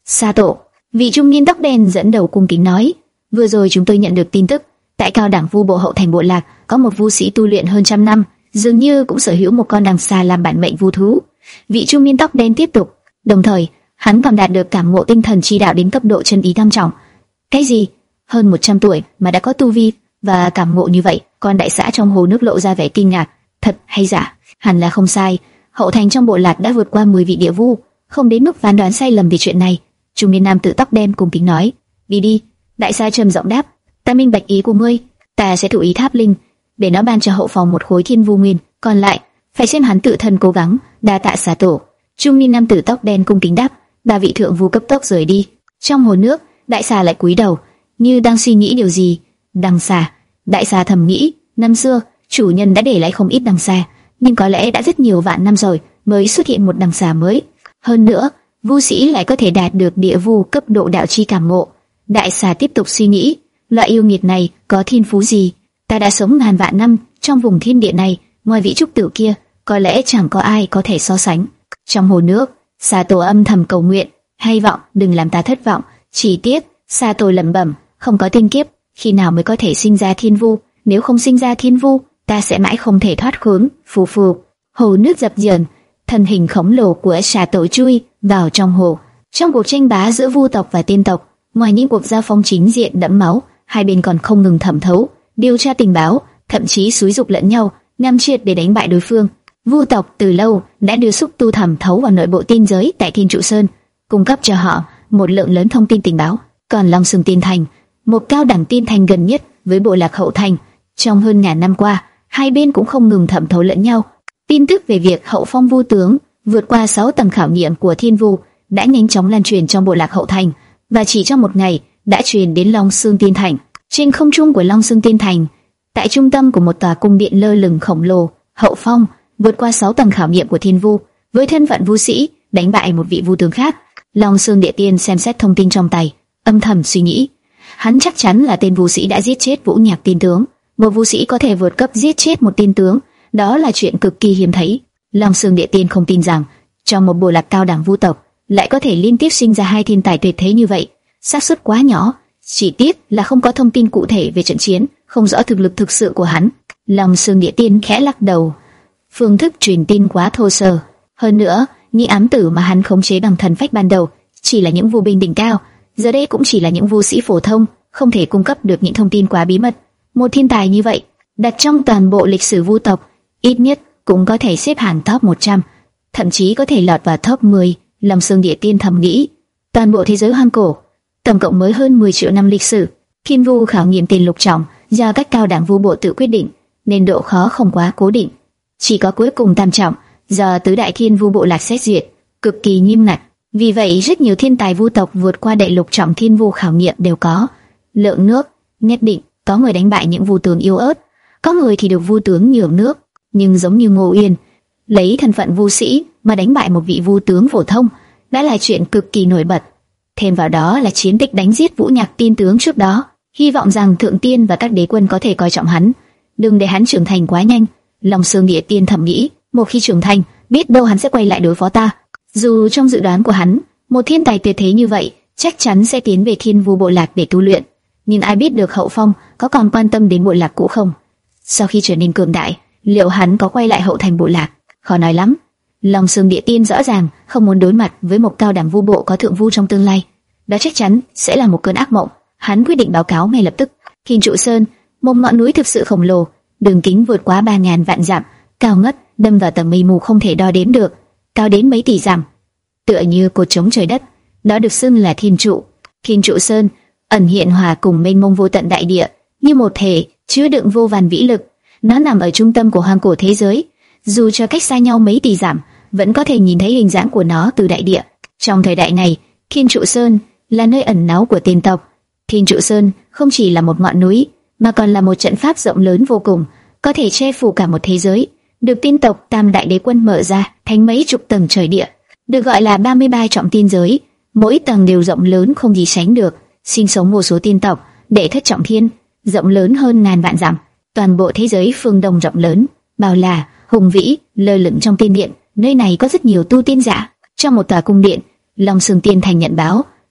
Sa Tổ, vị trung niên tóc đen dẫn đầu cung kính nói, vừa rồi chúng tôi nhận được tin tức, tại cao đẳng vu bộ hậu thành bộ lạc có một vu sĩ tu luyện hơn trăm năm, dường như cũng sở hữu một con đằng xà làm bản mệnh vu thú. Vị trung niên tóc đen tiếp tục, đồng thời hắn còn đạt được cảm ngộ tinh thần chi đạo đến cấp độ chân ý tam trọng. Cái gì? Hơn một trăm tuổi mà đã có tu vi và cảm ngộ như vậy? Con đại xã trong hồ nước lộ ra vẻ kinh ngạc. Thật hay giả? Hẳn là không sai. Hậu thành trong bộ lạc đã vượt qua mười vị địa vu, không đến mức phán đoán sai lầm về chuyện này. Trung niên nam tử tóc đen cùng kính nói, đi đi. Đại xã trầm giọng đáp, ta minh bạch ý của ngươi, ta sẽ thụ ý tháp linh để nó ban cho hậu phòng một khối thiên vu nguyên, còn lại phải xem hắn tự thân cố gắng. Đa tạ Sa Tổ. Trung niên nam tử tóc đen cung kính đáp. Ba vị thượng vu cấp tốc rời đi. Trong hồ nước, đại xà lại cúi đầu, như đang suy nghĩ điều gì. Đằng xà, đại xà thầm nghĩ, năm xưa chủ nhân đã để lại không ít đằng xà, nhưng có lẽ đã rất nhiều vạn năm rồi mới xuất hiện một đằng xà mới. Hơn nữa, vu sĩ lại có thể đạt được địa vu cấp độ đạo chi cảm ngộ. Đại xà tiếp tục suy nghĩ, loại yêu nghiệt này có thiên phú gì? Ta đã sống ngàn vạn năm trong vùng thiên địa này, ngoài vị trúc tử kia, có lẽ chẳng có ai có thể so sánh. Trong hồ nước, Sa Tổ âm thầm cầu nguyện, hay vọng đừng làm ta thất vọng. Chỉ tiếc, Sa Tổ lẩm bẩm, không có thiên kiếp, khi nào mới có thể sinh ra thiên vu? Nếu không sinh ra thiên vu, ta sẽ mãi không thể thoát khốn. Phù phù, hồ nước dập dờn, thân hình khổng lồ của Sa Tổ chui vào trong hồ. Trong cuộc tranh bá giữa vu tộc và tiên tộc, ngoài những cuộc giao phong chính diện đẫm máu, hai bên còn không ngừng thẩm thấu, điều tra tình báo, thậm chí xúi dục lẫn nhau, nhằm triệt để đánh bại đối phương. Vu tộc từ lâu đã đưa xúc tu thẩm thấu vào nội bộ tiên giới tại Thiên Trụ Sơn, cung cấp cho họ một lượng lớn thông tin tình báo. Còn Long Sương Tiên Thành, một cao đẳng tiên thành gần nhất với bộ lạc Hậu Thành, trong hơn ngàn năm qua, hai bên cũng không ngừng thẩm thấu lẫn nhau. Tin tức về việc Hậu Phong Vu tướng vượt qua sáu tầng khảo nghiệm của Thiên Vu đã nhanh chóng lan truyền trong bộ lạc Hậu Thành, và chỉ trong một ngày đã truyền đến Long Sương Tiên Thành. Trên không trung của Long Sương Tiên Thành, tại trung tâm của một tòa cung điện lơ lửng khổng lồ, Hậu Phong vượt qua sáu tầng khảo nghiệm của Thiên Vu, với thân phận vu sĩ đánh bại một vị vu tướng khác. Long Sương Địa Tiên xem xét thông tin trong tay, âm thầm suy nghĩ, hắn chắc chắn là tên vu sĩ đã giết chết Vũ Nhạc tiên tướng. Một vu sĩ có thể vượt cấp giết chết một tiên tướng, đó là chuyện cực kỳ hiếm thấy. Long Sương Địa Tiên không tin rằng trong một bộ lạc cao đẳng vu tộc lại có thể liên tiếp sinh ra hai thiên tài tuyệt thế như vậy, xác suất quá nhỏ. Chỉ tiếc là không có thông tin cụ thể về trận chiến, không rõ thực lực thực sự của hắn. Long Sương Địa Tiên khẽ lắc đầu, phương thức truyền tin quá thô sơ. Hơn nữa, những ám tử mà hắn khống chế bằng thần phách ban đầu chỉ là những vu binh đỉnh cao, giờ đây cũng chỉ là những vu sĩ phổ thông, không thể cung cấp được những thông tin quá bí mật. Một thiên tài như vậy, đặt trong toàn bộ lịch sử vu tộc, ít nhất cũng có thể xếp hạng top một trăm, thậm chí có thể lọt vào top mười. Long Sương Địa Tiên thầm nghĩ, toàn bộ thế giới hoang cổ, tổng cộng mới hơn mười triệu năm lịch sử. Thiên vu khảo nghiệm tiền lục trọng do các cao đẳng vu bộ tự quyết định, nên độ khó không quá cố định. Chỉ có cuối cùng tam trọng do tứ đại thiên vu bộ lạc xét duyệt, cực kỳ nghiêm ngặt. Vì vậy rất nhiều thiên tài vu tộc vượt qua đại lục trọng thiên vu khảo nghiệm đều có lượng nước nhất định. Có người đánh bại những vu tướng yếu ớt, có người thì được vu tướng nhường nước. Nhưng giống như Ngô Uyên, lấy thân phận vu sĩ mà đánh bại một vị vu tướng phổ thông đã là chuyện cực kỳ nổi bật. Thêm vào đó là chiến tích đánh giết Vũ Nhạc tiên tướng trước đó. Hy vọng rằng thượng tiên và các đế quân có thể coi trọng hắn, đừng để hắn trưởng thành quá nhanh. Long Sương Địa Tiên thầm nghĩ, một khi trưởng thành, biết đâu hắn sẽ quay lại đối phó ta. Dù trong dự đoán của hắn, một thiên tài tuyệt thế như vậy chắc chắn sẽ tiến về Thiên Vu bộ lạc để tu luyện, nhưng ai biết được Hậu Phong có còn quan tâm đến bộ lạc cũ không? Sau khi trở nên cường đại, liệu hắn có quay lại Hậu Thành bộ lạc? Khó nói lắm. Long Sương Địa Tiên rõ ràng không muốn đối mặt với một cao đẳng vu bộ có thượng vu trong tương lai, đó chắc chắn sẽ là một cơn ác mộng. Hắn quyết định báo cáo ngay lập tức. Thiên Trụ Sơn, một ngọn núi thực sự khổng lồ, đường kính vượt quá ba ngàn vạn dặm, cao ngất, đâm vào tầng mây mù không thể đo đếm được, cao đến mấy tỷ dặm, tựa như cột trống trời đất. Đó được xưng là Thiên Trụ. Thiên Trụ Sơn ẩn hiện hòa cùng mênh mông vô tận đại địa, như một thể chứa đựng vô vàn vĩ lực. Nó nằm ở trung tâm của hoang cổ thế giới, dù cho cách xa nhau mấy tỷ dặm, vẫn có thể nhìn thấy hình dáng của nó từ đại địa. Trong thời đại này, Thiên Trụ Sơn là nơi ẩn náu của tiên tộc. Thiên Trụ Sơn không chỉ là một ngọn núi, mà còn là một trận pháp rộng lớn vô cùng, có thể che phủ cả một thế giới, được tiên tộc Tam Đại Đế Quân mở ra thành mấy chục tầng trời địa, được gọi là ba mươi ba trọng tiên giới. Mỗi tầng đều rộng lớn không gì sánh được, sinh sống vô số tiên tộc. Đệ thất trọng thiên, rộng lớn hơn ngàn vạn dặm. Toàn bộ thế giới phương Đông rộng lớn, bao la, hùng vĩ, lơ lửng trong tiên điện. Nơi này có rất nhiều tu tiên giả. Trong một tòa cung điện, Long Sương Tiên Thành nhận báo,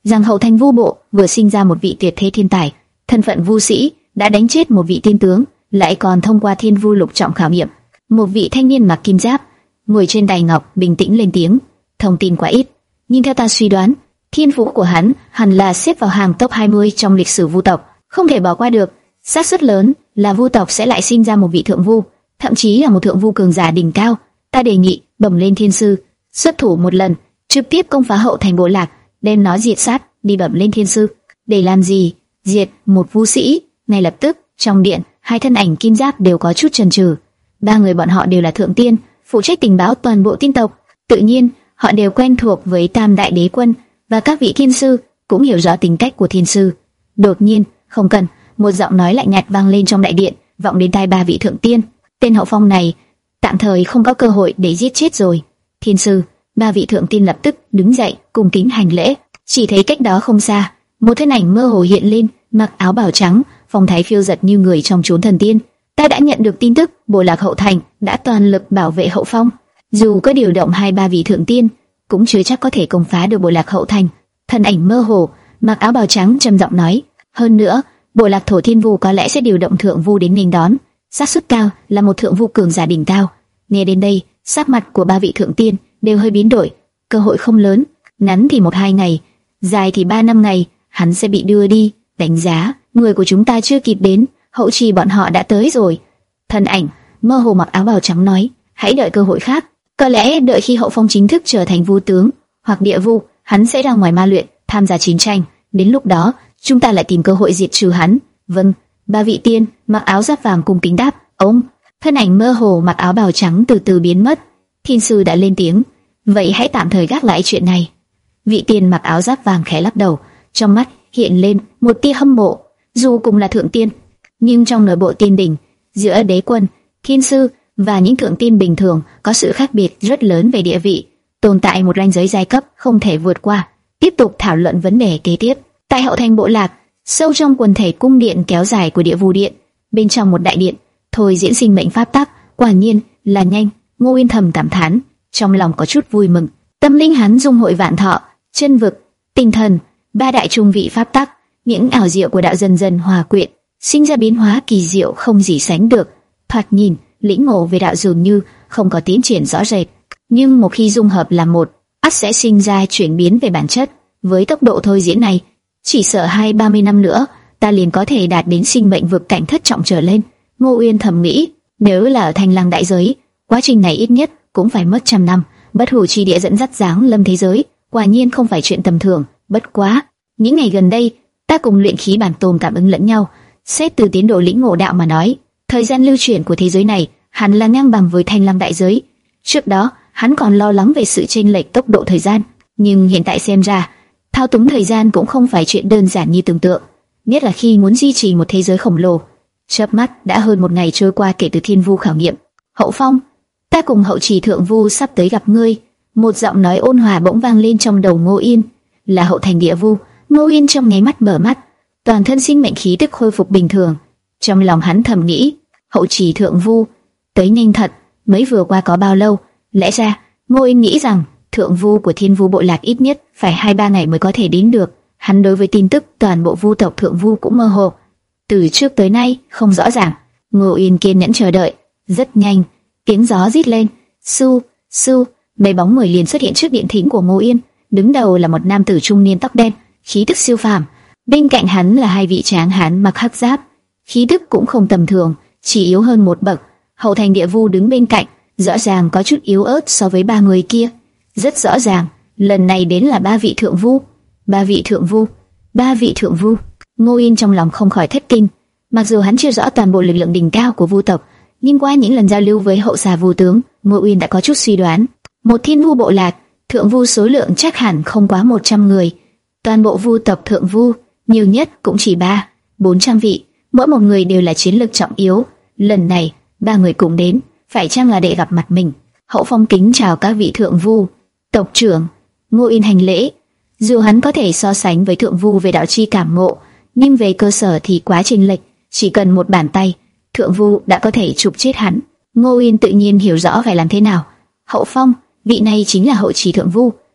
rằng hậu thành vu bộ vừa sinh ra một vị tuyệt thế thiên tài, thân phận vu sĩ, đã đánh chết một vị tiên tướng, lại còn thông qua thiên vu lục trọng khảo nghiệm. Một vị thanh niên mặc kim giáp, ngồi trên đài ngọc, bình tĩnh lên tiếng: thông tin quá ít, nhưng theo ta suy đoán, thiên phú của hắn hẳn là xếp vào hàng top hai mươi trong lịch sử vu tộc, không thể bỏ qua được. Xác suất lớn là vu tộc sẽ lại sinh ra một vị thượng vu, thậm chí là một thượng vu cường giả đỉnh cao. Ta đề nghị bẩm lên thiên sư, xuất thủ một lần, trực tiếp công phá hậu thành bộ lạc, đem nó diệt sát. Đi bẩm lên thiên sư. Để làm gì? Diệt một vu sĩ? Ngay lập tức, trong điện, hai thân ảnh kim giáp đều có chút chần chừ. Ba người bọn họ đều là thượng tiên, phụ trách tình báo toàn bộ tiên tộc. Tự nhiên, họ đều quen thuộc với Tam Đại Đế Quân và các vị thiên sư, cũng hiểu rõ tính cách của thiên sư. Đột nhiên, không cần, một giọng nói lạnh nhạt vang lên trong đại điện, vọng đến tai ba vị thượng tiên. Tên Hậu Phong này tạm thời không có cơ hội để giết chết rồi. Thiên sư, ba vị thượng tiên lập tức đứng dậy, cung kính hành lễ. Chỉ thấy cách đó không xa, một thân ảnh mơ hồ hiện lên, mặc áo bào trắng, phong thái phiêu dật như người trong chốn thần tiên. Ta đã nhận được tin tức, bộ lạc hậu thành đã toàn lực bảo vệ Hậu Phong. Dù có điều động hai ba vị thượng tiên, cũng chưa chắc có thể công phá được bộ lạc hậu thành. Thân ảnh mơ hồ, mặc áo bào trắng trầm giọng nói. Hơn nữa, bộ lạc thổ thiên vu có lẽ sẽ điều động thượng vu đến nghênh đón. Xác suất cao là một thượng vu cường giả đỉnh cao. Nghe đến đây, sắc mặt của ba vị thượng tiên đều hơi biến đổi. Cơ hội không lớn, ngắn thì một hai ngày, dài thì ba năm ngày, hắn sẽ bị đưa đi. Đánh giá, người của chúng ta chưa kịp đến, hậu trì bọn họ đã tới rồi. Thân ảnh mơ hồ mặc áo bào trắng nói, hãy đợi cơ hội khác. Có lẽ đợi khi Hậu Phong chính thức trở thành vu tướng hoặc địa vu, hắn sẽ ra ngoài ma luyện, tham gia chiến tranh. Đến lúc đó, chúng ta lại tìm cơ hội diệt trừ hắn. Vâng. Ba vị tiên mặc áo giáp vàng cung kính đáp. Ông. Thân ảnh mơ hồ mặc áo bào trắng từ từ biến mất. Thiên sư đã lên tiếng. Vậy hãy tạm thời gác lại chuyện này. Vị tiên mặc áo giáp vàng khẽ lắc đầu, trong mắt hiện lên một tia hâm mộ. Dù cùng là thượng tiên, nhưng trong nội bộ tiên đỉnh, giữa đế quân, thiên sư và những thượng tiên bình thường có sự khác biệt rất lớn về địa vị, tồn tại một ranh giới giai cấp không thể vượt qua. Tiếp tục thảo luận vấn đề kế tiếp. Tại hậu thành bộ lạc, sâu trong quần thể cung điện kéo dài của địa vu điện, bên trong một đại điện, thôi diễn sinh mệnh pháp tắc, quả nhiên là nhanh. Ngô Uyên thầm cảm thán, trong lòng có chút vui mừng. Tâm linh hắn dung hội vạn thọ, chân vực, tinh thần, ba đại trung vị pháp tắc, những ảo diệu của đạo dần dần hòa quyện, sinh ra biến hóa kỳ diệu không gì sánh được. Thoạt nhìn, lĩnh ngộ về đạo dường như không có tiến triển rõ rệt, nhưng một khi dung hợp làm một, ắt sẽ sinh ra chuyển biến về bản chất. Với tốc độ thôi diễn này, chỉ sợ hai ba mươi năm nữa, ta liền có thể đạt đến sinh mệnh vực cảnh thất trọng trở lên. Ngô Uyên thầm nghĩ, nếu là ở Thanh Lăng đại giới, quá trình này ít nhất cũng phải mất trăm năm. Bất hủ chi địa dẫn dắt giáng lâm thế giới, quả nhiên không phải chuyện tầm thường. Bất quá, những ngày gần đây, ta cùng luyện khí bản tồn cảm ứng lẫn nhau. Xét từ tiến độ lĩnh ngộ đạo mà nói, thời gian lưu chuyển của thế giới này hẳn là ngang bằng với Thanh Lăng đại giới. Trước đó, hắn còn lo lắng về sự chênh lệch tốc độ thời gian, nhưng hiện tại xem ra, thao túng thời gian cũng không phải chuyện đơn giản như tưởng tượng, nhất là khi muốn duy trì một thế giới khổng lồ. Chớp mắt đã hơn một ngày trôi qua kể từ thiên vu khảo nghiệm. Hậu Phong, ta cùng hậu trì thượng vu sắp tới gặp ngươi. Một giọng nói ôn hòa bỗng vang lên trong đầu Ngô Yên. Là hậu thành địa vu. Ngô Yên trong nháy mắt mở mắt, toàn thân sinh mệnh khí tức khôi phục bình thường. Trong lòng hắn thầm nghĩ, hậu trì thượng vu tới nhanh thật, mới vừa qua có bao lâu? Lẽ ra Ngô Yên nghĩ rằng thượng vu của thiên vu bộ lạc ít nhất phải hai ba ngày mới có thể đến được. Hắn đối với tin tức toàn bộ vu tộc thượng vu cũng mơ hồ, từ trước tới nay không rõ ràng. Ngô Yên kiên nhẫn chờ đợi. Rất nhanh, tiếng gió rít lên, su su, mấy bóng người liền xuất hiện trước điện thính của Ngô Yên. Đứng đầu là một nam tử trung niên tóc đen, khí tức siêu phàm. Bên cạnh hắn là hai vị tráng hán mặc hắc giáp, khí tức cũng không tầm thường, chỉ yếu hơn một bậc. Hậu thành địa vu đứng bên cạnh, rõ ràng có chút yếu ớt so với ba người kia. Rất rõ ràng, lần này đến là ba vị thượng vu. Ba vị thượng vu, ba vị thượng vu. Ngô Yên trong lòng không khỏi thất kinh. Mặc dù hắn chưa rõ toàn bộ lực lượng đỉnh cao của vu tộc, nhưng qua những lần giao lưu với hậu xà vu tướng, Ngô Yên đã có chút suy đoán. Một thiên vu bộ lạc, thượng vu số lượng chắc hẳn không quá một trăm người. Toàn bộ vu tộc thượng vu, nhiều nhất cũng chỉ ba, bốn trăm vị, mỗi một người đều là chiến lực trọng yếu. Lần này, ba người cùng đến, phải chăng là để gặp mặt mình? Hậu Phong kính chào các vị thượng vu. Tộc trưởng. Ngô Yên hành lễ. Dù hắn có thể so sánh với thượng vu về đạo chi cảm ngộ, nhưng về cơ sở thì quá chênh lệch, chỉ cần một bàn tay, thượng vu đã có thể chụp chết hắn. Ngô Yên tự nhiên hiểu rõ phải làm thế nào. Hậu Phong, vị này chính là hậu trì thượng vu.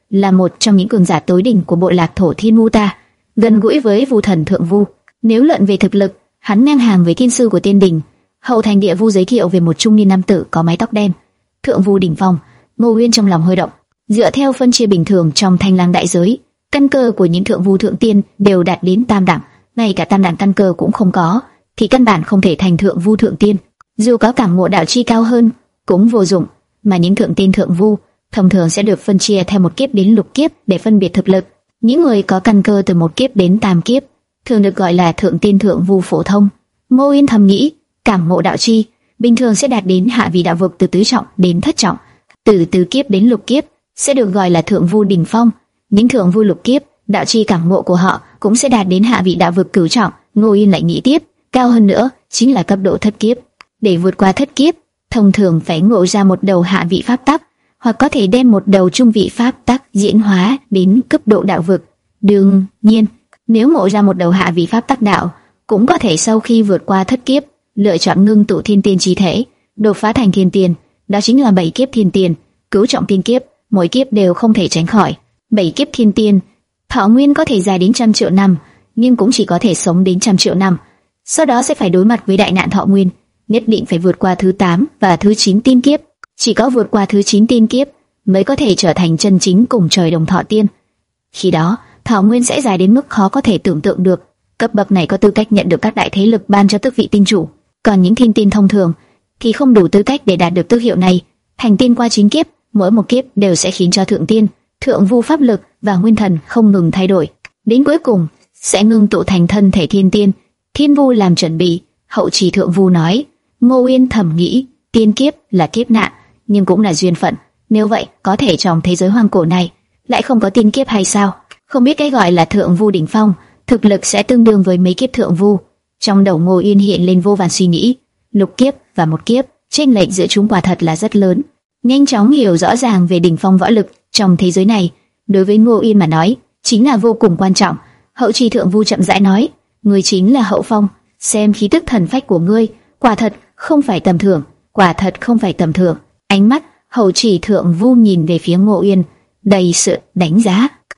là một trong những cường giả tối đỉnh của bộ lạc thổ thiên Mu Ta, gần gũi với Vu thần Thượng Vu. Nếu luận về thực lực, hắn ngang hàng với thiên sư của Tiên Đình. Hậu Thành Địa Vu giới thiệu về một trung niên nam tử có mái tóc đen, Thượng Vu đỉnh phong. Ngô Uyên trong lòng hơi động. Dựa theo phân chia bình thường trong Thanh Lang đại giới, căn cơ của những Thượng Vu thượng tiên đều đạt đến tam đẳng, ngay cả tam đẳng căn cơ cũng không có, thì căn bản không thể thành Thượng Vu thượng tiên. Dù có cảm ngộ đạo chi cao hơn, cũng vô dụng. Mà những thượng tiên Thượng Vu thông thường sẽ được phân chia theo một kiếp đến lục kiếp để phân biệt thực lực. Những người có căn cơ từ một kiếp đến tam kiếp thường được gọi là thượng tiên Thượng Vu phổ thông. Ngô Uyên thầm nghĩ, cảm ngộ đạo chi bình thường sẽ đạt đến hạ vị đạo vực từ tứ trọng đến thất trọng, từ tứ kiếp đến lục kiếp sẽ được gọi là Thượng Vu đỉnh phong. Những Thượng Vu lục kiếp, đạo chi cảm ngộ của họ cũng sẽ đạt đến hạ vị đạo vực cửu trọng. Ngô Uyên lại nghĩ tiếp, cao hơn nữa chính là cấp độ thất kiếp. Để vượt qua thất kiếp, thông thường phải ngộ ra một đầu hạ vị pháp tắc, hoặc có thể đem một đầu trung vị pháp tắc diễn hóa đến cấp độ đạo vực. Đương nhiên, nếu ngộ ra một đầu hạ vị pháp tắc đạo, cũng có thể sau khi vượt qua thất kiếp, lựa chọn ngưng tụ thiên tiên chi thể, đột phá thành thiên tiên. Đó chính là bảy kiếp thiên tiên, cửu trọng tiên kiếp, mỗi kiếp đều không thể tránh khỏi. Bảy kiếp thiên tiên, thọ nguyên có thể dài đến trăm triệu năm, nhưng cũng chỉ có thể sống đến trăm triệu năm. Sau đó sẽ phải đối mặt với đại nạn thọ nguyên, nhất định phải vượt qua thứ tám và thứ chín tiên kiếp. Chỉ có vượt qua thứ chín tiên kiếp mới có thể trở thành chân chính cùng trời đồng thọ tiên. Khi đó, thọ nguyên sẽ dài đến mức khó có thể tưởng tượng được. Cấp bậc này có tư cách nhận được các đại thế lực ban cho tước vị tinh chủ, còn những thiên tiên thông thường thì không đủ tư cách để đạt được tước hiệu này. Thành tiên qua chín kiếp, mỗi một kiếp đều sẽ khiến cho thượng tiên, Thượng Vu pháp lực và nguyên thần không ngừng thay đổi, đến cuối cùng sẽ ngưng tụ thành thân thể thiên tiên. Thiên Vu làm chuẩn bị, hậu trì Thượng Vu nói. Ngô Uyên thầm nghĩ, tiên kiếp là kiếp nạn, nhưng cũng là duyên phận. Nếu vậy, có thể trong thế giới hoang cổ này lại không có tiên kiếp hay sao? Không biết cái gọi là Thượng Vu đỉnh phong, thực lực sẽ tương đương với mấy kiếp Thượng Vu. Trong đầu Ngô Uyên hiện lên vô vàn suy nghĩ. Lục kiếp và một kiếp, chênh lệch giữa chúng quả thật là rất lớn. Nhanh chóng hiểu rõ ràng về đỉnh phong võ lực trong thế giới này, đối với Ngô Uyên mà nói, chính là vô cùng quan trọng. Hậu trì Thượng Vu chậm rãi nói, ngươi chính là Hậu Phong, xem khí tức thần phách của ngươi, quả thật không phải tầm thường, quả thật không phải tầm thường. Ánh mắt hậu trì Thượng Vu nhìn về phía Ngô Uyên, đầy sự đánh giá.